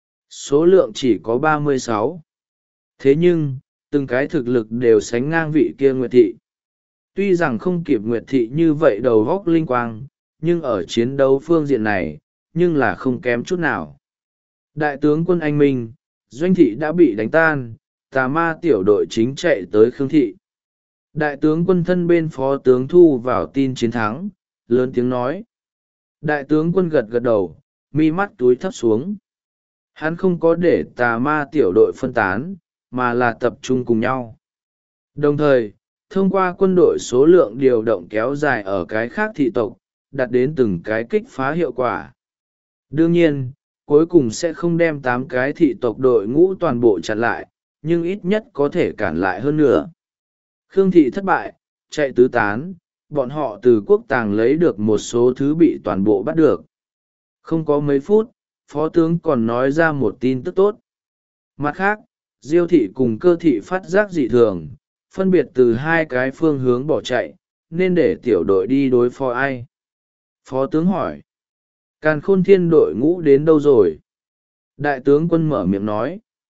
Số lượng chỉ có 36. Thế nhưng, từng cái thực lực đều sánh ngang vị kia Nguyệt Thị. Tuy rằng không kịp Nguyệt Thị như vậy đầu góc linh quang, nhưng ở chiến đấu phương diện này, nhưng là không kém chút nào. Đại tướng quân anh Minh, Doanh Thị đã bị đánh tan, tà ma tiểu đội chính chạy tới Khương Thị. Đại tướng quân thân bên phó tướng thu vào tin chiến thắng, lớn tiếng nói. Đại tướng quân gật gật đầu, mi mắt túi thấp xuống. Hắn không có để tà ma tiểu đội phân tán, mà là tập trung cùng nhau. Đồng thời, thông qua quân đội số lượng điều động kéo dài ở cái khác thị tộc, đạt đến từng cái kích phá hiệu quả. Đương nhiên, cuối cùng sẽ không đem 8 cái thị tộc đội ngũ toàn bộ chặn lại, nhưng ít nhất có thể cản lại hơn nữa. Khương Thị thất bại, chạy tứ tán, bọn họ từ quốc tàng lấy được một số thứ bị toàn bộ bắt được. Không có mấy phút, phó tướng còn nói ra một tin tức tốt. Mặt khác, Diêu Thị cùng Cơ Thị phát giác dị thường, phân biệt từ 2 cái phương hướng bỏ chạy, nên để tiểu đội đi đối phó ai? Phó tướng hỏi. Càn Khôn Thiên đội ngũ đến đâu rồi? Đại tướng quân mở miệng nói.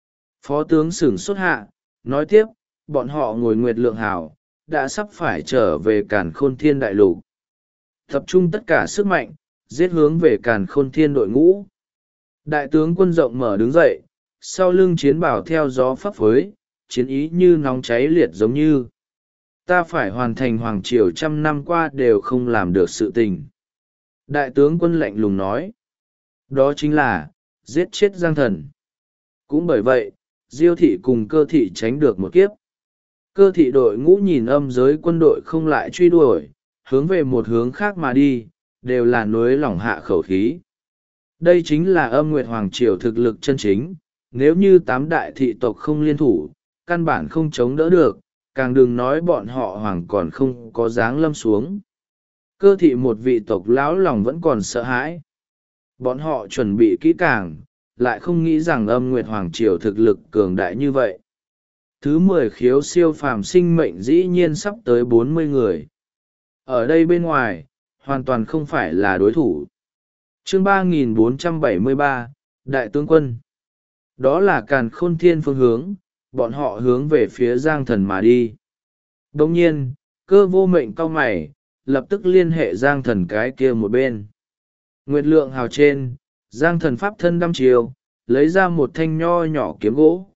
Phó tướng sửng sốt hạ, nói tiếp, bọn họ ngồi Nguyệt Lượng Hào, đã sắp phải trở về Càn Khôn Thiên đại lục. Tập trung tất cả sức mạnh, giết hướng về Càn Khôn Thiên đội ngũ. Đại tướng quân rộng mở đứng dậy, sau lưng chiến bào theo gió phấp phới, chiến ý như nóng cháy liệt giống như. Ta phải hoàn thành hoàng triều 100 năm qua đều không làm được sự tình. Đại tướng quân lạnh lùng nói. Đó chính là, giết chết Giang Thần. Cũng bởi vậy, Diêu thị cùng Cơ thị tránh được một kiếp. Cơ thị đội ngũ nhìn âm giới quân đội không lại truy đuổi, hướng về một hướng khác mà đi, đều là nối lỏng hạ khẩu khí. Đây chính là Âm Nguyệt Hoàng Triều thực lực chân chính, nếu như 8 đại thị tộc không liên thủ, căn bản không chống đỡ được, càng đừng nói bọn họ hoàng còn không có dáng lâm xuống. Cơ thị một vị tộc lão lòng vẫn còn sợ hãi. Bọn họ chuẩn bị kỹ càng, lại không nghĩ rằng Âm Nguyệt Hoàng Triều thực lực cường đại như vậy. Thứ 10 khiếu siêu phàm sinh mệnh dĩ nhiên sắp tới 40 người. Ở đây bên ngoài, hoàn toàn không phải là đối thủ. Chương 3473, Đại tướng quân. Đó là Càn Khôn Thiên phương hướng, bọn họ hướng về phía Giang Thần mà đi. Đồng nhiên, Cơ Vô Mệnh cau mày, lập tức liên hệ Giang Thần cái kia một bên. Nguyệt Lượng Hào trên, Giang Thần pháp thân đăm chiều, lấy ra một thanh nho nhỏ kiếm gỗ.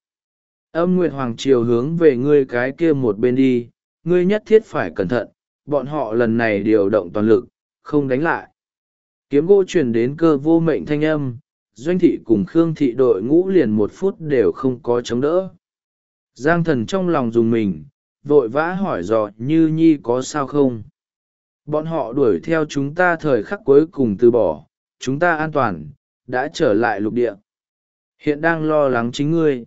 Âm Nguyệt Hoàng Triều hướng về ngươi cái kia một bên đi, ngươi nhất thiết phải cẩn thận, bọn họ lần này điều động toàn lực, không đánh lại. Kiếm gỗ truyền đến Cơ Vô Mệnh thanh âm, Doanh thị cùng Khương thị đội ngũ liền 1 phút đều không có chống đỡ. Giang Thần trong lòng dùng mình, vội vã hỏi dò Như Nhi có sao không. Bọn họ đuổi theo chúng ta thời khắc cuối cùng từ bỏ, chúng ta an toàn, đã trở lại lục địa. Hiện đang lo lắng chính ngươi.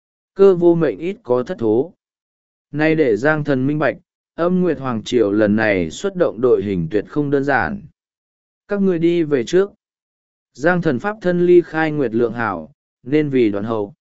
Cơ Vô Mệnh ít có thất thố. Nay để Giang Thần minh bạch, Âm Nguyệt Hoàng Triều lần này xuất động đội hình tuyệt không đơn giản. Các ngươi đi về trước. Giang Thần pháp thân ly khai Nguyệt Lượng Hào, nên vì đoàn hậu.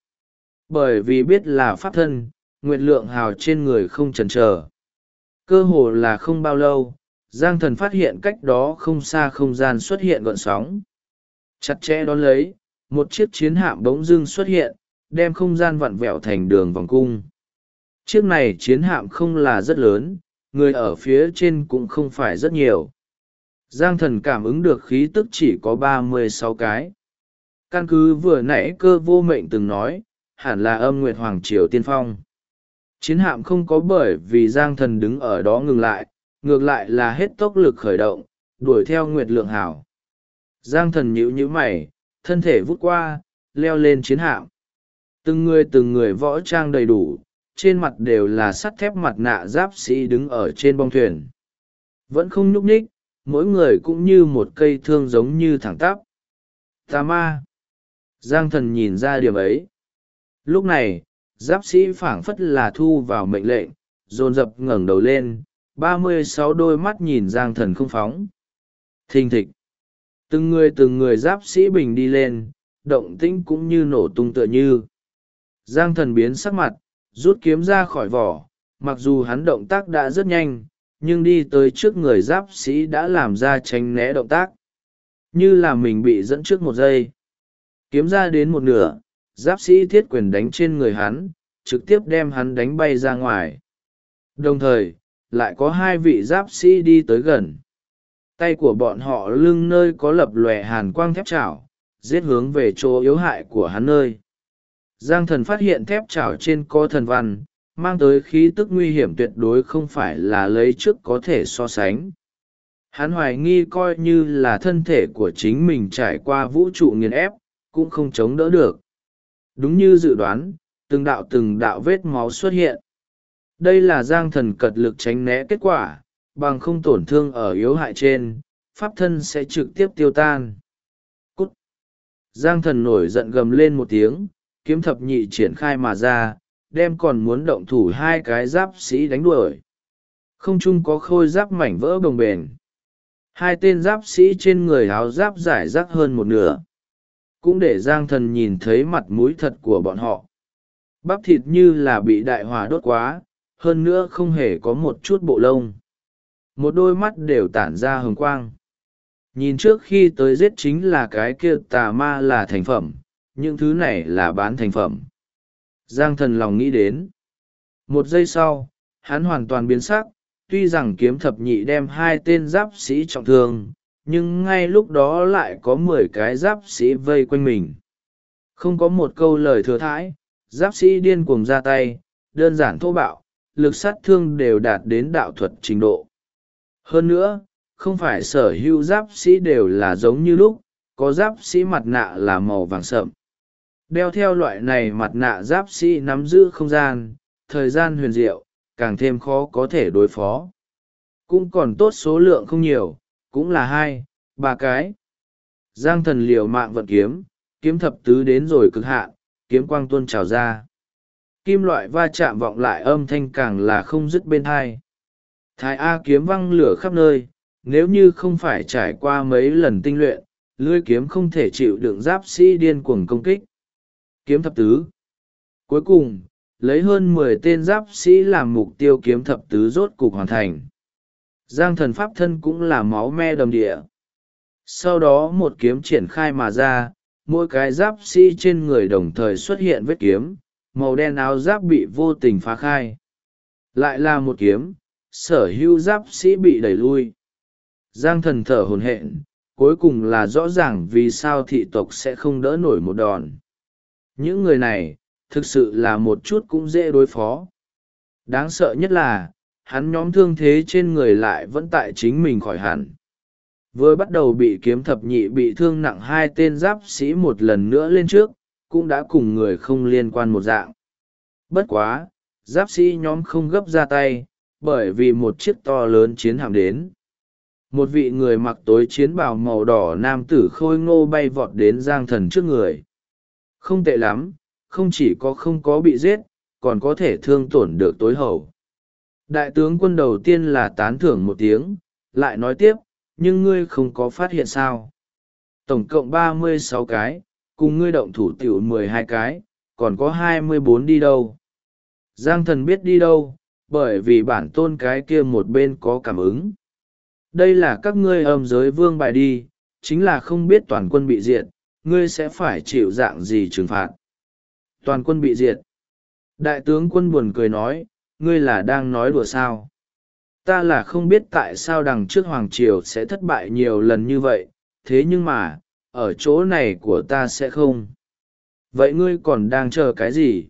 Bởi vì biết là pháp thân, Nguyệt Lượng Hào trên người không chần chờ. Cơ hồ là không bao lâu, Giang Thần phát hiện cách đó không xa không gian xuất hiện gợn sóng. Chặt chẽ đón lấy, một chiếc chiến hạm bỗng dưng xuất hiện, đem không gian vặn vẹo thành đường vòng cung. Chiếc này chiến hạm không là rất lớn, người ở phía trên cũng không phải rất nhiều. Giang Thần cảm ứng được khí tức chỉ có 36 cái. Căn cứ vừa nãy Cơ Vô Mệnh từng nói, hẳn là Âm Nguyệt Hoàng Triều tiên phong. Chiến hạm không có bởi vì Giang Thần đứng ở đó ngừng lại, ngược lại là hết tốc lực khởi động, đuổi theo Nguyệt Lượng Hào. Giang Thần nhíu nhíu mày, thân thể vút qua, leo lên chiến hạm. Từng người võ trang đầy đủ, trên mặt đều là sắt thép mặt nạ giáp sĩ đứng ở trên bong thuyền. Vẫn không nhúc nhích, mỗi người cũng như một cây thương giống như thẳng tắp. Tà ma! Giang Thần nhìn ra điểm ấy. Lúc này, giáp sĩ phảng phất là thu vào mệnh lệnh, dồn dập ngẩng đầu lên, 36 đôi mắt nhìn Giang Thần không phóng. Thình thịch! Từng người giáp sĩ bình đi lên, động tĩnh cũng như nổ tung tựa như. Giang Thần biến sắc mặt, rút kiếm ra khỏi vỏ, mặc dù hắn động tác đã rất nhanh, nhưng đi tới trước người giáp sĩ đã làm ra tránh né động tác. Như là mình bị dẫn trước 1 giây. Kiếm ra đến 1/2, giáp sĩ thiết quyền đánh trên người hắn, trực tiếp đem hắn đánh bay ra ngoài. Đồng thời, lại có 2 vị giáp sĩ đi tới gần. Tay của bọn họ lưng nơi có lập lòe hàn quang thép chảo, giết hướng về chỗ yếu hại của hắn nơi. Giang Thần phát hiện thép chảo trên có thần văn, mang tới khí tức nguy hiểm tuyệt đối không phải là lấy trước có thể so sánh. Hắn hoài nghi coi như là thân thể của chính mình trải qua vũ trụ nghiền ép, cũng không chống đỡ được. Đúng như dự đoán, từng đạo vết máu xuất hiện. Đây là Giang Thần cật lực tránh né kết quả, bằng không tổn thương ở yếu hại trên, pháp thân sẽ trực tiếp tiêu tan. Cút! Giang Thần nổi giận gầm lên một tiếng, kiếm thập nhị triển khai mà ra, đem còn muốn động thủ 2 cái giáp sĩ đánh đuổi. Không chung có khôi giáp mảnh vỡ bồng bềnh. 2 tên giáp sĩ trên người áo giáp rải rác hơn 1/2. Cũng để Giang Thần nhìn thấy mặt mũi thật của bọn họ. Bắp thịt như là bị đại hỏa đốt quá, hơn nữa không hề có một chút bộ lông. Một đôi mắt đều tản ra hồng quang. Nhìn trước khi tới giết chính là cái kia tà ma là thành phẩm, những thứ này là bán thành phẩm. Giang thần lòng nghĩ đến. Một giây sau, hắn hoàn toàn biến sắc, tuy rằng kiếm thập nhị đem 2 tên giáp sĩ trọng thương, nhưng ngay lúc đó lại có 10 cái giáp sĩ vây quanh mình. Không có một câu lời thừa thãi, giáp sĩ điên cuồng ra tay, đơn giản thô bạo, lực sát thương đều đạt đến đạo thuật trình độ. Hơn nữa, không phải sở hữu giáp sĩ đều là giống như lúc, có giáp sĩ mặt nạ là màu vàng sậm. Đeo theo loại này mặt nạ giáp sĩ nắm giữ không gian, thời gian huyền diệu, càng thêm khó có thể đối phó. Cũng còn tốt số lượng không nhiều, cũng là 2, 3 cái. Giang thần liều mạng vận kiếm, kiếm thập tứ đến rồi cực hạn, kiếm quang tuôn trào ra. Kim loại va chạm vọng lại âm thanh càng là không dứt bên hai. Thái A kiếm văng lửa khắp nơi, nếu như không phải trải qua mấy lần tinh luyện, lưỡi kiếm không thể chịu đựng giáp sĩ điên cuồng công kích. Kiếm thập tứ. Cuối cùng, lấy hơn 10 tên giáp sĩ làm mục tiêu, kiếm thập tứ rốt cục hoàn thành. Giang thần pháp thân cũng là máu me đầm địa. Sau đó một kiếm triển khai mà ra, mỗi cái giáp sĩ trên người đồng thời xuất hiện vết kiếm, màu đen áo giáp bị vô tình phá khai. Lại là một kiếm, sở hữu giáp sĩ bị đẩy lui. Giang thần thở hổn hển, cuối cùng là rõ ràng vì sao thị tộc sẽ không đỡ nổi một đòn. Những người này, thực sự là một chút cũng dễ đối phó. Đáng sợ nhất là, hắn nhóm thương thế trên người lại vẫn tại chính mình khỏi hẳn. Vừa bắt đầu bị kiếm thập nhị bị thương nặng 2 tên giáp sĩ một lần nữa lên trước, cũng đã cùng người không liên quan một dạng. Bất quá, giáp sĩ nhóm không gấp ra tay, bởi vì một chiếc to lớn chiến hạm đến. Một vị người mặc tối chiến bào màu đỏ nam tử khôi ngô bay vọt đến Giang thần trước người. Không tệ lắm, không chỉ có không có bị giết, còn có thể thương tổn được tối hậu. Đại tướng quân đầu tiên là tán thưởng một tiếng, lại nói tiếp, nhưng ngươi không có phát hiện sao. Tổng cộng 36 cái, cùng ngươi động thủ tiểu 12 cái, còn có 24 đi đâu. Giang thần biết đi đâu, bởi vì bản tôn cái kia một bên có cảm ứng. Đây là các ngươi âm giới vương bại đi, chính là không biết toàn quân bị diệt, ngươi sẽ phải chịu dạng gì trừng phạt. Toàn quân bị diệt. Đại tướng quân buồn cười nói, ngươi là đang nói đùa sao. Ta là không biết tại sao đằng trước Hoàng Triều sẽ thất bại nhiều lần như vậy, thế nhưng mà, ở chỗ này của ta sẽ không. Vậy ngươi còn đang chờ cái gì?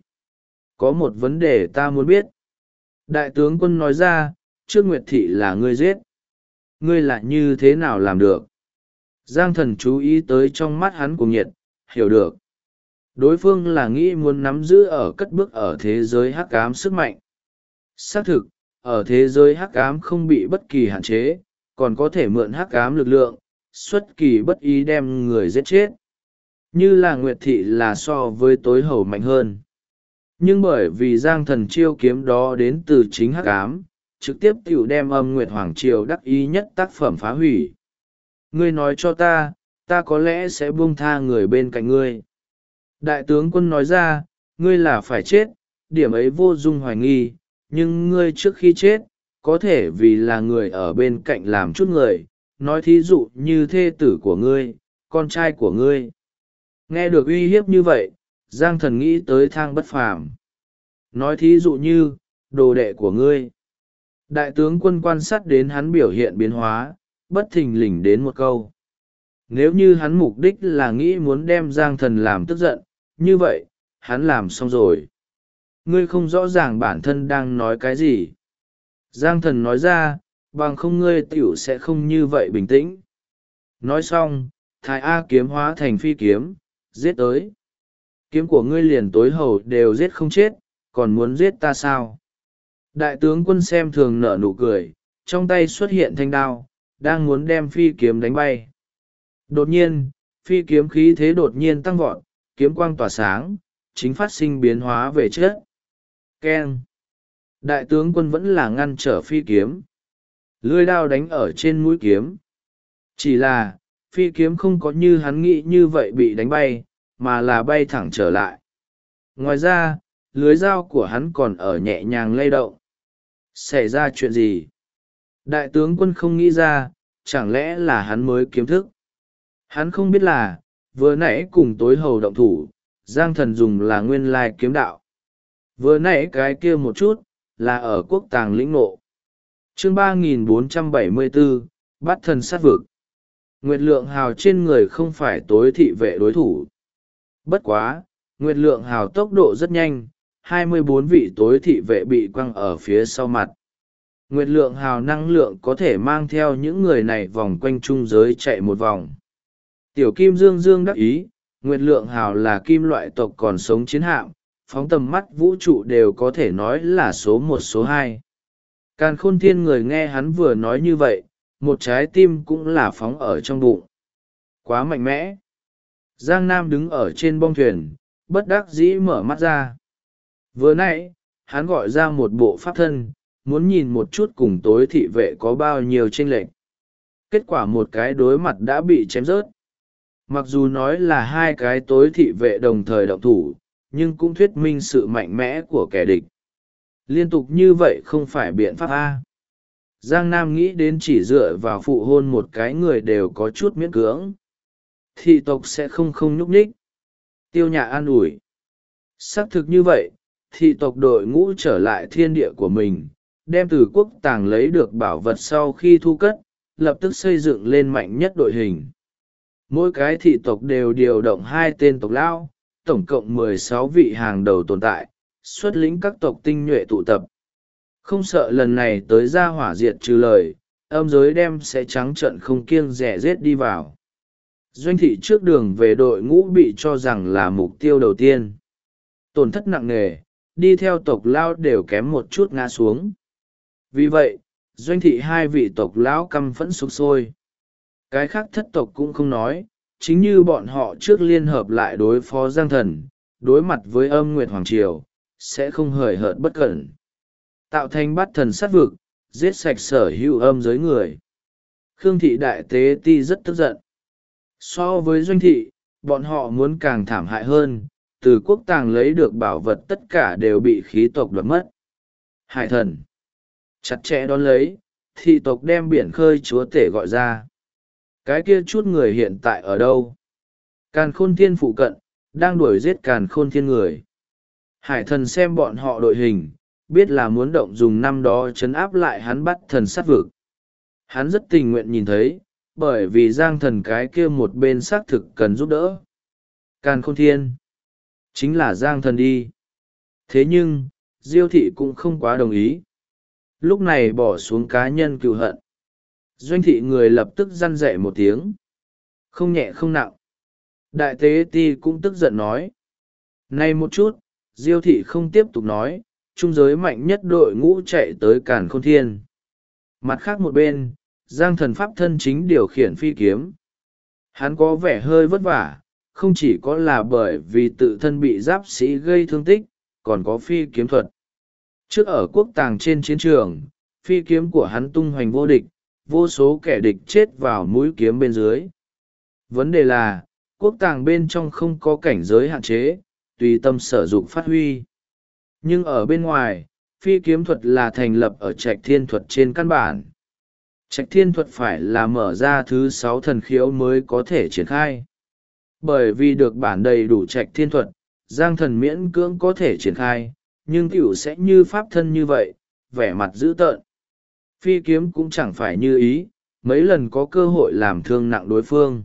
Có một vấn đề ta muốn biết. Đại tướng quân nói ra, trước Nguyệt Thị là ngươi giết. Ngươi lại như thế nào làm được? Giang thần chú ý tới trong mắt hắn cuồng nhiệt, hiểu được. Đối phương là nghĩ muốn nắm giữ ở cất bước ở thế giới hắc ám sức mạnh. Xác thực, ở thế giới hắc ám không bị bất kỳ hạn chế, còn có thể mượn hắc ám lực lượng, xuất kỳ bất ý đem người giết chết. Như là Nguyệt Thị là so với tối hầu mạnh hơn. Nhưng bởi vì Giang thần chiêu kiếm đó đến từ chính hắc ám, trực tiếp tiểu đem âm Nguyệt Hoàng Triều đắc ý nhất tác phẩm phá hủy. Ngươi nói cho ta, ta có lẽ sẽ buông tha người bên cạnh ngươi. Đại tướng quân nói ra, ngươi là phải chết, điểm ấy vô dung hoài nghi, nhưng ngươi trước khi chết, có thể vì là người ở bên cạnh làm chút người, nói thí dụ như thê tử của ngươi, con trai của ngươi. Nghe được uy hiếp như vậy, Giang thần nghĩ tới thang bất phàm. Nói thí dụ như, đồ đệ của ngươi. Đại tướng quân quan sát đến hắn biểu hiện biến hóa, bất thình lình đến một câu. Nếu như hắn mục đích là nghĩ muốn đem Giang thần làm tức giận, như vậy, hắn làm xong rồi. Ngươi không rõ ràng bản thân đang nói cái gì. Giang thần nói ra, bằng không ngươi tiểu sẽ không như vậy bình tĩnh. Nói xong, Thái A kiếm hóa thành phi kiếm, giết tới. Kiếm của ngươi liền tối hầu đều giết không chết, còn muốn giết ta sao? Đại tướng quân xem thường nở nụ cười, trong tay xuất hiện thanh đao, đang muốn đem phi kiếm đánh bay. Đột nhiên, phi kiếm khí thế đột nhiên tăng vọt, kiếm quang tỏa sáng, chính phát sinh biến hóa về chất. Keng! Đại tướng quân vẫn là ngăn trở phi kiếm. Lưỡi đao đánh ở trên mũi kiếm. Chỉ là, phi kiếm không có như hắn nghĩ như vậy bị đánh bay, mà là bay thẳng trở lại. Ngoài ra, lưới dao của hắn còn ở nhẹ nhàng lay động. Xảy ra chuyện gì? Đại tướng quân không nghĩ ra, chẳng lẽ là hắn mới kiếm thức? Hắn không biết là, vừa nãy cùng tối hầu động thủ, Giang thần dùng là nguyên lai kiếm đạo. Vừa nãy cái kia một chút là ở quốc tàng lĩnh ngộ. Chương 3474, bắt thần sát vực. Nguyệt Lượng Hào trên người không phải tối thị vệ đối thủ. Bất quá, Nguyệt Lượng Hào tốc độ rất nhanh, 24 vị tối thị vệ bị quăng ở phía sau mặt. Nguyệt Lượng Hào năng lượng có thể mang theo những người này vòng quanh trung giới chạy một vòng. Tiểu Kim Dương Dương đắc ý, Nguyệt Lượng Hào là kim loại tộc còn sống chiến hạm, phóng tầm mắt vũ trụ đều có thể nói là số một số hai. Càn Khôn Thiên người nghe hắn vừa nói như vậy, một trái tim cũng là phóng ở trong bụng. Quá mạnh mẽ. Giang Nam đứng ở trên bong thuyền, bất đắc dĩ mở mắt ra. Vừa nãy, hắn gọi ra một bộ pháp thân, muốn nhìn một chút cùng tối thị vệ có bao nhiêu chênh lệch. Kết quả một cái đối mặt đã bị chém rớt. Mặc dù nói là hai cái tối thị vệ đồng thời động thủ, nhưng cũng thuyết minh sự mạnh mẽ của kẻ địch. Liên tục như vậy không phải biện pháp A. Giang Nam nghĩ đến chỉ dựa vào phụ hôn một cái người đều có chút miễn cưỡng. Thị tộc sẽ không nhúc nhích. Tiêu Nhạ an ủi. Xác thực như vậy, thị tộc đội ngũ trở lại thiên địa của mình, đem từ quốc tàng lấy được bảo vật sau khi thu cất, lập tức xây dựng lên mạnh nhất đội hình. Mỗi cái thị tộc đều điều động 2 tên tộc lão, tổng cộng 16 vị hàng đầu tồn tại, xuất lĩnh các tộc tinh nhuệ tụ tập. Không sợ lần này tới ra hỏa diệt trừ lời, âm giới đem sẽ trắng trợn không kiêng rẻ rết đi vào. Doanh thị trước đường về đội ngũ bị cho rằng là mục tiêu đầu tiên. Tổn thất nặng nề, đi theo tộc lao đều kém một chút ngã xuống. Vì vậy, doanh thị 2 vị tộc lão căm phẫn sục sôi. Cái khác thất tộc cũng không nói, chính như bọn họ trước liên hợp lại đối phó Giang Thần, đối mặt với Âm Nguyệt Hoàng Triều, sẽ không hời hợt bất cẩn. Tạo thành bắt thần sát vực, giết sạch sở hữu âm giới người. Khương thị đại tế ti rất tức giận. So với doanh thị, bọn họ muốn càng thảm hại hơn, từ quốc tàng lấy được bảo vật tất cả đều bị khí tộc đoạt mất. Hải thần chặt chẽ đón lấy, thị tộc đem biển khơi chúa tể gọi ra. Cái kia chút người hiện tại ở đâu? Càn Khôn Thiên phụ cận, đang đuổi giết Càn Khôn Thiên người. Hải thần xem bọn họ đội hình, biết là muốn động dùng năm đó trấn áp lại hắn bắt thần sát vực. Hắn rất tình nguyện nhìn thấy, bởi vì Giang thần cái kia một bên xác thực cần giúp đỡ. Càn Khôn Thiên chính là Giang thần đi. Thế nhưng, Diêu thị cũng không quá đồng ý. Lúc này bỏ xuống cá nhân cựu hận. Doanh thị người lập tức răn dạy một tiếng. Không nhẹ không nặng. Đại tế ti cũng tức giận nói. Này một chút, Diêu thị không tiếp tục nói, trung giới mạnh nhất đội ngũ chạy tới Càn Khôn Thiên. Mặt khác một bên, Giang thần pháp thân chính điều khiển phi kiếm. Hắn có vẻ hơi vất vả, không chỉ có là bởi vì tự thân bị giáp sĩ gây thương tích, còn có phi kiếm thuật. Trước ở quốc tàng trên chiến trường, phi kiếm của hắn tung hoành vô địch, vô số kẻ địch chết vào mũi kiếm bên dưới. Vấn đề là, quốc tàng bên trong không có cảnh giới hạn chế, tùy tâm sở dụng phát huy. Nhưng ở bên ngoài, phi kiếm thuật là thành lập ở trạch thiên thuật trên căn bản. Trạch thiên thuật phải là mở ra thứ 6 thần khiếu mới có thể triển khai. Bởi vì được bản đầy đủ trạch thiên thuật, Giang thần miễn cưỡng có thể triển khai, nhưng tiểu sẽ như pháp thân như vậy, vẻ mặt dữ tợn. Phi kiếm cũng chẳng phải như ý, mấy lần có cơ hội làm thương nặng đối phương.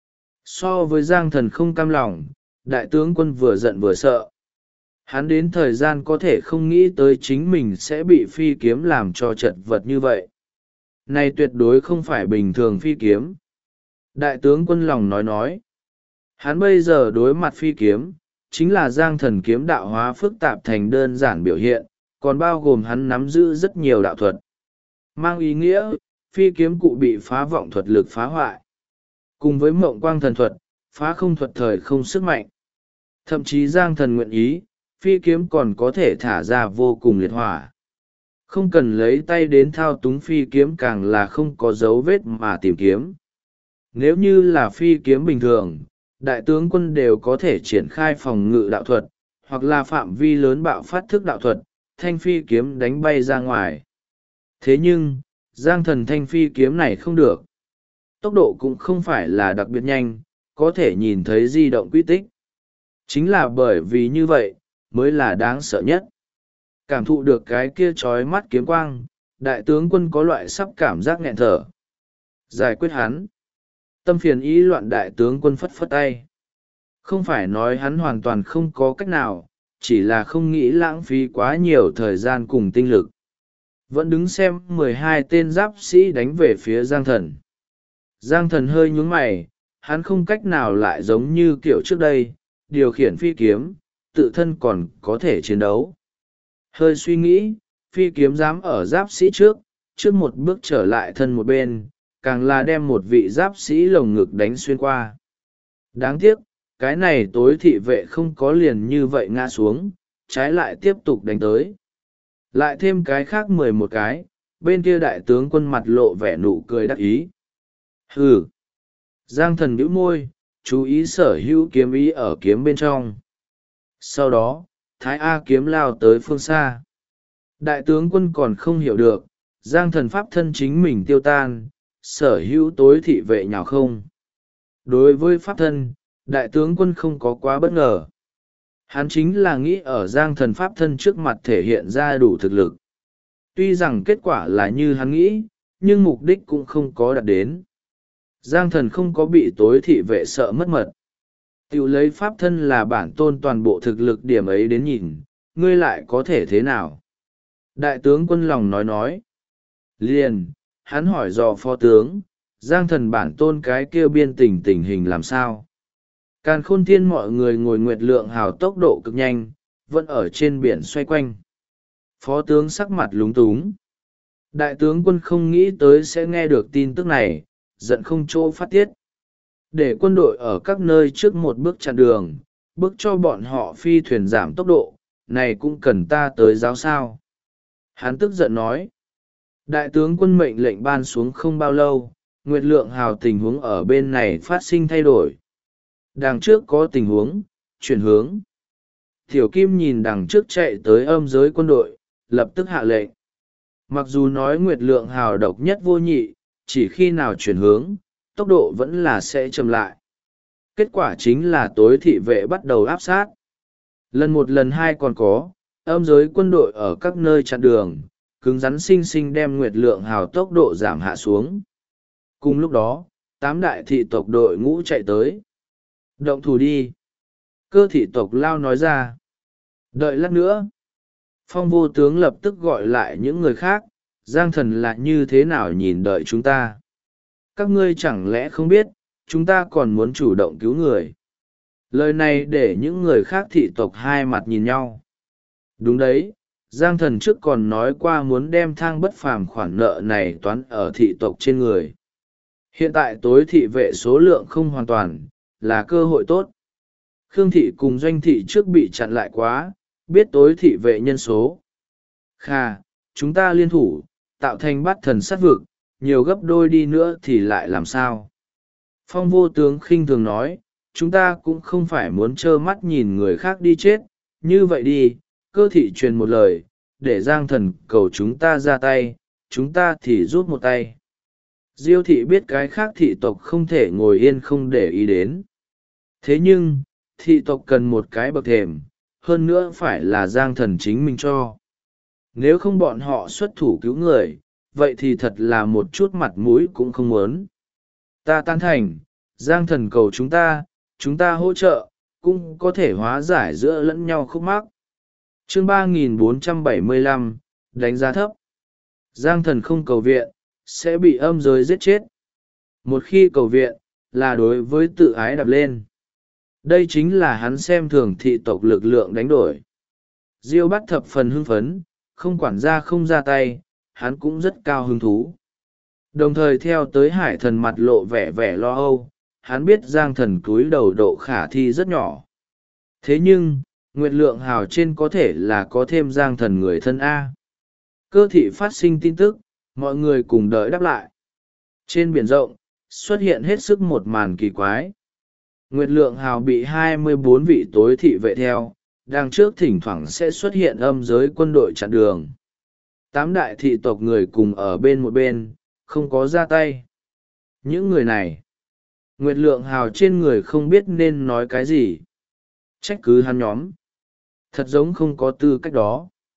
So với Giang thần không cam lòng, đại tướng quân vừa giận vừa sợ. Hắn đến thời gian có thể không nghĩ tới chính mình sẽ bị phi kiếm làm cho chật vật như vậy. Này tuyệt đối không phải bình thường phi kiếm. Đại tướng quân lòng nói. Hắn bây giờ đối mặt phi kiếm, chính là Giang thần kiếm đạo hóa phức tạp thành đơn giản biểu hiện, còn bao gồm hắn nắm giữ rất nhiều đạo thuật. Mang ý nghĩa, phi kiếm cụ bị phá vọng thuật lực phá hoại. Cùng với mộng quang thần thuật, phá không thuật thời không sức mạnh. Thậm chí Giang thần nguyện ý, phi kiếm còn có thể thả ra vô cùng liệt hỏa. Không cần lấy tay đến thao túng phi kiếm càng là không có dấu vết mà tìm kiếm. Nếu như là phi kiếm bình thường, đại tướng quân đều có thể triển khai phòng ngự đạo thuật, hoặc là phạm vi lớn bạo phát thức đạo thuật, thanh phi kiếm đánh bay ra ngoài. Thế nhưng, Giang thần thanh phi kiếm này không được. Tốc độ cũng không phải là đặc biệt nhanh, có thể nhìn thấy di động quy tích. Chính là bởi vì như vậy, mới là đáng sợ nhất. Cảm thụ được cái kia trói mắt kiếm quang, đại tướng quân có loại sắp cảm giác nghẹn thở. Giải quyết hắn. Tâm phiền ý loạn, đại tướng quân phất phất tay. Không phải nói hắn hoàn toàn không có cách nào, chỉ là không nghĩ lãng phí quá nhiều thời gian cùng tinh lực. Vẫn đứng xem 12 tên giáp sĩ đánh về phía Giang Thần. Giang Thần hơi nhún mày, hắn không cách nào lại giống như kiểu trước đây, điều khiển phi kiếm, tự thân còn có thể chiến đấu. Hơi suy nghĩ, phi kiếm dám ở giáp sĩ trước một bước trở lại thân một bên, càng là đem một vị giáp sĩ lồng ngực đánh xuyên qua. Đáng tiếc, cái này tối thị vệ không có liền như vậy ngã xuống, trái lại tiếp tục đánh tới. Lại thêm cái khác 11 cái, bên kia đại tướng quân mặt lộ vẻ nụ cười đắc ý. Hừ! Giang Thần bĩu môi, chú ý sở hữu kiếm ý ở kiếm bên trong. Sau đó, Thái A kiếm lao tới phương xa. Đại tướng quân còn không hiểu được, Giang Thần pháp thân chính mình tiêu tan, sở hữu tối thị vệ nhào không. Đối với pháp thân, đại tướng quân không có quá bất ngờ. Hắn chính là nghĩ ở Giang Thần pháp thân trước mặt thể hiện ra đủ thực lực. Tuy rằng kết quả là như hắn nghĩ, nhưng mục đích cũng không có đạt đến. Giang Thần không có bị tối thị vệ sợ mất mật. Tiểu lấy pháp thân là bản tôn toàn bộ thực lực điểm ấy đến nhìn, ngươi lại có thể thế nào? Đại tướng quân lòng nói. Liền, hắn hỏi dò phó tướng, Giang Thần bản tôn cái kia biên tình hình làm sao? Càn Khôn Thiên mọi người ngồi nguyệt lượng hào tốc độ cực nhanh, vẫn ở trên biển xoay quanh. Phó tướng sắc mặt lúng túng. Đại tướng quân không nghĩ tới sẽ nghe được tin tức này, giận không chỗ phát tiết. Để quân đội ở các nơi trước một bước chặn đường, bước cho bọn họ phi thuyền giảm tốc độ, này cũng cần ta tới giáo sao. Hắn tức giận nói. Đại tướng quân mệnh lệnh ban xuống không bao lâu, nguyệt lượng hào tình huống ở bên này phát sinh thay đổi. Đằng trước có tình huống, chuyển hướng. Tiểu Kim nhìn đằng trước chạy tới âm giới quân đội, lập tức hạ lệnh. Mặc dù nói nguyệt lượng hào độc nhất vô nhị, chỉ khi nào chuyển hướng, tốc độ vẫn là sẽ chậm lại. Kết quả chính là tối thị vệ bắt đầu áp sát. Lần một lần hai còn có, âm giới quân đội ở các nơi chặn đường, cứng rắn xinh xinh đem nguyệt lượng hào tốc độ giảm hạ xuống. Cùng lúc đó, 8 đại thị tộc đội ngũ chạy tới. Động thủ đi. Cơ thị tộc lao nói ra. Đợi lát nữa. Phong vô tướng lập tức gọi lại những người khác, Giang Thần là như thế nào nhìn đợi chúng ta. Các ngươi chẳng lẽ không biết, chúng ta còn muốn chủ động cứu người. Lời này để những người khác thị tộc hai mặt nhìn nhau. Đúng đấy, Giang Thần trước còn nói qua muốn đem thang bất phàm khoản nợ này toán ở thị tộc trên người. Hiện tại tối thị vệ số lượng không hoàn toàn, là cơ hội tốt. Khương thị cùng Doanh thị trước bị chặn lại quá, biết tối thị vệ nhân số. Kha, chúng ta liên thủ, tạo thành bát thần sát vực, nhiều gấp đôi đi nữa thì lại làm sao? Phong vô tướng khinh thường nói, chúng ta cũng không phải muốn trơ mắt nhìn người khác đi chết, như vậy đi, cơ thị truyền một lời, để Giang Thần cầu chúng ta ra tay, chúng ta thì rút một tay. Diêu thị biết cái khác thị tộc không thể ngồi yên không để ý đến. Thế nhưng, thị tộc cần một cái bậc thềm, hơn nữa phải là Giang Thần chính mình cho. Nếu không bọn họ xuất thủ cứu người, vậy thì thật là một chút mặt mũi cũng không muốn. Ta tan thành, Giang Thần cầu chúng ta hỗ trợ, cũng có thể hóa giải giữa lẫn nhau khúc mắc. Chương 3475, đánh giá thấp. Giang Thần không cầu viện, sẽ bị âm giới giết chết. Một khi cầu viện, là đối với tự ái đập lên. Đây chính là hắn xem thường thị tộc lực lượng đánh đổi. Diêu bắt thập phần hưng phấn, không quản gia không ra tay, hắn cũng rất cao hứng thú. Đồng thời theo tới Hải Thần mặt lộ vẻ vẻ lo âu, hắn biết Giang Thần cúi đầu độ khả thi rất nhỏ. Thế nhưng, nguyệt lượng hào trên có thể là có thêm Giang Thần người thân A. Cơ thị phát sinh tin tức, mọi người cùng đợi đáp lại. Trên biển rộng, xuất hiện hết sức một màn kỳ quái. Nguyệt lượng hào bị 24 vị tối thị vệ theo, đằng trước thỉnh thoảng sẽ xuất hiện âm giới quân đội chặn đường. 8 đại thị tộc người cùng ở bên một bên, không có ra tay. Những người này, Nguyệt lượng hào trên người không biết nên nói cái gì. Trách cứ hắn nhóm. Thật giống không có tư cách đó.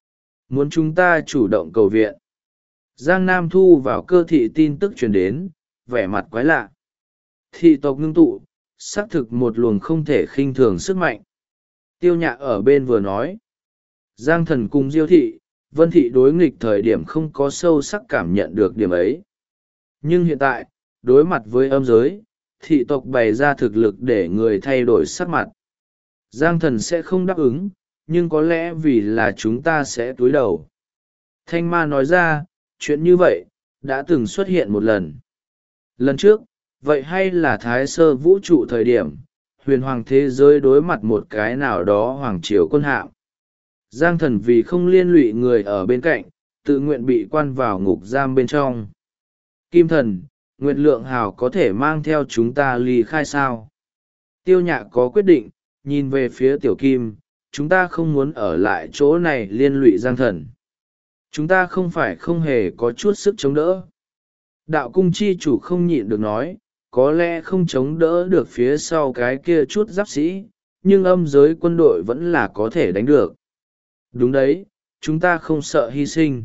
muốn chúng ta chủ động cầu viện. Giang Nam thu vào cơ thị tin tức truyền đến, vẻ mặt quái lạ. Thị tộc ngưng tụ, xác thực một luồng không thể khinh thường sức mạnh. Tiêu Nhạ ở bên vừa nói. Giang Thần cùng Diêu thị, Vân thị đối nghịch thời điểm không có sâu sắc cảm nhận được điểm ấy. Nhưng hiện tại, đối mặt với âm giới, thị tộc bày ra thực lực để người thay đổi sắc mặt. Giang Thần sẽ không đáp ứng, nhưng có lẽ vì là chúng ta sẽ túi đầu. Thanh Ma nói ra, chuyện như vậy, đã từng xuất hiện một lần. Lần trước, vậy hay là Thái Sơ vũ trụ thời điểm, huyền hoàng thế giới đối mặt một cái nào đó hoàng triều quân hạm. Giang Thần vì không liên lụy người ở bên cạnh, tự nguyện bị quan vào ngục giam bên trong. Kim Thần, Nguyệt Lượng Hào có thể mang theo chúng ta ly khai sao? Tiêu Nhạ có quyết định, nhìn về phía Tiểu Kim, chúng ta không muốn ở lại chỗ này liên lụy Giang Thần. Chúng ta không phải không hề có chút sức chống đỡ. Đạo cung chi chủ không nhịn được nói, có lẽ không chống đỡ được phía sau cái kia chút giáp sĩ, nhưng âm giới quân đội vẫn là có thể đánh được. Đúng đấy, chúng ta không sợ hy sinh.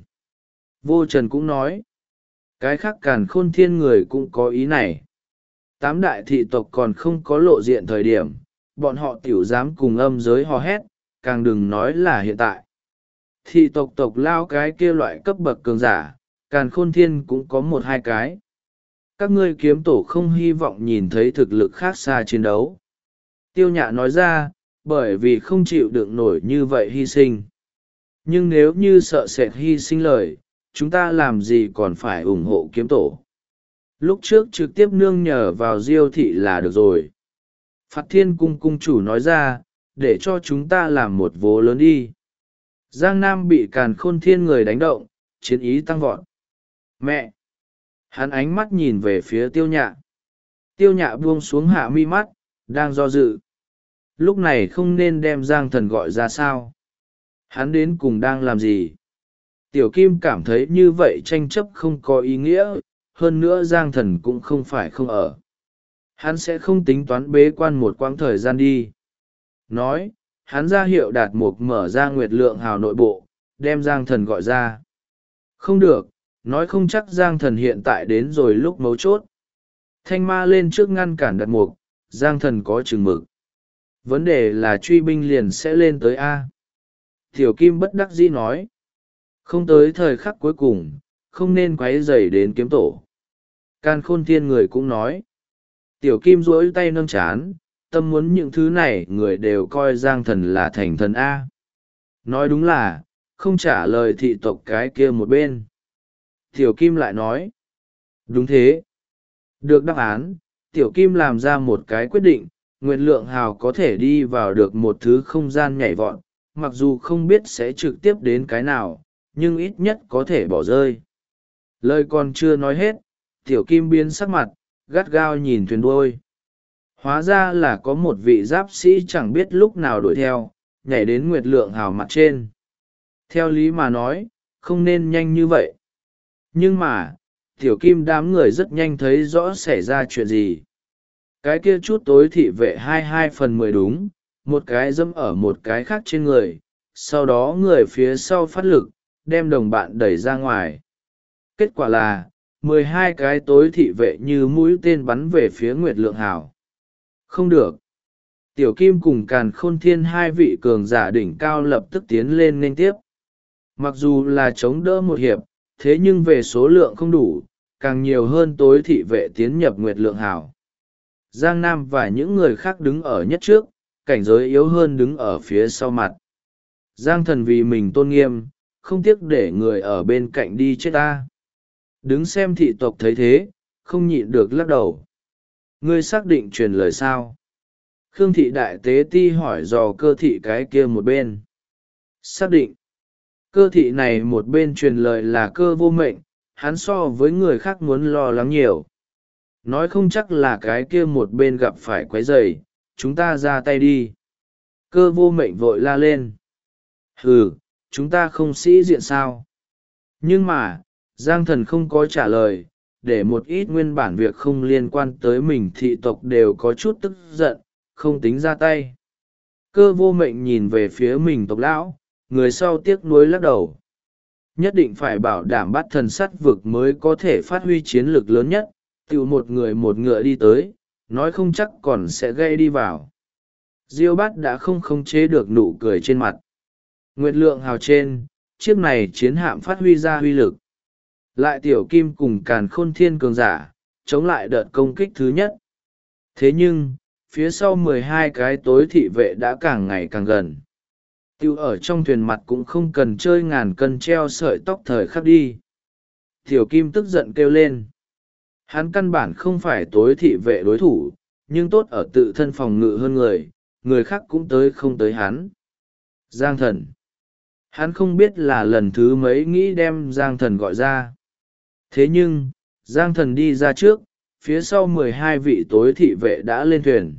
Vô Trần cũng nói, cái khác Càn Khôn Thiên người cũng có ý này. Tám đại thị tộc còn không có lộ diện thời điểm, bọn họ tiểu dám cùng âm giới hò hét, càng đừng nói là hiện tại. Thị tộc tộc lao cái kia loại cấp bậc cường giả, Càn Khôn Thiên cũng có một hai cái. Các ngươi kiếm tổ không hy vọng nhìn thấy thực lực khác xa chiến đấu. Tiêu Nhạ nói ra, bởi vì không chịu đựng nổi như vậy hy sinh. Nhưng nếu như sợ sệt hy sinh lời, chúng ta làm gì còn phải ủng hộ kiếm tổ. Lúc trước trực tiếp nương nhờ vào Diêu thị là được rồi. Phạt Thiên cung cung chủ nói ra, để cho chúng ta làm một vố lớn đi. Giang Nam bị Càn Khôn Thiên người đánh động, chiến ý tăng vọt. Mẹ! Hắn ánh mắt nhìn về phía Tiêu Nhạ. Tiêu Nhạ buông xuống hạ mi mắt, đang do dự. Lúc này không nên đem Giang Thần gọi ra sao? Hắn đến cùng đang làm gì? Tiểu Kim cảm thấy như vậy tranh chấp không có ý nghĩa, hơn nữa Giang Thần cũng không phải không ở. Hắn sẽ không tính toán bế quan một quãng thời gian đi. Nói, hắn ra hiệu Đạt Mục mở ra Nguyệt Lượng Hào nội bộ, đem Giang Thần gọi ra. Không được, nói không chắc Giang Thần hiện tại đến rồi lúc mấu chốt. Thanh Ma lên trước ngăn cản Đạt Mục, Giang Thần có chừng mực. Vấn đề là truy binh liền sẽ lên tới A. Tiểu Kim bất đắc dĩ nói. Không tới thời khắc cuối cùng, không nên quấy rầy đến kiếm tổ. Càn Khôn Thiên người cũng nói. Tiểu Kim duỗi tay nâng chán, tâm muốn những thứ này người đều coi Giang Thần là thành thần A. Nói đúng là, không trả lời thị tộc cái kia một bên. Tiểu Kim lại nói. Đúng thế. Được đáp án, Tiểu Kim làm ra một cái quyết định, Nguyệt Lượng Hào có thể đi vào được một thứ không gian nhảy vọt, mặc dù không biết sẽ trực tiếp đến cái nào, nhưng ít nhất có thể bỏ rơi. Lời còn chưa nói hết, Tiểu Kim biến sắc mặt, gắt gao nhìn thuyền đuôi. Hóa ra là có một vị giáp sĩ chẳng biết lúc nào đuổi theo, nhảy đến Nguyệt Lượng Hào mặt trên. Theo lý mà nói, không nên nhanh như vậy. Nhưng mà, Tiểu Kim đám người rất nhanh thấy rõ xảy ra chuyện gì. Cái kia chút tối thị vệ 22/10 đúng, một cái dẫm ở một cái khác trên người, sau đó người phía sau phát lực, đem đồng bạn đẩy ra ngoài. Kết quả là, 12 cái tối thị vệ như mũi tên bắn về phía Nguyệt Lượng Hào. Không được. Tiểu Kim cùng Càn Khôn Thiên hai vị cường giả đỉnh cao lập tức tiến lên nên tiếp. Mặc dù là chống đỡ một hiệp, thế nhưng về số lượng không đủ, càng nhiều hơn tối thị vệ tiến nhập Nguyệt Lượng Hào. Giang Nam và những người khác đứng ở nhất trước, cảnh giới yếu hơn đứng ở phía sau mặt. Giang Thần vì mình tôn nghiêm, không tiếc để người ở bên cạnh đi chết ta. Đứng xem thị tộc thấy thế, không nhịn được lắc đầu. Ngươi xác định truyền lời sao? Khương thị đại tế ti hỏi dò cơ thị cái kia một bên. Xác định. Cơ thị này một bên truyền lời là Cơ Vô Mệnh, hắn so với người khác muốn lo lắng nhiều. Nói không chắc là cái kia một bên gặp phải quấy rầy, chúng ta ra tay đi. Cơ Vô Mệnh vội la lên. Hừ, chúng ta không sĩ diện sao? Nhưng mà, Giang Thần không có trả lời, để một ít nguyên bản việc không liên quan tới mình thị tộc đều có chút tức giận, không tính ra tay. Cơ Vô Mệnh nhìn về phía mình tộc lão, người sau tiếc nuối lắc đầu. nhất định phải bảo đảm bắt thần sắt vực mới có thể phát huy chiến lược lớn nhất. Tự một người một ngựa đi tới, nói không chắc còn sẽ gây đi vào. Diêu Bát đã không khống chế được nụ cười trên mặt. Nguyệt Lượng hào trên, chiếc này chiến hạm phát huy ra huy lực. Lại Tiểu Kim cùng Càn Khôn Thiên cường giả, chống lại đợt công kích thứ nhất. Thế nhưng, phía sau 12 cái tối thị vệ đã càng ngày càng gần. Tiêu ở trong thuyền mặt cũng không cần chơi ngàn cân treo sợi tóc thời khắc đi. Tiểu Kim tức giận kêu lên. Hắn căn bản không phải tối thị vệ đối thủ, nhưng tốt ở tự thân phòng ngự hơn người, người khác cũng tới không tới hắn. Giang Thần. Hắn không biết là lần thứ mấy nghĩ đem Giang Thần gọi ra. Thế nhưng, Giang Thần đi ra trước, phía sau 12 vị tối thị vệ đã lên thuyền.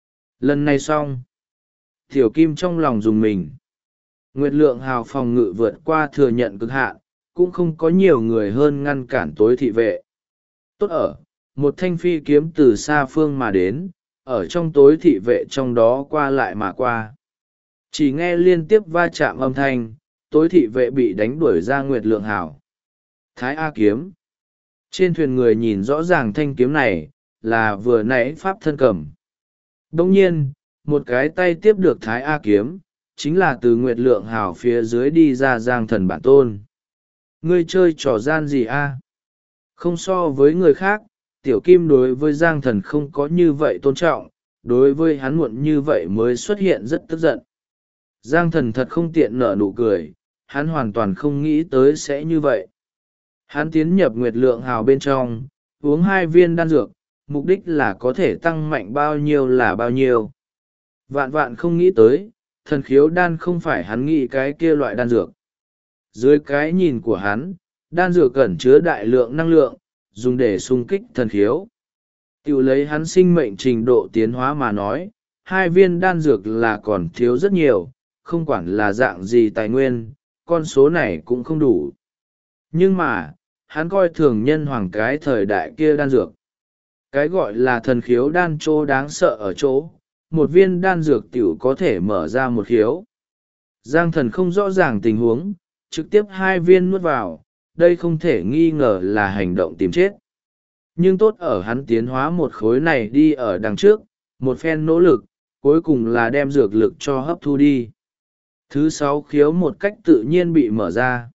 Lần này xong. Tiểu Kim trong lòng dùng mình. Nguyệt Lượng hào phòng ngự vượt qua thừa nhận cực hạn, cũng không có nhiều người hơn ngăn cản tối thị vệ. Tốt ở, một thanh phi kiếm từ xa phương mà đến, ở trong tối thị vệ trong đó qua lại mà qua. Chỉ nghe liên tiếp va chạm âm thanh, tối thị vệ bị đánh đuổi ra Nguyệt Lượng hào. Thái A kiếm. Trên thuyền người nhìn rõ ràng thanh kiếm này, là vừa nãy pháp thân cầm. Đồng nhiên, một cái tay tiếp được Thái A kiếm, chính là từ Nguyệt Lượng hào phía dưới đi ra Giang Thần bản tôn. Ngươi chơi trò gian gì a? Không so với người khác, Tiểu Kim đối với Giang Thần không có như vậy tôn trọng, đối với hắn muộn như vậy mới xuất hiện rất tức giận. Giang Thần thật không tiện nở nụ cười, hắn hoàn toàn không nghĩ tới sẽ như vậy. Hắn tiến nhập Nguyệt Lượng hào bên trong, uống 2 viên đan dược, mục đích là có thể tăng mạnh bao nhiêu là bao nhiêu. Vạn vạn không nghĩ tới, thần khiếu đan không phải hắn nghĩ cái kia loại đan dược. Dưới cái nhìn của hắn, đan dược ẩn chứa đại lượng năng lượng, dùng để xung kích thần khiếu. Tiểu lấy hắn sinh mệnh trình độ tiến hóa mà nói, 2 viên đan dược là còn thiếu rất nhiều, không quản là dạng gì tài nguyên, con số này cũng không đủ. Nhưng mà, hắn coi thường nhân hoàng cái thời đại kia đan dược. Cái gọi là thần khiếu đan chỗ đáng sợ ở chỗ, một viên đan dược tiểu có thể mở ra một khiếu. Giang Thần không rõ ràng tình huống, trực tiếp 2 viên nuốt vào, đây không thể nghi ngờ là hành động tìm chết. Nhưng tốt ở hắn tiến hóa một khối này đi ở đằng trước, một phen nỗ lực, cuối cùng là đem dược lực cho hấp thu đi. Thứ 6 khiếu một cách tự nhiên bị mở ra.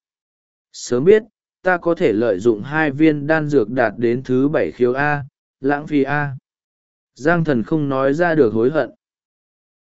Sớm biết, ta có thể lợi dụng 2 viên đan dược đạt đến thứ 7 khiếu A, lãng phí A. Giang Thần không nói ra được hối hận.